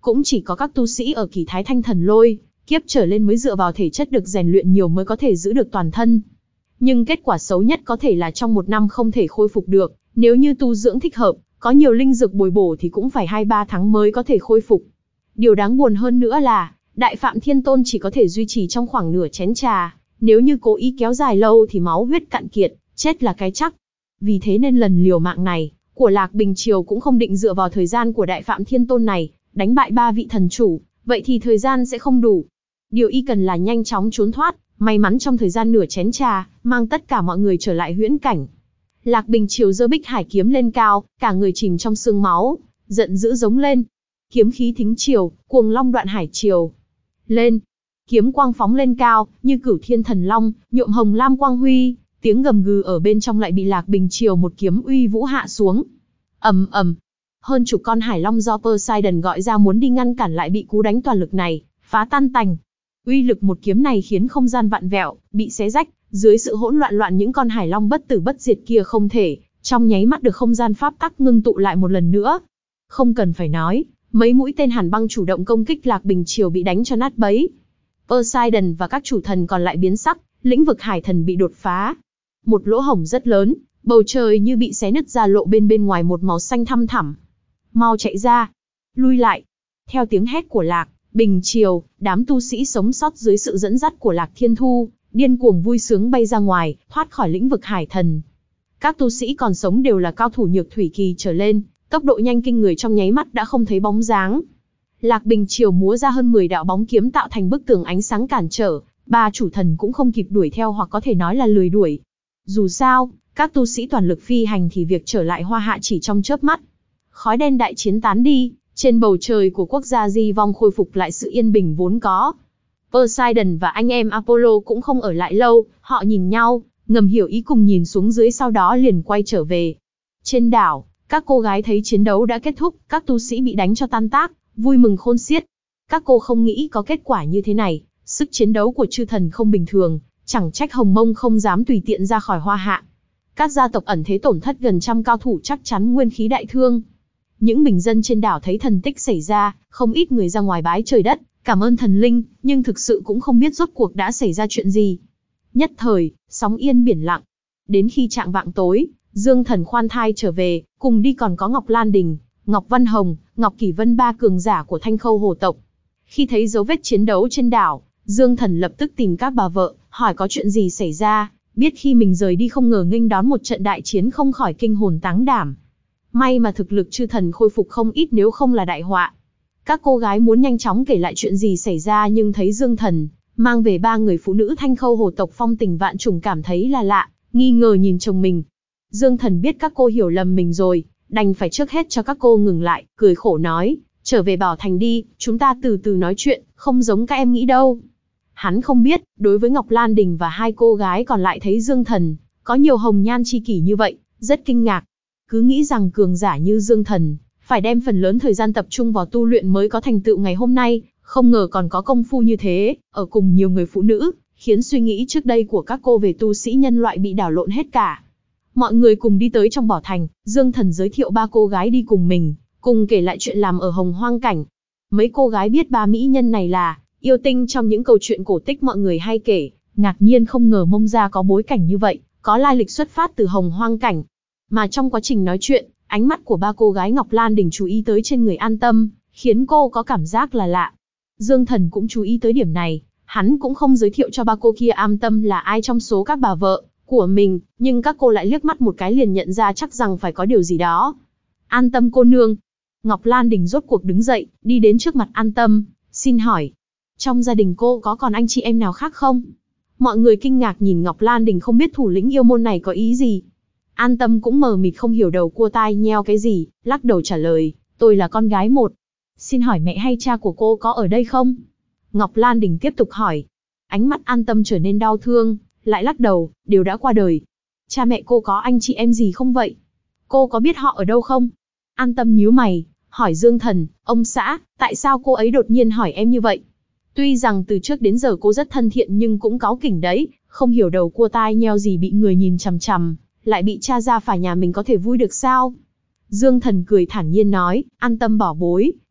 cũng chỉ có các tu sĩ ở Kỳ Thái Thanh Thần Lôi kiếp trở lên mới dựa vào thể chất được rèn luyện nhiều mới có thể giữ được toàn thân. Nhưng kết quả xấu nhất có thể là trong 1 năm không thể khôi phục được, nếu như tu dưỡng thích hợp, có nhiều linh dược bồi bổ thì cũng phải 2-3 tháng mới có thể khôi phục. Điều đáng buồn hơn nữa là, Đại Phạm Thiên Tôn chỉ có thể duy trì trong khoảng nửa chén trà, nếu như cố ý kéo dài lâu thì máu huyết cạn kiệt, chết là cái chắc. Vì thế nên lần liều mạng này, của Lạc Bình Triều cũng không định dựa vào thời gian của Đại Phạm Thiên Tôn này, đánh bại 3 vị thần chủ, vậy thì thời gian sẽ không đủ. Điều y cần là nhanh chóng trốn thoát, may mắn trong thời gian nửa chén trà, mang tất cả mọi người trở lại huyễn cảnh. Lạc Bình Triều giơ Bích Hải kiếm lên cao, cả người chìm trong sương máu, giận dữ giống lên. Kiếm khí thính triều, cuồng long đoạn hải triều. Lên! Kiếm quang phóng lên cao, như Cửu Thiên Thần Long, nhuộm hồng lam quang huy, tiếng gầm gừ ở bên trong lại bị Lạc Bình Triều một kiếm uy vũ hạ xuống. Ầm ầm. Hơn chục con hải long do Poseidon gọi ra muốn đi ngăn cản lại bị cú đánh toàn lực này phá tan tành. Uy lực một kiếm này khiến không gian vặn vẹo, bị xé rách, dưới sự hỗn loạn những con hải long bất tử bất diệt kia không thể trong nháy mắt được không gian pháp tắc ngưng tụ lại một lần nữa. Không cần phải nói, mấy mũi tên hàn băng chủ động công kích Lạc Bình Triều bị đánh cho nát bấy. Poseidon và các chủ thần còn lại biến sắc, lĩnh vực hải thần bị đột phá. Một lỗ hổng rất lớn, bầu trời như bị xé nứt ra lộ bên ngoài một màu xanh thăm thẳm. Mau chạy ra, lui lại. Theo tiếng hét của Lạc Bình Triều, đám tu sĩ sống sót dưới sự dẫn dắt của Lạc Thiên Thu, điên cuồng vui sướng bay ra ngoài, thoát khỏi lĩnh vực hải thần. Các tu sĩ còn sống đều là cao thủ nhược thủy kỳ trở lên, tốc độ nhanh kinh người trong nháy mắt đã không thấy bóng dáng. Lạc Bình Triều múa ra hơn 10 đạo bóng kiếm tạo thành bức tường ánh sáng cản trở, 3 chủ thần cũng không kịp đuổi theo hoặc có thể nói là lười đuổi. Dù sao, các tu sĩ toàn lực phi hành thì việc trở lại Hoa Hạ chỉ trong chớp mắt. Khói đen đại chiến tán đi, trên bầu trời của quốc gia Di Vong khôi phục lại sự yên bình vốn có. Poseidon và anh em Apollo cũng không ở lại lâu, họ nhìn nhau, ngầm hiểu ý cùng nhìn xuống dưới sau đó liền quay trở về. Trên đảo, các cô gái thấy chiến đấu đã kết thúc, các tu sĩ bị đánh cho tan tác, vui mừng khôn xiết. Các cô không nghĩ có kết quả như thế này, sức chiến đấu của chư thần không bình thường, chẳng trách Hồng Mông không dám tùy tiện ra khỏi Hoa Hạ. Các gia tộc ẩn thế tổn thất gần trăm cao thủ chắc chắn nguyên khí đại thương. Những bình dân trên đảo thấy thần tích xảy ra, không ít người ra ngoài bái trời đất, cảm ơn thần linh, nhưng thực sự cũng không biết rốt cuộc đã xảy ra chuyện gì. Nhất thời, sóng yên biển lặng. Đến khi chạng vạng tối, Dương Thần khoan thai trở về, cùng đi còn có Ngọc Lan Đình, Ngọc Văn Hồng, Ngọc Kỷ Vân, 3 cường giả của Thanh Khâu Hồ tộc. Khi thấy dấu vết chiến đấu trên đảo, Dương Thần lập tức tìm các bà vợ, hỏi có chuyện gì xảy ra, biết khi mình rời đi không ngờ nghênh đón một trận đại chiến không khỏi kinh hồn táng đảm. May mà thực lực chư thần khôi phục không ít nếu không là đại họa. Các cô gái muốn nhanh chóng kể lại chuyện gì xảy ra nhưng thấy Dương Thần mang về 3 người phụ nữ Thanh Khâu Hồ tộc phong tình vạn trùng cảm thấy là lạ, nghi ngờ nhìn chồng mình. Dương Thần biết các cô hiểu lầm mình rồi, đành phải trước hết cho các cô ngừng lại, cười khổ nói, trở về Bảo Thành đi, chúng ta từ từ nói chuyện, không giống các em nghĩ đâu. Hắn không biết, đối với Ngọc Lan Đình và 2 cô gái còn lại thấy Dương Thần có nhiều hồng nhan chi kỷ như vậy, rất kinh ngạc. Cứ nghĩ rằng cường giả như Dương Thần phải đem phần lớn thời gian tập trung vào tu luyện mới có thành tựu ngày hôm nay, không ngờ còn có công phu như thế, ở cùng nhiều người phụ nữ, khiến suy nghĩ trước đây của các cô về tu sĩ nhân loại bị đảo lộn hết cả. Mọi người cùng đi tới trong Bảo Thành, Dương Thần giới thiệu 3 cô gái đi cùng mình, cùng kể lại chuyện làm ở Hồng Hoang Cảnh. Mấy cô gái biết 3 mỹ nhân này là yêu tinh trong những câu chuyện cổ tích mọi người hay kể, ngạc nhiên không ngờ Mông gia có bối cảnh như vậy, có lai lịch xuất phát từ Hồng Hoang Cảnh. Mà trong quá trình nói chuyện, ánh mắt của 3 cô gái Ngọc Lan Đình chú ý tới trên người An Tâm, khiến cô có cảm giác là lạ. Dương Thần cũng chú ý tới điểm này, hắn cũng không giới thiệu cho 3 cô kia An Tâm là ai trong số các bà vợ của mình, nhưng các cô lại liếc mắt một cái liền nhận ra chắc rằng phải có điều gì đó. An Tâm cô nương. Ngọc Lan Đình rốt cuộc đứng dậy, đi đến trước mặt An Tâm, xin hỏi, trong gia đình cô có còn anh chị em nào khác không? Mọi người kinh ngạc nhìn Ngọc Lan Đình không biết thủ lĩnh yêu môn này có ý gì. An Tâm cũng mờ mịt không hiểu đầu cua tai nheo cái gì, lắc đầu trả lời, tôi là con gái một. Xin hỏi mẹ hay cha của cô có ở đây không? Ngọc Lan Đình tiếp tục hỏi. Ánh mắt An Tâm trở nên đau thương, lại lắc đầu, đều đã qua đời. Cha mẹ cô có anh chị em gì không vậy? Cô có biết họ ở đâu không? An Tâm nhíu mày, hỏi Dương Thần, ông xã, tại sao cô ấy đột nhiên hỏi em như vậy? Tuy rằng từ trước đến giờ cô rất thân thiện nhưng cũng cáu kỉnh đấy, không hiểu đầu cua tai nheo gì bị người nhìn chằm chằm, lại bị cha ra phả nhà mình có thể vui được sao? Dương Thần cười thản nhiên nói, An Tâm bảo bối,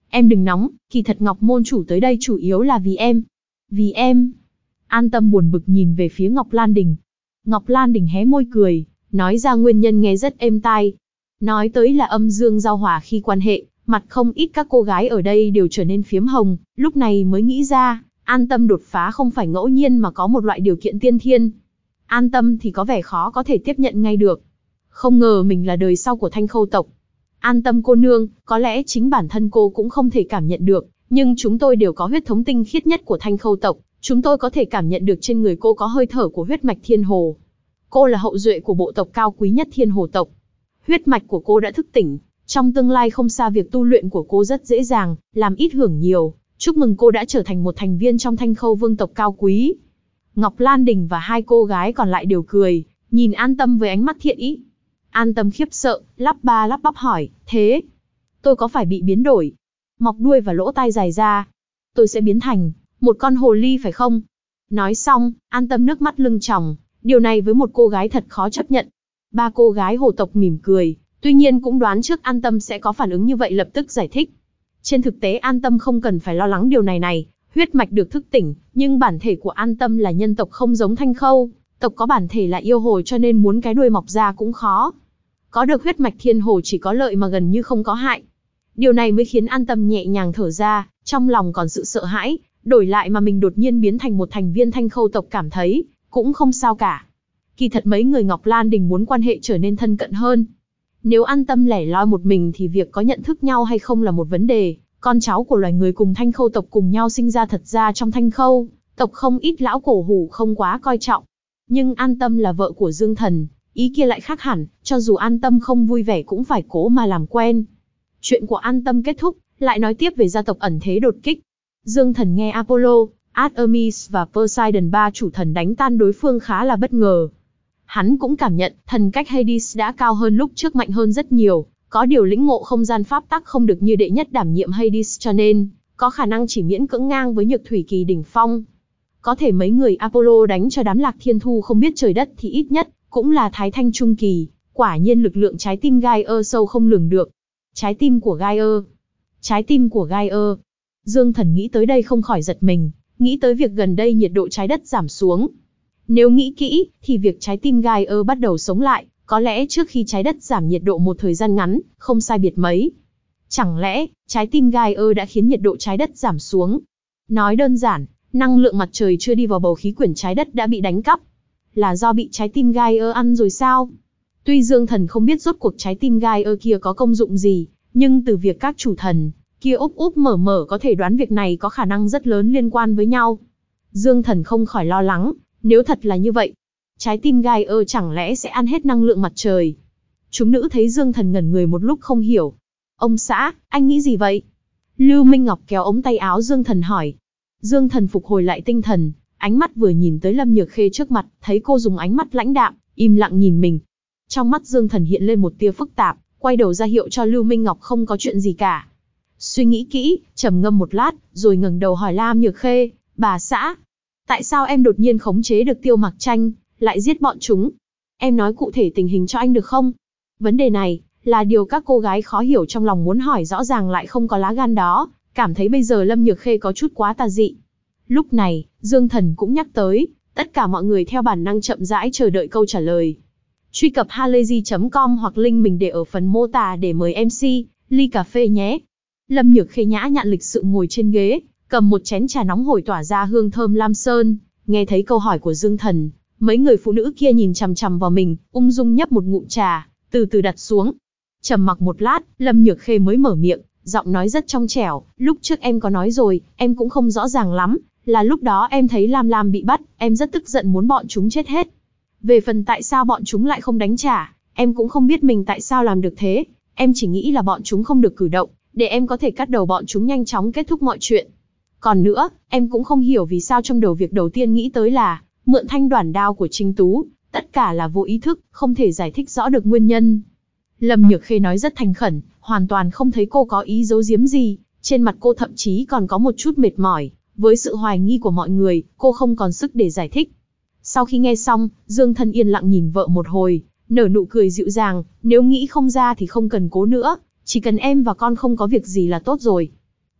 Em đừng nóng, kỳ thật Ngọc môn chủ tới đây chủ yếu là vì em. Vì em. An Tâm buồn bực nhìn về phía Ngọc Lan Đình. Ngọc Lan Đình hé môi cười, nói ra nguyên nhân nghe rất êm tai. Nói tới là âm dương giao hòa khi quan hệ, mặt không ít các cô gái ở đây đều trở nên phiếm hồng, lúc này mới nghĩ ra, An Tâm đột phá không phải ngẫu nhiên mà có một loại điều kiện tiên thiên. An Tâm thì có vẻ khó có thể tiếp nhận ngay được. Không ngờ mình là đời sau của Thanh Khâu tộc. An Tâm cô nương, có lẽ chính bản thân cô cũng không thể cảm nhận được, nhưng chúng tôi đều có huyết thống tinh khiết nhất của Thanh Khâu tộc, chúng tôi có thể cảm nhận được trên người cô có hơi thở của huyết mạch Thiên Hồ. Cô là hậu duệ của bộ tộc cao quý nhất Thiên Hồ tộc. Huyết mạch của cô đã thức tỉnh, trong tương lai không xa việc tu luyện của cô rất dễ dàng, làm ít hưởng nhiều. Chúc mừng cô đã trở thành một thành viên trong Thanh Khâu vương tộc cao quý. Ngọc Lan Đình và hai cô gái còn lại đều cười, nhìn An Tâm với ánh mắt thiện ý. An Tâm khiếp sợ, lắp ba lắp bắp hỏi, thế, tôi có phải bị biến đổi? Mọc đuôi và lỗ tai dài ra. Tôi sẽ biến thành một con hồ ly phải không? Nói xong, An Tâm nước mắt lưng tròng, điều này với một cô gái thật khó chấp nhận. Ba cô gái hồ tộc mỉm cười, tuy nhiên cũng đoán trước An Tâm sẽ có phản ứng như vậy lập tức giải thích. Trên thực tế An Tâm không cần phải lo lắng điều này, huyết mạch được thức tỉnh, nhưng bản thể của An Tâm là nhân tộc không giống Thanh Khâu, tộc có bản thể là yêu hồ cho nên muốn cái đuôi mọc ra cũng khó. Có được huyết mạch Thiên Hồ chỉ có lợi mà gần như không có hại. Điều này mới khiến An Tâm nhẹ nhàng thở ra, trong lòng còn sự sợ hãi, đổi lại mà mình đột nhiên biến thành một thành viên Thanh Khâu tộc cảm thấy, cũng không sao cả. Kỳ thật mấy người Ngọc Lan Đình muốn quan hệ trở nên thân cận hơn. Nếu An Tâm lẻ loi một mình thì việc có nhận thức nhau hay không là một vấn đề, con cháu của loài người cùng Thanh Khâu tộc cùng nhau sinh ra thật ra trong Thanh Khâu tộc không ít lão cổ hủ không quá coi trọng. Nhưng An Tâm là vợ của Dương Thần, ý kia lại khác hẳn, cho dù An Tâm không vui vẻ cũng phải cố mà làm quen. Chuyện của An Tâm kết thúc, lại nói tiếp về gia tộc ẩn thế đột kích. Dương Thần nghe Apollo, Artemis và Poseidon ba chủ thần đánh tan đối phương khá là bất ngờ. Hắn cũng cảm nhận thần cách Hades đã cao hơn lúc trước, mạnh hơn rất nhiều, có điều lĩnh ngộ không gian pháp tắc không được như đệ nhất đảm nhiệm Hades cho nên, có khả năng chỉ miễn cưỡng ngang với Nhược Thủy Kỳ đỉnh phong. Có thể mấy người Apollo đánh cho đám Lạc Thiên Thu không biết trời đất thì ít nhất, cũng là Thái Thanh Trung Kỳ, quả nhiên lực lượng trái tim Gaia sâu không lường được. Trái tim của Gaia. Trái tim của Gaia. Dương Thần nghĩ tới đây không khỏi giật mình, nghĩ tới việc gần đây nhiệt độ trái đất giảm xuống. Nếu nghĩ kỹ, thì việc trái tim Gaia bắt đầu sống lại, có lẽ trước khi trái đất giảm nhiệt độ một thời gian ngắn, không sai biệt mấy. Chẳng lẽ, trái tim Gaia đã khiến nhiệt độ trái đất giảm xuống? Nói đơn giản, năng lượng mặt trời chưa đi vào bầu khí quyển trái đất đã bị đánh cắp. Là do bị trái tim Gaia ăn rồi sao? Tuy Dương Thần không biết rốt cuộc trái tim Gaia kia có công dụng gì, nhưng từ việc các chủ thần kia úp úp mở mở có thể đoán việc này có khả năng rất lớn liên quan với nhau. Dương Thần không khỏi lo lắng, nếu thật là như vậy, trái tim Gaia chẳng lẽ sẽ ăn hết năng lượng mặt trời? Chúng nữ thấy Dương Thần ngẩn người một lúc không hiểu. Ông xã, anh nghĩ gì vậy? Lưu Minh Ngọc kéo ống tay áo Dương Thần hỏi. Dương Thần phục hồi lại tinh thần, ánh mắt vừa nhìn tới Lâm Nhược Khê trước mặt, thấy cô dùng ánh mắt lãnh đạm, im lặng nhìn mình. Trong mắt Dương Thần hiện lên một tia phức tạp, quay đầu ra hiệu cho Lưu Minh Ngọc không có chuyện gì cả. Suy nghĩ kỹ, trầm ngâm một lát, rồi ngẩng đầu hỏi Lam Nhược Khê, bà xã, tại sao em đột nhiên khống chế được Tiêu Mặc Tranh, lại giết bọn chúng? Em nói cụ thể tình hình cho anh được không? Vấn đề này, là điều các cô gái khó hiểu trong lòng muốn hỏi rõ ràng lại không có lá gan đó, cảm thấy bây giờ Lâm Nhược Khê có chút quá tà dị. Lúc này, Dương Thần cũng nhắc tới, tất cả mọi người theo bản năng chậm rãi chờ đợi câu trả lời. Truy cập halayzi.com hoặc link mình để ở phần mô tả để mời MC, ly cà phê nhé. Lâm Nhược Khê nhã nhặn lịch sự ngồi trên ghế, cầm một chén trà nóng hổi tỏa ra hương thơm lam sơn, nghe thấy câu hỏi của Dương Thần, mấy người phụ nữ kia nhìn chằm chằm vào mình, ung dung nhấp một ngụm trà, từ từ đặt xuống. Trầm mặc một lát, Lâm Nhược Khê mới mở miệng, giọng nói rất trong trẻo, lúc trước em có nói rồi, em cũng không rõ ràng lắm, là lúc đó em thấy Lam Lam bị bắt, em rất tức giận muốn bọn chúng chết hết. Về phần tại sao bọn chúng lại không đánh trả, em cũng không biết mình tại sao làm được thế, em chỉ nghĩ là bọn chúng không được cử động, để em có thể cắt đầu bọn chúng nhanh chóng kết thúc mọi chuyện. Còn nữa, em cũng không hiểu vì sao trong đầu việc đầu tiên nghĩ tới là mượn thanh đoản đao của Trinh Tú, tất cả là vô ý thức, không thể giải thích rõ được nguyên nhân. Lâm Nhược Khê nói rất thành khẩn, hoàn toàn không thấy cô có ý giấu giếm gì, trên mặt cô thậm chí còn có một chút mệt mỏi, với sự hoài nghi của mọi người, cô không còn sức để giải thích. Sau khi nghe xong, Dương Thần yên lặng nhìn vợ một hồi, nở nụ cười dịu dàng, nếu nghĩ không ra thì không cần cố nữa, chỉ cần em và con không có việc gì là tốt rồi.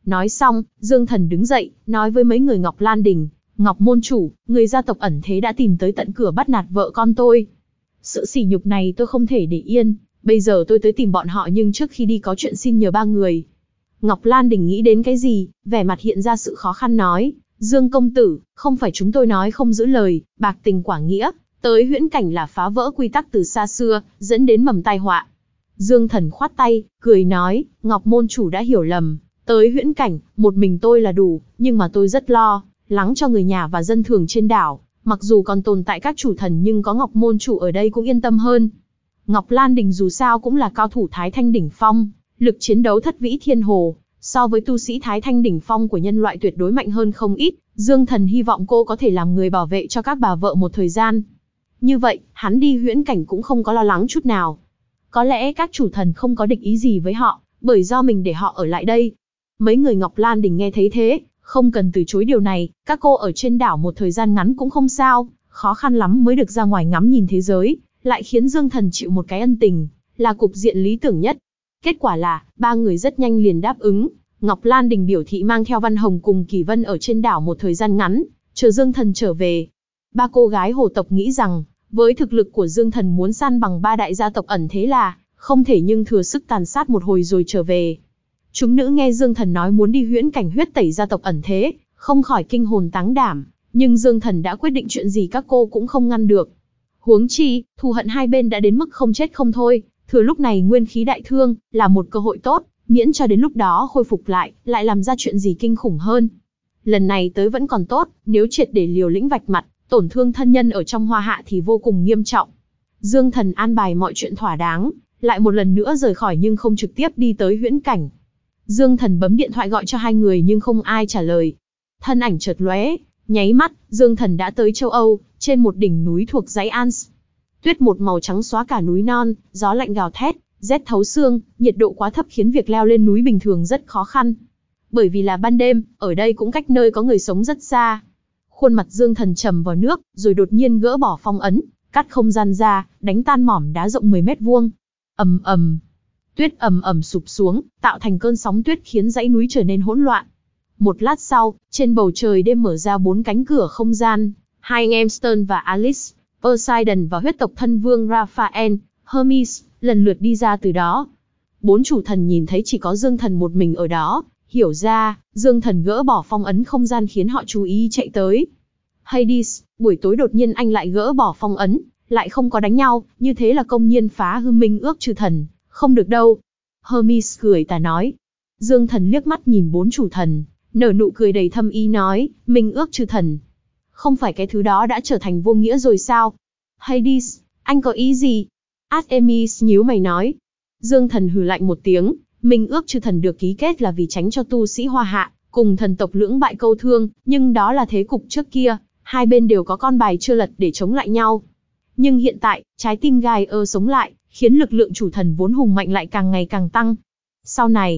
Nói xong, Dương Thần đứng dậy, nói với mấy người Ngọc Lan Đình, Ngọc môn chủ, người gia tộc ẩn thế đã tìm tới tận cửa bắt nạt vợ con tôi. Sự sỉ nhục này tôi không thể để yên, bây giờ tôi tới tìm bọn họ nhưng trước khi đi có chuyện xin nhờ ba người. Ngọc Lan Đình nghĩ đến cái gì, vẻ mặt hiện ra sự khó khăn nói, Dương công tử, không phải chúng tôi nói không giữ lời, bạc tình quả nghĩa, tới huyễn cảnh là phá vỡ quy tắc từ xa xưa, dẫn đến mầm tai họa. Dương Thần khoát tay, cười nói, Ngọc môn chủ đã hiểu lầm, tới huyễn cảnh, một mình tôi là đủ, nhưng mà tôi rất lo lắng cho người nhà và dân thường trên đảo, mặc dù còn tồn tại các chủ thần nhưng có Ngọc môn chủ ở đây cũng yên tâm hơn. Ngọc Lan Đình dù sao cũng là cao thủ Thái Thanh đỉnh phong, lực chiến đấu thất vĩ thiên hồ, so với tu sĩ Thái Thanh đỉnh phong của nhân loại tuyệt đối mạnh hơn không ít, Dương Thần hy vọng cô có thể làm người bảo vệ cho các bà vợ một thời gian. Như vậy, hắn đi huyễn cảnh cũng không có lo lắng chút nào. Có lẽ các chủ thần không có địch ý gì với họ, bởi do mình để họ ở lại đây. Mấy người Ngọc Lan Đình nghe thấy thế, không cần từ chối điều này, các cô ở trên đảo một thời gian ngắn cũng không sao, khó khăn lắm mới được ra ngoài ngắm nhìn thế giới, lại khiến Dương Thần chịu một cái ân tình, là cục diện lý tưởng nhất. Kết quả là, ba người rất nhanh liền đáp ứng, Ngọc Lan Đình biểu thị mang theo Văn Hồng cùng Kỳ Vân ở trên đảo một thời gian ngắn, chờ Dương Thần trở về. Ba cô gái hồ tộc nghĩ rằng, với thực lực của Dương Thần muốn san bằng ba đại gia tộc ẩn thế là không thể, nhưng thừa sức tàn sát một hồi rồi trở về. Chúng nữ nghe Dương Thần nói muốn đi huyễn cảnh huyết tẩy gia tộc ẩn thế, không khỏi kinh hồn táng đảm, nhưng Dương Thần đã quyết định chuyện gì các cô cũng không ngăn được. Huống chi, thù hận hai bên đã đến mức không chết không thôi, thừa lúc này nguyên khí đại thương, là một cơ hội tốt, miễn cho đến lúc đó khôi phục lại làm ra chuyện gì kinh khủng hơn. Lần này tới vẫn còn tốt, nếu triệt để liều lĩnh vạch mặt, tổn thương thân nhân ở trong Hoa Hạ thì vô cùng nghiêm trọng. Dương Thần an bài mọi chuyện thỏa đáng, lại một lần nữa rời khỏi nhưng không trực tiếp đi tới huyễn cảnh. Dương Thần bấm điện thoại gọi cho hai người nhưng không ai trả lời. Thân ảnh chợt lóe, nháy mắt, Dương Thần đã tới châu Âu, trên một đỉnh núi thuộc dãy Alps. Tuyết một màu trắng xóa cả núi non, gió lạnh gào thét, rét thấu xương, nhiệt độ quá thấp khiến việc leo lên núi bình thường rất khó khăn. Bởi vì là ban đêm, ở đây cũng cách nơi có người sống rất xa. Khuôn mặt Dương Thần trầm vào nước, rồi đột nhiên gỡ bỏ phong ấn, cắt không gian ra, đánh tan mỏm đá rộng 10 mét vuông. Ầm ầm, tuyết ầm ầm sụp xuống, tạo thành cơn sóng tuyết khiến dãy núi trở nên hỗn loạn. Một lát sau, trên bầu trời đêm mở ra 4 cánh cửa không gian, hai anh em Stern và Alice, Poseidon và huyết tộc thân vương Raphael, Hermes, lần lượt đi ra từ đó. 4 chủ thần nhìn thấy chỉ có Dương Thần một mình ở đó, hiểu ra, Dương Thần gỡ bỏ phong ấn không gian khiến họ chú ý chạy tới. Hades, buổi tối đột nhiên anh lại gỡ bỏ phong ấn, lại không có đánh nhau, như thế là công nhiên phá hư minh ước chư thần, không được đâu. Hermes cười tà nói. Dương Thần liếc mắt nhìn 4 chủ thần, nở nụ cười đầy thâm ý nói, minh ước chư thần. Không phải cái thứ đó đã trở thành vô nghĩa rồi sao? Hades, anh có ý gì? Artemis nhíu mày nói. Dương Thần hừ lạnh một tiếng, minh ước chư thần được ký kết là vì tránh cho tu sĩ Hoa Hạ cùng thần tộc lưỡng bại câu thương, nhưng đó là thế cục trước kia, hai bên đều có con bài chưa lật để chống lại nhau. Nhưng hiện tại, trái tim gai sống lại, khiến lực lượng chủ thần vốn hùng mạnh lại càng ngày càng tăng. Sau này,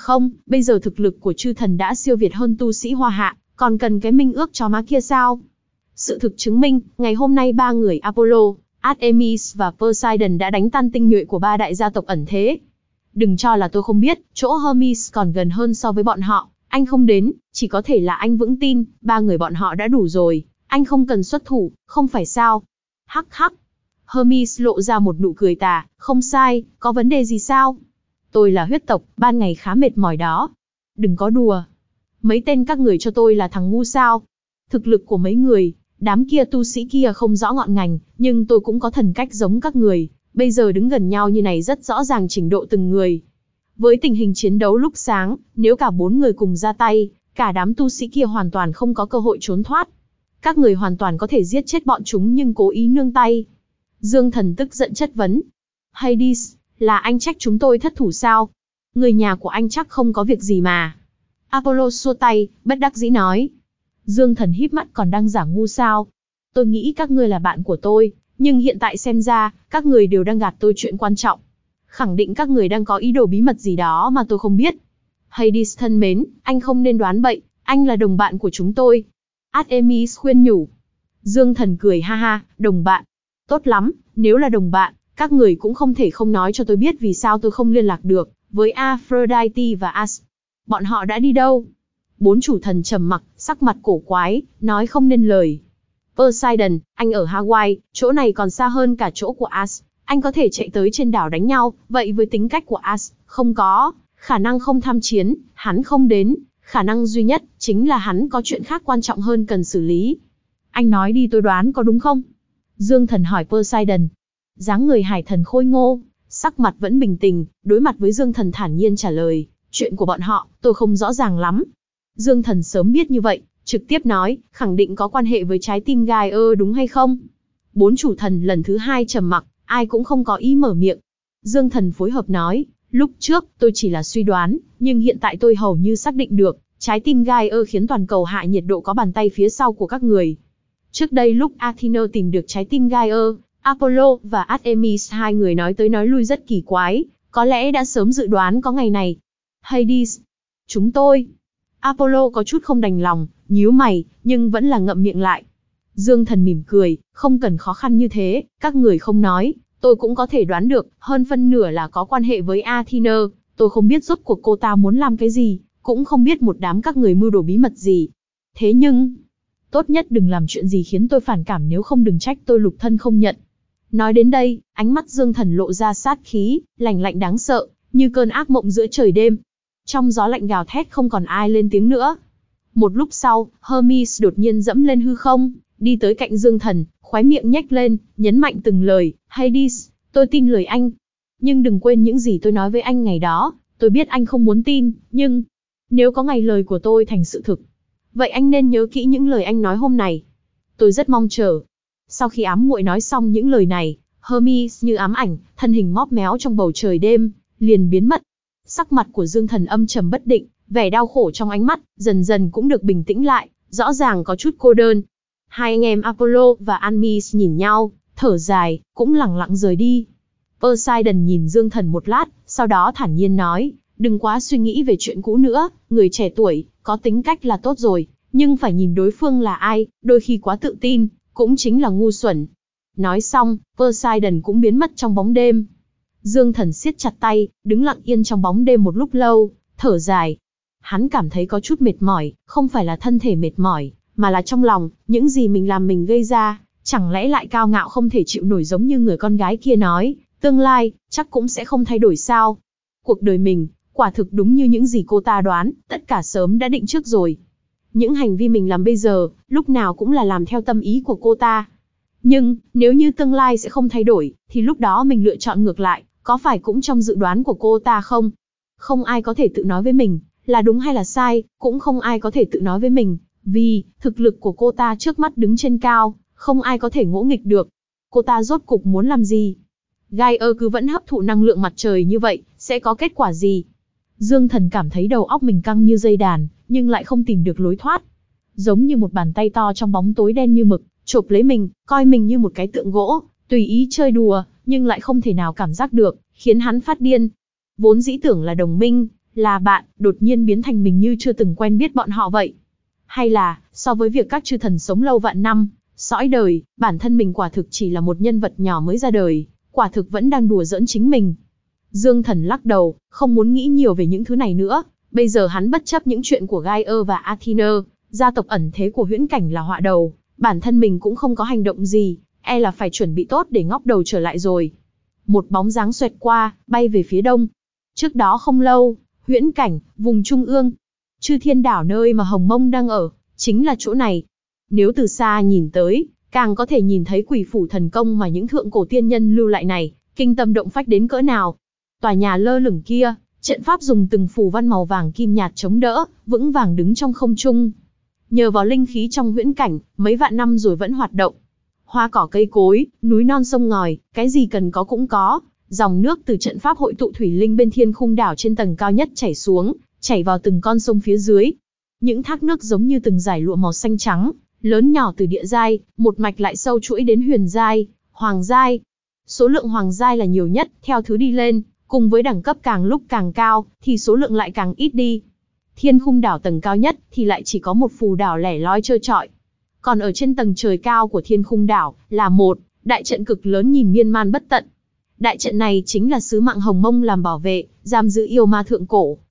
bây giờ thực lực của chư thần đã siêu việt hơn tu sĩ Hoa Hạ, còn cần cái minh ước chó má kia sao? Sự thực chứng minh, ngày hôm nay ba người Apollo, Artemis và Poseidon đã đánh tan tinh nhuệ của ba đại gia tộc ẩn thế. Đừng cho là tôi không biết, chỗ Hermes còn gần hơn so với bọn họ, anh không đến, chỉ có thể là anh vững tin, ba người bọn họ đã đủ rồi, anh không cần xuất thủ, không phải sao? Hắc hắc. Hermes lộ ra một nụ cười tà, không sai, có vấn đề gì sao? Tôi là huyết tộc, ban ngày khá mệt mỏi đó. Đừng có đùa. Mấy tên các người cho tôi là thằng ngu sao? Thực lực của mấy người, đám kia tu sĩ kia không rõ ngọn ngành, nhưng tôi cũng có thần cách giống các người. Bây giờ đứng gần nhau như này rất rõ ràng trình độ từng người. Với tình hình chiến đấu lúc sáng, nếu cả 4 người cùng ra tay, cả đám tu sĩ kia hoàn toàn không có cơ hội trốn thoát. Các người hoàn toàn có thể giết chết bọn chúng nhưng cố ý nương tay. Dương Thần tức giận chất vấn. Hades, là anh trách chúng tôi thất thủ sao? Người nhà của anh chắc không có việc gì mà. Apollo xua tay, bất đắc dĩ nói. Dương Thần híp mắt, còn đang giả ngu sao? Tôi nghĩ các ngươi là bạn của tôi, nhưng hiện tại xem ra, các người đều đang gạt tôi chuyện quan trọng. Khẳng định các người đang có ý đồ bí mật gì đó mà tôi không biết. Hades thân mến, anh không nên đoán bậy, anh là đồng bạn của chúng tôi. Artemis khuyên nhủ. Dương Thần cười ha ha, đồng bạn. Tốt lắm, nếu là đồng bạn, các người cũng không thể không nói cho tôi biết vì sao tôi không liên lạc được với Aphrodite và As. Bọn họ đã đi đâu? Bốn chủ thần trầm mặc, sắc mặt cổ quái, nói không nên lời. Poseidon, anh ở Hawaii, chỗ này còn xa hơn cả chỗ của As. Anh có thể chạy tới trên đảo đánh nhau, vậy với tính cách của As, không có khả năng không tham chiến, hắn không đến. Khả năng duy nhất, chính là hắn có chuyện khác quan trọng hơn cần xử lý. Anh nói đi tôi đoán có đúng không? Dương Thần hỏi Poseidon. Dáng người hải thần khôi ngô, sắc mặt vẫn bình tĩnh, đối mặt với Dương Thần thản nhiên trả lời. Chuyện của bọn họ, tôi không rõ ràng lắm. Dương Thần sớm biết như vậy, trực tiếp nói, khẳng định có quan hệ với trái tim gai đúng hay không? Bốn chủ thần lần thứ hai trầm mặc, ai cũng không có ý mở miệng. Dương Thần phối hợp nói, lúc trước tôi chỉ là suy đoán, nhưng hiện tại tôi hầu như xác định được, trái tim gai khiến toàn cầu hạ nhiệt độ có bàn tay phía sau của các người. Trước đây lúc Athena tìm được trái tim gai, Apollo và Artemis hai người nói tới nói lui rất kỳ quái, có lẽ đã sớm dự đoán có ngày này. Hades, chúng tôi. Apollo có chút không đành lòng, nhíu mày, nhưng vẫn là ngậm miệng lại. Dương Thần mỉm cười, không cần khó khăn như thế, các người không nói, tôi cũng có thể đoán được, hơn phân nửa là có quan hệ với Athena, tôi không biết rốt cuộc cô ta muốn làm cái gì, cũng không biết một đám các người mưu đồ bí mật gì. Thế nhưng, tốt nhất đừng làm chuyện gì khiến tôi phản cảm, nếu không đừng trách tôi lục thân không nhận. Nói đến đây, ánh mắt Dương Thần lộ ra sát khí, lạnh lạnh đáng sợ, như cơn ác mộng giữa trời đêm. Trong gió lạnh gào thét không còn ai lên tiếng nữa. Một lúc sau, Hermes đột nhiên dẫm lên hư không, đi tới cạnh Dương Thần, khóe miệng nhếch lên, nhấn mạnh từng lời, Hades, tôi tin lời anh. Nhưng đừng quên những gì tôi nói với anh ngày đó, tôi biết anh không muốn tin, nhưng nếu có ngày lời của tôi thành sự thực, vậy anh nên nhớ kỹ những lời anh nói hôm nay. Tôi rất mong chờ. Sau khi ám muội nói xong những lời này, Hermes như ám ảnh, thân hình móp méo trong bầu trời đêm, liền biến mất. Sắc mặt của Dương Thần âm trầm bất định, vẻ đau khổ trong ánh mắt, dần dần cũng được bình tĩnh lại, rõ ràng có chút cô đơn. Hai anh em Apollo và Artemis nhìn nhau, thở dài, cũng lặng lặng rời đi. Poseidon nhìn Dương Thần một lát, sau đó thản nhiên nói, đừng quá suy nghĩ về chuyện cũ nữa, người trẻ tuổi, có tính cách là tốt rồi, nhưng phải nhìn đối phương là ai, đôi khi quá tự tin, cũng chính là ngu xuẩn. Nói xong, Poseidon cũng biến mất trong bóng đêm. Dương Thần siết chặt tay, đứng lặng yên trong bóng đêm một lúc lâu, thở dài. Hắn cảm thấy có chút mệt mỏi, không phải là thân thể mệt mỏi, mà là trong lòng, những gì mình làm mình gây ra, chẳng lẽ lại cao ngạo không thể chịu nổi giống như người con gái kia nói, tương lai, chắc cũng sẽ không thay đổi sao. Cuộc đời mình, quả thực đúng như những gì cô ta đoán, tất cả sớm đã định trước rồi. Những hành vi mình làm bây giờ, lúc nào cũng là làm theo tâm ý của cô ta. Nhưng, nếu như tương lai sẽ không thay đổi, thì lúc đó mình lựa chọn ngược lại, có phải cũng trong dự đoán của cô ta không? Không ai có thể tự nói với mình, là đúng hay là sai, cũng không ai có thể tự nói với mình, vì, thực lực của cô ta trước mắt đứng trên cao, không ai có thể ngỗ nghịch được. Cô ta rốt cục muốn làm gì? Gaia cứ vẫn hấp thụ năng lượng mặt trời như vậy, sẽ có kết quả gì? Dương Thần cảm thấy đầu óc mình căng như dây đàn, nhưng lại không tìm được lối thoát. Giống như một bàn tay to trong bóng tối đen như mực, chộp lấy mình, coi mình như một cái tượng gỗ, tùy ý chơi đùa, nhưng lại không thể nào cảm giác được, khiến hắn phát điên. Vốn dĩ tưởng là đồng minh, là bạn, đột nhiên biến thành mình như chưa từng quen biết bọn họ vậy. Hay là, so với việc các chư thần sống lâu vạn năm, sõi đời, bản thân mình quả thực chỉ là một nhân vật nhỏ mới ra đời, quả thực vẫn đang đùa giỡn chính mình. Dương Thần lắc đầu, không muốn nghĩ nhiều về những thứ này nữa, bây giờ hắn bất chấp những chuyện của Gaia và Athena, gia tộc ẩn thế của huyễn cảnh là họa đầu, bản thân mình cũng không có hành động gì, e là phải chuẩn bị tốt để ngóc đầu trở lại rồi. Một bóng dáng xoẹt qua, bay về phía đông. Trước đó không lâu, huyễn cảnh, vùng trung ương, Chư Thiên Đảo nơi mà Hồng Mông đang ở, chính là chỗ này. Nếu từ xa nhìn tới, càng có thể nhìn thấy quỷ phủ thần công mà những thượng cổ tiên nhân lưu lại này, kinh tâm động phách đến cỡ nào. Tòa nhà lơ lửng kia, trận pháp dùng từng phù văn màu vàng kim nhạt chống đỡ, vững vàng đứng trong không trung. Nhờ vào linh khí trong huyễn cảnh, mấy vạn năm rồi vẫn hoạt động. Hoa cỏ cây cối, núi non sông ngòi, cái gì cần có cũng có. Dòng nước từ trận pháp hội tụ thủy linh bên thiên khung đảo trên tầng cao nhất chảy xuống, chảy vào từng con sông phía dưới. Những thác nước giống như từng dải lụa màu xanh trắng, lớn nhỏ từ địa giai, một mạch lại sâu chuỗi đến huyền giai, hoàng giai. Số lượng hoàng giai là nhiều nhất, theo thứ đi lên, cùng với đẳng cấp càng lúc càng cao, thì số lượng lại càng ít đi. Thiên khung đảo tầng cao nhất thì lại chỉ có một phù đảo lẻ loi trơ trọi. Còn ở trên tầng trời cao của thiên khung đảo là một đại trận cực lớn nhìn miên man bất tận. Đại trận này chính là sứ mạng Hồng Mông làm bảo vệ, giam giữ yêu ma thượng cổ,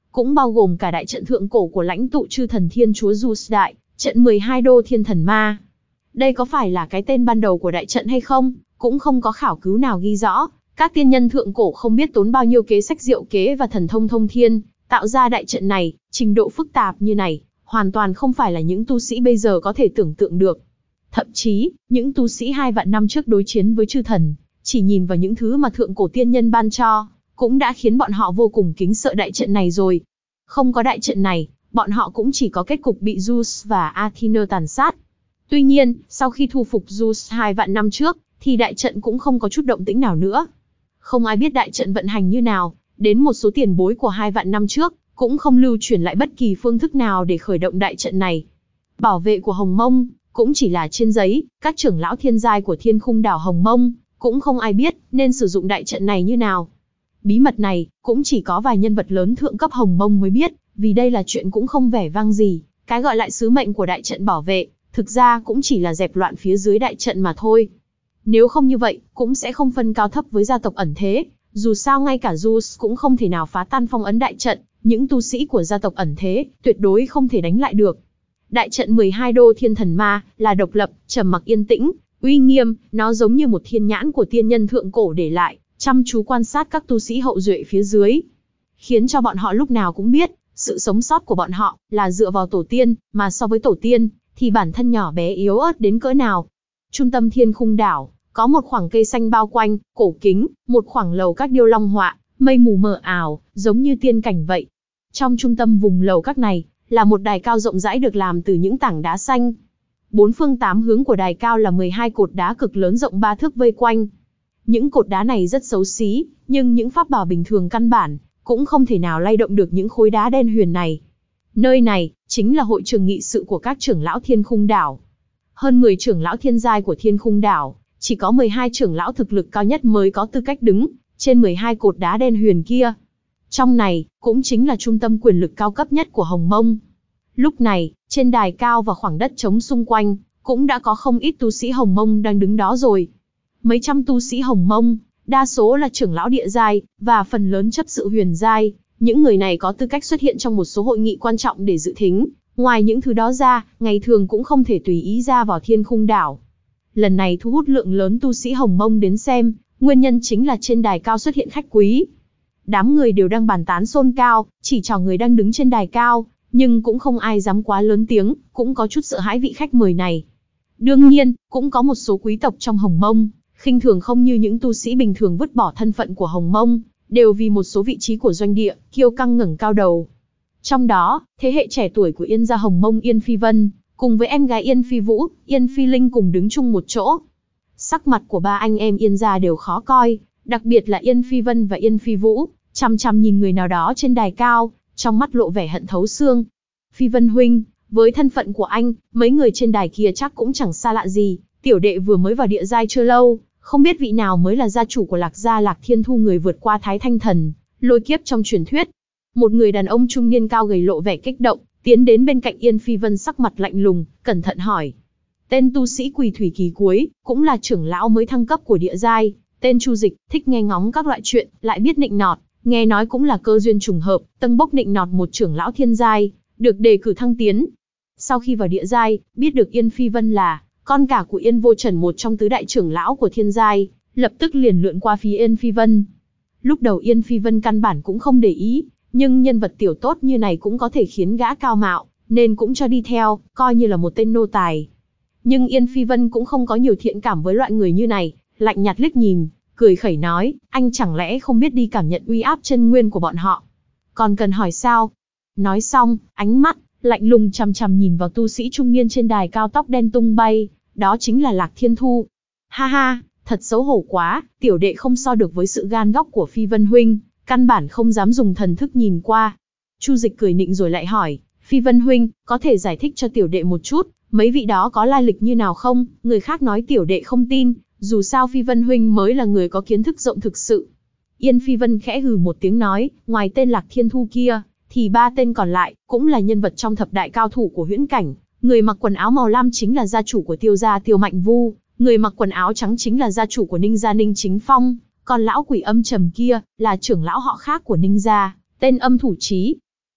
cũng bao gồm cả đại trận thượng cổ của lãnh tụ chư thần thiên chúa Zeus đại, trận 12 đô thiên thần ma. Đây có phải là cái tên ban đầu của đại trận hay không, cũng không có khảo cứu nào ghi rõ. Các tiên nhân thượng cổ không biết tốn bao nhiêu kế sách diệu kế và thần thông thông thiên, tạo ra đại trận này, trình độ phức tạp như này, hoàn toàn không phải là những tu sĩ bây giờ có thể tưởng tượng được. Thậm chí, những tu sĩ 2 vạn năm trước đối chiến với chư thần, chỉ nhìn vào những thứ mà thượng cổ tiên nhân ban cho, cũng đã khiến bọn họ vô cùng kính sợ đại trận này rồi. Không có đại trận này, bọn họ cũng chỉ có kết cục bị Zeus và Athena tàn sát. Tuy nhiên, sau khi thu phục Zeus 2 vạn năm trước, thì đại trận cũng không có chút động tĩnh nào nữa. Không ai biết đại trận vận hành như nào, đến một số tiền bối của 2 vạn năm trước, cũng không lưu truyền lại bất kỳ phương thức nào để khởi động đại trận này. Bảo vệ của Hồng Mông, cũng chỉ là trên giấy, các trưởng lão thiên giai của Thiên Khung đảo Hồng Mông, cũng không ai biết nên sử dụng đại trận này như nào. Bí mật này, cũng chỉ có vài nhân vật lớn thượng cấp Hồng Mông mới biết, vì đây là chuyện cũng không vẻ vang gì. Cái gọi lại sứ mệnh của đại trận bảo vệ, thực ra cũng chỉ là dẹp loạn phía dưới đại trận mà thôi. Nếu không như vậy, cũng sẽ không phân cao thấp với gia tộc ẩn thế. Dù sao ngay cả Zeus cũng không thể nào phá tan phong ấn đại trận, những tu sĩ của gia tộc ẩn thế, tuyệt đối không thể đánh lại được. Đại trận 12 đô thiên thần ma, là độc lập, trầm mặc yên tĩnh, uy nghiêm, nó giống như một thiên nhãn của tiên nhân thượng cổ để lại, chăm chú quan sát các tu sĩ hậu duệ phía dưới. Khiến cho bọn họ lúc nào cũng biết, sự sống sót của bọn họ, là dựa vào tổ tiên, mà so với tổ tiên, thì bản thân nhỏ bé yếu ớt đến cỡ nào. Trung tâm Thiên Khung đảo, có một khoảng cây xanh bao quanh, cổ kính, một khoảng lầu các điêu long họa, mây mù mờ ảo, giống như tiên cảnh vậy. Trong trung tâm vùng lầu các này, là một đài cao rộng rãi được làm từ những tảng đá xanh. 4 phương 8 hướng của đài cao là 12 cột đá cực lớn rộng 3 thước vây quanh. Những cột đá này rất xấu xí, nhưng những pháp bảo bình thường căn bản, cũng không thể nào lay động được những khối đá đen huyền này. Nơi này, chính là hội trường nghị sự của các trưởng lão Thiên Khung đảo. Hơn 10 trưởng lão thiên giai của Thiên Khung đảo, chỉ có 12 trưởng lão thực lực cao nhất mới có tư cách đứng trên 12 cột đá đen huyền kia. Trong này, cũng chính là trung tâm quyền lực cao cấp nhất của Hồng Mông. Lúc này, trên đài cao và khoảng đất trống xung quanh, cũng đã có không ít tu sĩ Hồng Mông đang đứng đó rồi. Mấy trăm tu sĩ Hồng Mông, đa số là trưởng lão địa giai, và phần lớn chấp sự huyền giai. Những người này có tư cách xuất hiện trong một số hội nghị quan trọng để dự thính. Ngoài những thứ đó ra, ngày thường cũng không thể tùy ý ra vào Thiên Khung đảo. Lần này thu hút lượng lớn tu sĩ Hồng Mông đến xem, nguyên nhân chính là trên đài cao xuất hiện khách quý. Đám người đều đang bàn tán xôn cao, chỉ trò người đang đứng trên đài cao, nhưng cũng không ai dám quá lớn tiếng, cũng có chút sợ hãi vị khách mời này. Đương nhiên, cũng có một số quý tộc trong Hồng Mông, khinh thường không như những tu sĩ bình thường vứt bỏ thân phận của Hồng Mông, đều vì một số vị trí của doanh địa, kiêu căng ngẩng cao đầu. Trong đó, thế hệ trẻ tuổi của Yên gia Hồng Mông Yên Phi Vân, cùng với em gái Yên Phi Vũ, Yên Phi Linh cùng đứng chung một chỗ. Sắc mặt của ba anh em Yên gia đều khó coi, đặc biệt là Yên Phi Vân và Yên Phi Vũ, chằm chằm nhìn người nào đó trên đài cao, trong mắt lộ vẻ hận thấu xương. Phi Vân huynh, với thân phận của anh, mấy người trên đài kia chắc cũng chẳng xa lạ gì, tiểu đệ vừa mới vào địa giai chưa lâu, không biết vị nào mới là gia chủ của Lạc gia Lạc Thiên Thu, người vượt qua Thái Thanh Thần, lôi kiếp trong truyền thuyết. Một người đàn ông trung niên cao gầy lộ vẻ kích động, tiến đến bên cạnh Yên Phi Vân, sắc mặt lạnh lùng, cẩn thận hỏi. Tên tu sĩ Quỳ Thủy kỳ cuối, cũng là trưởng lão mới thăng cấp của địa giai, tên Chu Dịch, thích nghe ngóng các loại chuyện, lại biết nịnh nọt, nghe nói cũng là cơ duyên trùng hợp, tâng bốc nịnh nọt một trưởng lão thiên giai, được đề cử thăng tiến. Sau khi vào địa giai, biết được Yên Phi Vân là con cả của Yên Vô Trần, một trong tứ đại trưởng lão của thiên giai, lập tức liền lượn qua phía Yên Phi Vân. Lúc đầu Yên Phi Vân căn bản cũng không để ý, nhưng nhân vật tiểu tốt như này cũng có thể khiến gã cao mạo, nên cũng cho đi theo, coi như là một tên nô tài. Nhưng Yên Phi Vân cũng không có nhiều thiện cảm với loại người như này, lạnh nhạt liếc nhìn, cười khẩy nói, anh chẳng lẽ không biết đi cảm nhận uy áp chân nguyên của bọn họ? Còn cần hỏi sao? Nói xong, ánh mắt lạnh lùng chằm chằm nhìn vào tu sĩ trung niên trên đài cao, tóc đen tung bay, đó chính là Lạc Thiên Thu. Ha ha, thật xấu hổ quá, tiểu đệ không so được với sự gan góc của Phi Vân huynh, căn bản không dám dùng thần thức nhìn qua. Chu Dịch cười nịnh rồi lại hỏi, Phi Vân huynh, có thể giải thích cho tiểu đệ một chút, mấy vị đó có lai lịch như nào không? Người khác nói tiểu đệ không tin, dù sao Phi Vân huynh mới là người có kiến thức rộng thực sự. Yên Phi Vân khẽ hừ một tiếng nói, ngoài tên Lạc Thiên Thu kia, thì ba tên còn lại cũng là nhân vật trong thập đại cao thủ của huyễn cảnh. Người mặc quần áo màu lam chính là gia chủ của Tiêu gia Tiêu Mạnh Vu, người mặc quần áo trắng chính là gia chủ của Ninh gia Ninh Chính Phong, còn lão quỷ âm trầm kia là trưởng lão họ khác của Ninh gia, tên Âm Thủ Chí.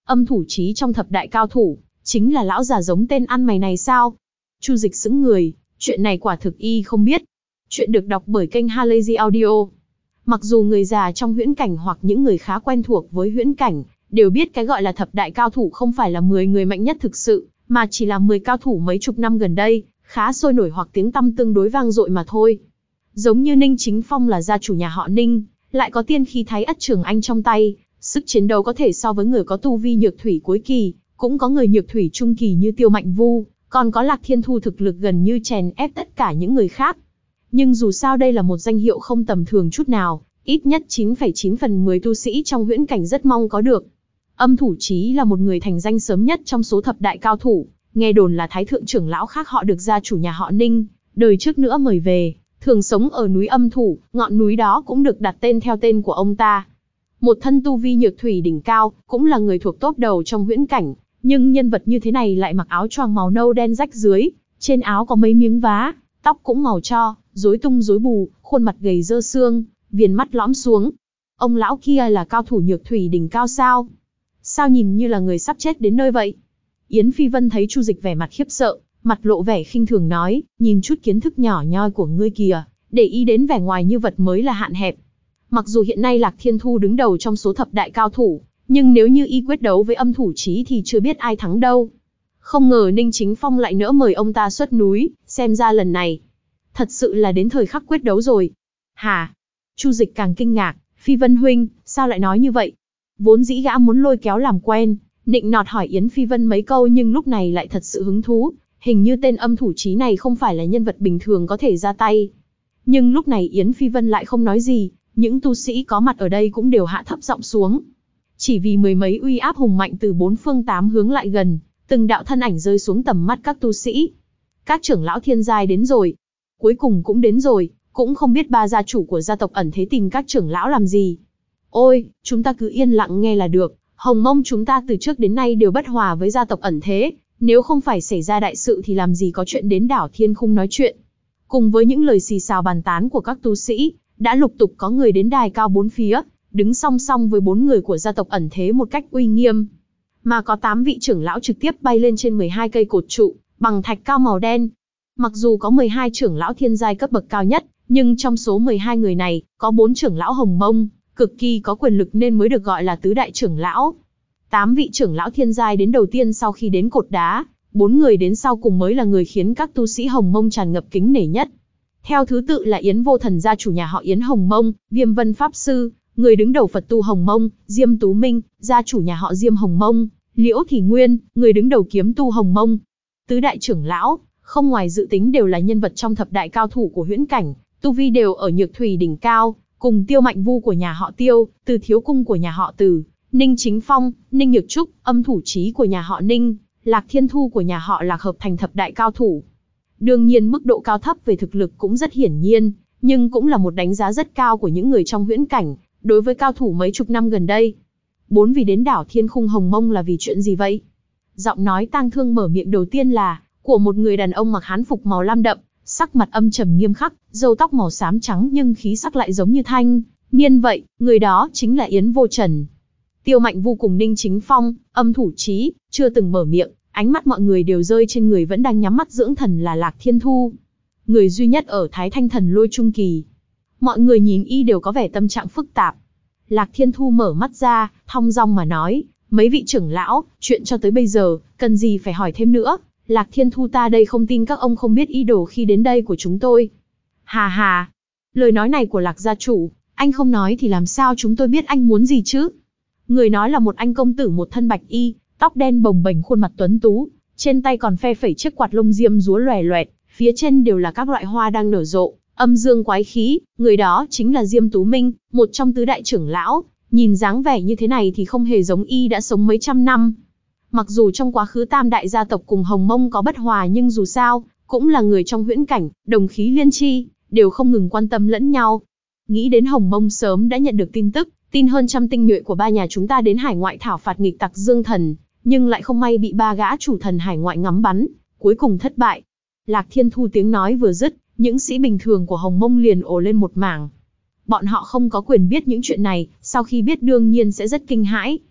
âm thủ chí trong thập đại cao thủ, chính là lão già giống tên ăn mày này sao? Chu Dịch sững người, chuyện này quả thực y không biết. Chuyện được đọc bởi kênh Halazy Audio. Mặc dù người già trong huyễn cảnh hoặc những người khá quen thuộc với huyễn cảnh, đều biết cái gọi là thập đại cao thủ không phải là 10 người mạnh nhất thực sự, mà chỉ là 10 cao thủ mấy chục năm gần đây, khá sôi nổi hoặc tiếng tăm tương đối vang dội mà thôi. Giống như Ninh Chính Phong là gia chủ nhà họ Ninh, lại có tiên khí Thái Ất Trường Anh trong tay, sức chiến đấu có thể so với người có tu vi nhược thủy cuối kỳ, cũng có người nhược thủy trung kỳ như Tiêu Mạnh Vu, còn có Lạc Thiên Thu thực lực gần như chèn ép tất cả những người khác. Nhưng dù sao đây là một danh hiệu không tầm thường chút nào, ít nhất 9,9 phần 10 tu sĩ trong huyễn cảnh rất mong có được. Âm thủ chí là một người thành danh sớm nhất trong số thập đại cao thủ, nghe đồn là thái thượng trưởng lão khác họ được gia chủ nhà họ Ninh, đời trước nữa mời về, thường sống ở núi Âm Thủ, ngọn núi đó cũng được đặt tên theo tên của ông ta. Một thân tu vi nhược thủy đỉnh cao, cũng là người thuộc top đầu trong huyễn cảnh, nhưng nhân vật như thế này lại mặc áo choàng màu nâu đen rách dưới, trên áo có mấy miếng vá, tóc cũng màu tro, rối tung rối bù, khuôn mặt gầy rơ xương, viền mắt lõm xuống. Ông lão kia là cao thủ nhược thủy đỉnh cao sao? Sao nhìn như là người sắp chết đến nơi vậy? Yến Phi Vân thấy Chu Dịch vẻ mặt khiếp sợ, mặt lộ vẻ khinh thường nói, nhìn chút kiến thức nhỏ nhoi của ngươi kìa, để ý đến vẻ ngoài như vật mới là hạn hẹp. Mặc dù hiện nay Lạc Thiên Thu đứng đầu trong số thập đại cao thủ, nhưng nếu như y quyết đấu với âm thủ chí thì chưa biết ai thắng đâu. Không ngờ Ninh Chính Phong lại nỡ mời ông ta xuất núi, xem ra lần này thật sự là đến thời khắc quyết đấu rồi. Hả? Chu Dịch càng kinh ngạc, Phi Vân huynh, sao lại nói như vậy? Vốn dĩ gã muốn lôi kéo làm quen, nịnh nọt hỏi Yến Phi Vân mấy câu nhưng lúc này lại thật sự hứng thú, hình như tên âm thủ chí này không phải là nhân vật bình thường có thể ra tay. Nhưng lúc này Yến Phi Vân lại không nói gì, những tu sĩ có mặt ở đây cũng đều hạ thấp giọng xuống. Chỉ vì mười mấy uy áp hùng mạnh từ bốn phương tám hướng lại gần, từng đạo thân ảnh rơi xuống tầm mắt các tu sĩ. Các trưởng lão thiên giai đến rồi, cuối cùng cũng đến rồi, cũng không biết ba gia chủ của gia tộc ẩn thế tìm các trưởng lão làm gì. Ôi, chúng ta cứ yên lặng nghe là được, Hồng Mông chúng ta từ trước đến nay đều bất hòa với gia tộc ẩn thế, nếu không phải xảy ra đại sự thì làm gì có chuyện đến đảo Thiên Khung nói chuyện. Cùng với những lời xì xào bàn tán của các tu sĩ, đã lục tục có người đến đài cao bốn phía, đứng song song với 4 người của gia tộc ẩn thế một cách uy nghiêm. Mà có 8 vị trưởng lão trực tiếp bay lên trên 12 cây cột trụ, bằng thạch cao màu đen. Mặc dù có 12 trưởng lão thiên giai cấp bậc cao nhất, nhưng trong số 12 người này, có 4 trưởng lão Hồng Mông, cực kỳ có quyền lực nên mới được gọi là tứ đại trưởng lão. 8 vị trưởng lão thiên giai đến đầu tiên sau khi đến cột đá, 4 người đến sau cùng mới là người khiến các tu sĩ Hồng Mông tràn ngập kính nể nhất. Theo thứ tự là Yến Vô Thần gia chủ nhà họ Yến Hồng Mông, Viêm Vân Pháp Sư, người đứng đầu Phật tu Hồng Mông, Diêm Tú Minh, gia chủ nhà họ Diêm Hồng Mông, Liễu Thị Nguyên, người đứng đầu kiếm tu Hồng Mông. Tứ đại trưởng lão, không ngoài dự tính đều là nhân vật trong thập đại cao thủ của huyễn cảnh, tu vi đều ở nhược thủy đỉnh cao, cùng Tiêu Mạnh Vu của nhà họ Tiêu, Từ Thiếu Cung của nhà họ Từ, Ninh Chính Phong, Ninh Nhược Trúc, Âm Thủ Chí của nhà họ Ninh, Lạc Thiên Thu của nhà họ Lạc hợp thành thập đại cao thủ. Đương nhiên mức độ cao thấp về thực lực cũng rất hiển nhiên, nhưng cũng là một đánh giá rất cao của những người trong huyễn cảnh, đối với cao thủ mấy chục năm gần đây. 4 vị đến đảo Thiên Khung Hồng Mông là vì chuyện gì vậy? Giọng nói tang thương mở miệng đầu tiên là của một người đàn ông mặc hán phục màu lam đậm, sắc mặt âm trầm nghiêm khắc, râu tóc màu xám trắng nhưng khí sắc lại giống như thanh niên vậy, người đó chính là Yến Vô Trần. Tiêu Mạnh Vu cùng Ninh Chính Phong, Âm Thủ Chí, chưa từng mở miệng, ánh mắt mọi người đều rơi trên người vẫn đang nhắm mắt dưỡng thần là Lạc Thiên Thu. Người duy nhất ở Thái Thanh Thần Lôi Trung Kỳ. Mọi người nhìn y đều có vẻ tâm trạng phức tạp. Lạc Thiên Thu mở mắt ra, thong dong mà nói, mấy vị trưởng lão, chuyện cho tới bây giờ, cần gì phải hỏi thêm nữa. Lạc Thiên Thu ta đây không tin các ông không biết ý đồ khi đến đây của chúng tôi. Hà hà, lời nói này của Lạc gia chủ, anh không nói thì làm sao chúng tôi biết anh muốn gì chứ? Người nói là một anh công tử một thân bạch y, tóc đen bồng bềnh khuôn mặt tuấn tú, trên tay còn phe phẩy chiếc quạt lông diêm rúa loè loẹt, phía trên đều là các loại hoa đang nở rộ, âm dương quái khí, người đó chính là Diêm Tú Minh, một trong tứ đại trưởng lão, nhìn dáng vẻ như thế này thì không hề giống y đã sống mấy trăm năm. Mặc dù trong quá khứ tam đại gia tộc cùng Hồng Mông có bất hòa nhưng dù sao, cũng là người trong huyễn cảnh, đồng khí liên chi, đều không ngừng quan tâm lẫn nhau. Nghĩ đến Hồng Mông sớm đã nhận được tin tức, tin hơn trăm tinh nhuệ của ba nhà chúng ta đến hải ngoại thảo phạt nghịch tặc Dương Thần, nhưng lại không may bị ba gã chủ thần hải ngoại ngắm bắn, cuối cùng thất bại. Lạc Thiên Thu tiếng nói vừa dứt, những sĩ bình thường của Hồng Mông liền ồ lên một mảng. Bọn họ không có quyền biết những chuyện này, sau khi biết đương nhiên sẽ rất kinh hãi.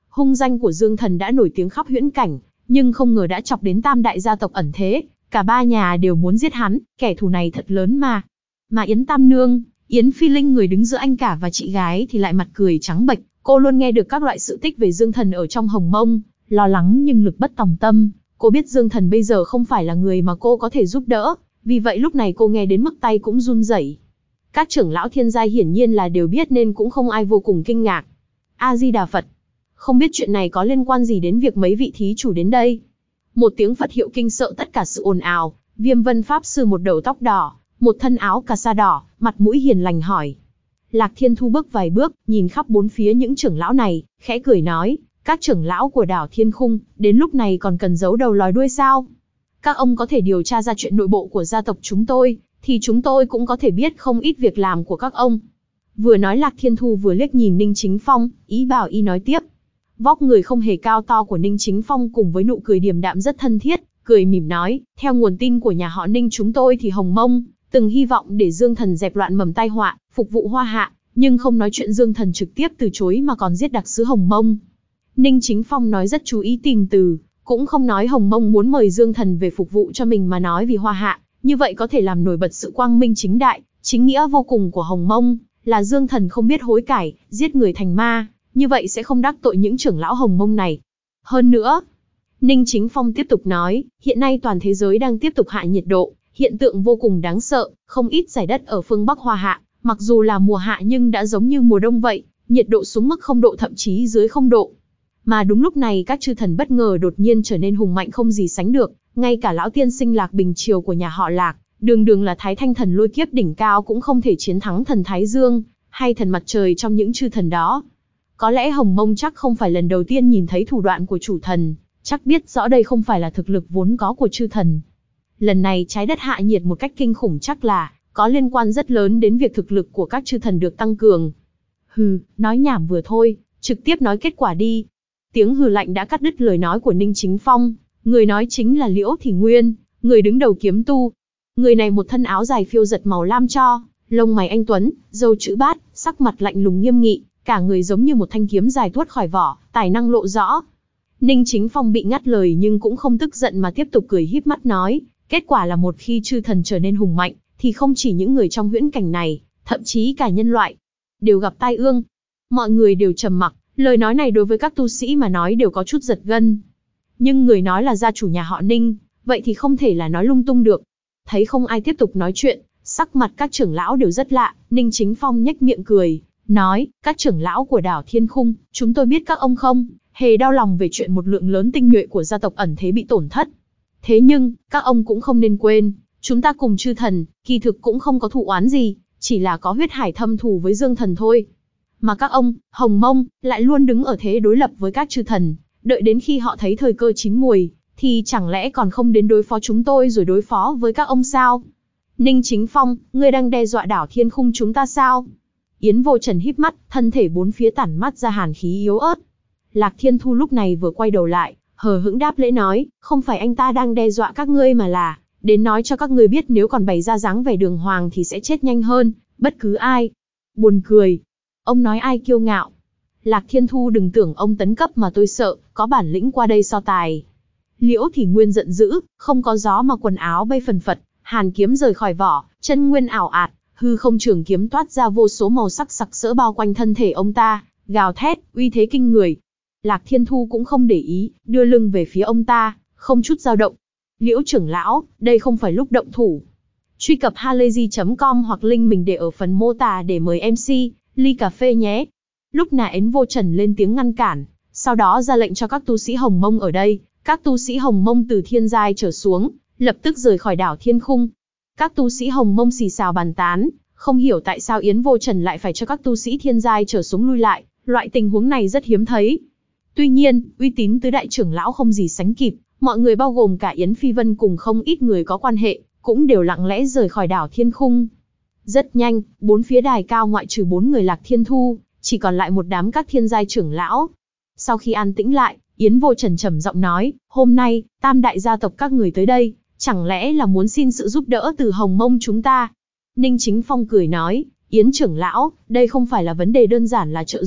Hung danh của Dương Thần đã nổi tiếng khắp huyễn cảnh, nhưng không ngờ đã chọc đến tam đại gia tộc ẩn thế, cả ba nhà đều muốn giết hắn, kẻ thù này thật lớn mà. Mà Yến Tam Nương, Yến Phi Linh người đứng giữa anh cả và chị gái thì lại mặt cười trắng bệch, cô luôn nghe được các loại sự tích về Dương Thần ở trong Hồng Mông, lo lắng nhưng lực bất tòng tâm, cô biết Dương Thần bây giờ không phải là người mà cô có thể giúp đỡ, vì vậy lúc này cô nghe đến mức tay cũng run rẩy. Các trưởng lão thiên giai hiển nhiên là đều biết nên cũng không ai vô cùng kinh ngạc. A-di-đà Phật. Không biết chuyện này có liên quan gì đến việc mấy vị thí chủ đến đây. Một tiếng Phật hiệu kinh sợ tất cả sự ồn ào, Viêm Vân Pháp Sư một đầu tóc đỏ, một thân áo cà sa đỏ, mặt mũi hiền lành hỏi. Lạc Thiên Thu bước vài bước, nhìn khắp bốn phía những trưởng lão này, khẽ cười nói, các trưởng lão của đảo Thiên Khung, đến lúc này còn cần giấu đầu lòi đuôi sao? Các ông có thể điều tra ra chuyện nội bộ của gia tộc chúng tôi, thì chúng tôi cũng có thể biết không ít việc làm của các ông. Vừa nói Lạc Thiên Thu vừa liếc nhìn Ninh Chính Phong, ý bảo y nói tiếp. Vóc người không hề cao to của Ninh Chính Phong cùng với nụ cười điềm đạm rất thân thiết, cười mỉm nói, theo nguồn tin của nhà họ Ninh chúng tôi thì Hồng Mông từng hy vọng để Dương Thần dẹp loạn mầm tai họa, phục vụ Hoa Hạ, nhưng không nói chuyện Dương Thần trực tiếp từ chối mà còn giết đặc sứ Hồng Mông. Ninh Chính Phong nói rất chú ý tìm từ, cũng không nói Hồng Mông muốn mời Dương Thần về phục vụ cho mình mà nói vì Hoa Hạ, như vậy có thể làm nổi bật sự quang minh chính đại, chính nghĩa vô cùng của Hồng Mông, là Dương Thần không biết hối cải, giết người thành ma, như vậy sẽ không đắc tội những trưởng lão Hồng Mông này. Hơn nữa, Ninh Chính Phong tiếp tục nói, hiện nay toàn thế giới đang tiếp tục hạ nhiệt độ, hiện tượng vô cùng đáng sợ, không ít giải đất ở phương Bắc Hoa Hạ, mặc dù là mùa hạ nhưng đã giống như mùa đông vậy, nhiệt độ xuống mức 0 độ thậm chí dưới 0 độ. Mà đúng lúc này các chư thần bất ngờ đột nhiên trở nên hùng mạnh không gì sánh được, ngay cả lão tiên sinh Lạc Bình Triều của nhà họ Lạc, đường đường là Thái Thanh thần lôi kiếp đỉnh cao cũng không thể chiến thắng thần Thái Dương, hay thần mặt trời trong những chư thần đó. Có lẽ Hồng Mông chắc không phải lần đầu tiên nhìn thấy thủ đoạn của chủ thần, chắc biết rõ đây không phải là thực lực vốn có của chư thần. Lần này trái đất hạ nhiệt một cách kinh khủng chắc là có liên quan rất lớn đến việc thực lực của các chư thần được tăng cường. Hừ, nói nhảm vừa thôi, trực tiếp nói kết quả đi. Tiếng hừ lạnh đã cắt đứt lời nói của Ninh Chính Phong, người nói chính là Liễu Thị Nguyên, người đứng đầu kiếm tu. Người này một thân áo dài phiêu giật màu lam cho, lông mày anh tuấn, râu chữ bát, sắc mặt lạnh lùng nghiêm nghị, cả người giống như một thanh kiếm dài tuốt khỏi vỏ, tài năng lộ rõ. Ninh Chính Phong bị ngắt lời nhưng cũng không tức giận mà tiếp tục cười híp mắt nói, kết quả là một khi chư thần trở nên hùng mạnh, thì không chỉ những người trong huyễn cảnh này, thậm chí cả nhân loại, đều gặp tai ương. Mọi người đều trầm mặc, lời nói này đối với các tu sĩ mà nói đều có chút giật gân. Nhưng người nói là gia chủ nhà họ Ninh, vậy thì không thể là nói lung tung được. Thấy không ai tiếp tục nói chuyện, sắc mặt các trưởng lão đều rất lạ, Ninh Chính Phong nhếch miệng cười, nói, các trưởng lão của đảo Thiên Khung, chúng tôi biết các ông không hề đau lòng về chuyện một lượng lớn tinh nhuệ của gia tộc ẩn thế bị tổn thất. Thế nhưng, các ông cũng không nên quên, chúng ta cùng chư thần, kỳ thực cũng không có thù oán gì, chỉ là có huyết hải thâm thù với Dương Thần thôi. Mà các ông, Hồng Mông, lại luôn đứng ở thế đối lập với các chư thần, đợi đến khi họ thấy thời cơ chín muồi, thì chẳng lẽ còn không đến đối phó chúng tôi rồi đối phó với các ông sao? Ninh Chính Phong, ngươi đang đe dọa đảo Thiên Khung chúng ta sao? Yến Vô Trần híp mắt, thân thể bốn phía tản mắt ra hàn khí yếu ớt. Lạc Thiên Thu lúc này vừa quay đầu lại, hờ hững đáp lễ nói, không phải anh ta đang đe dọa các ngươi mà là đến nói cho các ngươi biết nếu còn bày ra dáng vẻ đường hoàng thì sẽ chết nhanh hơn bất cứ ai. Buồn cười. Ông nói ai kiêu ngạo? Lạc Thiên Thu đừng tưởng ông tấn cấp mà tôi sợ, có bản lĩnh qua đây so tài. Liễu Thị Nguyên giận dữ, không có gió mà quần áo bay phần phật, hàn kiếm rời khỏi vỏ, chân nguyên ảo ạt, hư không trường kiếm toát ra vô số màu sắc sặc sỡ bao quanh thân thể ông ta, gào thét, uy thế kinh người. Lạc Thiên Thu cũng không để ý, đưa lưng về phía ông ta, không chút dao động. Liễu trưởng lão, đây không phải lúc động thủ. Truy cập halayzi.com hoặc link mình để ở phần mô tả để mời MC, ly cà phê nhé. Lúc nãy Yến Vô Trần lên tiếng ngăn cản, sau đó ra lệnh cho các tu sĩ Hồng Mông ở đây, các tu sĩ Hồng Mông từ thiên giai trở xuống, lập tức rời khỏi đảo Thiên Khung. Các tu sĩ Hồng Mông xì xào bàn tán, không hiểu tại sao Yến Vô Trần lại phải cho các tu sĩ thiên giai trở xuống lui lại, loại tình huống này rất hiếm thấy. Tuy nhiên, uy tín tứ đại trưởng lão không gì sánh kịp, mọi người bao gồm cả Yến Phi Vân cùng không ít người có quan hệ, cũng đều lặng lẽ rời khỏi đảo Thiên Khung. Rất nhanh, bốn phía đài cao ngoại trừ 4 người Lạc Thiên Thu, chỉ còn lại một đám các thiên giai trưởng lão. Sau khi an tĩnh lại, Yến Vô Trần trầm giọng nói, hôm nay, tam đại gia tộc các người tới đây, chẳng lẽ là muốn xin sự giúp đỡ từ Hồng Mông chúng ta? Ninh Chính Phong cười nói, Yến trưởng lão, đây không phải là vấn đề đơn giản là trợ giúp,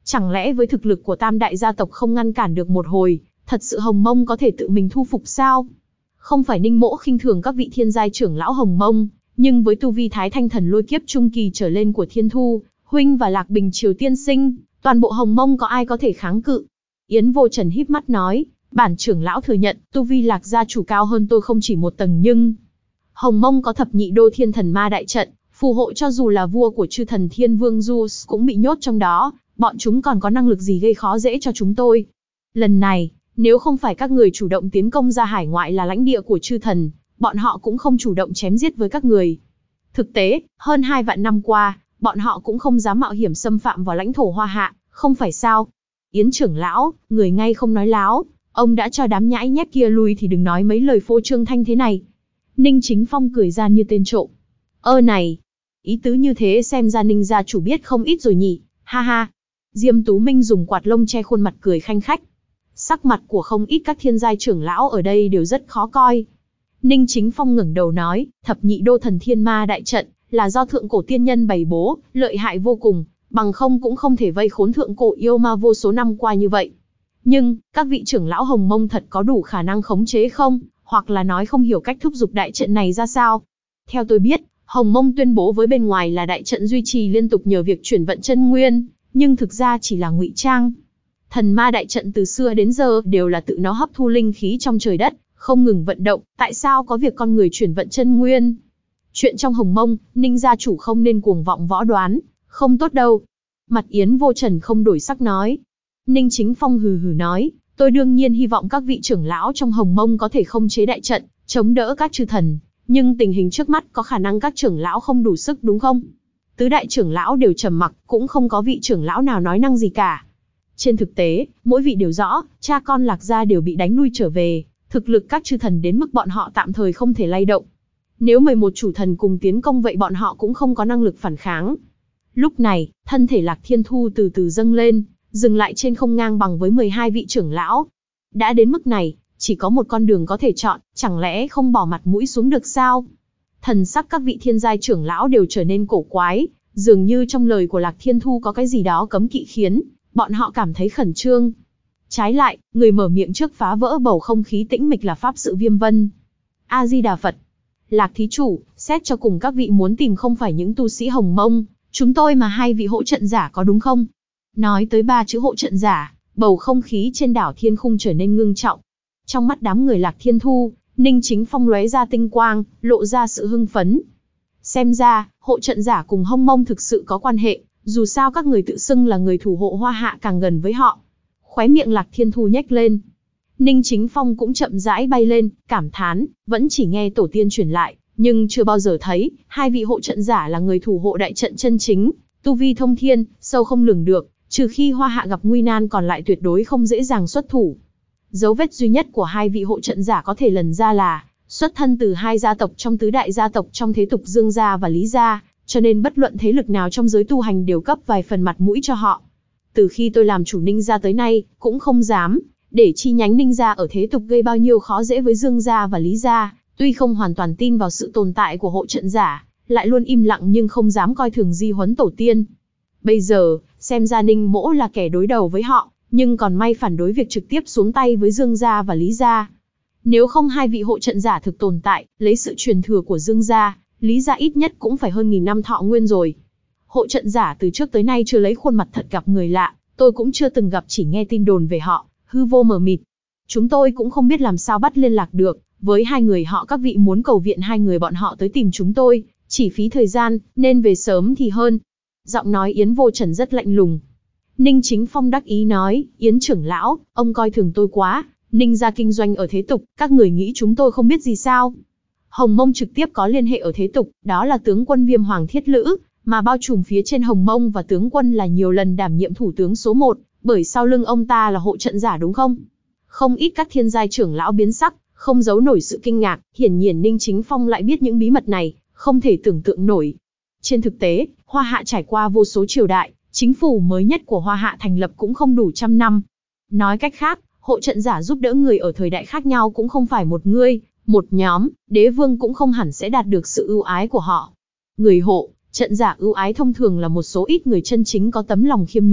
Chẳng lẽ với thực lực của tam đại gia tộc không ngăn cản được một hồi, thật sự Hồng Mông có thể tự mình thu phục sao? Không phải Ninh Mỗ khinh thường các vị thiên giai trưởng lão Hồng Mông, nhưng với tu vi Thái Thanh Thần Lôi Kiếp trung kỳ trở lên của Thiên Thu, huynh và Lạc Bình Triều tiên sinh, toàn bộ Hồng Mông có ai có thể kháng cự? Yến Vô Trần híp mắt nói, bản trưởng lão thừa nhận, tu vi Lạc gia chủ cao hơn tôi không chỉ một tầng nhưng Hồng Mông có thập nhị đô thiên thần ma đại trận, phù hộ cho dù là vua của chư thần Thiên Vương Zeus cũng bị nhốt trong đó, bọn chúng còn có năng lực gì gây khó dễ cho chúng tôi? Lần này, nếu không phải các người chủ động tiến công ra hải ngoại là lãnh địa của chư thần, bọn họ cũng không chủ động chém giết với các người. Thực tế, hơn 2 vạn năm qua, bọn họ cũng không dám mạo hiểm xâm phạm vào lãnh thổ Hoa Hạ, không phải sao? Yến trưởng lão, người ngay không nói láo, ông đã cho đám nhãi nhép kia lui thì đừng nói mấy lời phô trương thanh thế này. Ninh Chính Phong cười gian như tên trộm. Này, ý tứ như thế xem ra Ninh gia chủ biết không ít rồi nhỉ, ha ha. Diêm Tú Minh dùng quạt lông che khuôn mặt cười khanh khách. Sắc mặt của không ít các thiên giai trưởng lão ở đây đều rất khó coi. Ninh Chính Phong ngẩng đầu nói, thập nhị đô thần thiên ma đại trận, là do thượng cổ tiên nhân bày bố, lợi hại vô cùng, bằng không cũng không thể vây khốn thượng cổ yêu ma vô số năm qua như vậy. Nhưng, các vị trưởng lão Hồng Mông thật có đủ khả năng khống chế không, hoặc là nói không hiểu cách thúc giục đại trận này ra sao? Theo tôi biết, Hồng Mông tuyên bố với bên ngoài là đại trận duy trì liên tục nhờ việc chuyển vận chân nguyên, nhưng thực ra chỉ là ngụy trang. Thần ma đại trận từ xưa đến giờ đều là tự nó hấp thu linh khí trong trời đất, không ngừng vận động, tại sao có việc con người chuyển vận chân nguyên? Chuyện trong Hồng Mông, Ninh gia chủ không nên cuồng vọng võ đoán, không tốt đâu. Mặt Yến Vô Trần không đổi sắc nói. Ninh Chính Phong hừ hừ nói, tôi đương nhiên hy vọng các vị trưởng lão trong Hồng Mông có thể khống chế đại trận, chống đỡ các chư thần, nhưng tình hình trước mắt có khả năng các trưởng lão không đủ sức đúng không? Tứ đại trưởng lão đều trầm mặc, cũng không có vị trưởng lão nào nói năng gì cả. Trên thực tế, mỗi vị đều rõ, cha con Lạc gia đều bị đánh lui trở về, thực lực các chư thần đến mức bọn họ tạm thời không thể lay động. Nếu 11 chủ thần cùng tiến công vậy bọn họ cũng không có năng lực phản kháng. Lúc này, thân thể Lạc Thiên Thu từ từ dâng lên, dừng lại trên không ngang bằng với 12 vị trưởng lão. Đã đến mức này, chỉ có một con đường có thể chọn, chẳng lẽ không bỏ mặt mũi xuống được sao? Thần sắc các vị thiên giai trưởng lão đều trở nên cổ quái, dường như trong lời của Lạc Thiên Thu có cái gì đó cấm kỵ khiến bọn họ cảm thấy khẩn trương. Trái lại, người mở miệng trước phá vỡ bầu không khí tĩnh mịch là Pháp Sự Viêm Vân. A-di-đà Phật. Lạc thí chủ, xét cho cùng các vị muốn tìm không phải những tu sĩ Hồng Mông, chúng tôi mà 2 vị hỗ trận giả có đúng không? Nói tới 3 chữ hỗ trận giả, bầu không khí trên đảo Thiên Khung trở nên ngưng trọng. Trong mắt đám người Lạc Thiên Thu, Ninh Chính Phong lóe ra tinh quang, lộ ra sự hưng phấn. Xem ra, hộ trận giả cùng Hồng Mông thực sự có quan hệ, dù sao các người tự xưng là người thủ hộ Hoa Hạ càng gần với họ. Khóe miệng Lạc Thiên Thu nhếch lên. Ninh Chính Phong cũng chậm rãi bay lên, cảm thán, vẫn chỉ nghe tổ tiên truyền lại, nhưng chưa bao giờ thấy 2 vị hộ trận giả là người thủ hộ đại trận chân chính, tu vi thông thiên, sâu không lường được, trừ khi Hoa Hạ gặp nguy nan còn lại tuyệt đối không dễ dàng xuất thủ. Dấu vết duy nhất của 2 vị hộ trận giả có thể lần ra là xuất thân từ 2 gia tộc trong tứ đại gia tộc trong thế tục Dương gia và Lý gia, cho nên bất luận thế lực nào trong giới tu hành đều cấp vài phần mặt mũi cho họ. Từ khi tôi làm chủ Ninh gia tới nay, cũng không dám để chi nhánh Ninh gia ở thế tục gây bao nhiêu khó dễ với Dương gia và Lý gia, tuy không hoàn toàn tin vào sự tồn tại của hộ trận giả, lại luôn im lặng nhưng không dám coi thường di huấn tổ tiên. Bây giờ, xem ra Ninh Mỗ là kẻ đối đầu với họ, nhưng còn may phản đối việc trực tiếp xuống tay với Dương gia và Lý gia. Nếu không 2 vị hộ trận giả thực tồn tại, lấy sự truyền thừa của Dương gia, Lý gia ít nhất cũng phải hơn 1000 năm thọ nguyên rồi. Hộ trận giả từ trước tới nay chưa lấy khuôn mặt thật gặp người lạ, tôi cũng chưa từng gặp, chỉ nghe tin đồn về họ, hư vô mờ mịt. Chúng tôi cũng không biết làm sao bắt liên lạc được với 2 người họ, các vị muốn cầu viện 2 người bọn họ tới tìm chúng tôi, chỉ phí thời gian, nên về sớm thì hơn. Giọng nói Yến Vô Trần rất lạnh lùng. Ninh Chính Phong đắc ý nói, Yến trưởng lão, ông coi thường tôi quá, Ninh gia kinh doanh ở thế tục, các người nghĩ chúng tôi không biết gì sao? Hồng Mông trực tiếp có liên hệ ở thế tục, đó là tướng quân Viêm Hoàng Thiết Lữ, mà bao trùm phía trên Hồng Mông và tướng quân là nhiều lần đảm nhiệm thủ tướng số 1, bởi sau lưng ông ta là hộ trận giả đúng không? Không ít các thiên giai trưởng lão biến sắc, không giấu nổi sự kinh ngạc, hiển nhiên Ninh Chính Phong lại biết những bí mật này, không thể tưởng tượng nổi. Trên thực tế, Hoa Hạ trải qua vô số triều đại, chính phủ mới nhất của Hoa Hạ thành lập cũng không đủ 100 năm. Nói cách khác, hộ trận giả giúp đỡ người ở thời đại khác nhau cũng không phải một người, một nhóm, đế vương cũng không hẳn sẽ đạt được sự ưu ái của họ. Người hộ trận giả ưu ái thông thường là một số ít người chân chính có tấm lòng khiêm nhường,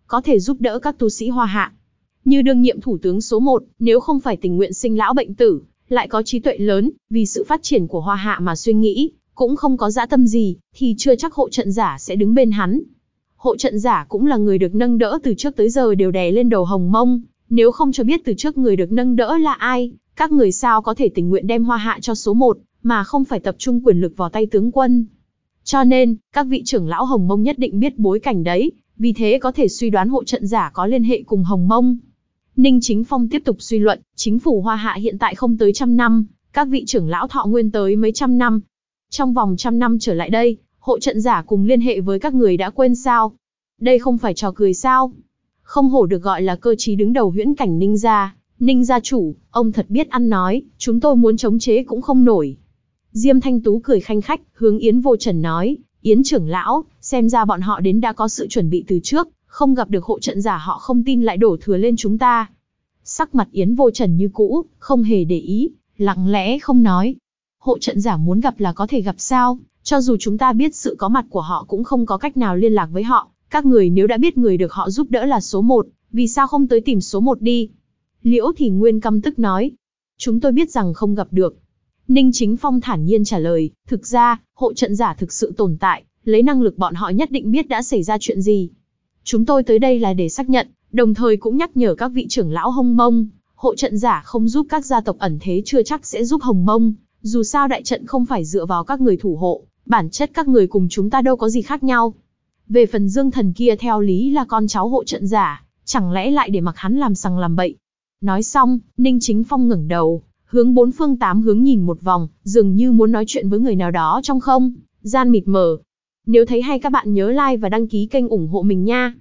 có thể giúp đỡ các tu sĩ Hoa Hạ. Như đương nhiệm thủ tướng số 1, nếu không phải tình nguyện sinh lão bệnh tử, lại có trí tuệ lớn, vì sự phát triển của Hoa Hạ mà suy nghĩ, cũng không có dã tâm gì, thì chưa chắc hộ trận giả sẽ đứng bên hắn. Hộ trận giả cũng là người được nâng đỡ từ trước tới giờ đều đè lên đầu Hồng Mông, nếu không cho biết từ trước người được nâng đỡ là ai, các người sao có thể tình nguyện đem Hoa Hạ cho số 1, mà không phải tập trung quyền lực vào tay tướng quân. Cho nên, các vị trưởng lão Hồng Mông nhất định biết bối cảnh đấy, vì thế có thể suy đoán hộ trận giả có liên hệ cùng Hồng Mông. Ninh Chính Phong tiếp tục suy luận, chính phủ Hoa Hạ hiện tại không tới 100 năm, các vị trưởng lão thọ nguyên tới mấy trăm năm. Trong vòng 100 năm trở lại đây, hộ trận giả cùng liên hệ với các người đã quên sao? Đây không phải trò cười sao? Không hổ được gọi là cơ trí đứng đầu huyễn cảnh Ninh gia. Ninh gia chủ, ông thật biết ăn nói, chúng tôi muốn chống chế cũng không nổi. Diêm Thanh Tú cười khanh khách, hướng Yến Vô Trần nói, Yến trưởng lão, xem ra bọn họ đến đã có sự chuẩn bị từ trước, không gặp được hộ trận giả họ không tin lại đổ thừa lên chúng ta. Sắc mặt Yến Vô Trần như cũ, không hề để ý, lặng lẽ không nói. Hộ trận giả muốn gặp là có thể gặp sao, cho dù chúng ta biết sự có mặt của họ cũng không có cách nào liên lạc với họ. Các người nếu đã biết người được họ giúp đỡ là số 1, vì sao không tới tìm số 1 đi? Liễu Thì Nguyên căm tức nói. Chúng tôi biết rằng không gặp được. Ninh Chính Phong thản nhiên trả lời, thực ra, hộ trận giả thực sự tồn tại, lấy năng lực bọn họ nhất định biết đã xảy ra chuyện gì. Chúng tôi tới đây là để xác nhận, đồng thời cũng nhắc nhở các vị trưởng lão Hồng Mông, hộ trận giả không giúp các gia tộc ẩn thế chưa chắc sẽ giúp Hồng Mông, dù sao đại trận không phải dựa vào các người thủ hộ, bản chất các người cùng chúng ta đâu có gì khác nhau. Về phần Dương Thần kia theo lý là con cháu hộ trận giả, chẳng lẽ lại để mặc hắn làm sằng làm bậy. Nói xong, Ninh Chính Phong ngẩng đầu, hướng bốn phương tám hướng nhìn một vòng, dường như muốn nói chuyện với người nào đó trong không gian mịt mờ. Nếu thấy hay các bạn nhớ like và đăng ký kênh ủng hộ mình nha.